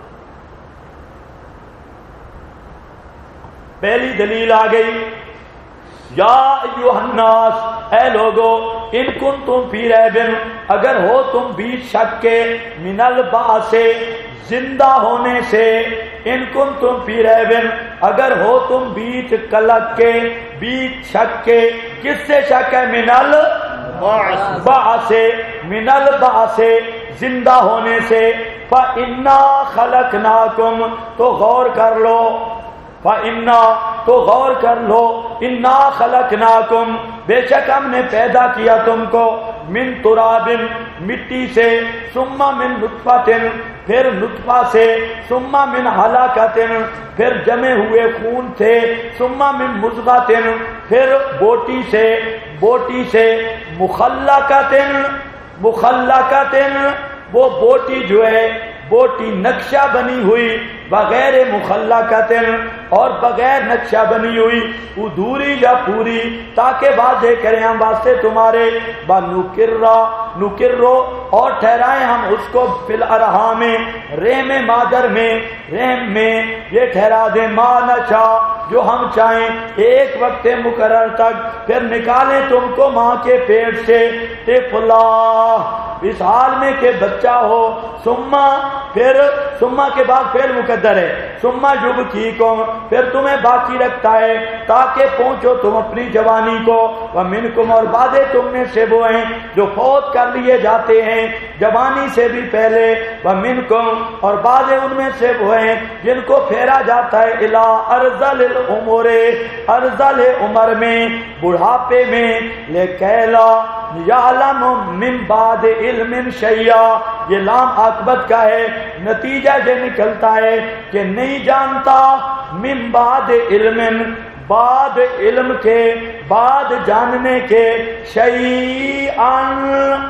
S2: پہلی دلیل آ گئی، یا ایھا الناس، اے لوگو، ان کنتم فی ریب، اگر ہو تم بیچ شک کے، من البعث، زندہ ہونے سے، ان کنتم فی ریب، اگر ہو تم بیچ کلک کے، بیچ شک کے، کس سے شک ہے؟ من البعث، من البعث، زندہ ہونے سے، فَإِنَّا خَلَقْنَاكُمْ، تو غور کر لو، فَإِنَّا تو غور کر لو اِنَّا خَلَقْنَاكُمْ بے شک ہم نے پیدا کیا تم کو من تراب مٹی سے ثم من نطفۃ پھر نطفہ سے ثم من علقۃ پھر جمے ہوئے خون سے ثم من مضغۃ پھر بوٹی سے مخلقۃ وہ بوٹی جو ہے بوٹی نقشہ بنی ہوئی بغیر مخلقۃ اور بغیر نقشہ بنی ہوئی ادھوری یا پوری تاکہ واضح کریں ہم واسطے تمہارے نکرو اور ٹھہرائیں ہم اس کو فی الارحام رحم مادر میں رحم میں یہ ٹھہرا دیں ما نشاء جو ہم چاہیں ایک وقت مقرر تک پھر نکالیں تم کو ماں کے پیٹ سے طفلا اس حال میں کہ بچہ ہو ثم کے بعد فعل مقدر ہے ثم یبکیکم پھر تمہیں باقی رکھتا ہے تاکہ پہنچو تم اپنی جوانی کو ومنکم اور بعض تم میں سے وہ ہیں جو فوت کر لیے جاتے ہیں جوانی سے بھی پہلے ومنکم اور بعض ان میں سے وہ ہیں جن کو پھیرا جاتا ہے الی ارذل الامور ارذل عمر میں بڑھاپے میں لکیلا یعلم من بعد علم شیئا یہ لام عاقبت کا ہے نتیجہ یہ نکلتا ہے کہ نہیں جانتا من بعد علم بعد علم کے بعد جاننے کے شیئان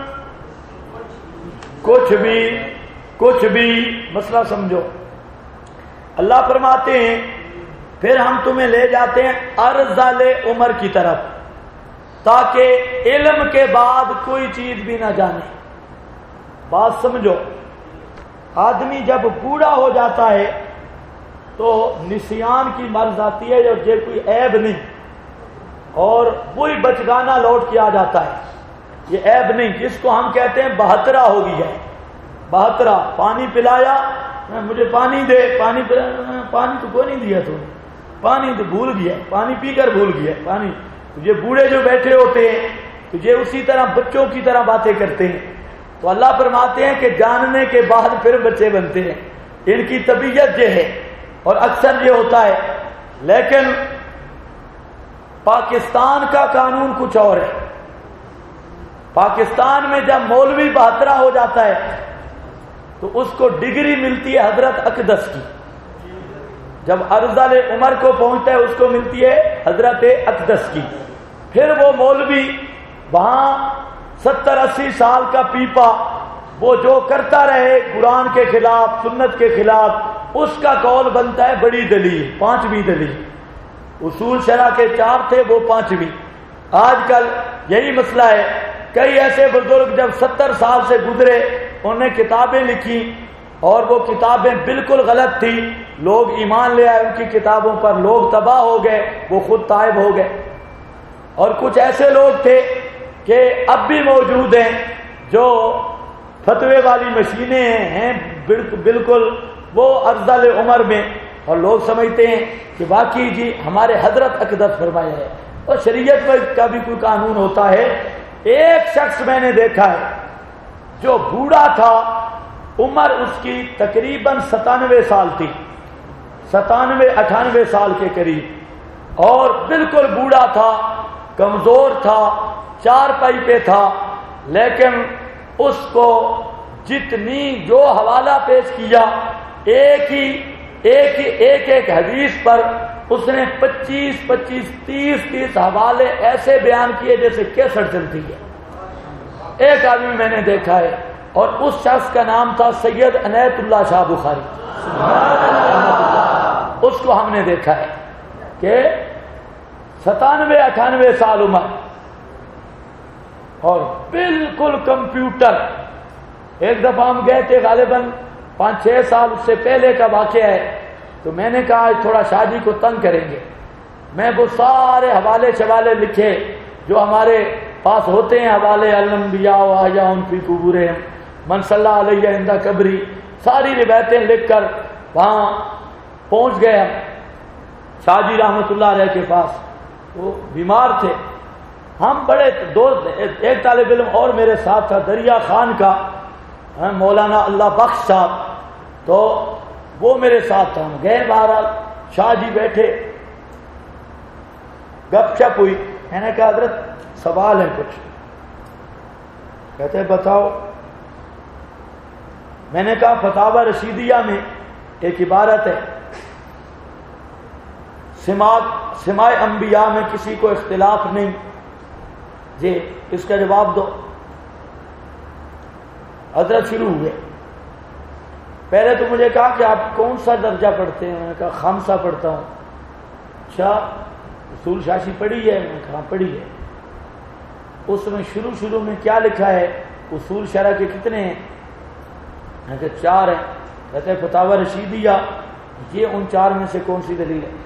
S2: کچھ بھی مسئلہ سمجھو اللہ فرماتے ہیں پھر ہم تمہیں لے جاتے ہیں ارذل عمر کی طرف تاکہ علم کے بعد کوئی چیز بھی نہ جانے بات سمجھو آدمی جب بوڑھا ہو جاتا ہے تو نسیان کی مرض آتی ہے اور یہ کوئی عیب نہیں اور وہی بچگانا لوٹ کے آ جاتا ہے یہ عیب نہیں جس کو ہم کہتے ہیں بہترا ہو گیا ہے بہترا پانی پلایا مجھے پانی دے پانی پلایا پانی تو کوئی نہیں دیا تم پانی تو بھول گیا پانی پی کر بھول گیا پانی یہ بوڑھے جو بیٹھے ہوتے ہیں تو یہ اسی طرح بچوں کی طرح باتیں کرتے ہیں تو اللہ فرماتے ہیں کہ جاننے کے بعد پھر بچے بنتے ہیں ان کی طبیعت یہ ہے اور اکثر یہ ہوتا ہے لیکن پاکستان کا قانون کچھ اور ہے پاکستان میں جب مولوی بہترا ہو جاتا ہے تو اس کو ڈگری ملتی ہے حضرت اقدس کی جب ارذل عمر کو پہنچتا ہے اس کو ملتی ہے حضرت اقدس کی پھر وہ مولوی وہاں 70-80 سال کا پیپا وہ جو کرتا رہے قرآن کے خلاف سنت کے خلاف اس کا قول بنتا ہے بڑی دلیل 5ویں دلیل اصول شرع کے 4 تھے وہ 5ویں آج کل یہی مسئلہ ہے کئی ایسے بزرگ جب 70 سال سے گزرے انہوں نے کتابیں لکھی اور وہ کتابیں بالکل غلط تھی لوگ ایمان لے آئے ان کی کتابوں پر لوگ تباہ ہو گئے وہ خود تائب ہو گئے اور کچھ ایسے لوگ تھے کہ اب بھی موجود ہیں جو فتوے والی مشینیں ہیں بالکل وہ ارذل عمر میں اور لوگ سمجھتے ہیں کہ واقعی جی ہمارے حضرت اقدس فرمایا ہے اور شریعت میں کا بھی کوئی قانون ہوتا ہے ایک شخص میں نے دیکھا ہے جو بوڑھا تھا عمر اس کی تقریباً 97 سال تھی 97-98 سال کے قریب اور بالکل بوڑھا تھا کمزور تھا چارپائی پہ تھا لیکن اس کو جتنی جو حوالہ پیش کیا ایک حدیث پر اس نے 25-30 حوالے ایسے بیان کیے جیسے کیسٹ چلتی ہے ایک آدمی میں نے دیکھا ہے اور اس شخص کا نام تھا سید عنایت اللہ شاہ بخاری اس کو ہم نے دیکھا ہے کہ 97-98 سال عمر اور بالکل کمپیوٹر ایک دفعہ ہم گئے تھے غالباً 5-6 سال اس سے پہلے کا واقعہ ہے تو میں نے کہا آج تھوڑا شاہ جی کو تنگ کریں گے میں وہ سارے حوالے شوالے لکھے جو ہمارے پاس ہوتے ہیں حوالے الانبیاء و احیاء فی قبورہم من صلی علیہ عند قبری ساری روایتیں لکھ کر وہاں پہنچ گئے ہم شاہ جی رحمۃ اللہ علیہ کے پاس وہ بیمار تھے ہم بڑے دوست ایک طالب علم اور میرے ساتھ تھا دریا خان کا مولانا اللہ بخش صاحب تو وہ میرے ساتھ تھا ہم گئے بہرحال شاہ جی بیٹھے، گپ شپ ہوئی. میں نے کہا حضرت سوال ہے کچھ. کہتے بتاؤ. میں نے کہا فتاوی رشیدیہ میں ایک عبارت ہے، سماع انبیاء میں کسی کو اختلاف نہیں. جی اس کا جواب دو. حضرت شروع ہوئے. پہلے تو مجھے کہا کہ آپ کون سا درجہ پڑھتے ہیں؟ میں نے کہا خامسہ پڑھتا ہوں. اچھا اصول شاشی پڑھی ہے؟ میں نے کہا پڑھی ہے. اس میں شروع میں کیا لکھا ہے؟ اصول شرع کے کتنے ہیں؟ میں نے کہا 4 ہیں. کہتے ہیں فتاوی رشیدیہ. یہ ان 4 میں سے کون سی دلیل ہے؟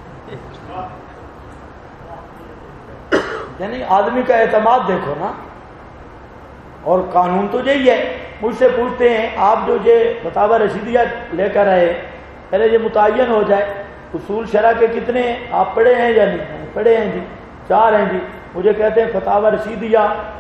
S2: یعنی آدمی کا اعتماد دیکھو نا. اور قانون تو یہی ہے. مجھ سے پوچھتے ہیں آپ جو یہ فتاوی رشیدیہ لے کر آئے، پہلے یہ متعین ہو جائے اصول شرع کے کتنے ہیں، آپ پڑھے ہیں یا نہیں؟ پڑھے ہیں جی. 4 ہیں جی. مجھے کہتے ہیں فتاوی رشیدیہ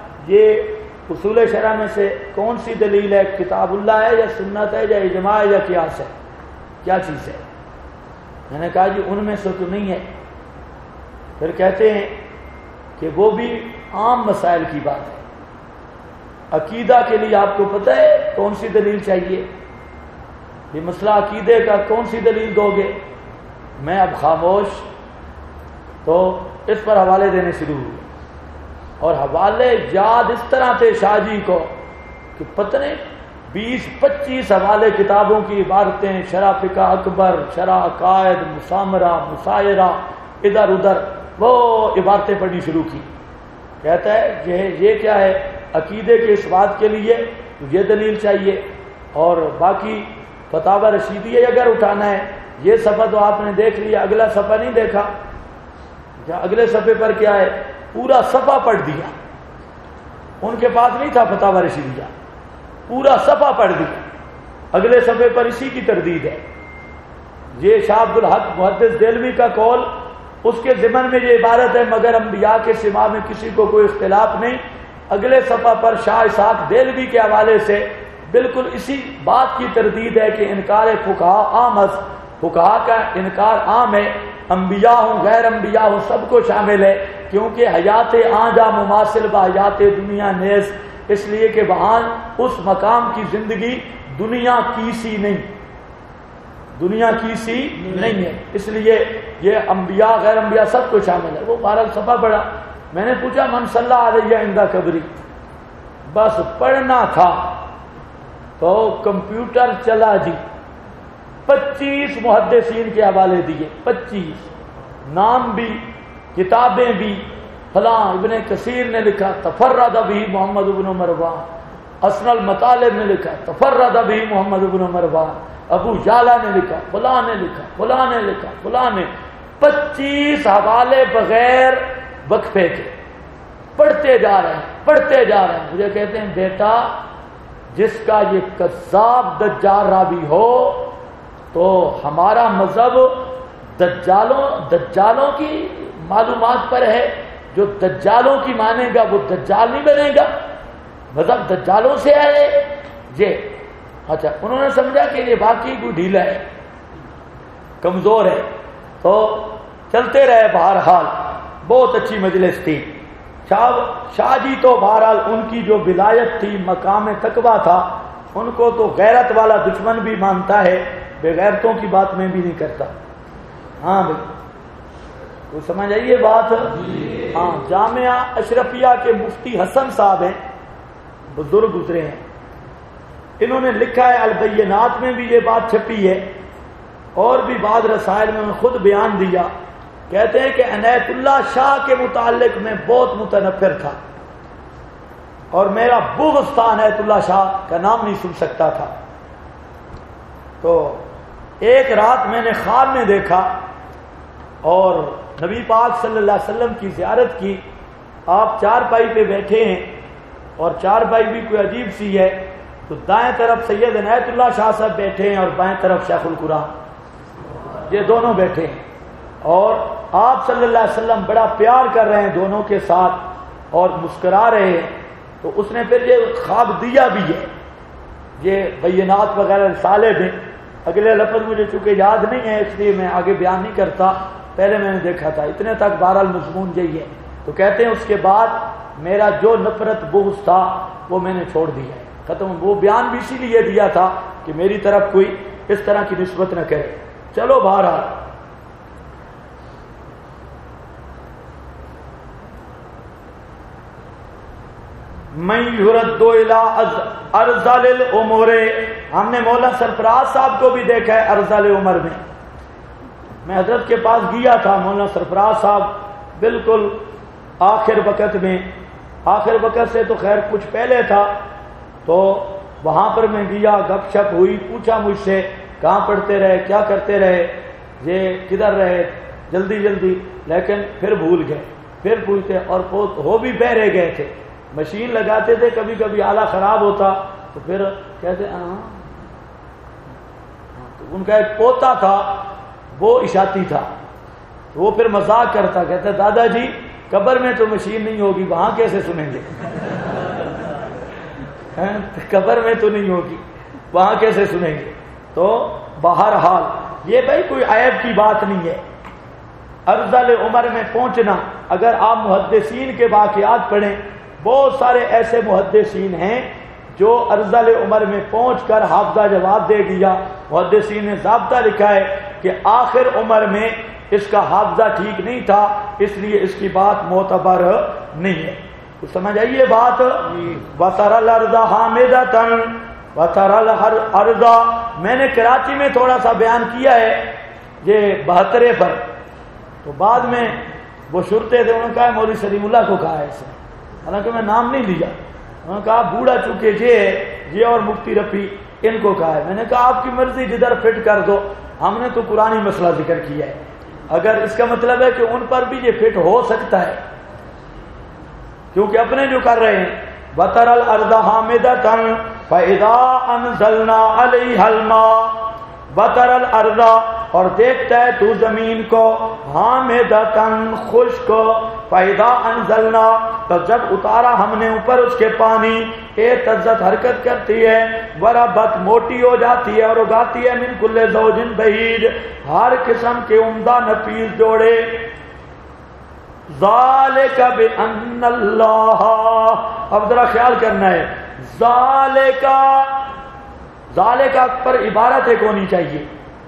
S2: یہ اصول شرع میں سے کون سی دلیل ہے؟ کتاب اللہ ہے یا سنت ہے یا اجماع ہے یا قیاس ہے؟ کیا چیز ہے؟ میں نے کہا جی ان میں سے تو نہیں ہے. پھر کہتے ہیں کہ وہ بھی عام مسائل کی بات ہے. عقیدہ کے لیے آپ کو پتہ ہے کون سی دلیل چاہیے؟ یہ مسئلہ عقیدے کا کون سی دلیل دو گے؟ میں اب خاموش. تو اس پر حوالے دینے شروع ہوئے اور حوالے یاد اس طرح تھے شاہ جی کو کہ پتہ نہیں 20-25 حوالے کتابوں کی عبارتیں، شرح فقہ اکبر، شرح عقائد، مسامرہ، مسائرہ، ادھر ادھر وہ عبارتیں پڑھنی شروع کی. کہتا ہے یہ کیا ہے؟ عقیدے کے اس بات کے لیے یہ دلیل چاہیے. اور باقی فتاوی رشیدیہ اگر اٹھانا ہے، یہ صفحہ تو آپ نے دیکھ لیا، اگلا صفحہ نہیں دیکھا. اگلے صفحے پر کیا ہے؟ پورا صفحہ پڑھ دیا. ان کے پاس نہیں تھا فتاوی رشیدیہ، پورا صفحہ پڑھ دیا. اگلے صفحے پر اسی کی تردید ہے. یہ شاہ عبد الحق محدث دہلوی کا قول، اس کے ضمن میں یہ عبارت ہے مگر انبیاء کے سوا میں کسی کو کوئی اختلاف نہیں. اگلے صفحہ پر شاہ اسحاق دہلوی کے حوالے سے بالکل اسی بات کی تردید ہے کہ انکار فقہا عام ہے. فقہا کا انکار عام ہے، انبیاء ہوں غیر انبیاء ہوں سب کو شامل ہے، کیونکہ حیات آنجا مماثل با حیات دنیا نیز، اس لیے کہ وہاں اس مقام کی زندگی دنیا کی سی نہیں، دنیا کی سی نہیں ہے. اس لیے یہ انبیاء غیر انبیاء سب کو شامل ہے. وہ 12 صفحہ پڑھا. میں نے پوچھا من صلی علیہ عند قبری، بس پڑھنا تھا تو کمپیوٹر چلا جی. 25 محدثین کے حوالے دیے، 25 نام بھی کتابیں بھی. فلاں ابن کثیر نے لکھا تفرد بھی محمد بن مروان، حسن المطالب نے لکھا تفرد بھی محمد بن مروان، ابو جالا نے لکھا، فلاں نے لکھا، فلاں نے لکھا، فلاں نے. 25 حوالے بغیر وقفے کے پڑھتے جا رہے ہیں، پڑھتے جا رہے ہیں. مجھے کہتے ہیں بیٹا جس کا یہ کذاب دجال راوی ہو تو ہمارا مذہب دجالوں کی معلومات پر ہے. جو دجالوں کی مانے گا وہ دجال نہیں بنے گا. مذہب دجالوں سے آئے یہ. اچھا انہوں نے سمجھا کہ یہ باقی کوئی ڈھیلا ہے، کمزور ہے. تو چلتے رہے. بہرحال بہت اچھی مجلس تھی. شاہ جی تو بہرحال ان کی جو ولایت تھی، مقام تقویٰ تھا، ان کو تو غیرت والا دشمن بھی مانتا ہے، بے غیرتوں کی بات میں بھی نہیں کرتا. ہاں بھائی تو سمجھ آئیے بات. ہاں جامعہ اشرفیہ کے مفتی حسن صاحب ہیں، بزرگ گزرے ہیں. انہوں نے لکھا ہے البینات میں بھی یہ بات چھپی ہے اور بھی بعض رسائل میں خود بیان دیا. کہتے ہیں کہ عنایت اللہ شاہ کے متعلق میں بہت متنفر تھا اور میرا بغض تھا، عنایت اللہ شاہ کا نام نہیں سن سکتا تھا. تو ایک رات میں نے خواب میں دیکھا اور نبی پاک صلی اللہ علیہ وسلم کی زیارت کی. آپ چارپائی پہ بیٹھے ہیں اور چارپائی بھی کوئی عجیب سی ہے. تو دائیں طرف سید عنایت اللہ شاہ صاحب بیٹھے ہیں اور بائیں طرف شیخ القرآن، یہ دونوں بیٹھے ہیں اور آپ صلی اللہ علیہ وسلم بڑا پیار کر رہے ہیں دونوں کے ساتھ اور مسکرا رہے ہیں. تو اس نے پھر یہ خواب دیا بھی ہے، یہ بینات وغیرہ رسالے میں اگلے لفظ مجھے چونکہ یاد نہیں ہے اس لیے میں آگے بیان نہیں کرتا، پہلے میں نے دیکھا تھا، اتنے تک بہرحال مضمون یہی ہے۔ تو کہتے ہیں اس کے بعد میرا جو نفرت بغض تھا وہ میں نے چھوڑ دیا ہے، ختم۔ وہ بیان بھی اسی لیے دیا تھا کہ میری طرف کوئی اس طرح کی نسبت نہ کرے۔ چلو بہرحال من یرد الی ارذل الامور، ہم نے مولا سرفراز صاحب کو بھی دیکھا ہے ارذل عمر میں۔ میں حضرت کے پاس گیا تھا، مولانا سرفراز صاحب بالکل آخر وقت میں، آخر وقت سے تو خیر کچھ پہلے تھا، تو وہاں پر میں گیا، گپ شپ ہوئی، پوچھا مجھ سے کہاں پڑھتے رہے، کیا کرتے رہے، یہ کدھر رہے، جلدی جلدی، لیکن پھر بھول گئے، پھر پوچھتے، اور ہو بھی بہرے گئے تھے، مشین لگاتے تھے، کبھی کبھی آلہ خراب ہوتا تو پھر کہتے تو ان کا ایک پوتا تھا وہ اشاعتی تھا، وہ پھر مذاق کرتا، کہتا دادا جی قبر میں تو مشین نہیں ہوگی، وہاں کیسے سنیں گے؟ قبر میں تو نہیں ہوگی، وہاں کیسے سنیں گے؟ تو بہرحال یہ بھائی کوئی عیب کی بات نہیں ہے۔ ارذل عمر میں پہنچنا، اگر آپ محدثین کے واقعات پڑھیں، بہت سارے ایسے محدثین ہیں جو ارذل عمر میں پہنچ کر حافظہ جواب دے دیا۔ محدثین نے ضابطہ لکھا ہے کہ آخر عمر میں اس کا حافظہ ٹھیک نہیں تھا، اس لیے اس کی بات معتبر نہیں ہے۔ تو سمجھ آئیے بات۔ وَتَرَى الْأَرْضَ حَامِدَةً وَتَرَى الْأَرْضَ، میں نے کراچی میں تھوڑا سا بیان کیا ہے یہ 72 پر، تو بعد میں وہ شرطے تھے، انہوں نے کہا مولوی سلیم اللہ کو کہا ہے اس نے، حالانکہ میں نام نہیں لیا، انہوں نے کہا بوڑھا چونکہ یہ اور مفتی رفیع ان کو کہا ہے۔ میں نے کہا آپ کی مرضی جدھر فٹ کر دو، ہم نے تو قرآنی مسئلہ ذکر کیا ہے، اگر اس کا مطلب ہے کہ ان پر بھی یہ فٹ ہو سکتا ہے، کیونکہ اپنے جو کر رہے ہیں وَتَرَى الْأَرْضَ حَامِدَةً فَإِذَا أَنزَلْنَا عَلَيْهَا الْمَاءَ وَتَرَى الْأَرْضَ، اور دیکھتا ہے تو زمین کو حَامِدَةً خشک، فَإِذَا أَنزَلْنَا، تو جب اتارا ہم نے اوپر اس کے پانی، اہتزت حرکت کرتی ہے، وربت موٹی ہو جاتی ہے اور اگاتی ہے، من کل زوج بہیج، ہر قسم کے عمدہ نفیس جوڑے۔ ذالک بأن اللہ، اب ذرا خیال کرنا ہے، ذالک پر عبارت ایک ہونی چاہیے،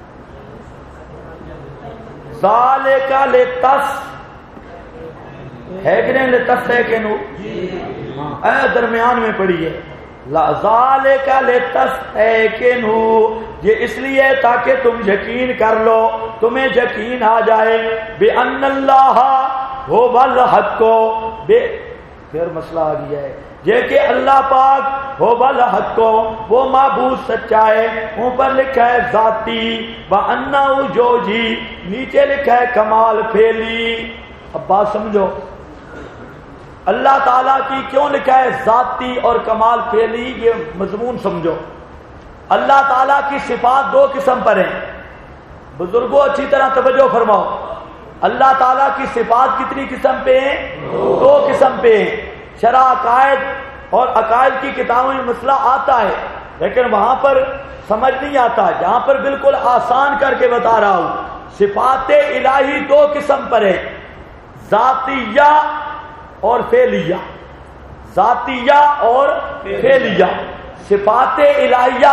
S2: ذالک لتس ہے کہ نہیں، لتس ہے کہ نو، درمیان میں پڑھی ہے، ذالک لتس ہے کہ نو، یہ اس لیے تاکہ تم یقین کر لو، تمہیں یقین آ جائے، بأن اللہ وہ والحق کو، پھر مسئلہ آ گیا ہے یہ کہ اللہ پاک ہو والحق کو، وہ معبود سچا ہے، اوپر لکھا ہے ذاتی، وَأَنَّهُ جوجی، نیچے لکھا ہے کمال پھیلی۔ اب بات سمجھو، اللہ تعالیٰ کی کیوں لکھا ہے ذاتی اور کمال پھیلی، یہ مضمون سمجھو۔ اللہ تعالیٰ کی صفات دو قسم پر ہیں، بزرگوں اچھی طرح توجہ فرماؤ، اللہ تعالیٰ کی صفات کتنی قسم پہ ہیں؟ دو قسم پہ ہیں۔ شرع عقائد اور عقائد کی کتابوں میں مسئلہ آتا ہے، لیکن وہاں پر سمجھ نہیں آتا، جہاں پر بالکل آسان کر کے بتا رہا ہوں۔ صفات الہی دو قسم پر ہیں، ذاتیہ اور فعلیہ، ذاتیہ اور فعلیہ۔ صفات الہیہ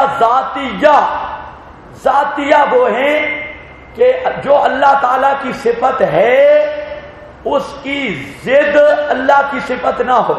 S2: ذاتیہ وہ ہیں کہ جو اللہ تعالیٰ کی صفت ہے اس کی ضد اللہ کی صفت نہ ہو۔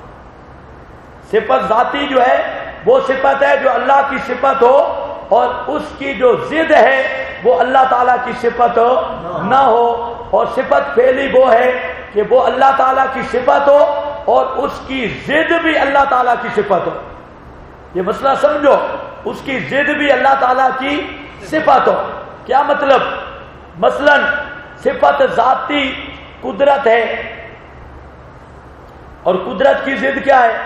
S2: صفت ذاتی جو ہے وہ صفت ہے جو اللہ کی صفت ہو، اور اس کی جو ضد ہے وہ اللہ تعالیٰ کی صفت نہ ہو۔ اور صفت پھیلی وہ ہے کہ وہ اللہ تعالیٰ کی صفت ہو اور اس کی ضد بھی اللہ تعالیٰ کی صفت ہو۔ یہ مسئلہ سمجھو، اس کی ضد بھی اللہ تعالیٰ کی صفت ہو۔ کیا مطلب؟ مثلا صفت ذاتی قدرت ہے، اور قدرت کی ضد کیا ہے؟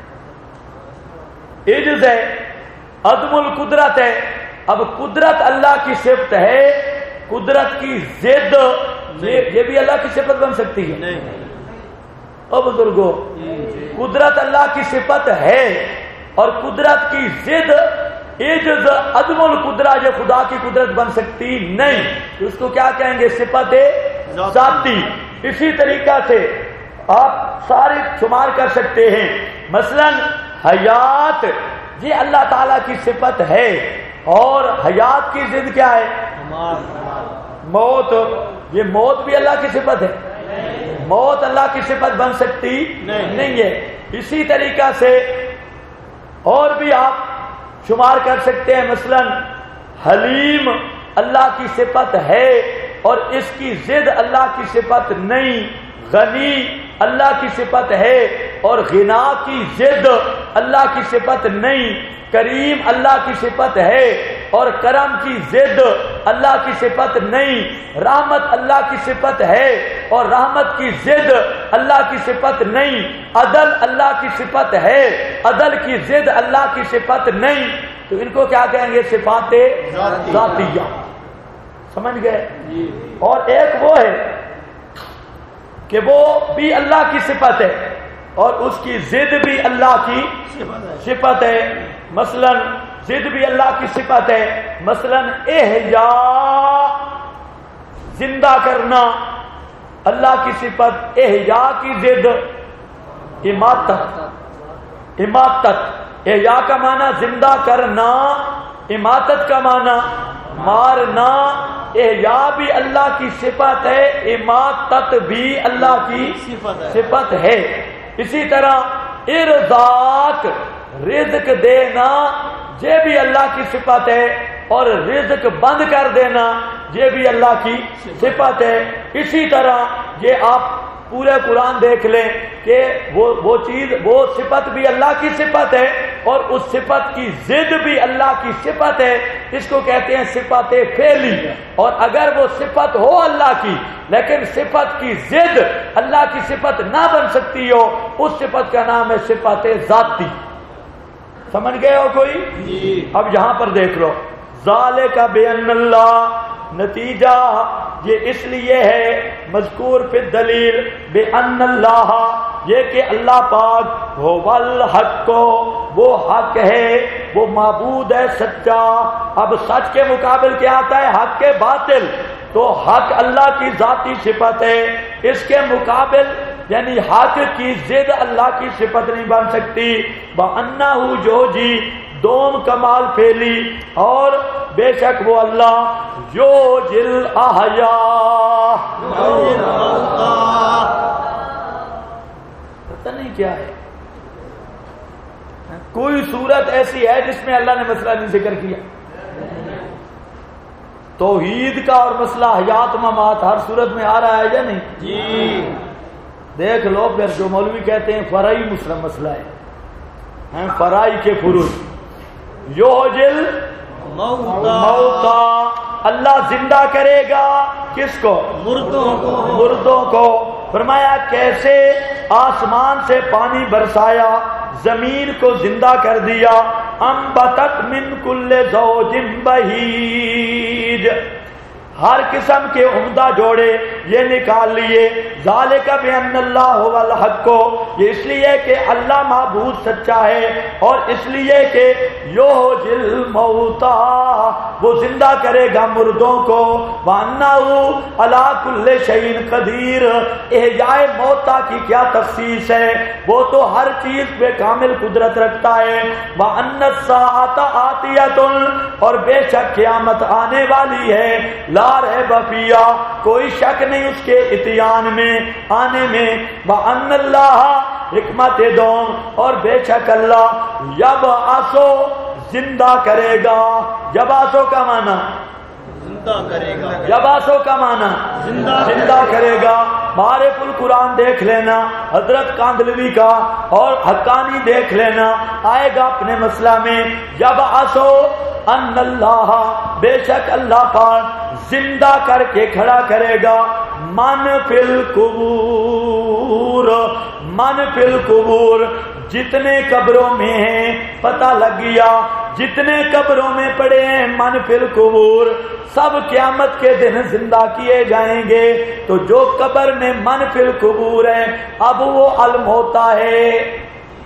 S2: عجز ہے، عدم القدرت ہے۔ اب قدرت اللہ کی صفت ہے، قدرت کی ضد یہ بھی اللہ کی صفت بن سکتی ہے؟ او بزرگوں، قدرت اللہ کی صفت ہے اور قدرت کی ضد عجز عدم القدرہ جو خدا کی قدرت بن سکتی نہیں، اس کو کیا کہیں گے؟ صفت ذاتی۔ اسی طریقہ سے آپ سارے شمار کر سکتے ہیں، مثلا حیات یہ اللہ تعالیٰ کی صفت ہے، اور حیات کی ضد کیا ہے؟ موت۔ یہ موت بھی اللہ کی صفت ہے؟ موت اللہ کی صفت بن سکتی نہیں ہے۔ اسی طریقہ سے اور بھی آپ شمار کر سکتے ہیں، مثلا حلیم اللہ کی صفت ہے اور اس کی ضد اللہ کی صفت نہیں۔ غنی اللہ کی صفت ہے اور غنا کی ضد اللہ کی صفت نہیں۔ کریم اللہ کی صفت ہے اور کرم کی ضد اللہ کی صفت نہیں۔ رحمت اللہ کی صفت ہے اور رحمت کی ضد اللہ کی صفت نہیں۔ عدل اللہ کی صفت ہے، عدل کی ضد اللہ کی صفت نہیں۔ تو ان کو کیا کہیں گے؟ صفات ذاتیہ۔ سمجھ گئے؟ اور ایک وہ ہے کہ وہ بھی اللہ کی صفت ہے اور اس کی ضد بھی اللہ کی صفت ہے۔ مثلا ضد بھی اللہ کی صفت ہے، مثلا احیاء زندہ کرنا اللہ کی صفت، احیاء کی ضد اماتت۔ اماتت احیاء کا معنی زندہ کرنا، اماتت کا معنی مارنا۔ احیاء بھی اللہ کی صفت ہے، اماتت بھی اللہ کی صفت ہے۔ اسی طرح ارزاق رزق دینا یہ بھی اللہ کی صفت ہے، اور رزق بند کر دینا یہ بھی اللہ کی صفت ہے۔ اسی طرح یہ آپ پورے قرآن دیکھ لیں کہ وہ چیز، وہ صفت بھی اللہ کی صفت ہے اور اس صفت کی ضد بھی اللہ کی صفت ہے۔ اس کو کہتے ہیں صفت فعلی۔ اور اگر وہ صفت ہو اللہ کی لیکن صفت کی ضد اللہ کی صفت نہ بن سکتی ہو، اس صفت کا نام ہے صفت ذاتی۔ سمجھ گئے ہو کوئی؟ اب یہاں پر دیکھ لو، ذالک بان اللہ، نتیجہ یہ اس لیے ہے مذکور فی الدلیل بان اللہ، یہ کہ اللہ پاک هو الحق، وہ حق ہے، وہ معبود ہے سچا۔ اب سچ کے مقابل کیا آتا ہے؟ حق کے باطل۔ تو حق اللہ کی ذاتی صفت ہے، اس کے مقابل یعنی حق کی ضد اللہ کی صفت نہیں بن سکتی۔ وَأَنَّهُ جو جی دوم کمال پھیلی، اور بے شک وہ اللہ جو جل احیا، پتہ نہیں کیا ہے، کوئی صورت ایسی ہے جس میں اللہ نے مسئلہ نہیں ذکر کیا؟ توحید کا اور مسئلہ حیات ممات ہر صورت میں آ رہا ہے یا نہیں؟ جی دیکھ لو پھر جو مولوی کہتے ہیں فرعی مسئلہ ہے، فرعی کے فروع۔ یوجل موتا، اللہ زندہ کرے گا کس کو؟ مردوں کو۔ فرمایا کیسے؟ آسمان سے پانی برسایا، زمین کو زندہ کر دیا، انبتت من کل زوج بہیج، ہر قسم کے عمدہ جوڑے یہ نکال لیے۔ ذالک بان اللہ هو الحق، یہ اس لیے کہ اللہ معبود سچا ہے، اور اس لیے کہ یحیی الموتى، وہ زندہ کرے گا مردوں کو۔ وانہ علی کل شیء قدیر، احیاء موتى کی کیا تخصیص ہے، وہ تو ہر چیز پہ کامل قدرت رکھتا ہے۔ وان الساعۃ آتیۃ، اور بے شک قیامت آنے والی ہے، لا ریب فیہا، کوئی شک نہیں اس کے اتیان میں، آنے میں۔ وان اللہ، حکمت دوم، اور بے شک اللہ یبعثو، زندہ کرے گا۔ یبعثو کا معنی
S1: زندہ کرے گا،
S2: یبعثو کا معنی زندہ کرے گا۔ معارف القرآن دیکھ لینا حضرت کاندھلوی کا، اور حقانی دیکھ لینا، آئے گا اپنے مسئلہ میں۔ یبعثو ان اللہ، بے شک اللہ پاک زندہ کر کے کھڑا کرے گا، من فی القبور، من فی القبور، جتنے قبروں میں ہیں پتہ لگ گیا، جتنے قبروں میں پڑے ہیں من فی القبور، سب قیامت کے دن زندہ کیے جائیں گے۔ تو جو قبر میں من فی القبور ہے اب وہ الموتا ہے،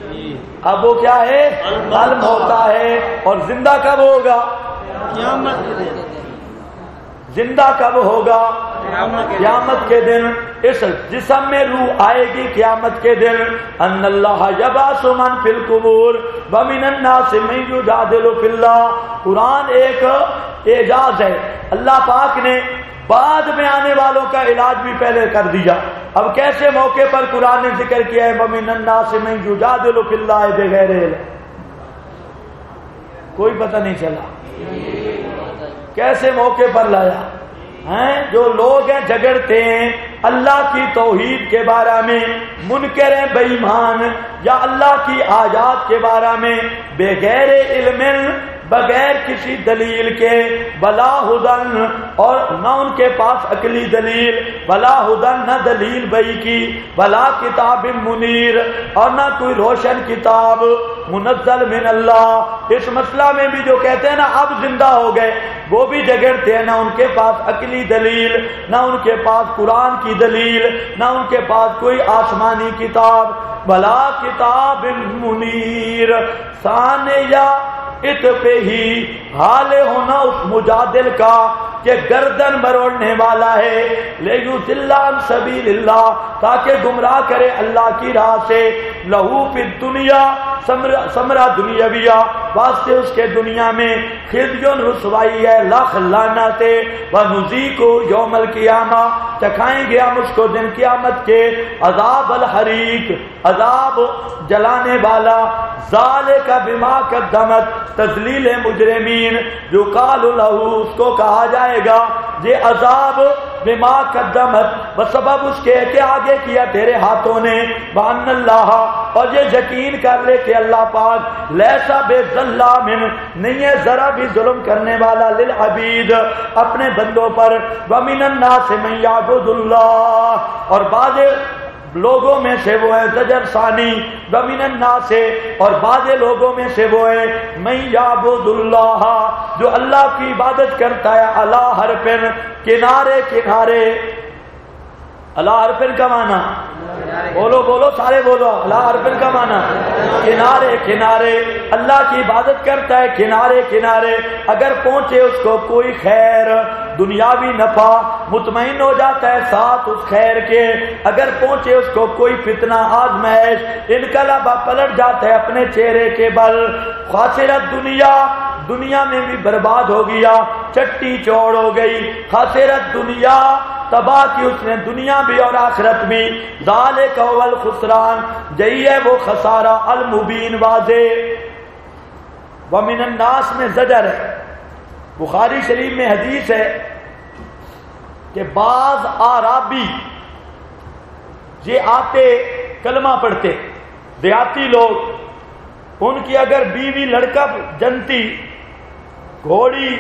S2: اب وہ کیا ہے؟ علم ہوتا ہے. اور زندہ کب ہوگا؟
S1: قیامت کے دن.
S2: زندہ کب ہوگا؟ قیامت کے دن. اس جسم میں روح آئے گی قیامت کے دن. ان اللہ یبعث من فی القبور ومن الناس من یجادل فی اللہ. قرآن ایک اعجاز ہے. اللہ پاک نے بعد میں آنے والوں کا علاج بھی پہلے کر دیا. اب کیسے موقع پر قرآن نے ذکر کیا ہے ومن الناس من یجادل فی اللہ بغیر علم؟ کوئی پتہ نہیں چلا. کیسے موقع پر لایا ہیں؟ جو لوگ ہیں جھگڑتے ہیں اللہ کی توحید کے بارے میں، منکر ہیں بے ایمان، یا اللہ کی آیات کے بارے میں بغیر علم، بغیر کسی دلیل کے، بلا ہدن، اور نہ ان کے پاس عقلی دلیل، بلا ہدن، نہ دلیل بئی کی، بلا کتاب منیر، اور نہ کوئی روشن کتاب منزل من اللہ. اس مسئلہ میں بھی جو کہتے ہیں نا اب زندہ ہو گئے، وہ بھی جھگڑتے ہیں. نہ ان کے پاس عقلی دلیل، نہ ان کے پاس قرآن کی دلیل، نہ ان کے پاس کوئی آسمانی کتاب. بلا کتاب منیر ثانیہ ات پہ ہی حال ہونا اس مجادل کا کہ گردن مروڑنے والا ہے. لیضل عن سبیل اللہ، تاکہ گمراہ کرے اللہ کی راہ سے. لہو فی الدنیا ثمرہ دنیاویہ، واسطے اس کے دنیا میں خزی رسوائی ہے، لاکھ لعنت. ونذیقہ یوم القیامہ، چکھائیں گے ہم اس کو دن قیامت کے عذاب الحریق، عذاب جلانے والا. ذالک بما قدمت تذلیل مجرمین، جو قال لہ، اس کو کہا جائے گا یہ عذاب بما قدمت، بسبب اس کے کہ آگے کیا تیرے ہاتھوں نے. وان اللہ، اور یہ یقین کر لے کہ اللہ پاک لیسا بے ظلام، نہیں ہے ذرا بھی ظلم کرنے والا، للعبید، اپنے بندوں پر. ومن الناس من یعبد اللہ، اور بعض لوگوں میں سے وہ ہے زجر ثانی. ومن الناس، اور بعض لوگوں میں سے وہ ہے من یعبد اللہ، جو اللہ کی عبادت کرتا ہے علی حرفن، کنارے کنارے. علی حرفن کا معنی بولو بولو سارے بولو. علی حرفن کا معنی کنارے کنارے. اللہ کی عبادت کرتا ہے کنارے کنارے. اگر پہنچے اس کو کوئی خیر، دنیاوی نفع، مطمئن ہو جاتا ہے ساتھ اس خیر کے. اگر پہنچے اس کو کوئی فتنہ، آزمائش، انقلاب، پلٹ جاتا ہے اپنے چہرے کے بل. خاسرت دنیا، دنیا میں بھی برباد ہو گیا، چٹی چوڑ ہو گئی. خاسرت دنیا، تباہ کی اس نے دنیا بھی اور آخرت بھی. ذالک هو الخسران، یہی ہے وہ خسارہ المبین، واضح. ومن الناس میں زجر ہے. بخاری شریف میں حدیث ہے کہ بعض آرابی یہ آتے کلمہ پڑھتے، دیہاتی لوگ، ان کی اگر بیوی لڑکا جنتی، گھوڑی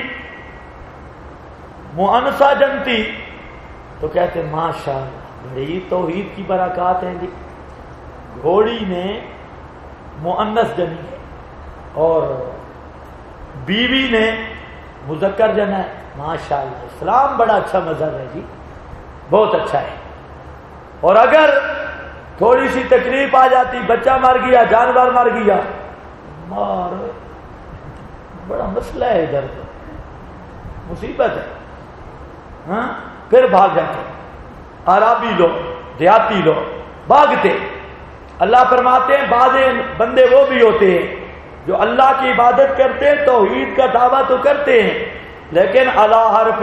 S2: مؤنثہ جنتی، تو کہتے ماشاءاللہ بڑی توحید کی برکات ہیں جی، گھوڑی نے مؤنث جنی ہے اور بیوی نے مذکر جنا ہے. ماشاءاللہ اسلام بڑا اچھا مذہب ہے جی، بہت اچھا ہے. اور اگر تھوڑی سی تکلیف آ جاتی، بچہ مر گیا، جانور مر گیا، مار بڑا مسئلہ ہے، ادھر مصیبت ہے، ہاں پھر بھاگ جاتے. عربی لوگ، دیہاتی لوگ بھاگتے. اللہ فرماتے ہیں بعض بندے وہ بھی ہوتے ہیں جو اللہ کی عبادت کرتے ہیں، توحید کا دعویٰ تو کرتے ہیں، لیکن علی حرف،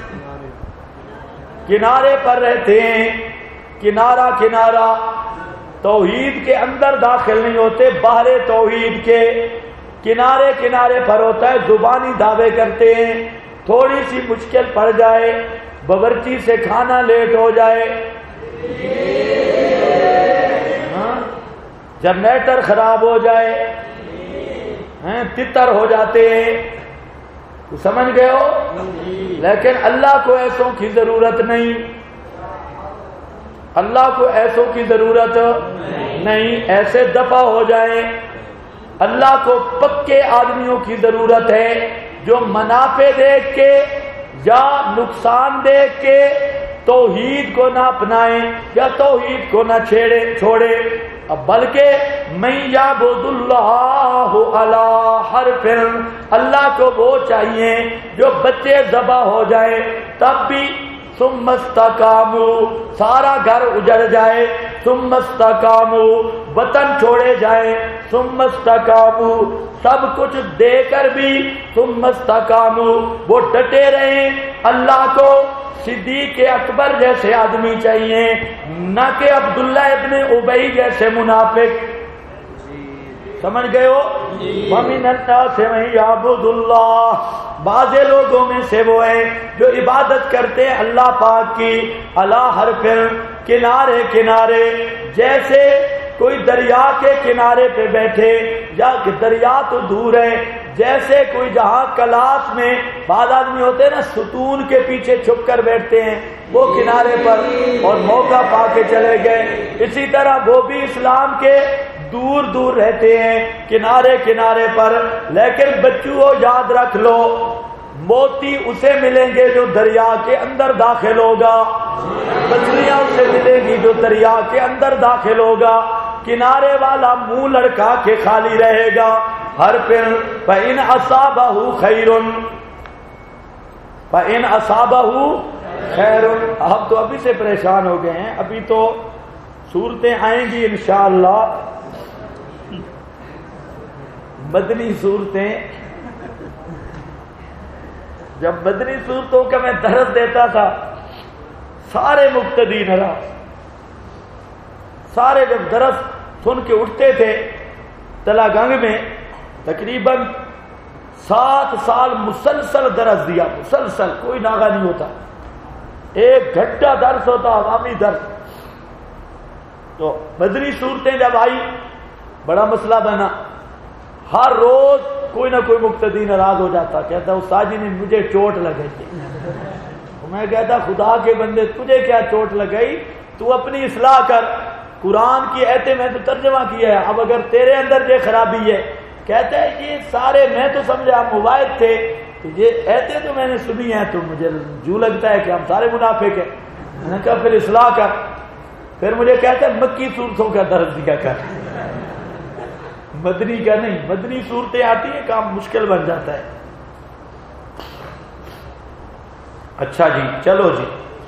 S2: کنارے پر رہتے ہیں. کنارہ کنارہ، توحید کے اندر داخل نہیں ہوتے، باہر توحید کے کنارے کنارے پر ہوتا ہے. زبانی دعوے کرتے ہیں، تھوڑی سی مشکل پڑ جائے، باورچی سے کھانا لیٹ ہو جائے، جنریٹر خراب ہو جائے، تتر ہو جاتے ہیں. سمجھ گئے ہو؟ لیکن اللہ کو ایسوں کی ضرورت نہیں، اللہ کو ایسوں کی ضرورت نہیں، ایسے دفع ہو جائیں. اللہ کو پکے آدمیوں کی ضرورت ہے جو منافع دیکھ کے یا نقصان دیکھ کے توحید کو نہ اپنائیں یا توحید کو نہ چھوڑے. بلکہ من یعبد اللہ علی حرف، اللہ کو وہ چاہیے جو بچے ذبح ہو جائے تب بھی ثم استقاموا، سارا گھر اجڑ جائے، ثم استقاموا، وطن چھوڑے جائے، ثم استقاموا، سب کچھ دے کر بھی ثم استقاموا، وہ ڈٹے رہیں اللہ کو۔ صدیق اکبر جیسے آدمی چاہیے، نہ کہ عبداللہ ابن ابی جیسے منافق۔ سمجھ گئے ہو؟ وَمِنَ النَّاسِ مَن يَعْبُدُ اللَّهَ، بعض لوگوں میں سے وہ ہیں جو عبادت کرتے ہیں اللہ پاک کی، عَلَى حَرْفٍ، کنارے کنارے، جیسے کوئی دریا کے کنارے پہ بیٹھے، یا کہ دریا تو دور ہے، جیسے کوئی جہاں کلاس میں بعض آدمی ہوتے ہیں نا ستون کے پیچھے چھپ کر بیٹھتے ہیں، وہ کنارے پر اور موقع پا کے چلے گئے، اسی طرح وہ بھی اسلام کے دور دور رہتے ہیں کنارے کنارے پر۔ لیکن بچوں یاد رکھ لو، موتی اسے ملیں گے جو دریا کے اندر داخل ہوگا، مچھلیاں اسے ملیں گی جو دریا کے اندر داخل ہوگا، کنارے والا منہ لڑکا کے خالی رہے گا۔ ہر پھر فَإِنْ أَصَابَهُ خَيْرٌ، فَإِنْ أَصَابَهُ خَيْرٌ۔ ہم تو ابھی سے پریشان ہو گئے ہیں، ابھی تو صورتیں آئیں گی انشاءاللہ، مدنی صورتیں۔ جب مدنی صورتوں کا میں درس دیتا تھا، سارے مقتدی ناراض، سارے جب درس سن کے اٹھتے تھے تلا گنگ میں، تقریباً 7 سال مسلسل درس دیا، مسلسل، کوئی ناغہ نہیں ہوتا، 1 گھنٹہ درس ہوتا، عوامی درس۔ تو مدنی صورتیں جب آئی بڑا مسئلہ بنا، ہر روز کوئی نہ کوئی مقتدی ناراض ہو جاتا، کہتا استاد جی نے مجھے چوٹ لگائی۔ میں کہتا خدا کے بندے تجھے کیا چوٹ لگائی، تو اپنی اصلاح کر، قرآن کی ایتیں میں تو ترجمہ کیا ہے، اب اگر تیرے اندر یہ خرابی ہے، کہتا ہے یہ سارے میں تو سمجھا موبائل تھے، تو یہ ایتیں تو میں نے سنی ہیں، تو مجھے جو لگتا ہے کہ ہم سارے منافق ہیں۔ میں نے کہا پھر اصلاح کر۔ پھر مجھے کہتا ہے مکی صورتوں کا درس دیا کر، مدنی کا نہیں۔ مدنی صورتیں آتی ہیں کام مشکل بن جاتا ہے۔ اچھا جی، چلو جی،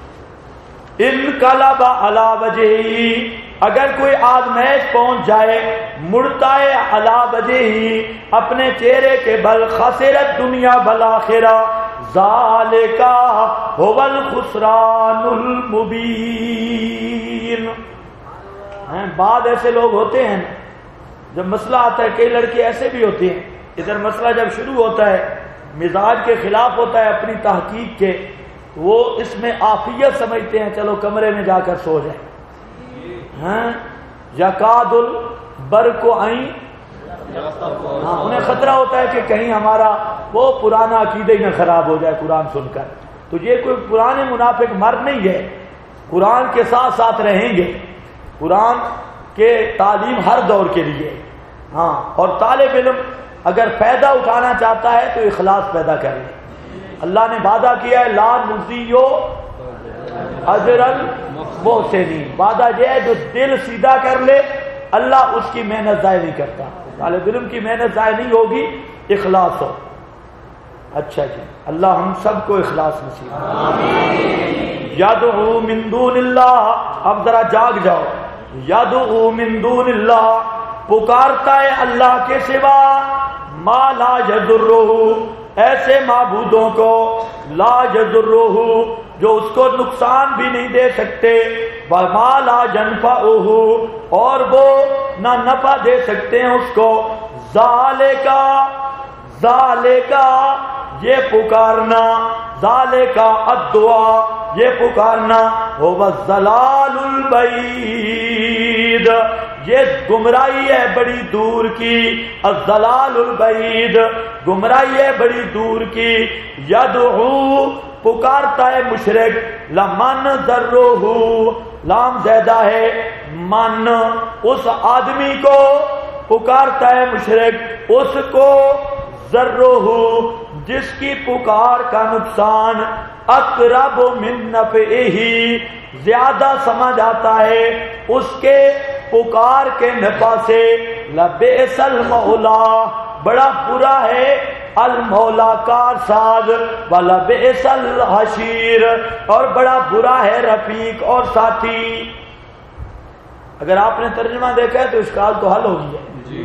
S2: انقلب علی وجہہ، اگر کوئی آزمائش پہنچ جائے، مڑتا ہے علی وجہہ، اپنے چہرے کے بل، خسرت دنیا بالآخرہ، ذالک هو الخسران المبین۔ بعض ایسے لوگ ہوتے ہیں جب مسئلہ آتا ہے، کئی لڑکے ایسے بھی ہوتے ہیں، ادھر مسئلہ جب شروع ہوتا ہے مزاج کے خلاف ہوتا ہے اپنی تحقیق کے، وہ اس میں عافیت سمجھتے ہیں، چلو کمرے میں جا کر سو جائیں۔ یکاد البرق عین، انہیں خطرہ ہوتا ہے کہ کہیں ہمارا وہ پرانا عقیدہ ہی نہ خراب ہو جائے قرآن سن کر۔ تو یہ کوئی پرانے منافق مرد نہیں ہے، قرآن کے ساتھ ساتھ رہیں گے، قرآن کہ تعلیم ہر دور کے لیے۔ ہاں، اور طالب علم اگر فائدہ اٹھانا چاہتا ہے تو اخلاص پیدا کر لے۔ اللہ نے وعدہ کیا ہے لا نضیع اجر المحسنین، وعدہ یہ ہے جو دل سیدھا کر لے اللہ اس کی محنت ضائع نہیں کرتا۔ طالب علم کی محنت ضائع نہیں ہوگی، اخلاص ہو۔ اچھا جی، اللہ ہم سب کو اخلاص نصیب آمین۔ یدعو من دون اللہ، اب ذرا جاگ جاؤ، یدعو من دون اللہ، پکارتا ہے اللہ کے سوا، ما لا یضرہ، ایسے معبودوں کو، لا یضرہ، جو اس کو نقصان بھی نہیں دے سکتے، وما لا ینفعہ، اور وہ نہ نفع دے سکتے ہیں اس کو، ذالکا، ذالکا، یہ پکارنا، ذالکا الدعاء، یہ پکارنا، هو الضلال البعید، یہ گمراہی ہے بڑی دور کی، الضلال البعید، گمراہی ہے بڑی دور کی، یدعو، پکارتا ہے مشرک، لمن ضرہ، لام زیادہ ہے، من، اس آدمی کو پکارتا ہے مشرک، اس کو، ضرہ، جس کی پکار کا نقصان، اقرب من نفعہ، زیادہ سمجھ آتا ہے اس کے پکار کے نفع سے لبئس المولا بڑا برا ہے المولا کار ساز ولبئس الحشیر اور بڑا برا ہے رفیق اور ساتھی. اگر آپ نے ترجمہ دیکھا ہے تو اشکال تو حل ہو گیا ہے.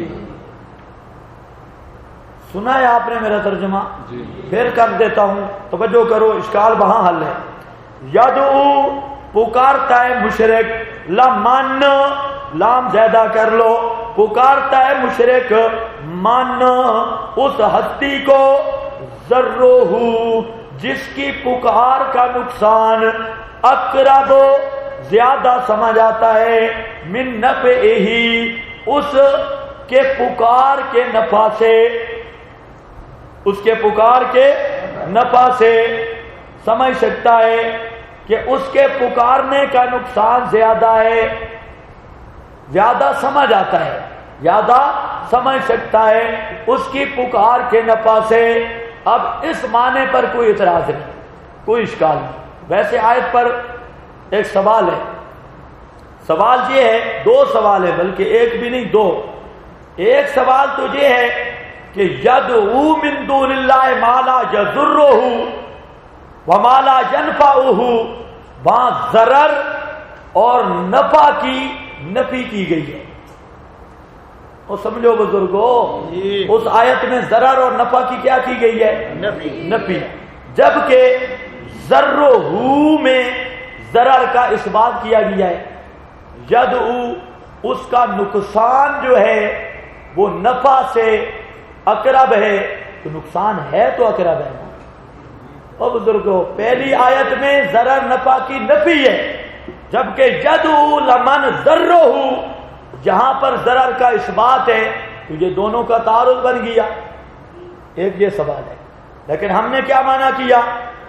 S2: سنا ہے آپ نے میرا ترجمہ؟ پھر کر دیتا ہوں، توجہ کرو، اشکال وہاں حل ہے. یدعو پکارتا ہے مشرک، لمن لام زیادہ کر لو، پکارتا ہے مشرک من اس ہستی کو ضرہ جس کی پکار کا نقصان اقرب زیادہ سمجھ آتا ہے من نفعہ اس کے پکار کے نفع سے، اس کے پکار کے نفع سے سمجھ سکتا ہے کہ اس کے پکارنے کا نقصان زیادہ ہے، زیادہ سمجھ آتا ہے، زیادہ سمجھ سکتا ہے اس کی پکار کے نفع سے. اب اس معنی پر کوئی اعتراض نہیں، کوئی اشکال نہیں. ویسے آیت پر ایک سوال ہے، سوال یہ ہے، دو سوال ہے بلکہ ایک بھی نہیں دو. ایک سوال تو یہ ہے کہ یدعو من دون اللہ ما لا یضرہ وما لا ینفعہ، وہاں ضرر اور نفع کی نفی کی گئی ہے. اور سمجھو بزرگو، اس آیت میں ضرر اور نفع کی کیا کی گئی ہے؟ نفی. جبکہ ضرہ میں ضرر کا اثبات کیا گیا ہے. یدعو اس کا نقصان جو ہے وہ نفع سے اقرب ہے، تو نقصان ہے تو اقرب ہے. اور بزرگو پہلی آیت میں ضرر نفع کی نفی ہے، جبکہ یدعو لمن ضرہ جہاں پر ضرر کا اثبات ہے، تو یہ دونوں کا تعارض بن گیا. ایک یہ سوال ہے، لیکن ہم نے کیا معنی کیا؟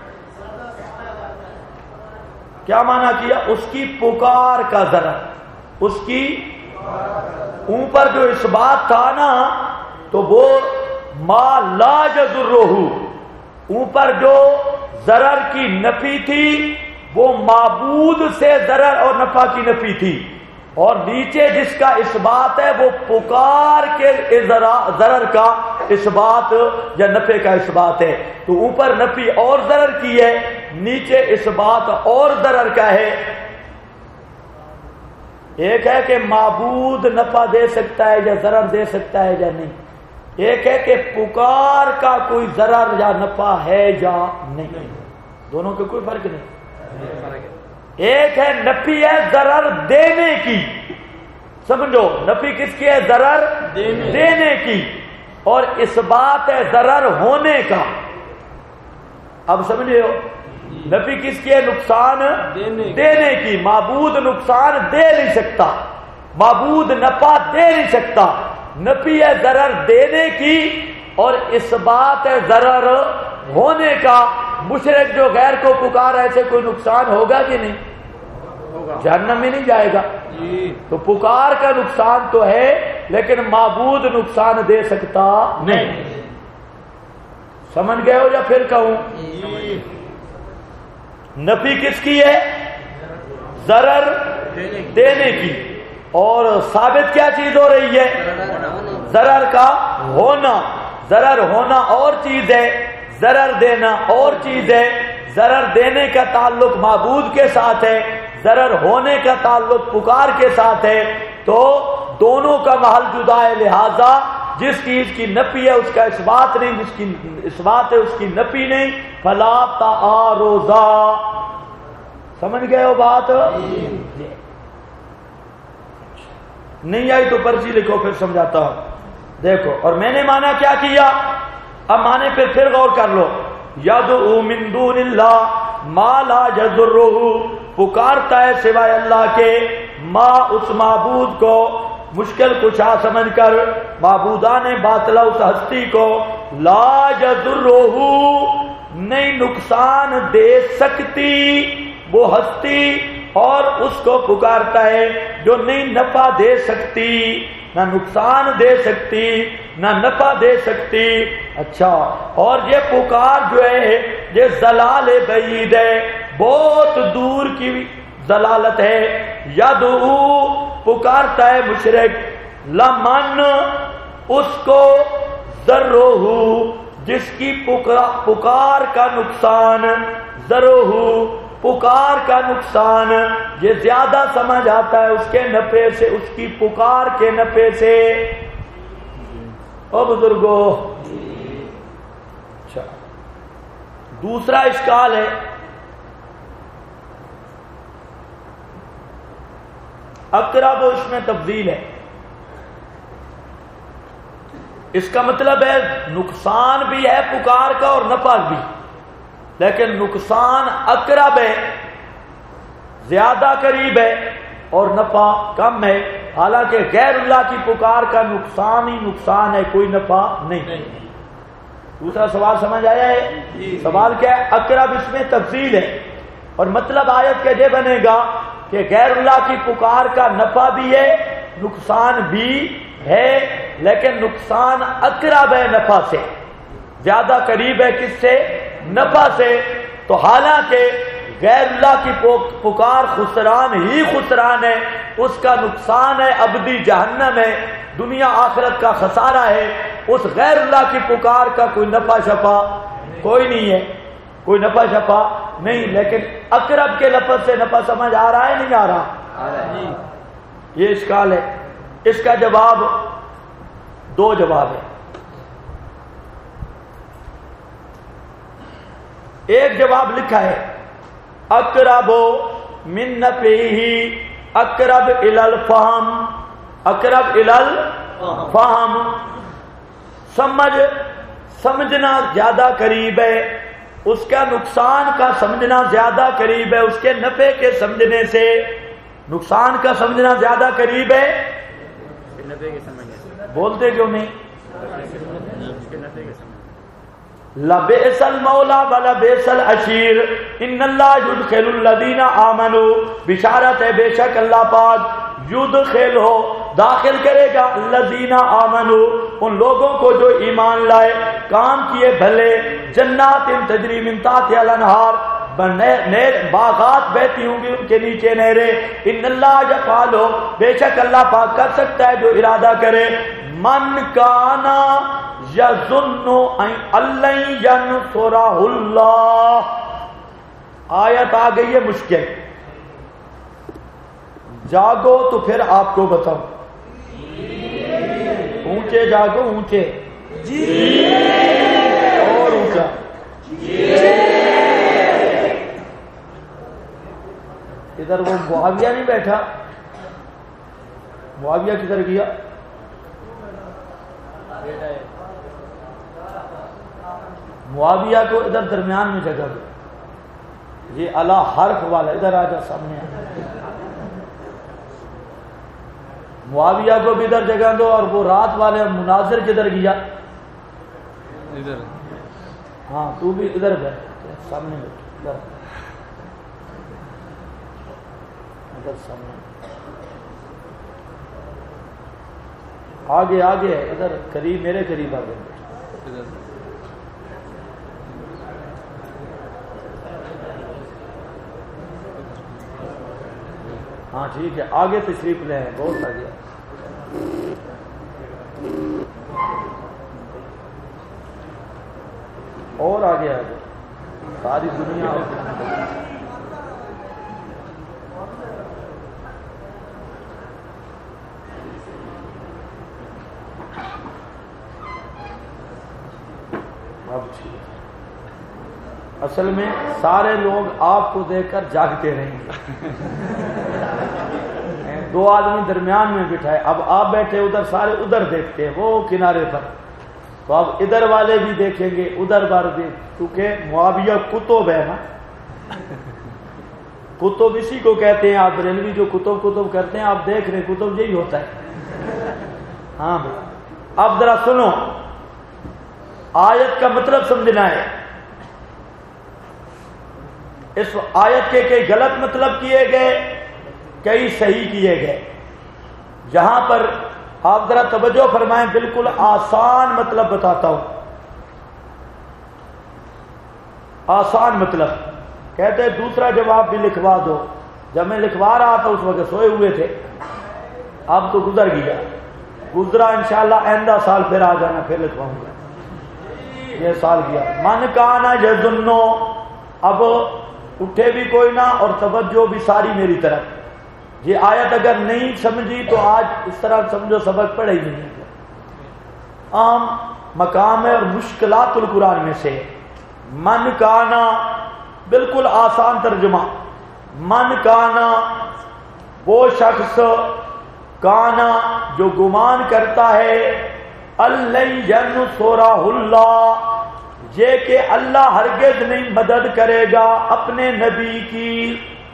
S2: کیا معنی کیا؟ اس کی پکار کا ضرر، اس کی اوپر جو اثبات تھا نا تو وہ ما لا یضرہ، اوپر جو ضرر کی نفی تھی وہ معبود سے ضرر اور نفع کی نفی تھی، اور نیچے جس کا اثبات ہے وہ پکار کے ضرر کا اثبات یا نفع کا اثبات ہے. تو اوپر نفی اور ضرر کی ہے، نیچے اثبات اور ضرر کا ہے. ایک ہے کہ معبود نفع دے سکتا ہے یا ضرر دے سکتا ہے یا نہیں، ایک ہے کہ پکار کا کوئی ضرر یا نفع ہے یا نہیں. دونوں کے کوئی فرق نہیں. ایک ہے نفی ہے ضرر دینے کی، سمجھو نفی کس کی ہے؟ ضرر دینے کی، اور اثبات ہے ضرر ہونے کا. اب سمجھے ہو؟ نفی کس کی ہے؟ نقصان دینے کی. معبود نقصان دے نہیں سکتا، معبود نفع دے نہیں سکتا. نفی ہے ضرر دینے کی اور اثبات ہے ضرر ہونے کا. مشرک جو غیر کو پکار ایسے کوئی نقصان ہوگا کہ نہیں؟ جہنم میں نہیں جائے گا. تو پکار کا نقصان تو ہے لیکن معبود نقصان دے سکتا نہیں. سمجھ گئے ہو یا پھر کہوں؟ نفی کس کی ہے؟ ضرر دینے کی. اور ثابت کیا چیز ہو رہی ہے؟ ضرر کا ہونا. ضرر ہونا اور چیز ہے، ضرر دینا اور چیز ہے. ضرر دینے کا تعلق معبود کے ساتھ ہے، ضرر ہونے کا تعلق پکار کے ساتھ ہے. تو دونوں کا محل جدا ہے. لہذا جس چیز کی نفی ہے اس کا اثبات نہیں، جس کی اثبات ہے اس کی نفی نہیں. فلا تعارض. سمجھ گئے ہو بات؟ نہیں آئی تو پرچی لکھو پھر سمجھاتا ہوں. دیکھو، اور میں نے مانا کیا کیا؟ اب مانے پھر غور کر لو. یدعو من دون اللہ ما لا یضرہ، پکارتا ہے سوائے اللہ کے ما اس معبود کو مشکل کشا سمجھ کر، معبودان باطلہ اس ہستی کو، لا یضرہ نہیں نقصان دے سکتی وہ ہستی، اور اس کو پکارتا ہے جو نہیں نفع دے سکتی، نہ نقصان دے سکتی نہ نفع دے سکتی. اچھا، اور یہ پکار جو ہے یہ ضلال بعید ہے، بہت دور کی ضلالت ہے. یدعو پکارتا ہے مشرک لمن اس کو ذرہ جس کی پکار کا نقصان، ذرہ پکار کا نقصان، یہ زیادہ سمجھ آتا ہے اس کے نفع سے، اس کی پکار کے نفع سے۔ او بزرگو، اچھا دوسرا اشکال ہے، اقرب اس میں تفضیل ہے، اس کا مطلب ہے نقصان بھی ہے پکار کا اور نفع بھی، لیکن نقصان اقرب ہے، زیادہ قریب ہے، اور نفع کم ہے، حالانکہ غیر اللہ کی پکار کا نقصان ہی نقصان ہے، کوئی نفع نہیں۔ دوسرا سوال سمجھ آیا ہے؟ سوال کیا ہے؟ اقرب اس میں تفضیل ہے، اور مطلب آیت کا یہ بنے گا کہ غیر اللہ کی پکار کا نفع بھی ہے، نقصان بھی ہے، لیکن نقصان اقرب ہے نفع سے، زیادہ قریب ہے کس سے؟ نفع سے۔ تو حالانکہ غیر اللہ کی پکار خسران ہی خسران ہے، اس کا نقصان ہے ابدی جہنم ہے، دنیا آخرت کا خسارہ ہے، اس غیر اللہ کی پکار کا کوئی نفع شفا کوئی نہیں ہے، کوئی نفع شفا نہیں۔ لیکن اقرب کے لفظ سے نفع سمجھ آ رہا ہے نہیں آ رہا؟ یہ اشکال ہے۔ اس کا جواب دو جواب ہے۔ ایک جواب لکھا ہے اقرب من نفعہ اقرب الی الفہم، اقرب الی الفہم، سمجھنا زیادہ قریب ہے، اس کا نقصان کا سمجھنا زیادہ قریب ہے اس کے نفع کے سمجھنے سے، نقصان کا سمجھنا زیادہ قریب ہے، بولتے کیوں نہیں؟ لبئس المولا ولبئس العشیر ان اللہ یدخل الذین آمنوا، بشارت ہے بے شک اللہ پاک یدخل ہو داخل کرے گا الذین آمنوا ان لوگوں کو جو ایمان لائے کام کیے بھلے، جنات تجری من تحتہا الانہار، باغات بہتی ہوں گی ان کے نیچے نہریں، ان اللہ یفعل بے شک اللہ پاک کر سکتا ہے جو ارادہ کرے، من کانا یظن ان ینصرہ اللہ۔ آیت آ گئی ہے مشکل، جاگو تو پھر آپ کو بتاؤں، اونچے جاگو، اونچے اور اونچا، ادھر وہ معاویہ نہیں بیٹھا، معاویہ کدھر گیا؟ معاویہ کو ادھر درمیان میں جگہ دو، یہ اعلی حرف والا ادھر آ جا سامنے آ، معاویہ کو بھی ادھر جگہ دو، اور وہ رات والے مناظر کدھر گیا؟ ادھر، ہاں تو بھی ادھر بیٹھ، سامنے بیٹھ، ادھر سامنے، آگے آگے ادھر قریب، میرے قریب آگے بیٹھ، ہاں ٹھیک ہے، آگے تشریف لے ہیں، بہت آگے، اور آگے آگے ساری دنیا اب ٹھیک ہے۔ اصل میں سارے لوگ آپ کو دیکھ کر جاگتے رہیں گے، دو آدمی درمیان میں بٹھائے، اب آپ بیٹھے ادھر، سارے ادھر دیکھتے ہیں وہ کنارے پر، تو اب ادھر والے بھی دیکھیں گے، ادھر بار بھی، کیونکہ معاویہ کتب ہے نا، کتب اسی کو کہتے ہیں، آپ بریلوی جو کتب کرتے ہیں، آپ دیکھ رہے کتب یہی ہوتا ہے۔ ہاں اب ذرا سنو، آیت کا مطلب سمجھنا ہے، اس آیت کے کئی غلط مطلب کیے گئے، کئی صحیح کیے گئے۔ جہاں پر آپ ذرا توجہ فرمائیں، بالکل آسان مطلب بتاتا ہوں، آسان مطلب کہتے ہیں دوسرا جواب بھی لکھوا دو، جب میں لکھوا رہا تھا اس وقت سوئے ہوئے تھے، اب تو گزر گیا، گزرا انشاءاللہ آئندہ سال پھر آ جانا، پھر لکھواؤں گا، یہ سال گیا۔ من کانا یظنو، اب اٹھے بھی کوئی نہ اور توجہ بھی ساری میری طرف۔ یہ آیت اگر نہیں سمجھی تو آج اس طرح سمجھو سبق پڑھے ہی نہیں ہے۔ عام مقام ہے اور مشکلات القرآن میں سے من کانا، بالکل آسان ترجمہ، من کانا وہ شخص، کانا جو گمان کرتا ہے، اللہ ینصرہ اللہ، یہ کہ اللہ ہرگز نہیں مدد کرے گا اپنے نبی کی۔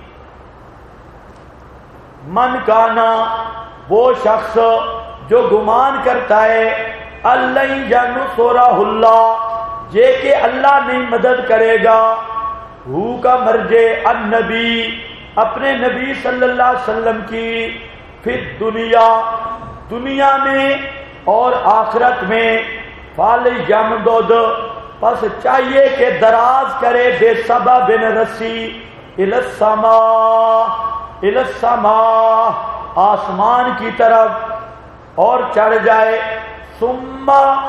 S2: من کانا وہ شخص جو گمان کرتا ہے، اللہ ینصرہ اللہ، یہ کہ اللہ نہیں مدد کرے گا، ہو کا مرجے النبی، اپنے نبی صلی اللہ علیہ وسلم کی، پھر دنیا میں اور آخرت میں، فَلْيَمْدُدْ، پس چاہیے کہ دراز کرے بے سبب رسی، الی السماء، آسمان کی طرف، اور چڑھ جائے، ثم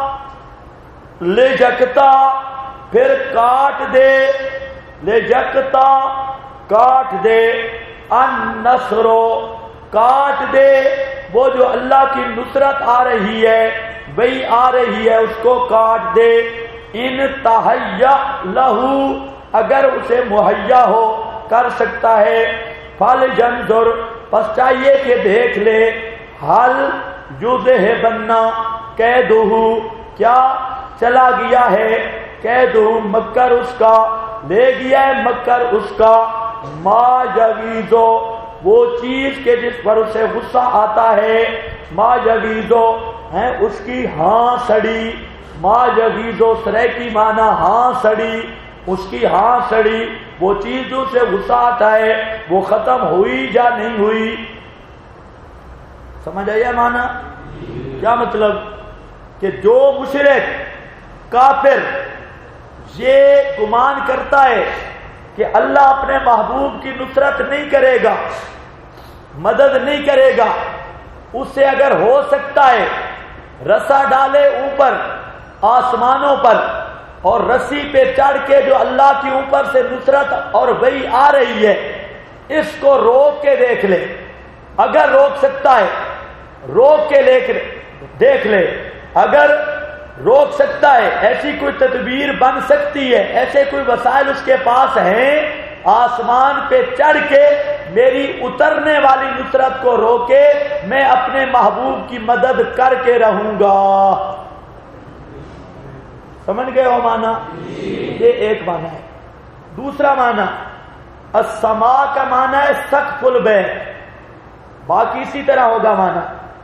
S2: لجکتا، پھر کاٹ دے، لجکتا کاٹ دے، النصر کاٹ دے، وہ جو اللہ کی نصرت آ رہی ہے وہی آ رہی ہے، اس کو کاٹ دے، ان تہیّأ لہو، اگر اسے مہیا ہو کر سکتا ہے، فَلْيَنظُرْ، پس چاہیے کہ دیکھ لے، حل یذھبن کیدہ، کیا چلا گیا ہے، کیدہ مکر اس کا، لے گیا ہے مکر اس کا، ما یغیظ، وہ چیز کے جس پر اسے غصہ آتا ہے، ما یغیظ ہے اس کی ہاں سڑی، ما یغیظ سریکی معنی ہاں سڑی، اس کی ہاں سڑی، وہ چیز جو سے غصہ آتا ہے وہ ختم ہوئی یا نہیں ہوئی؟ سمجھ آیا معنی؟ کیا مطلب؟ کہ جو مشرک کافر یہ گمان کرتا ہے کہ اللہ اپنے محبوب کی نصرت نہیں کرے گا، مدد نہیں کرے گا، اس سے اگر ہو سکتا ہے رسا ڈالے اوپر آسمانوں پر اور رسی پہ چڑھ کے جو اللہ کی اوپر سے نصرت اور وہی آ رہی ہے، اس کو روک کے دیکھ لے، اگر روک سکتا ہے روک کے دیکھ لے، اگر روک سکتا ہے، ایسی کوئی تدبیر بن سکتی ہے، ایسے کوئی وسائل اس کے پاس ہیں، آسمان پہ چڑھ کے میری اترنے والی نصرت کو روکے، میں اپنے محبوب کی مدد کر کے رہوں گا۔ سمجھ گئے ہو معنی؟ یہ ایک معنی ہے۔ دوسرا معنی السماء کا معنی ہے سقف البیت، باقی اسی طرح ہوگا معنی،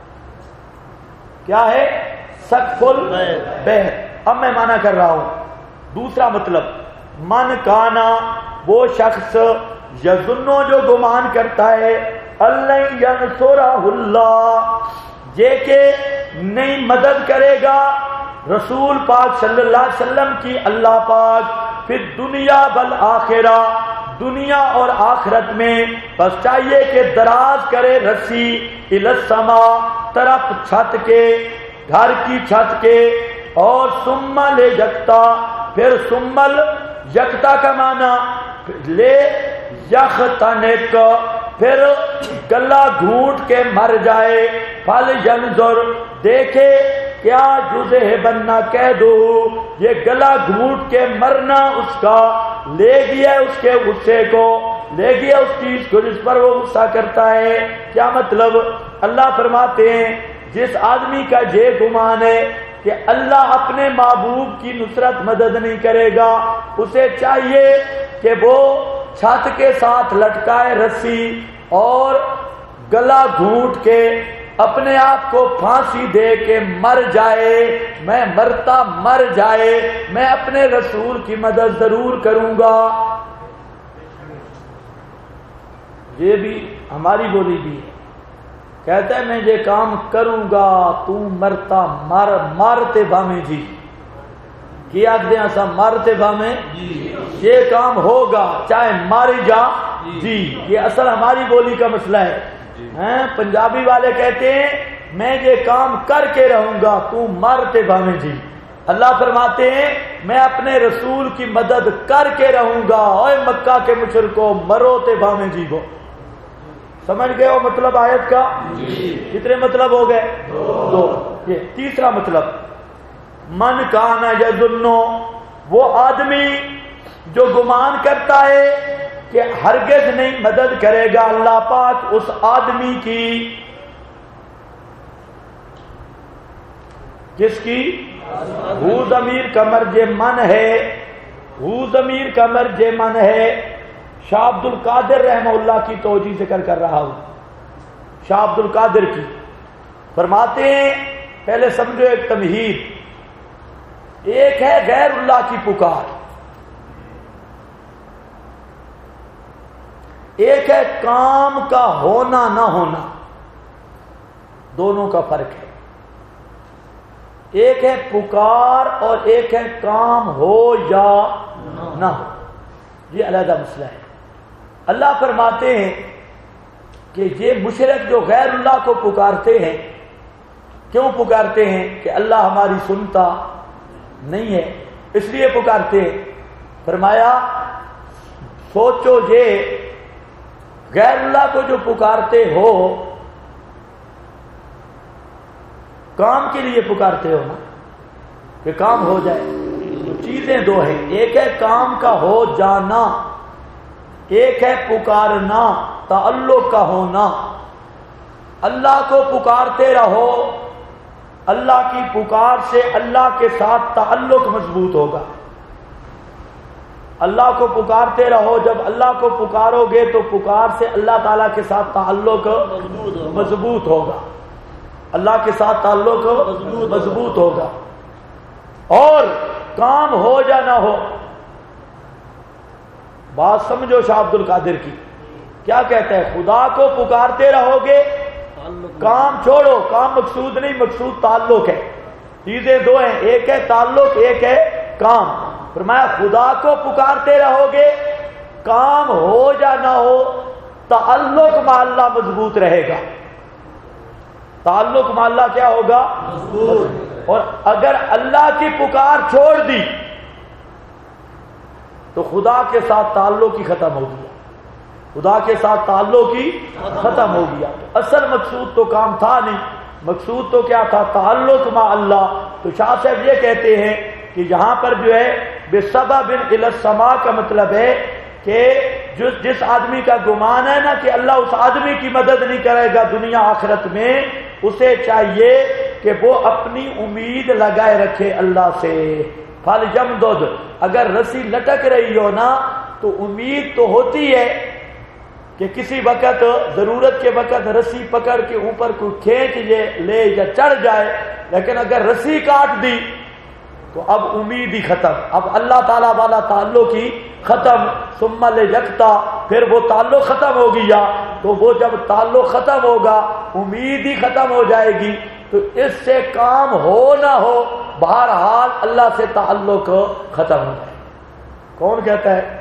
S2: کیا ہے؟ سقف البیت۔ اب میں معنی کر رہا ہوں دوسرا مطلب، من کانا وہ شخص، یظنو جو گمان کرتا ہے، اللہ ینصرہ اللہ، یہ کہ نہیں مدد کرے گا رسول پاک صلی اللہ علیہ وسلم کی اللہ پاک، پھر دنیا بالآخرہ، دنیا اور آخرت میں، بس چاہیے کہ دراز کرے رسی، الی السماء، طرف چھت کے، گھر کی چھت کے، اور ثم لے یکتا، پھر ثمل یکتا کا معنی لے یختنک، پھر گلا گھونٹ کے مر جائے، فَلْيَنظُرْ، دیکھے کیا یذھبن کیدہ، یہ گلا گھونٹ کے مرنا اس کا، لے گیا اس کے غصے کو، لے گیا اس چیز کو جس پر وہ غصہ کرتا ہے۔ کیا مطلب؟ اللہ فرماتے ہیں جس آدمی کا یہ گمان ہے کہ اللہ اپنے محبوب کی نصرت مدد نہیں کرے گا، اسے چاہیے کہ وہ چھت کے ساتھ لٹکائے رسی اور گلا گھونٹ کے اپنے آپ کو پھانسی دے کے مر جائے، میں مرتا مر جائے، میں اپنے رسول کی مدد ضرور کروں گا۔ یہ بھی ہماری بولی بھی ہے، کہتا ہے میں یہ کام کروں گا، تو مرتا مارتے بھامے جی، کیا دیں ایسا مارتے بھامے، یہ کام ہوگا چاہے ماری جا جی، یہ اصل ہماری بولی کا مسئلہ ہے۔ پنجابی والے کہتے ہیں میں یہ کام کر کے رہوں گا تو مرتے بھاویں جی. اللہ فرماتے ہیں میں اپنے رسول کی مدد کر کے رہوں گا. اوے مکہ کے مشرکو مرو تے بھاویں جی کو. سمجھ گئے ہو مطلب آیت کا؟ کتنے مطلب ہو گئے؟ 2. یہ تیسرا مطلب من کان یظن، وہ آدمی جو گمان کرتا ہے کہ ہرگز نہیں مدد کرے گا اللہ پاک اس آدمی کی. کس کی؟ ہو ضمیر کا مرج من ہے. ہو ضمیر کا مرج من ہے. شاہ عبد القادر رحمہ اللہ کی توجیہ ذکر کر رہا ہوں. شاہ عبد القادر کی فرماتے ہیں پہلے سمجھو ایک تمہید. ایک ہے غیر اللہ کی پکار، ایک ہے کام کا ہونا نہ ہونا. دونوں کا فرق ہے. ایک ہے پکار اور ایک ہے کام ہو یا نہ ہو. یہ علیحدہ مسئلہ ہے. اللہ فرماتے ہیں کہ یہ مشرک جو غیر اللہ کو پکارتے ہیں، کیوں پکارتے ہیں؟ کہ اللہ ہماری سنتا نہیں ہے اس لیے پکارتے ہیں. فرمایا سوچو یہ غیر اللہ کو جو پکارتے ہو کام کے لیے پکارتے ہو نا، کہ کام ہو جائے. تو چیزیں 2 ہیں، ایک ہے کام کا ہو جانا، ایک ہے پکارنا تعلق کا ہونا. اللہ کو پکارتے رہو، اللہ کی پکار سے اللہ کے ساتھ تعلق مضبوط ہوگا. اللہ کو پکارتے رہو، جب اللہ کو پکارو گے تو پکار سے اللہ تعالیٰ کے ساتھ تعلق مضبوط ہوگا. اللہ کے ساتھ تعلق مضبوط ہوگا. اور کام ہو یا نہ ہو، بات سمجھو شاہ عبد القادر کی. کیا کہتا ہے؟ خدا کو پکارتے رہو گے، کام چھوڑو. کام مقصود نہیں، مقصود تعلق ہے. چیزیں 2 ہیں، ایک ہے تعلق ایک ہے کام. فرمایا خدا کو پکارتے رہو گے، کام ہو یا نہ ہو تعلق مع اللہ مضبوط رہے گا. تعلق مع اللہ کیا ہوگا؟ مضبوط. اور اگر اللہ کی پکار چھوڑ دی تو خدا کے ساتھ تعلق ہی ختم ہو گیا. خدا کے ساتھ تعلق ہی ختم ہو گیا. تو اصل مقصود تو کام تھا نہیں، مقصود تو کیا تھا؟ تعلق مع اللہ. تو شاہ صاحب یہ کہتے ہیں کہ یہاں پر جو ہے بسبب الی السماء کا مطلب ہے کہ جس آدمی کا گمان ہے نا کہ اللہ اس آدمی کی مدد نہیں کرے گا دنیا آخرت میں، اسے چاہیے کہ وہ اپنی امید لگائے رکھے اللہ سے. پھل یمدد، اگر رسی لٹک رہی ہو نا تو امید تو ہوتی ہے کہ کسی وقت ضرورت کے وقت رسی پکڑ کے اوپر کوئی کھینچ لے یا چڑھ جائے، لیکن اگر رسی کاٹ دی تو اب امید ہی ختم. اب اللہ تعالیٰ والا تعلق ہی ختم. ثم لیکتا، پھر وہ تعلق ختم ہو گیا تو وہ جب تعلق ختم ہوگا امید ہی ختم ہو جائے گی. تو اس سے کام ہو نہ ہو بہرحال اللہ سے تعلق ختم ہو جائے. کون کہتا ہے؟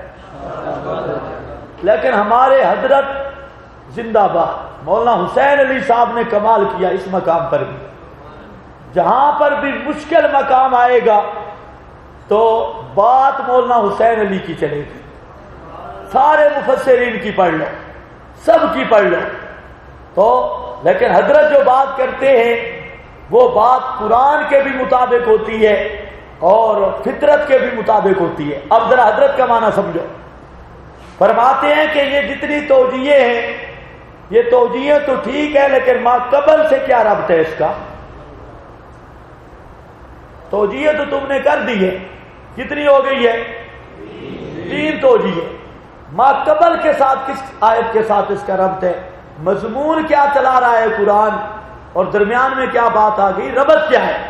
S2: لیکن ہمارے حضرت زندہ باد مولانا حسین علی صاحب نے کمال کیا اس مقام پر بھی. جہاں پر بھی مشکل مقام آئے گا تو بات مولانا حسین علی کی چلے گی. سارے مفسرین کی پڑھ لو، سب کی پڑھ لو. تو لیکن حضرت جو بات کرتے ہیں وہ بات قرآن کے بھی مطابق ہوتی ہے اور فطرت کے بھی مطابق ہوتی ہے. اب ذرا حضرت کا معنی سمجھو. فرماتے ہیں کہ یہ جتنی توجیہ ہیں یہ توجیہ تو ٹھیک ہے، لیکن ما قبل سے کیا ربط ہے اس کا؟ توجیہ تو تم نے کر دی ہے، کتنی ہو گئی ہے؟ 3 توجیہ. ما قبل کے ساتھ کس آیت کے ساتھ اس کا ربط ہے؟ مضمون کیا چلا رہا ہے قرآن اور درمیان میں کیا بات آ گئی، ربط کیا ہے؟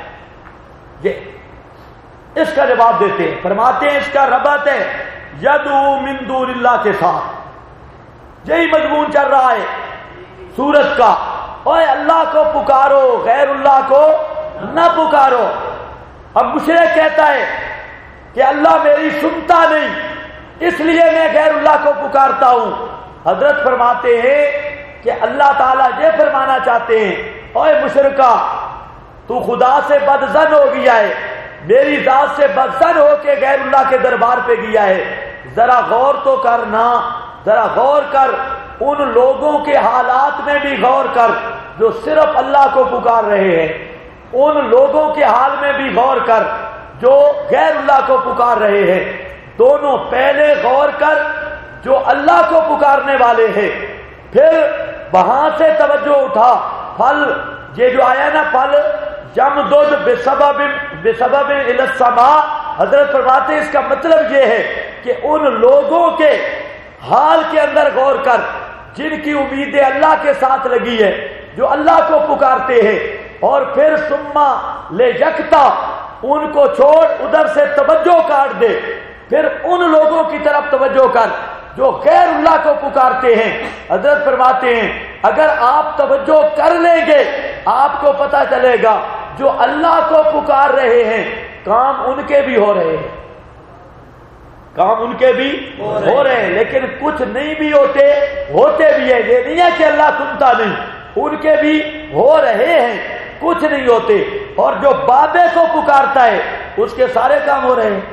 S2: یہ اس کا جواب دیتے ہیں. فرماتے ہیں اس کا ربط ہے یدعو من دون اللہ کے ساتھ. یہی مضمون چل رہا ہے سورت کا. اوے اللہ کو پکارو، غیر اللہ کو نہ پکارو. اب مشرک کہتا ہے کہ اللہ میری سنتا نہیں اس لیے میں غیر اللہ کو پکارتا ہوں. حضرت فرماتے ہیں کہ اللہ تعالیٰ یہ فرمانا چاہتے ہیں اوے مشرکا تو خدا سے بدظن ہو گیا ہے، میری ذات سے بدظن ہو کے غیر اللہ کے دربار پہ گیا ہے۔ ذرا غور تو کرنا، ذرا غور کر، ان لوگوں کے حالات میں بھی غور کر جو صرف اللہ کو پکار رہے ہیں، ان لوگوں کے حال میں بھی غور کر جو غیر اللہ کو پکار رہے ہیں۔ دونوں پہلے غور کر جو اللہ کو پکارنے والے ہیں، پھر وہاں سے توجہ اٹھا۔ پھل یہ جو آیا نا، پھل یمدد بسبب الی السماء، حضرت فرماتے اس کا مطلب یہ ہے کہ ان لوگوں کے حال کے اندر غور کر جن کی امیدیں اللہ کے ساتھ لگی ہے، جو اللہ کو پکارتے ہیں، اور پھر ثم لیکتا، ان کو چھوڑ ادھر سے توجہ کاٹ دے، پھر ان لوگوں کی طرف توجہ کر جو غیر اللہ کو پکارتے ہیں۔ حضرت فرماتے ہیں اگر آپ توجہ کر لیں گے آپ کو پتہ چلے گا جو اللہ کو پکار رہے ہیں کام ان کے بھی ہو رہے ہیں، کام ان کے بھی ہو رہے ہیں، لیکن کچھ نہیں بھی ہوتے بھی ہیں۔ یہ نہیں ہے کہ اللہ سنتا نہیں، ان کے بھی ہو رہے ہیں، کچھ نہیں ہوتے۔ اور جو بابے کو پکارتا ہے اس کے سارے کام ہو رہے ہیں،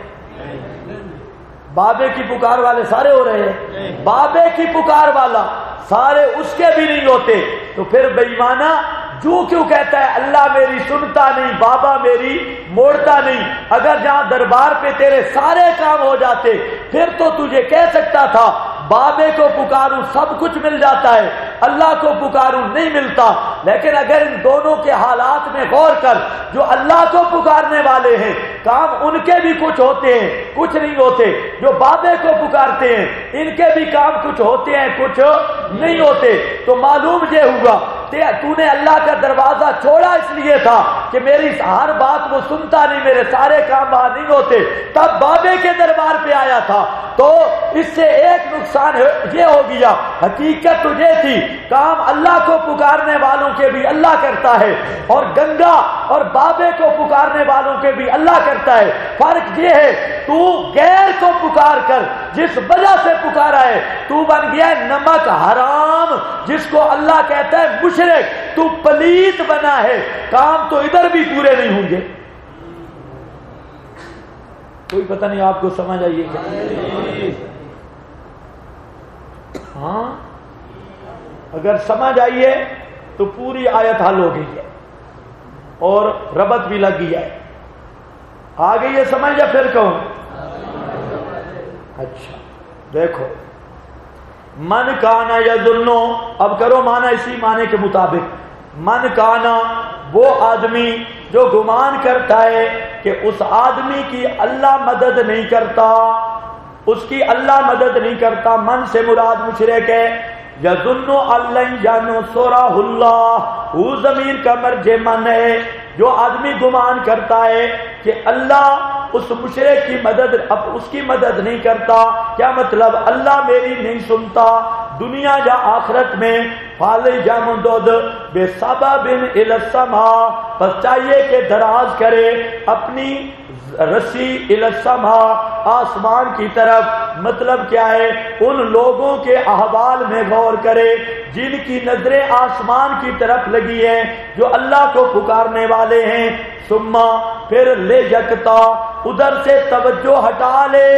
S2: بابے کی پکار والے سارے ہو رہے ہیں، بابے کی پکار والا سارے اس کے بھی نہیں ہوتے۔ تو پھر بے ایمانہ جو کیوں کہتا ہے اللہ میری سنتا نہیں، بابا میری موڑتا نہیں؟ اگر جہاں دربار پہ تیرے سارے کام ہو جاتے پھر تو تجھے کہہ سکتا تھا بابے کو پکاروں سب کچھ مل جاتا ہے، اللہ کو پکاروں نہیں ملتا۔ لیکن اگر ان دونوں کے حالات میں غور کر، جو اللہ کو پکارنے والے ہیں کام ان کے بھی کچھ ہوتے ہیں، کچھ نہیں ہوتے۔ جو بابے کو پکارتے ہیں ان کے بھی کام کچھ ہوتے ہیں، کچھ نہیں ہوتے۔ تو معلوم یہ ہوا تو نے اللہ کا دروازہ چھوڑا اس لیے تھا کہ میری ہر بات وہ سنتا نہیں، میرے سارے کام وہاں نہیں ہوتے، تب بابے کے دربار پہ آیا تھا۔ تو اس سے ایک نقصان یہ ہو گیا، حقیقت تو یہ تھی کام اللہ کو پکارنے والوں کے بھی اللہ کرتا ہے، اور گنگا اور بابے کو پکارنے والوں کے بھی اللہ کرتا ہے۔ فرق یہ ہے تو غیر کو پکار کر جس وجہ سے پکارا ہے تو بن گیا نمک حرام، جس کو اللہ کہتا ہے مشرک، تو پلیت بنا ہے، کام تو ادھر بھی پورے نہیں ہوں گے۔ کوئی پتہ نہیں آپ کو سمجھ آئیے کیا؟ ہاں اگر سمجھ آئیے تو پوری آیت حل ہو گئی ہے اور ربط بھی لگ گئی ہے۔ آ گئی ہے سمجھ یا پھر کہوں؟ اچھا دیکھو، من کانا یظنو، اب کرو معنی اسی معنی کے مطابق۔ من کانا وہ آدمی جو گمان کرتا ہے کہ اس آدمی کی اللہ مدد نہیں کرتا، اس کی اللہ مدد نہیں کرتا، من سے مراد مشرک ہے۔ یظن ان ینصرہ اللہ، وہ ضمیر کا مرجع من ہے۔ جو آدمی گمان کرتا ہے کہ اللہ اس مشرک کی مدد، اب اس کی مدد نہیں کرتا، کیا مطلب؟ اللہ میری نہیں سنتا دنیا یا آخرت میں۔ فَلْيَمْدُدْ بِسَبَبٍ إِلَى السَّمَاءِ، بس چاہیے کہ دراز کرے اپنی رسی إِلَى السَّمَاءِ، آسمان کی طرف۔ مطلب کیا ہے؟ ان لوگوں کے احوال میں غور کرے جن کی نظریں آسمان کی طرف لگی ہیں، جو اللہ کو پکارنے والے ہیں۔ ثم پھر لے یکتا، ادھر سے توجہ ہٹا لے،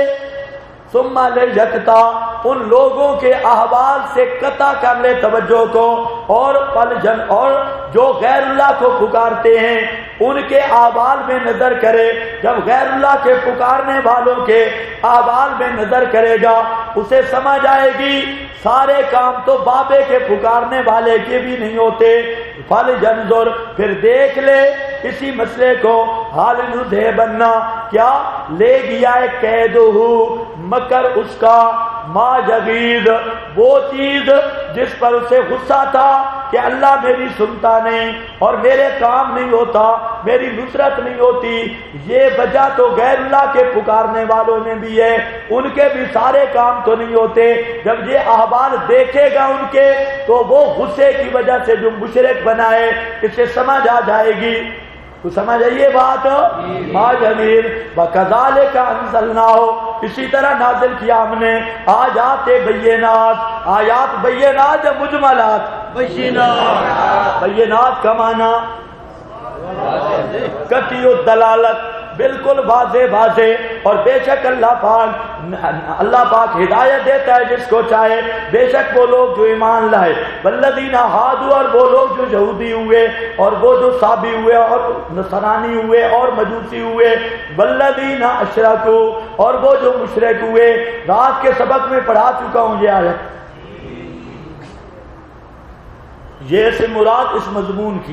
S2: ثم لے یکتا، ان لوگوں کے احوال سے قطع کر لے توجہ کو، اور اور جو غیر اللہ کو پکارتے ہیں ان کے احوال میں نظر کرے۔ جب غیر اللہ کے پکارنے والوں کے احوال میں نظر کرے گا اسے سمجھ آئے گی سارے کام تو بابے کے پکارنے والے کے بھی نہیں ہوتے۔ فَلْيَنْظُرْ، پھر دیکھ لے اسی مسئلے کو، حال نُذْهِ بننا، کیا لے گیا ہے قیدہ، مکر اس کا، ما یغیظ، وہ چیز جس پر اسے غصہ تھا کہ اللہ میری سنتا نہیں اور میرے کام نہیں ہوتا، میری نصرت نہیں ہوتی، یہ وجہ تو غیر اللہ کے پکارنے والوں میں بھی ہے، ان کے بھی سارے کام تو نہیں ہوتے۔ جب یہ احوال دیکھے گا ان کے تو وہ غصے کی وجہ سے جو مشرک بنا ہے اسے سمجھ آ جائے گی۔ تو سمجھ آئیے بات؟ ما جمیل وَكَذَلِكَ أَنزَلْنَاهُ، اسی طرح نازل کیا ہم نے آیات بینات، آیات بینات یا مجملات، بینات کا معنی قطعی الدلالت، بالکل واضح، اور بے شک اللہ پاک ہدایت دیتا ہے جس کو چاہے، بے شک وہ لوگ جو ایمان لائے، والذین ہادوا، اور وہ لوگ جو یہودی ہوئے اور وہ جو صابی ہوئے اور نصرانی ہوئے اور مجوسی ہوئے، والذین اشرکوا، اور وہ جو مشرک ہوئے۔ رات کے سبق میں پڑھا چکا ہوں یہ آیت، یہ سے مراد اس مضمون کی،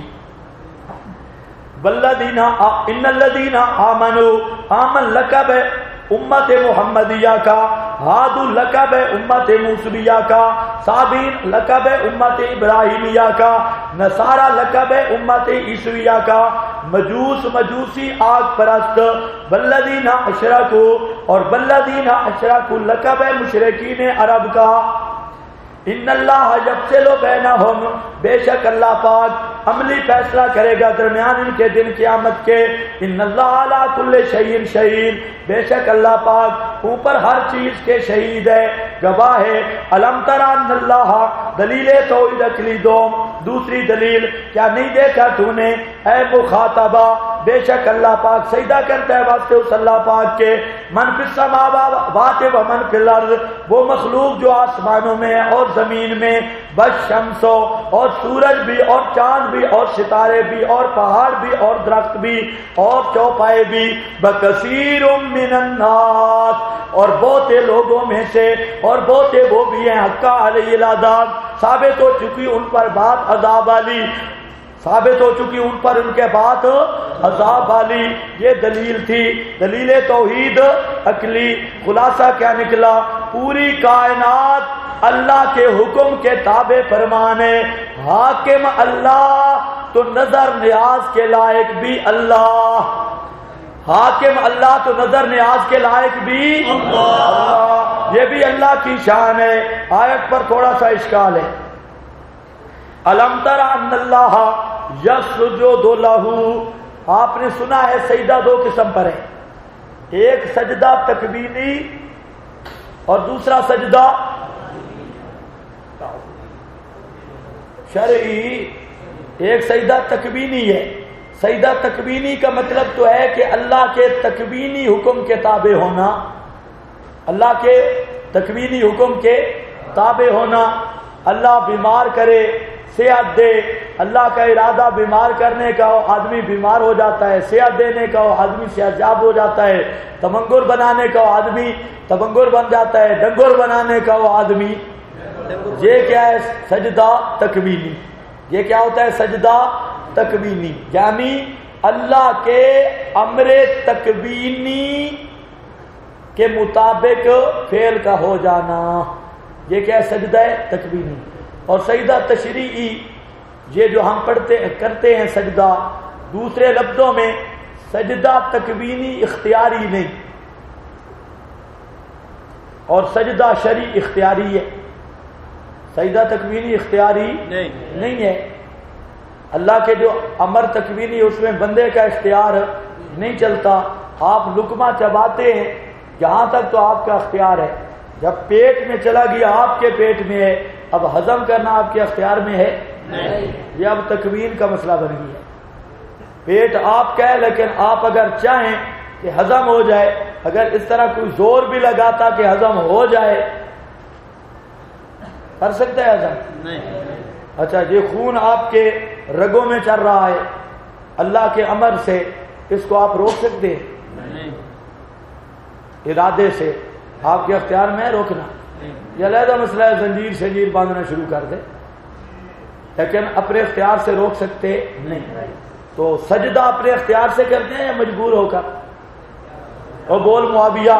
S2: والذین ان الذین آمنوا، آمن لقب امت محمدیہ کا، ہادو لقب امت موسویہ کا، صابین لقب امت ابراہیمیہ کا، نصارہ لقب امت عیسویہ کا، مجوسی آگ پرست، والذین اشرکوا، اور والذین اشرکوا لقب مشرکین عرب کا۔ ان اللہ یفصل بینہم، بے شک اللہ پاک عملی فیصلہ کرے گا درمیان ان کے دن قیامت کے۔ ان اللہ علی کل شیء شہید، بے شک اللہ پاک اوپر ہر چیز کے شہید ہے، گواہ ہے۔ الم تر ان اللہ، دلیل توحید عقلی دوم، دوسری دلیل، کیا نہیں دیکھا تو نے اے مخاطبہ، بے شک اللہ پاک سجدہ کرتا ہے واسطے اس اللہ پاک کے، من فی السماوات و من فی الارض، وہ مخلوق جو آسمانوں میں اور زمین میں، بس شمس، اور سورج بھی اور چاند بھی اور ستارے بھی اور پہاڑ بھی اور درخت بھی اور چوپائے بھی، بکثیر من الناس، اور بہت لوگوں میں سے، اور بہت وہ بھی ہیں حق علیہ العذاب، ثابت ہو چکی ان پر بات عذاب والی، ثابت ہو چکی ان پر ان کے بات عذاب والی۔ یہ دلیل تھی، دلیل توحید عقلی۔ خلاصہ کیا نکلا؟ پوری کائنات اللہ کے حکم کے تابع فرمان ہے، حاکم اللہ تو نظر نیاز کے لائق بھی اللہ، حاکم اللہ تو نظر نیاز کے لائق بھی اللہ، یہ بھی اللہ کی شان ہے۔ آیت پر تھوڑا سا اشکال ہے، الم تر ان اللہ یسجد لہ، آپ نے سنا ہے سجدہ دو قسم پر ہے، ایک سجدہ تکوینی اور دوسرا سجدہ شرعی۔ ایک سجدہ تکوینی ہے، سجدہ تکوینی کا مطلب تو ہے کہ اللہ کے تکوینی حکم کے تابع ہونا، اللہ کے تکوینی حکم کے تابع ہونا۔ اللہ بیمار کرے، صحت دے، اللہ کا ارادہ بیمار کرنے کا ہو، آدمی بیمار ہو جاتا ہے، صحت دینے کا ہو، آدمی صحت یاب ہو جاتا ہے، تمنگر بنانے کا ہو، آدمی تمنگر بن جاتا ہے، ڈنگر بنانے کا ہو آدمی۔ یہ کیا ہے؟ سجدہ تکوینی۔ یہ کیا ہوتا ہے؟ سجدہ تکوینی، یعنی اللہ کے امر تکوینی کے مطابق فعل کا ہو جانا، یہ کیا ہے؟ سجدہ تکوینی۔ اور سجدہ تشریعی، یہ جو ہم کرتے ہیں سجدہ، دوسرے لفظوں میں سجدہ تکوینی اختیاری نہیں، اور سجدہ شرعی اختیاری ہے۔ سجدہ تکوینی اختیاری نہیں ہے، اللہ کے جو امر تکوینی اس میں بندے کا اختیار نہیں چلتا۔ آپ لقمہ چباتے ہیں، یہاں تک تو آپ کا اختیار ہے، جب پیٹ میں چلا گیا آپ کے پیٹ میں ہے، اب ہضم کرنا آپ کے اختیار میں ہے نہیں، یہ اب تکوین کا مسئلہ بن گیا۔ پیٹ آپ کا ہے، لیکن آپ اگر چاہیں کہ ہضم ہو جائے، اگر اس طرح کوئی زور بھی لگاتا کہ ہضم ہو جائے، کر سکتا ہے ہضم؟ نہیں۔ اچھا، یہ خون آپ کے رگوں میں چل رہا ہے، اللہ کے امر سے اس کو آپ روک سکتے ہیں؟ نہیں۔ ارادے سے آپ کے اختیار میں روکنا یہ علیحدہ مسئلہ ہے، زنجیر باندھنا شروع کر دے، لیکن اپنے اختیار سے روک سکتے نہیں۔ تو سجدہ اپنے اختیار سے کرتے ہیں یا مجبور ہو کر؟ اور بول معاویہ،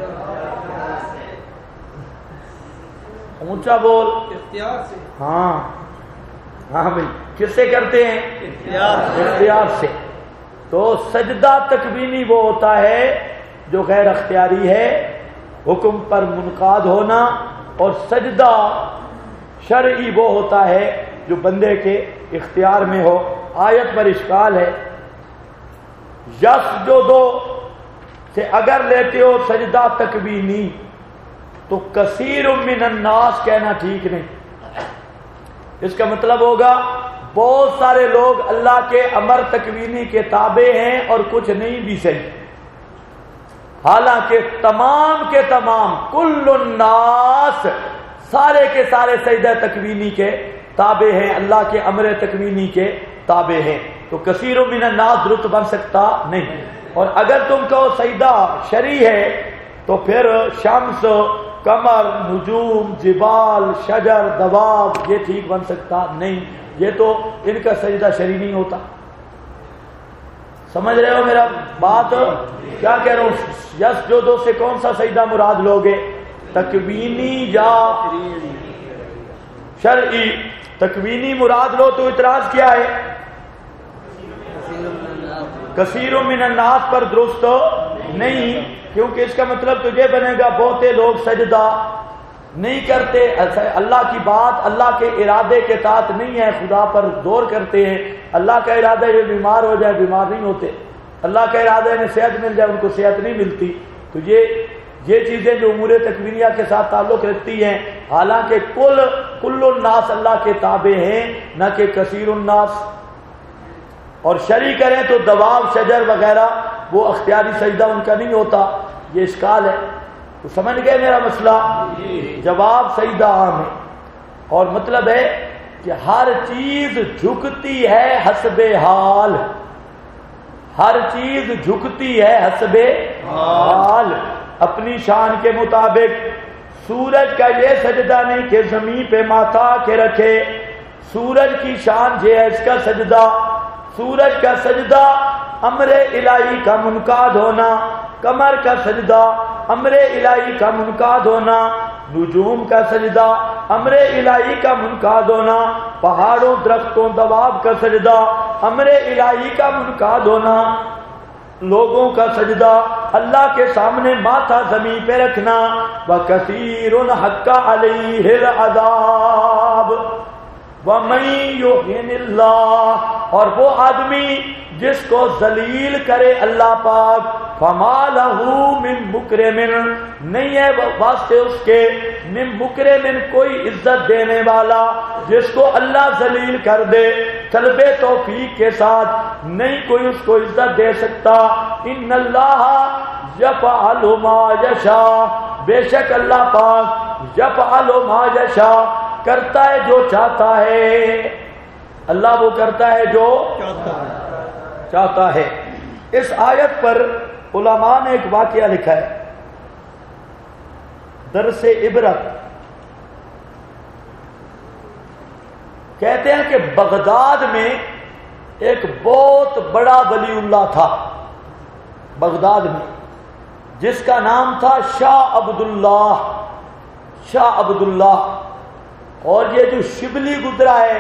S2: اونچا بول۔
S1: اختیار سے۔
S2: ہاں بھائی، کس سے کرتے ہیں؟ اختیار سے۔ تو سجدہ تکوینی وہ ہوتا ہے جو غیر اختیاری ہے، حکم پر منقاد ہونا، اور سجدہ شرعی وہ ہوتا ہے جو بندے کے اختیار میں ہو۔ آیت پر اشکال ہے، یسجدو سے اگر لیتے ہو سجدہ تکوینی تو کثیر من الناس کہنا ٹھیک نہیں، اس کا مطلب ہوگا بہت سارے لوگ اللہ کے امر تکوینی کے تابع ہیں اور کچھ نہیں بھی صحیح، حالانکہ تمام کے تمام کل الناس سارے کے سارے سجدہ تکوینی کے تابع ہیں، اللہ کے امر تکوینی کے تابع ہیں، تو کثیر من الناس درست بن سکتا نہیں۔ اور اگر تم کہو سجدہ شرعی ہے تو پھر شمس، قمر، نجوم، جبال، شجر، دواب یہ ٹھیک بن سکتا نہیں، یہ تو ان کا سجدہ شرعی نہیں ہوتا۔ سمجھ رہے ہو میرا بات؟ کیا کہہ رہا ہوں؟ یسجدو سے کون سا سجدہ مراد لوگے؟ تکوینی یا شرعی؟ تکوینی مراد لو تو اعتراض کیا ہے؟ کثیر من الناس پر درست نہیں، کیونکہ اس کا مطلب تو یہ بنے گا بہتے لوگ سجدہ نہیں کرتے، اللہ کی بات اللہ کے ارادے کے تحت نہیں ہے، خدا پر زور کرتے ہیں۔ اللہ کا ارادہ یہ بیمار ہو جائے، بیمار نہیں ہوتے، اللہ کا ارادہ انہیں صحت مل جائے، ان کو صحت نہیں ملتی۔ تو یہ چیزیں جو امور تکوینیہ کے ساتھ تعلق رکھتی ہیں، حالانکہ کل الناس اللہ کے تابع ہیں، نہ کہ کثیر الناس۔ اور شرعی کریں تو دواب، شجر وغیرہ وہ اختیاری سجدہ ان کا نہیں ہوتا، یہ اشکال ہے۔ تو سمجھ گئے میرا مسئلہ؟ جواب سجدہ عام ہے، اور مطلب ہے کہ ہر چیز جھکتی ہے حسب حال، ہر چیز جھکتی ہے حسب حال، اپنی شان کے مطابق۔ سورج کا یہ سجدہ نہیں کہ زمین پہ ماتھا کے رکھے، سورج کی شان یہ ہے اس کا سجدہ۔ سورج کا سجدہ امر الہی کا منقاد ہونا، قمر کا سجدہ امر الہی کا منقاد ہونا، نجوم کا سجدہ امر الہی کا منقاد ہونا، پہاڑوں، درختوں، دواب کا سجدہ امر الہی کا منقاد ہونا، لوگوں کا سجدہ اللہ کے سامنے ماتھا زمین پہ رکھنا۔ وَكَثِيرٌ حَقَّ عَلَيْهِ الْعَذَابُ وَمَن يُهِنِ اللَّهُ، اور وہ آدمی جس کو ذلیل کرے اللہ پاک، فَمَا لَهُ مِن مُكْرِمٍ، نہیں ہے واسطے اس کے، من مکرمن کوئی عزت دینے والا، جس کو اللہ ذلیل کر دے طلب توفیق کے ساتھ نہیں کوئی اس کو عزت دے سکتا۔ ان اللہ یفعل ما یشاء، بے شک اللہ پاک یفعل ما یشاء، کرتا ہے جو چاہتا ہے، اللہ وہ کرتا ہے جو چاہتا ہے۔ اس آیت پر علماء نے ایک واقعہ لکھا ہے، درس عبرت۔ کہتے ہیں کہ بغداد میں ایک بہت بڑا ولی اللہ تھا، بغداد میں، جس کا نام تھا شاہ عبداللہ، شاہ عبداللہ۔ اور یہ جو شبلی گزرا ہے،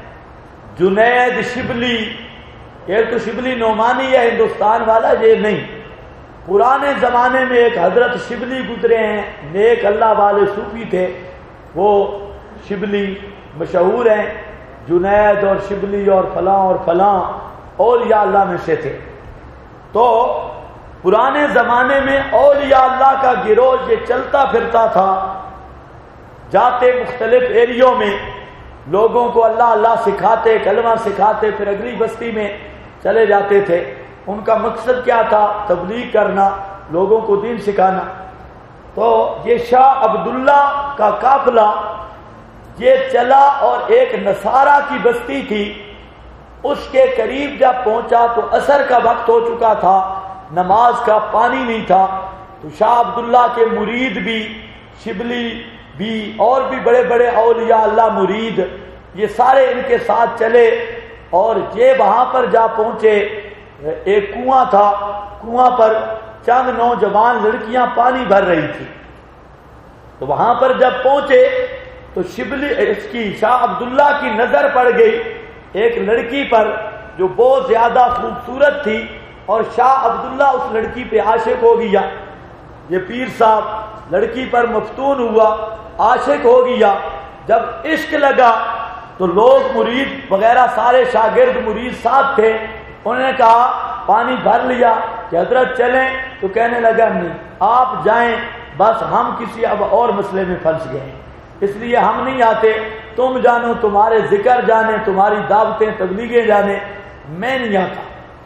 S2: جنید شبلی، یہ تو شبلی نعمانی ہے ہندوستان والا، یہ نہیں، پرانے زمانے میں ایک حضرت شبلی گزرے ہیں، نیک اللہ والے صوفی تھے، وہ شبلی مشہور ہیں، جنید اور شبلی اور فلاں اولیاء اللہ میں سے تھے۔ تو پرانے زمانے میں اولیاء اللہ کا گروہ یہ چلتا پھرتا تھا، جاتے مختلف ایریوں میں، لوگوں کو اللہ اللہ سکھاتے، کلمہ سکھاتے، پھر اگلی بستی میں چلے جاتے تھے۔ ان کا مقصد کیا تھا؟ تبلیغ کرنا، لوگوں کو دین سکھانا۔ تو یہ شاہ عبداللہ کا قافلہ یہ چلا، اور ایک نصارہ کی بستی تھی، اس کے قریب جب پہنچا تو عصر کا وقت ہو چکا تھا، نماز کا پانی نہیں تھا۔ تو شاہ عبداللہ کے مرید بھی، شبلی بھی، اور بھی بڑے بڑے اولیاء اللہ مرید، یہ سارے ان کے ساتھ چلے، اور یہ وہاں پر جا پہنچے، ایک کنواں تھا، کنواں پر چند نوجوان لڑکیاں پانی بھر رہی تھی۔ تو وہاں پر جب پہنچے تو شبلی اس کی شاہ عبداللہ کی نظر پڑ گئی ایک لڑکی پر جو بہت زیادہ خوبصورت تھی، اور شاہ عبداللہ اس لڑکی پہ عاشق ہو گیا۔ یہ پیر صاحب لڑکی پر مفتون ہوا، عاشق ہو گیا۔ جب عشق لگا تو لوگ مرید وغیرہ سارے شاگرد مرید ساتھ تھے، انہوں نے کہا پانی بھر لیا کہ حضرت چلیں، تو کہنے لگا نہیں، آپ جائیں، بس ہم کسی اب اور مسئلے میں پھنس گئے۔ اس لیے ہم نہیں آتے، تم جانو، تمہارے ذکر جانے، تمہاری دعوتیں تبلیغیں جانے، میں نہیں آتا۔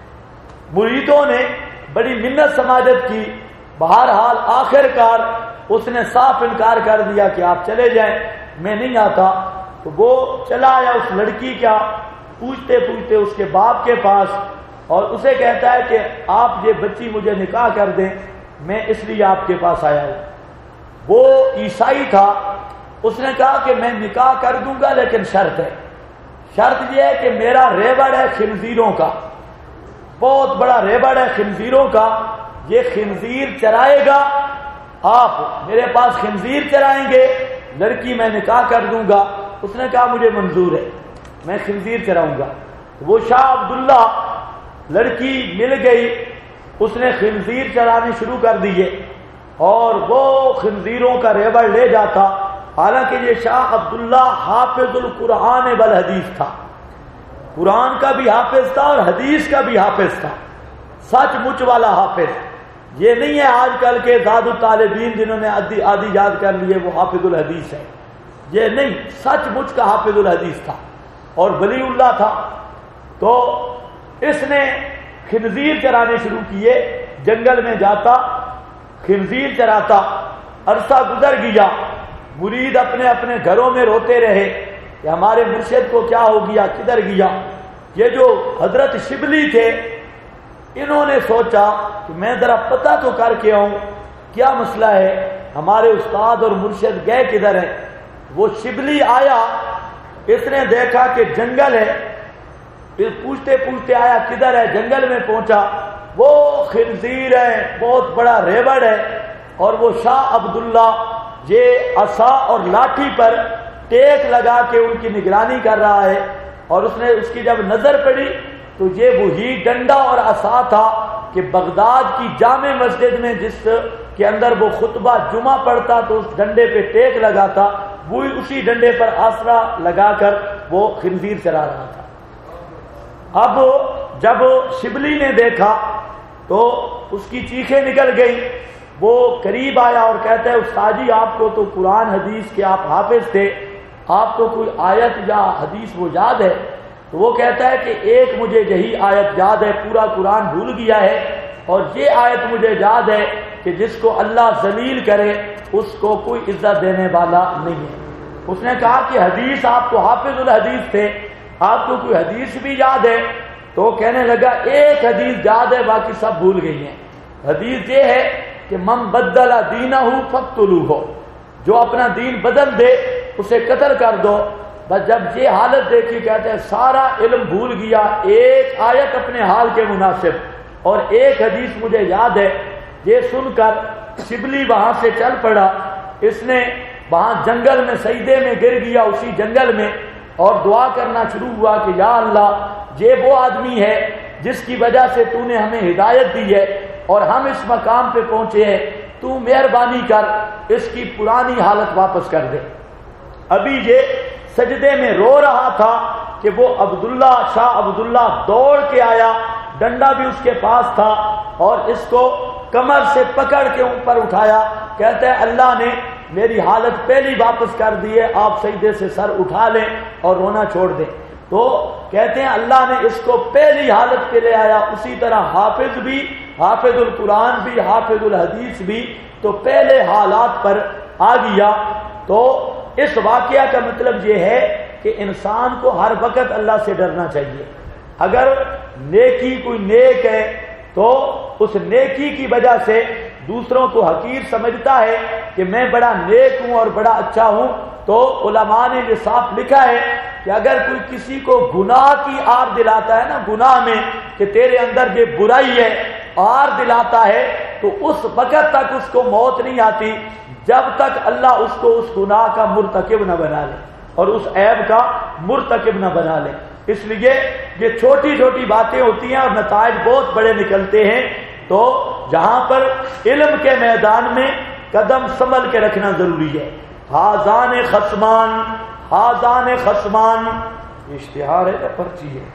S2: مریدوں نے بڑی منت سماجت کی، بہرحال آخر کار اس نے صاف انکار کر دیا کہ آپ چلے جائیں، میں نہیں آتا۔ تو وہ چلا آیا اس لڑکی کا پوچھتے پوچھتے اس کے باپ کے پاس، اور اسے کہتا ہے کہ آپ یہ بچی مجھے نکاح کر دیں، میں اس لیے آپ کے پاس آیا ہوں۔ وہ عیسائی تھا، اس نے کہا کہ میں نکاح کر دوں گا لیکن شرط ہے، شرط یہ ہے کہ میرا ریوڑ ہے خنزیروں کا، بہت بڑا ریوڑ ہے خنزیروں کا، یہ خنزیر چرائے گا، آپ میرے پاس خنزیر چرائیں گے، لڑکی میں نکاح کر دوں گا۔ اس نے کہا مجھے منظور ہے، میں خنزیر چراؤں گا۔ وہ شاہ عبداللہ، لڑکی مل گئی، اس نے خنزیر چرانے شروع کر دیے اور وہ خنزیروں کا ریوڑ لے جاتا۔ حالانکہ یہ شاہ عبداللہ حافظ القرآن والحدیث تھا، قرآن کا بھی حافظ تھا اور حدیث کا بھی حافظ تھا، سچ مچ والا حافظ۔ یہ نہیں ہے آج کل کے زاد الطالبین جنہوں نے آدھی یاد کر لیے وہ حافظ الحدیث ہے، یہ نہیں، سچ مچ کا حافظ الحدیث تھا اور ولی اللہ تھا۔ تو اس نے خنزیر چرانے شروع کیے، جنگل میں جاتا خنزیر چراتا، عرصہ گزر گیا، مرید اپنے اپنے گھروں میں روتے رہے کہ ہمارے مرشد کو کیا ہو گیا، کدھر گیا۔ یہ جو حضرت شبلی تھے، انہوں نے سوچا کہ میں ذرا پتہ تو کر کے آؤں کیا مسئلہ ہے، ہمارے استاد اور مرشد گئے کدھر ہیں۔ وہ شبلی آیا، اس نے دیکھا کہ جنگل ہے، پھر پوچھتے پوچھتے آیا کدھر ہے، جنگل میں پہنچا، وہ خنزیر ہے، بہت بڑا ریوڑ ہے، اور وہ شاہ عبداللہ یہ عصا اور لاٹھی پر ٹیک لگا کے ان کی نگرانی کر رہا ہے۔ اور اس کی جب نظر پڑی تو یہ وہی ڈنڈا اور عصا تھا کہ بغداد کی جامع مسجد میں جس کے اندر وہ خطبہ جمعہ پڑھتا تو اس ڈنڈے پہ ٹیک لگاتا، وہی اسی ڈنڈے پر آسرا لگا کر وہ خنزیر چلا رہا تھا۔ اب جب شبلی نے دیکھا تو اس کی چیخیں نکل گئی، وہ قریب آیا اور کہتا ہے استاد جی آپ کو تو قرآن حدیث کے آپ حافظ تھے، آپ کو کوئی آیت یا حدیث وہ یاد ہے؟ تو وہ کہتا ہے کہ ایک مجھے یہی آیت یاد ہے، پورا قرآن بھول گیا ہے، اور یہ آیت مجھے یاد ہے کہ جس کو اللہ ذلیل کرے اس کو کوئی عزت دینے والا نہیں ہے۔ اس نے کہا کہ حدیث آپ تو حافظ الحدیث تھے، آپ کو کوئی حدیث بھی یاد ہے؟ تو کہنے لگا ایک حدیث یاد ہے، باقی سب بھول گئی ہیں۔ حدیث یہ ہے کہ من بدل دینہ فاقتلوہ، جو اپنا دین بدل دے اسے قتل کر دو۔ بس جب یہ حالت دیکھی کہتے ہیں سارا علم بھول گیا، ایک آیت اپنے حال کے مناسب اور ایک حدیث مجھے یاد ہے۔ یہ سن کر شبلی وہاں سے چل پڑا، اس نے وہاں جنگل میں سجدے میں گر گیا اسی جنگل میں، اور دعا کرنا شروع ہوا کہ یا اللہ یہ وہ آدمی ہے جس کی وجہ سے تو نے ہمیں ہدایت دی ہے اور ہم اس مقام پہ پہنچے ہیں، تو مہربانی کر اس کی پرانی حالت واپس کر دے۔ ابھی یہ سجدے میں رو رہا تھا کہ وہ عبداللہ شاہ عبداللہ دوڑ کے آیا، ڈنڈا بھی اس کے پاس تھا، اور اس کو کمر سے پکڑ کے اوپر اٹھایا، کہتا ہے اللہ نے میری حالت پہلی واپس کر دی ہے، آپ سجدے سے سر اٹھا لیں اور رونا چھوڑ دیں۔ تو کہتے ہیں اللہ نے اس کو پہلی حالت پہ لے آیا۔ اسی طرح حافظ بھی، حافظ القرآن بھی، حافظ الحدیث بھی تو پہلے حالات پر آ گیا۔ تو اس واقعہ کا مطلب یہ ہے کہ انسان کو ہر وقت اللہ سے ڈرنا چاہیے۔ اگر نیکی کوئی نیک ہے تو اس نیکی کی وجہ سے دوسروں کو حقیر سمجھتا ہے کہ میں بڑا نیک ہوں اور بڑا اچھا ہوں، تو علماء نے یہ صاف لکھا ہے کہ اگر کوئی کسی کو گناہ کی آر دلاتا ہے نا، گناہ میں کہ تیرے اندر یہ برائی ہے، آر دلاتا ہے، تو اس وقت تک اس کو موت نہیں آتی جب تک اللہ اس کو اس گناہ کا مرتکب نہ بنا لے اور اس عیب کا مرتکب نہ بنا لے۔ اس لیے یہ چھوٹی چھوٹی باتیں ہوتی ہیں اور نتائج بہت بڑے نکلتے ہیں۔ تو جہاں پر علم کے میدان میں قدم سنبھل کے رکھنا ضروری ہے۔ ہاذان خصمان، ہاذان خصمان، اشتہار ہے یا پرچی ہے؟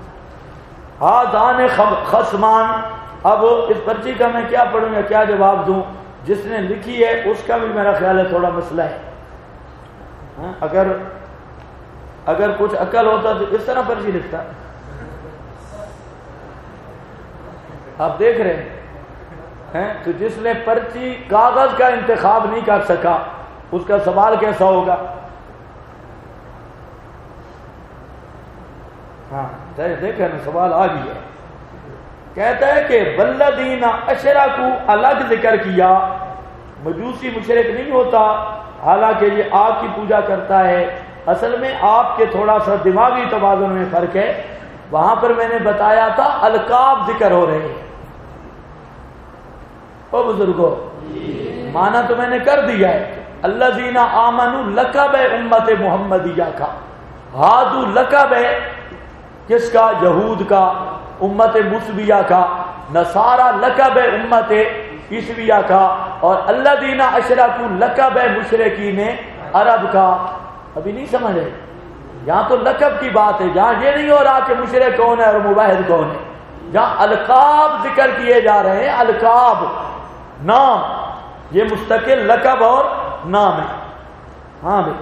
S2: ہاذان خصمان۔ اب اس پرچی کا میں کیا پڑھوں یا کیا جواب دوں؟ جس نے لکھی ہے اس کا بھی میرا خیال ہے تھوڑا مسئلہ ہے۔ اگر کچھ عقل ہوتا تو اس طرح پرچی لکھتا. آپ دیکھ رہے ہیں تو جس نے پرچی کاغذ کا انتخاب نہیں کر سکا اس کا سوال کیسا ہوگا؟ ہاں دیکھیں نا، سوال آ گیا. کہتا ہے کہ والذین اشرکوا الگ ذکر کیا. مجوسی مشرک نہیں ہوتا، حالانکہ یہ آگ کی پوجا کرتا ہے. اصل میں آپ کے تھوڑا سا دماغی توازن میں فرق ہے. وہاں پر میں نے بتایا تھا القاب ذکر ہو رہے ہیں. او بزرگوں، مانا تو میں نے کر دیا ہے. الذین آمنوا لقب امت محمدیہ کا، ہادو لقب ہے کس کا؟ یہود کا، امت مسبیہ کا. نصارہ لقب ہے امت عیسویہ کا. اور الذین اشرکوا لقب ہے مشرکین عرب کا. ابھی نہیں سمجھے؟ یہاں تو لقب کی بات ہے، جہاں یہ نہیں ہو رہا کہ مشرک کون ہے اور موحد کون ہے. جہاں القاب ذکر کیے جا رہے ہیں، القاب نام، یہ مستقل لقب اور نام ہے. ہاں بھائی،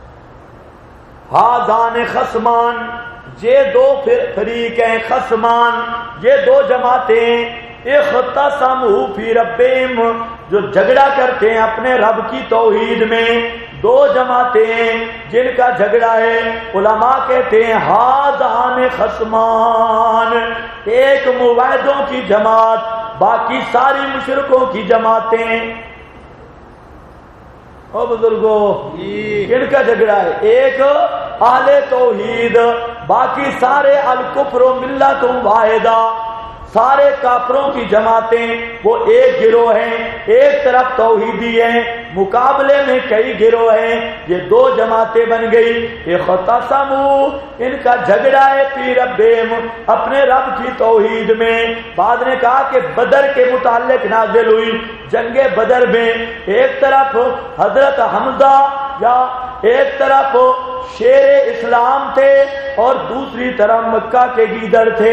S2: ہاذان خصمان، یہ دو فریق ہیں. خصمان یہ دو جماعتیں. اختصموا فی ربہم، جو جھگڑا کرتے ہیں اپنے رب کی توحید میں. دو جماعتیں جن کا جھگڑا ہے، علماء کہتے ہیں ہاذان خصمان، ایک موحدوں کی جماعت، باقی ساری مشرکوں کی جماعتیں. او بزرگوں، کن کا جھگڑا ہے؟ ایک اہل توحید، باقی سارے الکفر ملت واحدہ، سارے کافروں کی جماعتیں وہ ایک گروہ ہیں. ایک طرف توحیدی ہیں، مقابلے میں کئی گروہ ہیں. یہ دو جماعتیں بن گئی. اختصموا، ان کا جھگڑا ہے فی ربہم، اپنے رب کی توحید میں. بعد نے کہا کہ بدر کے متعلق نازل ہوئی. جنگ بدر میں ایک طرف حضرت حمزہ یا ایک طرف شیر اسلام تھے اور دوسری طرف مکہ کے گیدڑ تھے.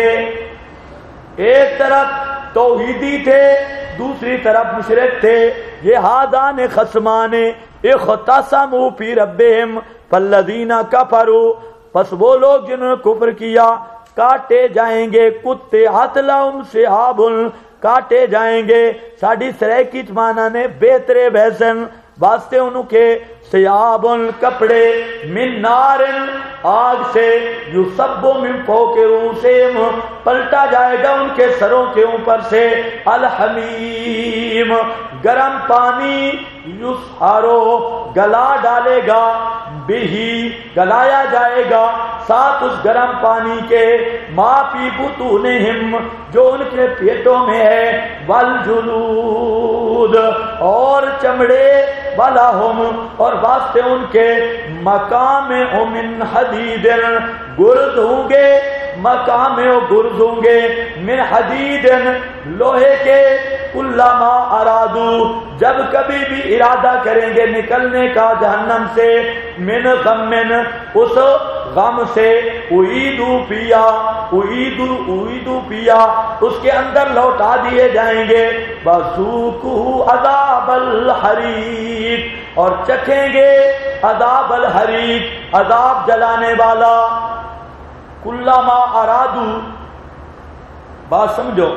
S2: ایک طرف توحیدی تھے، دوسری طرف مشرک تھے. یہ ہاذان خصمان اختصموا فی ربہم فالذین کفروا، پس وہ لوگ جنہوں نے کفر کیا کاٹے جائیں گے. قطعت لہم شہاب، کاٹے جائیں گے. ساڈی سرائکی چمانا نے بہترے بحسن واسطے انہوں کے سیاب کپڑے، من نار، آگ سے، یصب من فوق رؤوسہم، پلٹا جائے گا ان کے سروں کے اوپر سے، الحمیم، گرم پانی، یسحرو، گلا ڈالے گا، بہی، گلایا جائے گا ساتھ اس گرم پانی کے، ما فی بطونہم، جو ان کے پیٹوں میں ہے، والجلود، اور چمڑے، ولہم، اور واسطے ان کے مقام من حدید، گرز ہوں گے، مقام گرز ہوں گے، من حدید، لوہے کے، کلما ارادو، جب کبھی بھی ارادہ کریں گے نکلنے کا جہنم سے، من غم، اس غم سے، اعیدو پیا، اعیدو پیا، اس کے اندر لوٹا دیے جائیں گے. بذوقوا عذاب الحریق، اور چکھیں گے عذاب الحریق، عذاب جلانے والا. کلما ارادو، بات سمجھو.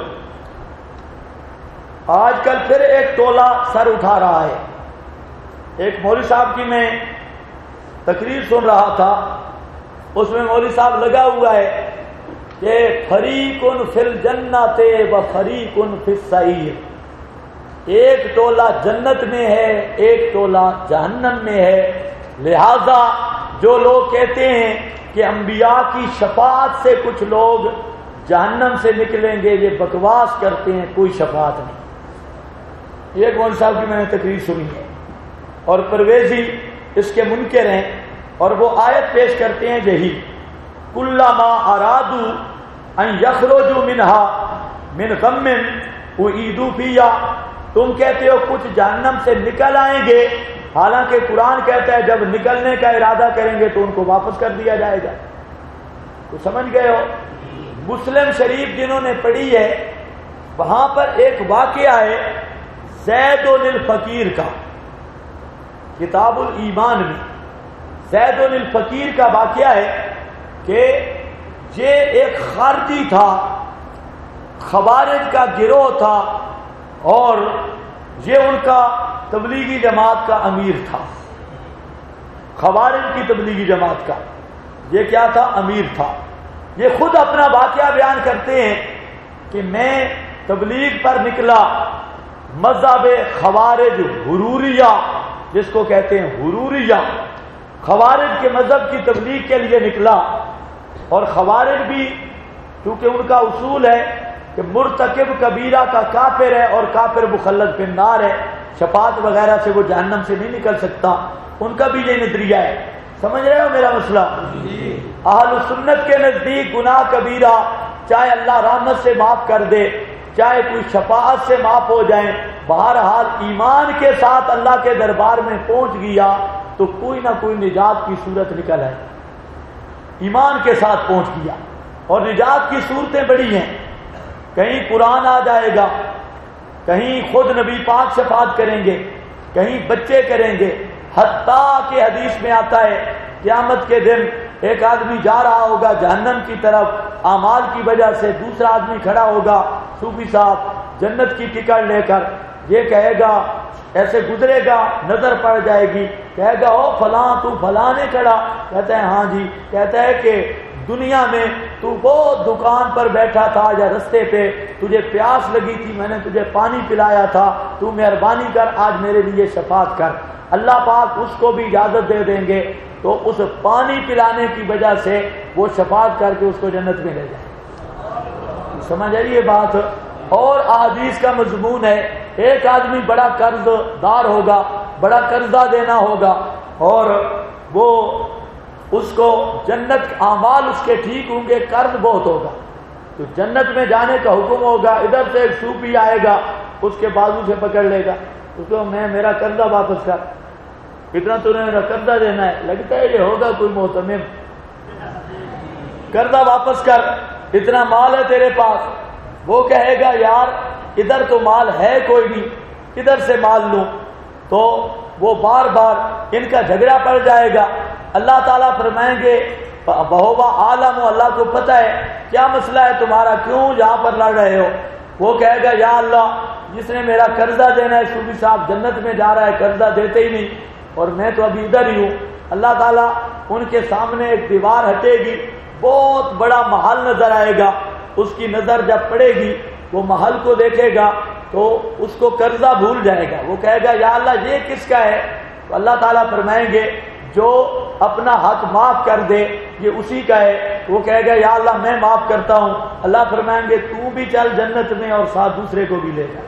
S2: آج کل پھر ایک ٹولہ سر اٹھا رہا ہے. ایک مولوی صاحب کی میں تقریر سن رہا تھا، اس میں مولوی صاحب لگا ہوا ہے کہ فریقن فی الجنت و فریقن فی السعیر، ایک ٹولہ جنت میں ہے، ایک ٹولہ جہنم میں ہے. لہذا جو لوگ کہتے ہیں کہ انبیاء کی شفاعت سے کچھ لوگ جہنم سے نکلیں گے، یہ بکواس کرتے ہیں، کوئی شفاعت نہیں. ایک مولوی صاحب کی میں نے تقریر سنی ہے، اور پرویزی اس کے منکر ہیں، اور وہ آیت پیش کرتے ہیں یہی، کلما ارادو ان یخرجوا منہا من غم اعیدوا فیہا. تم کہتے ہو کچھ جہنم سے نکل آئیں گے، حالانکہ قرآن کہتا ہے جب نکلنے کا ارادہ کریں گے تو ان کو واپس کر دیا جائے گا. تو سمجھ گئے ہو؟ مسلم شریف جنہوں نے پڑھی ہے وہاں پر ایک واقعہ ہے زید الفقیر کا، کتاب الایمان میں. زید الفقیر کا واقعہ ہے کہ یہ ایک خارجی تھا، خوارج کا گروہ تھا، اور یہ ان کا تبلیغی جماعت کا امیر تھا، خوارج کی تبلیغی جماعت کا یہ کیا تھا؟ امیر تھا۔ یہ خود اپنا واقعہ بیان کرتے ہیں کہ میں تبلیغ پر نکلا، مذہب خوارج حروریہ جس کو کہتے ہیں حروریہ، خوارج کے مذہب کی تبلیغ کے لیے نکلا۔ اور خوارج بھی چونکہ ان کا اصول ہے کہ مرتکب کبیرہ کا کافر ہے اور کافر مخلد فی النار ہے، شفاعت وغیرہ سے وہ جہنم سے نہیں نکل سکتا، ان کا بھی یہ نظریہ ہے۔ سمجھ رہے ہو میرا مسئلہ؟ اہل سنت کے نزدیک گناہ کبیرہ چاہے اللہ رحمت سے معاف کر دے، چاہے کوئی شفاعت سے معاف ہو جائیں، بہرحال ایمان کے ساتھ اللہ کے دربار میں پہنچ گیا تو کوئی نہ کوئی نجات کی صورت نکل ہے، ایمان کے ساتھ پہنچ گیا۔ اور نجات کی صورتیں بڑی ہیں، کہیں قرآن آ جائے گا، کہیں خود نبی پاک شفاعت کریں گے، کہیں بچے کریں گے، حتیٰ کہ حدیث میں آتا ہے قیامت کے دن ایک آدمی جا رہا ہوگا جہنم کی طرف اعمال کی وجہ سے، دوسرا آدمی کھڑا ہوگا صوفی صاحب جنت کی ٹکٹ لے کر، یہ کہے گا ایسے گزرے گا، نظر پڑ جائے گی، کہے گا او فلاں تو فلاں نے کھڑا، کہتا ہے ہاں جی، کہتا ہے کہ دنیا میں تو وہ دکان پر بیٹھا تھا یا رستے پہ تجھے پیاس لگی تھی، میں نے تجھے پانی پلایا تھا، تو مہربانی کر آج میرے لیے شفاعت کر۔ اللہ پاک اس کو بھی اجازت دے دیں گے تو اس پانی پلانے کی وجہ سے وہ شفاعت کر کے اس کو جنت میں لے جائے۔ سمجھ آئی یہ بات؟ اور احادیث کا مضمون ہے ایک آدمی بڑا قرض دار ہوگا، بڑا قرضہ دینا ہوگا، اور وہ اس کو جنت اعمال اس کے ٹھیک ہوں گے، قرض بہت ہوگا تو جنت میں جانے کا حکم ہوگا، ادھر سے ایک صوفی آئے گا اس کے بازو سے پکڑ لے گا، اس کو میں میرا قرضہ واپس کر، اتنا تو نے میرا قرضہ دینا ہے، لگتا ہے یہ ہوگا کوئی محتمم، قرضہ واپس کر، اتنا مال ہے تیرے پاس۔ وہ کہے گا یار ادھر تو مال ہے کوئی نہیں، ادھر سے مال لوں، تو وہ بار بار ان کا جھگڑا پڑ جائے گا۔ اللہ تعالیٰ فرمائیں گے بہوا عالم، اللہ کو پتہ ہے کیا مسئلہ ہے تمہارا، کیوں یہاں پر لڑ رہے ہو؟ وہ کہے گا یا اللہ جس نے میرا قرضہ دینا ہے صوفی صاحب جنت میں جا رہا ہے، قرضہ دیتے ہی نہیں اور میں تو ابھی ادھر ہی ہوں۔ اللہ تعالیٰ ان کے سامنے ایک دیوار ہٹے گی، بہت بڑا محل نظر آئے گا، اس کی نظر جب پڑے گی وہ محل کو دیکھے گا تو اس کو قرضہ بھول جائے گا، وہ کہے گا یا اللہ یہ کس کا ہے؟ تو اللہ تعالیٰ فرمائیں گے جو اپنا حق معاف کر دے یہ اسی کا ہے۔ وہ کہے گا یا اللہ میں معاف کرتا ہوں، اللہ فرمائیں گے تو بھی چل جنت میں اور ساتھ دوسرے کو بھی لے جا۔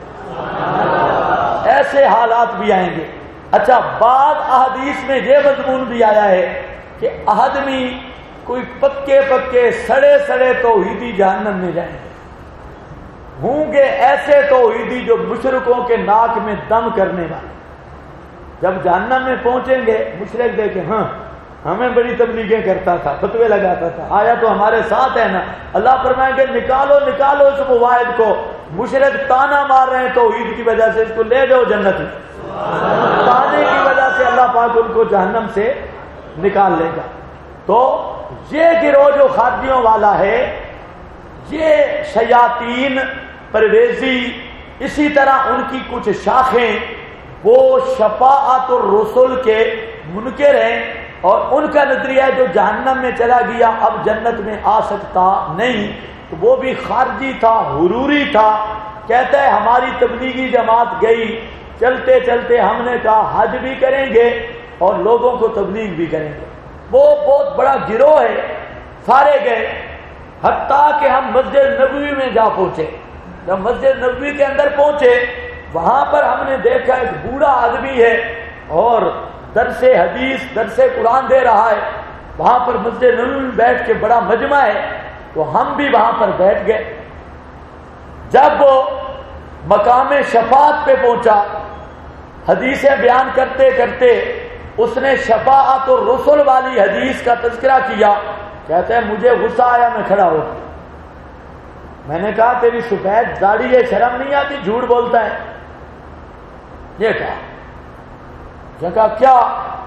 S2: ایسے حالات بھی آئیں گے۔ اچھا، بعض احادیث میں یہ مضمون بھی آیا ہے کہ آدمی کوئی پکے پکے سڑے سڑے توحیدی جہنم میں جائیں گے، ہوں گے ایسے توحیدی جو مشرکوں کے ناک میں دم کرنے والے، جب جہنم میں پہنچیں گے مشرک دیکھیں ہاں ہمیں بڑی تبلیغیں کرتا تھا، فتوے لگاتا تھا، آیا تو ہمارے ساتھ ہے نا، اللہ فرمائیں گے نکالو نکالو اس مواحد کو، مشرک تانا مار رہے ہیں توحید کی وجہ سے، اس کو لے جاؤ جنت میں، تانے کی وجہ سے اللہ پاک ان کو جہنم سے نکال لے گا۔ تو یہ گروہ جو خارجیوں والا ہے یہ شیاطین پرویزی، اسی طرح ان کی کچھ شاخیں وہ شفاعت الرسل کے منکر ہیں، اور ان کا نظریہ جو جہنم میں چلا گیا اب جنت میں آ سکتا نہیں، تو وہ بھی خارجی تھا، حروری تھا، کہتا ہے ہماری تبلیغی جماعت گئی، چلتے چلتے ہم نے کہا حج بھی کریں گے اور لوگوں کو تبلیغ بھی کریں گے۔ وہ بہت بڑا گروہ ہے، سارے گئے، حتیٰ کہ ہم مسجد نبوی میں جا پہنچے۔ جب مسجد نبوی کے اندر پہنچے وہاں پر ہم نے دیکھا ایک بوڑھا آدمی ہے اور درس حدیث درس قرآن دے رہا ہے، وہاں پر مسجد نبوی میں بیٹھ کے بڑا مجمع ہے، تو ہم بھی وہاں پر بیٹھ گئے۔ جب وہ مقام شفاعت پہ پہنچا، حدیثیں بیان کرتے کرتے اس نے شفاعت الرسل والی حدیث کا تذکرہ کیا، کہتے ہیں مجھے غصہ آیا، میں کھڑا ہو گیا، میں نے کہا تیری سفید داڑھی ہے، شرم نہیں آتی، جھوٹ بولتا ہے؟ یہ کہا کیا؟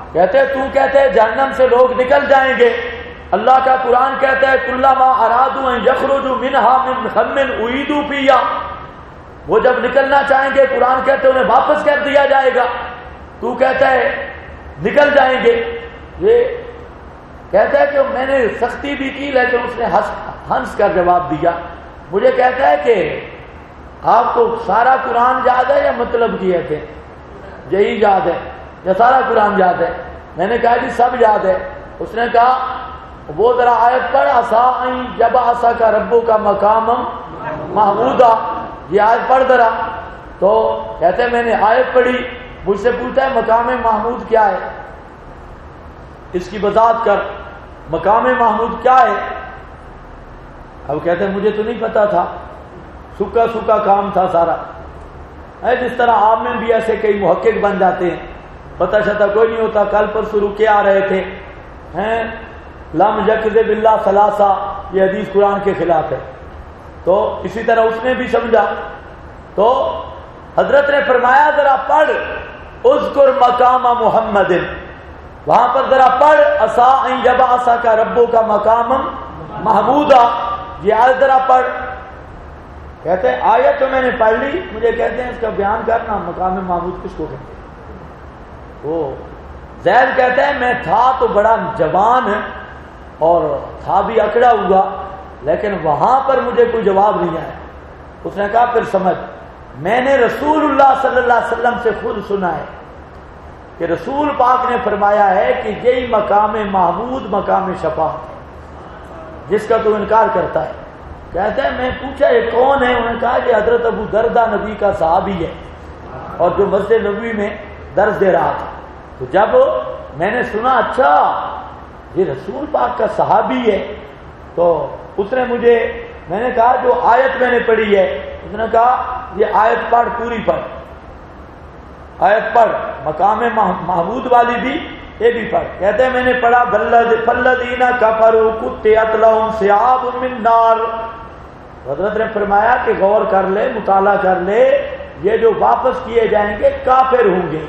S2: کہتے تو کہتے ہیں جہنم سے لوگ نکل جائیں گے، اللہ کا قرآن کہتا ہے کلما ارادوا ان یخرجوا منها من غم اعیدوا فیہا، وہ جب نکلنا چاہیں گے قرآن کہتے ہیں انہیں واپس کر دیا جائے گا، تو کہتا ہے نکل جائیں گے۔ یہ کہتا ہے کہ میں نے سختی بھی کی لیکن اس نے ہنس کر جواب دیا۔ مجھے کہتا ہے کہ آپ کو سارا قرآن یاد ہے یا مطلب کیے تھے؟ یہی یاد ہے یا سارا قرآن یاد ہے؟ میں نے کہا جی سب یاد ہے۔ اس نے کہا وہ ذرا آیت پڑھ عسیٰ ان یبعثک ربک مقاما محمودا، یہ آیت پڑھ ذرا۔ تو کہتے ہیں میں نے آیت پڑھی، مجھ سے پوچھتا ہے مقام محمود کیا ہے، اس کی وضاحت کر، مقام محمود کیا ہے؟ اب کہتے ہیں مجھے تو نہیں پتا تھا، سکا سکا کام تھا سارا۔ جس طرح آپ میں بھی ایسے کئی محقق بن جاتے ہیں، پتہ شتا کوئی نہیں ہوتا، کل پرسوں رکے آ رہے تھے، لم یکذب باللہ ثلاثہ، یہ حدیث قرآن کے خلاف ہے۔ تو اسی طرح اس نے بھی سمجھا، تو حضرت نے فرمایا ذرا پڑھ اذکر مقام محمد، وہاں پر ذرا پڑھ عسیٰ ان یبعثک ربک مقاما محمودا، یہ آیت ذرا پڑھ۔ کہتے ہیں آیت تو میں نے پڑھ لی، مجھے کہتے ہیں اس کا بیان کرنا مقام محمود کس کو کہتے ہیں؟ وہ زید کہتے ہیں میں تھا تو بڑا جوان اور تھا بھی اکڑا ہوا، لیکن وہاں پر مجھے کوئی جواب نہیں آیا۔ اس نے کہا پھر سمجھ، میں نے رسول اللہ صلی اللہ علیہ وسلم سے خود سنا ہے کہ رسول پاک نے فرمایا ہے کہ یہی مقام محمود مقام شفاعت ہے جس کا تو انکار کرتا ہے۔ کہتے ہیں میں پوچھا یہ کون ہے؟ انہوں نے کہا کہ حضرت ابو دردہ نبی کا صحابی ہے اور جو مسجد نبوی میں درس دے رہا تھا۔ تو جب میں نے سنا اچھا یہ رسول پاک کا صحابی ہے، تو اس نے مجھے، میں نے کہا جو آیت میں نے پڑھی ہے، اس نے کہا یہ آیت پڑھ، پوری پڑھ، آیت پڑھ، مقام محمود والی بھی یہ بھی پڑھ۔ کہتے ہیں میں نے پڑھا فالذین کفروا قطعت لهم ثیاب من نار، حضرت نے فرمایا کہ غور کر لے، مطالعہ کر لے، یہ جو واپس کیے جائیں گے کافر ہوں گے۔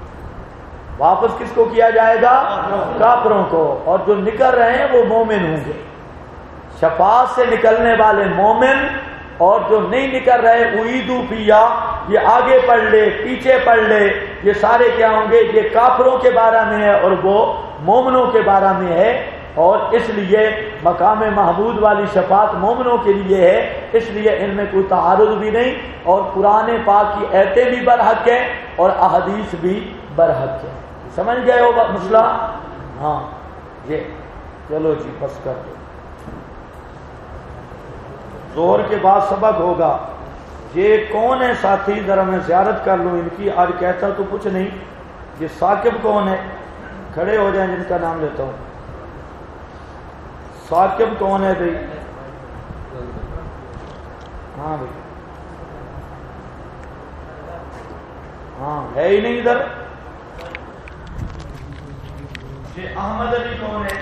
S2: واپس کس کو کیا جائے گا؟ کافروں کو، اور جو نکل رہے ہیں وہ مومن ہوں گے۔ شفاعت سے نکلنے والے مومن، اور جو نہیں نکل رہے اعیدوا فیہا، یہ آگے پڑھ لے پیچھے پڑھ لے، یہ سارے کیا ہوں گے؟ یہ کافروں کے بارے میں ہے اور وہ مومنوں کے بارے میں ہے، اور اس لیے مقام محمود والی شفاعت مومنوں کے لیے ہے، اس لیے ان میں کوئی تعارض بھی نہیں، اور قرآن پاک کی آیتیں بھی برحق ہیں اور احادیث بھی برحق ہیں۔ سمجھ گئے ہو مسئلہ؟ ہاں یہ چلو جی بس کر دو، ظہر کے بعد سبق ہوگا۔ یہ کون ہے ساتھی؟ ذرا میں زیارت کر لوں ان کی، آج کہتا تو کچھ نہیں۔ یہ ثاقب کون ہے؟ کھڑے ہو جائیں جن کا نام لیتا ہوں۔ ثاقب کون ہے بھائی؟ ہاں بھائی، ہاں ہے ہی نہیں ادھر۔ یہ احمد علی کون ہے؟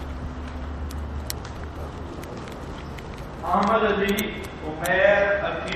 S2: احمد علی، عمیر، عقیل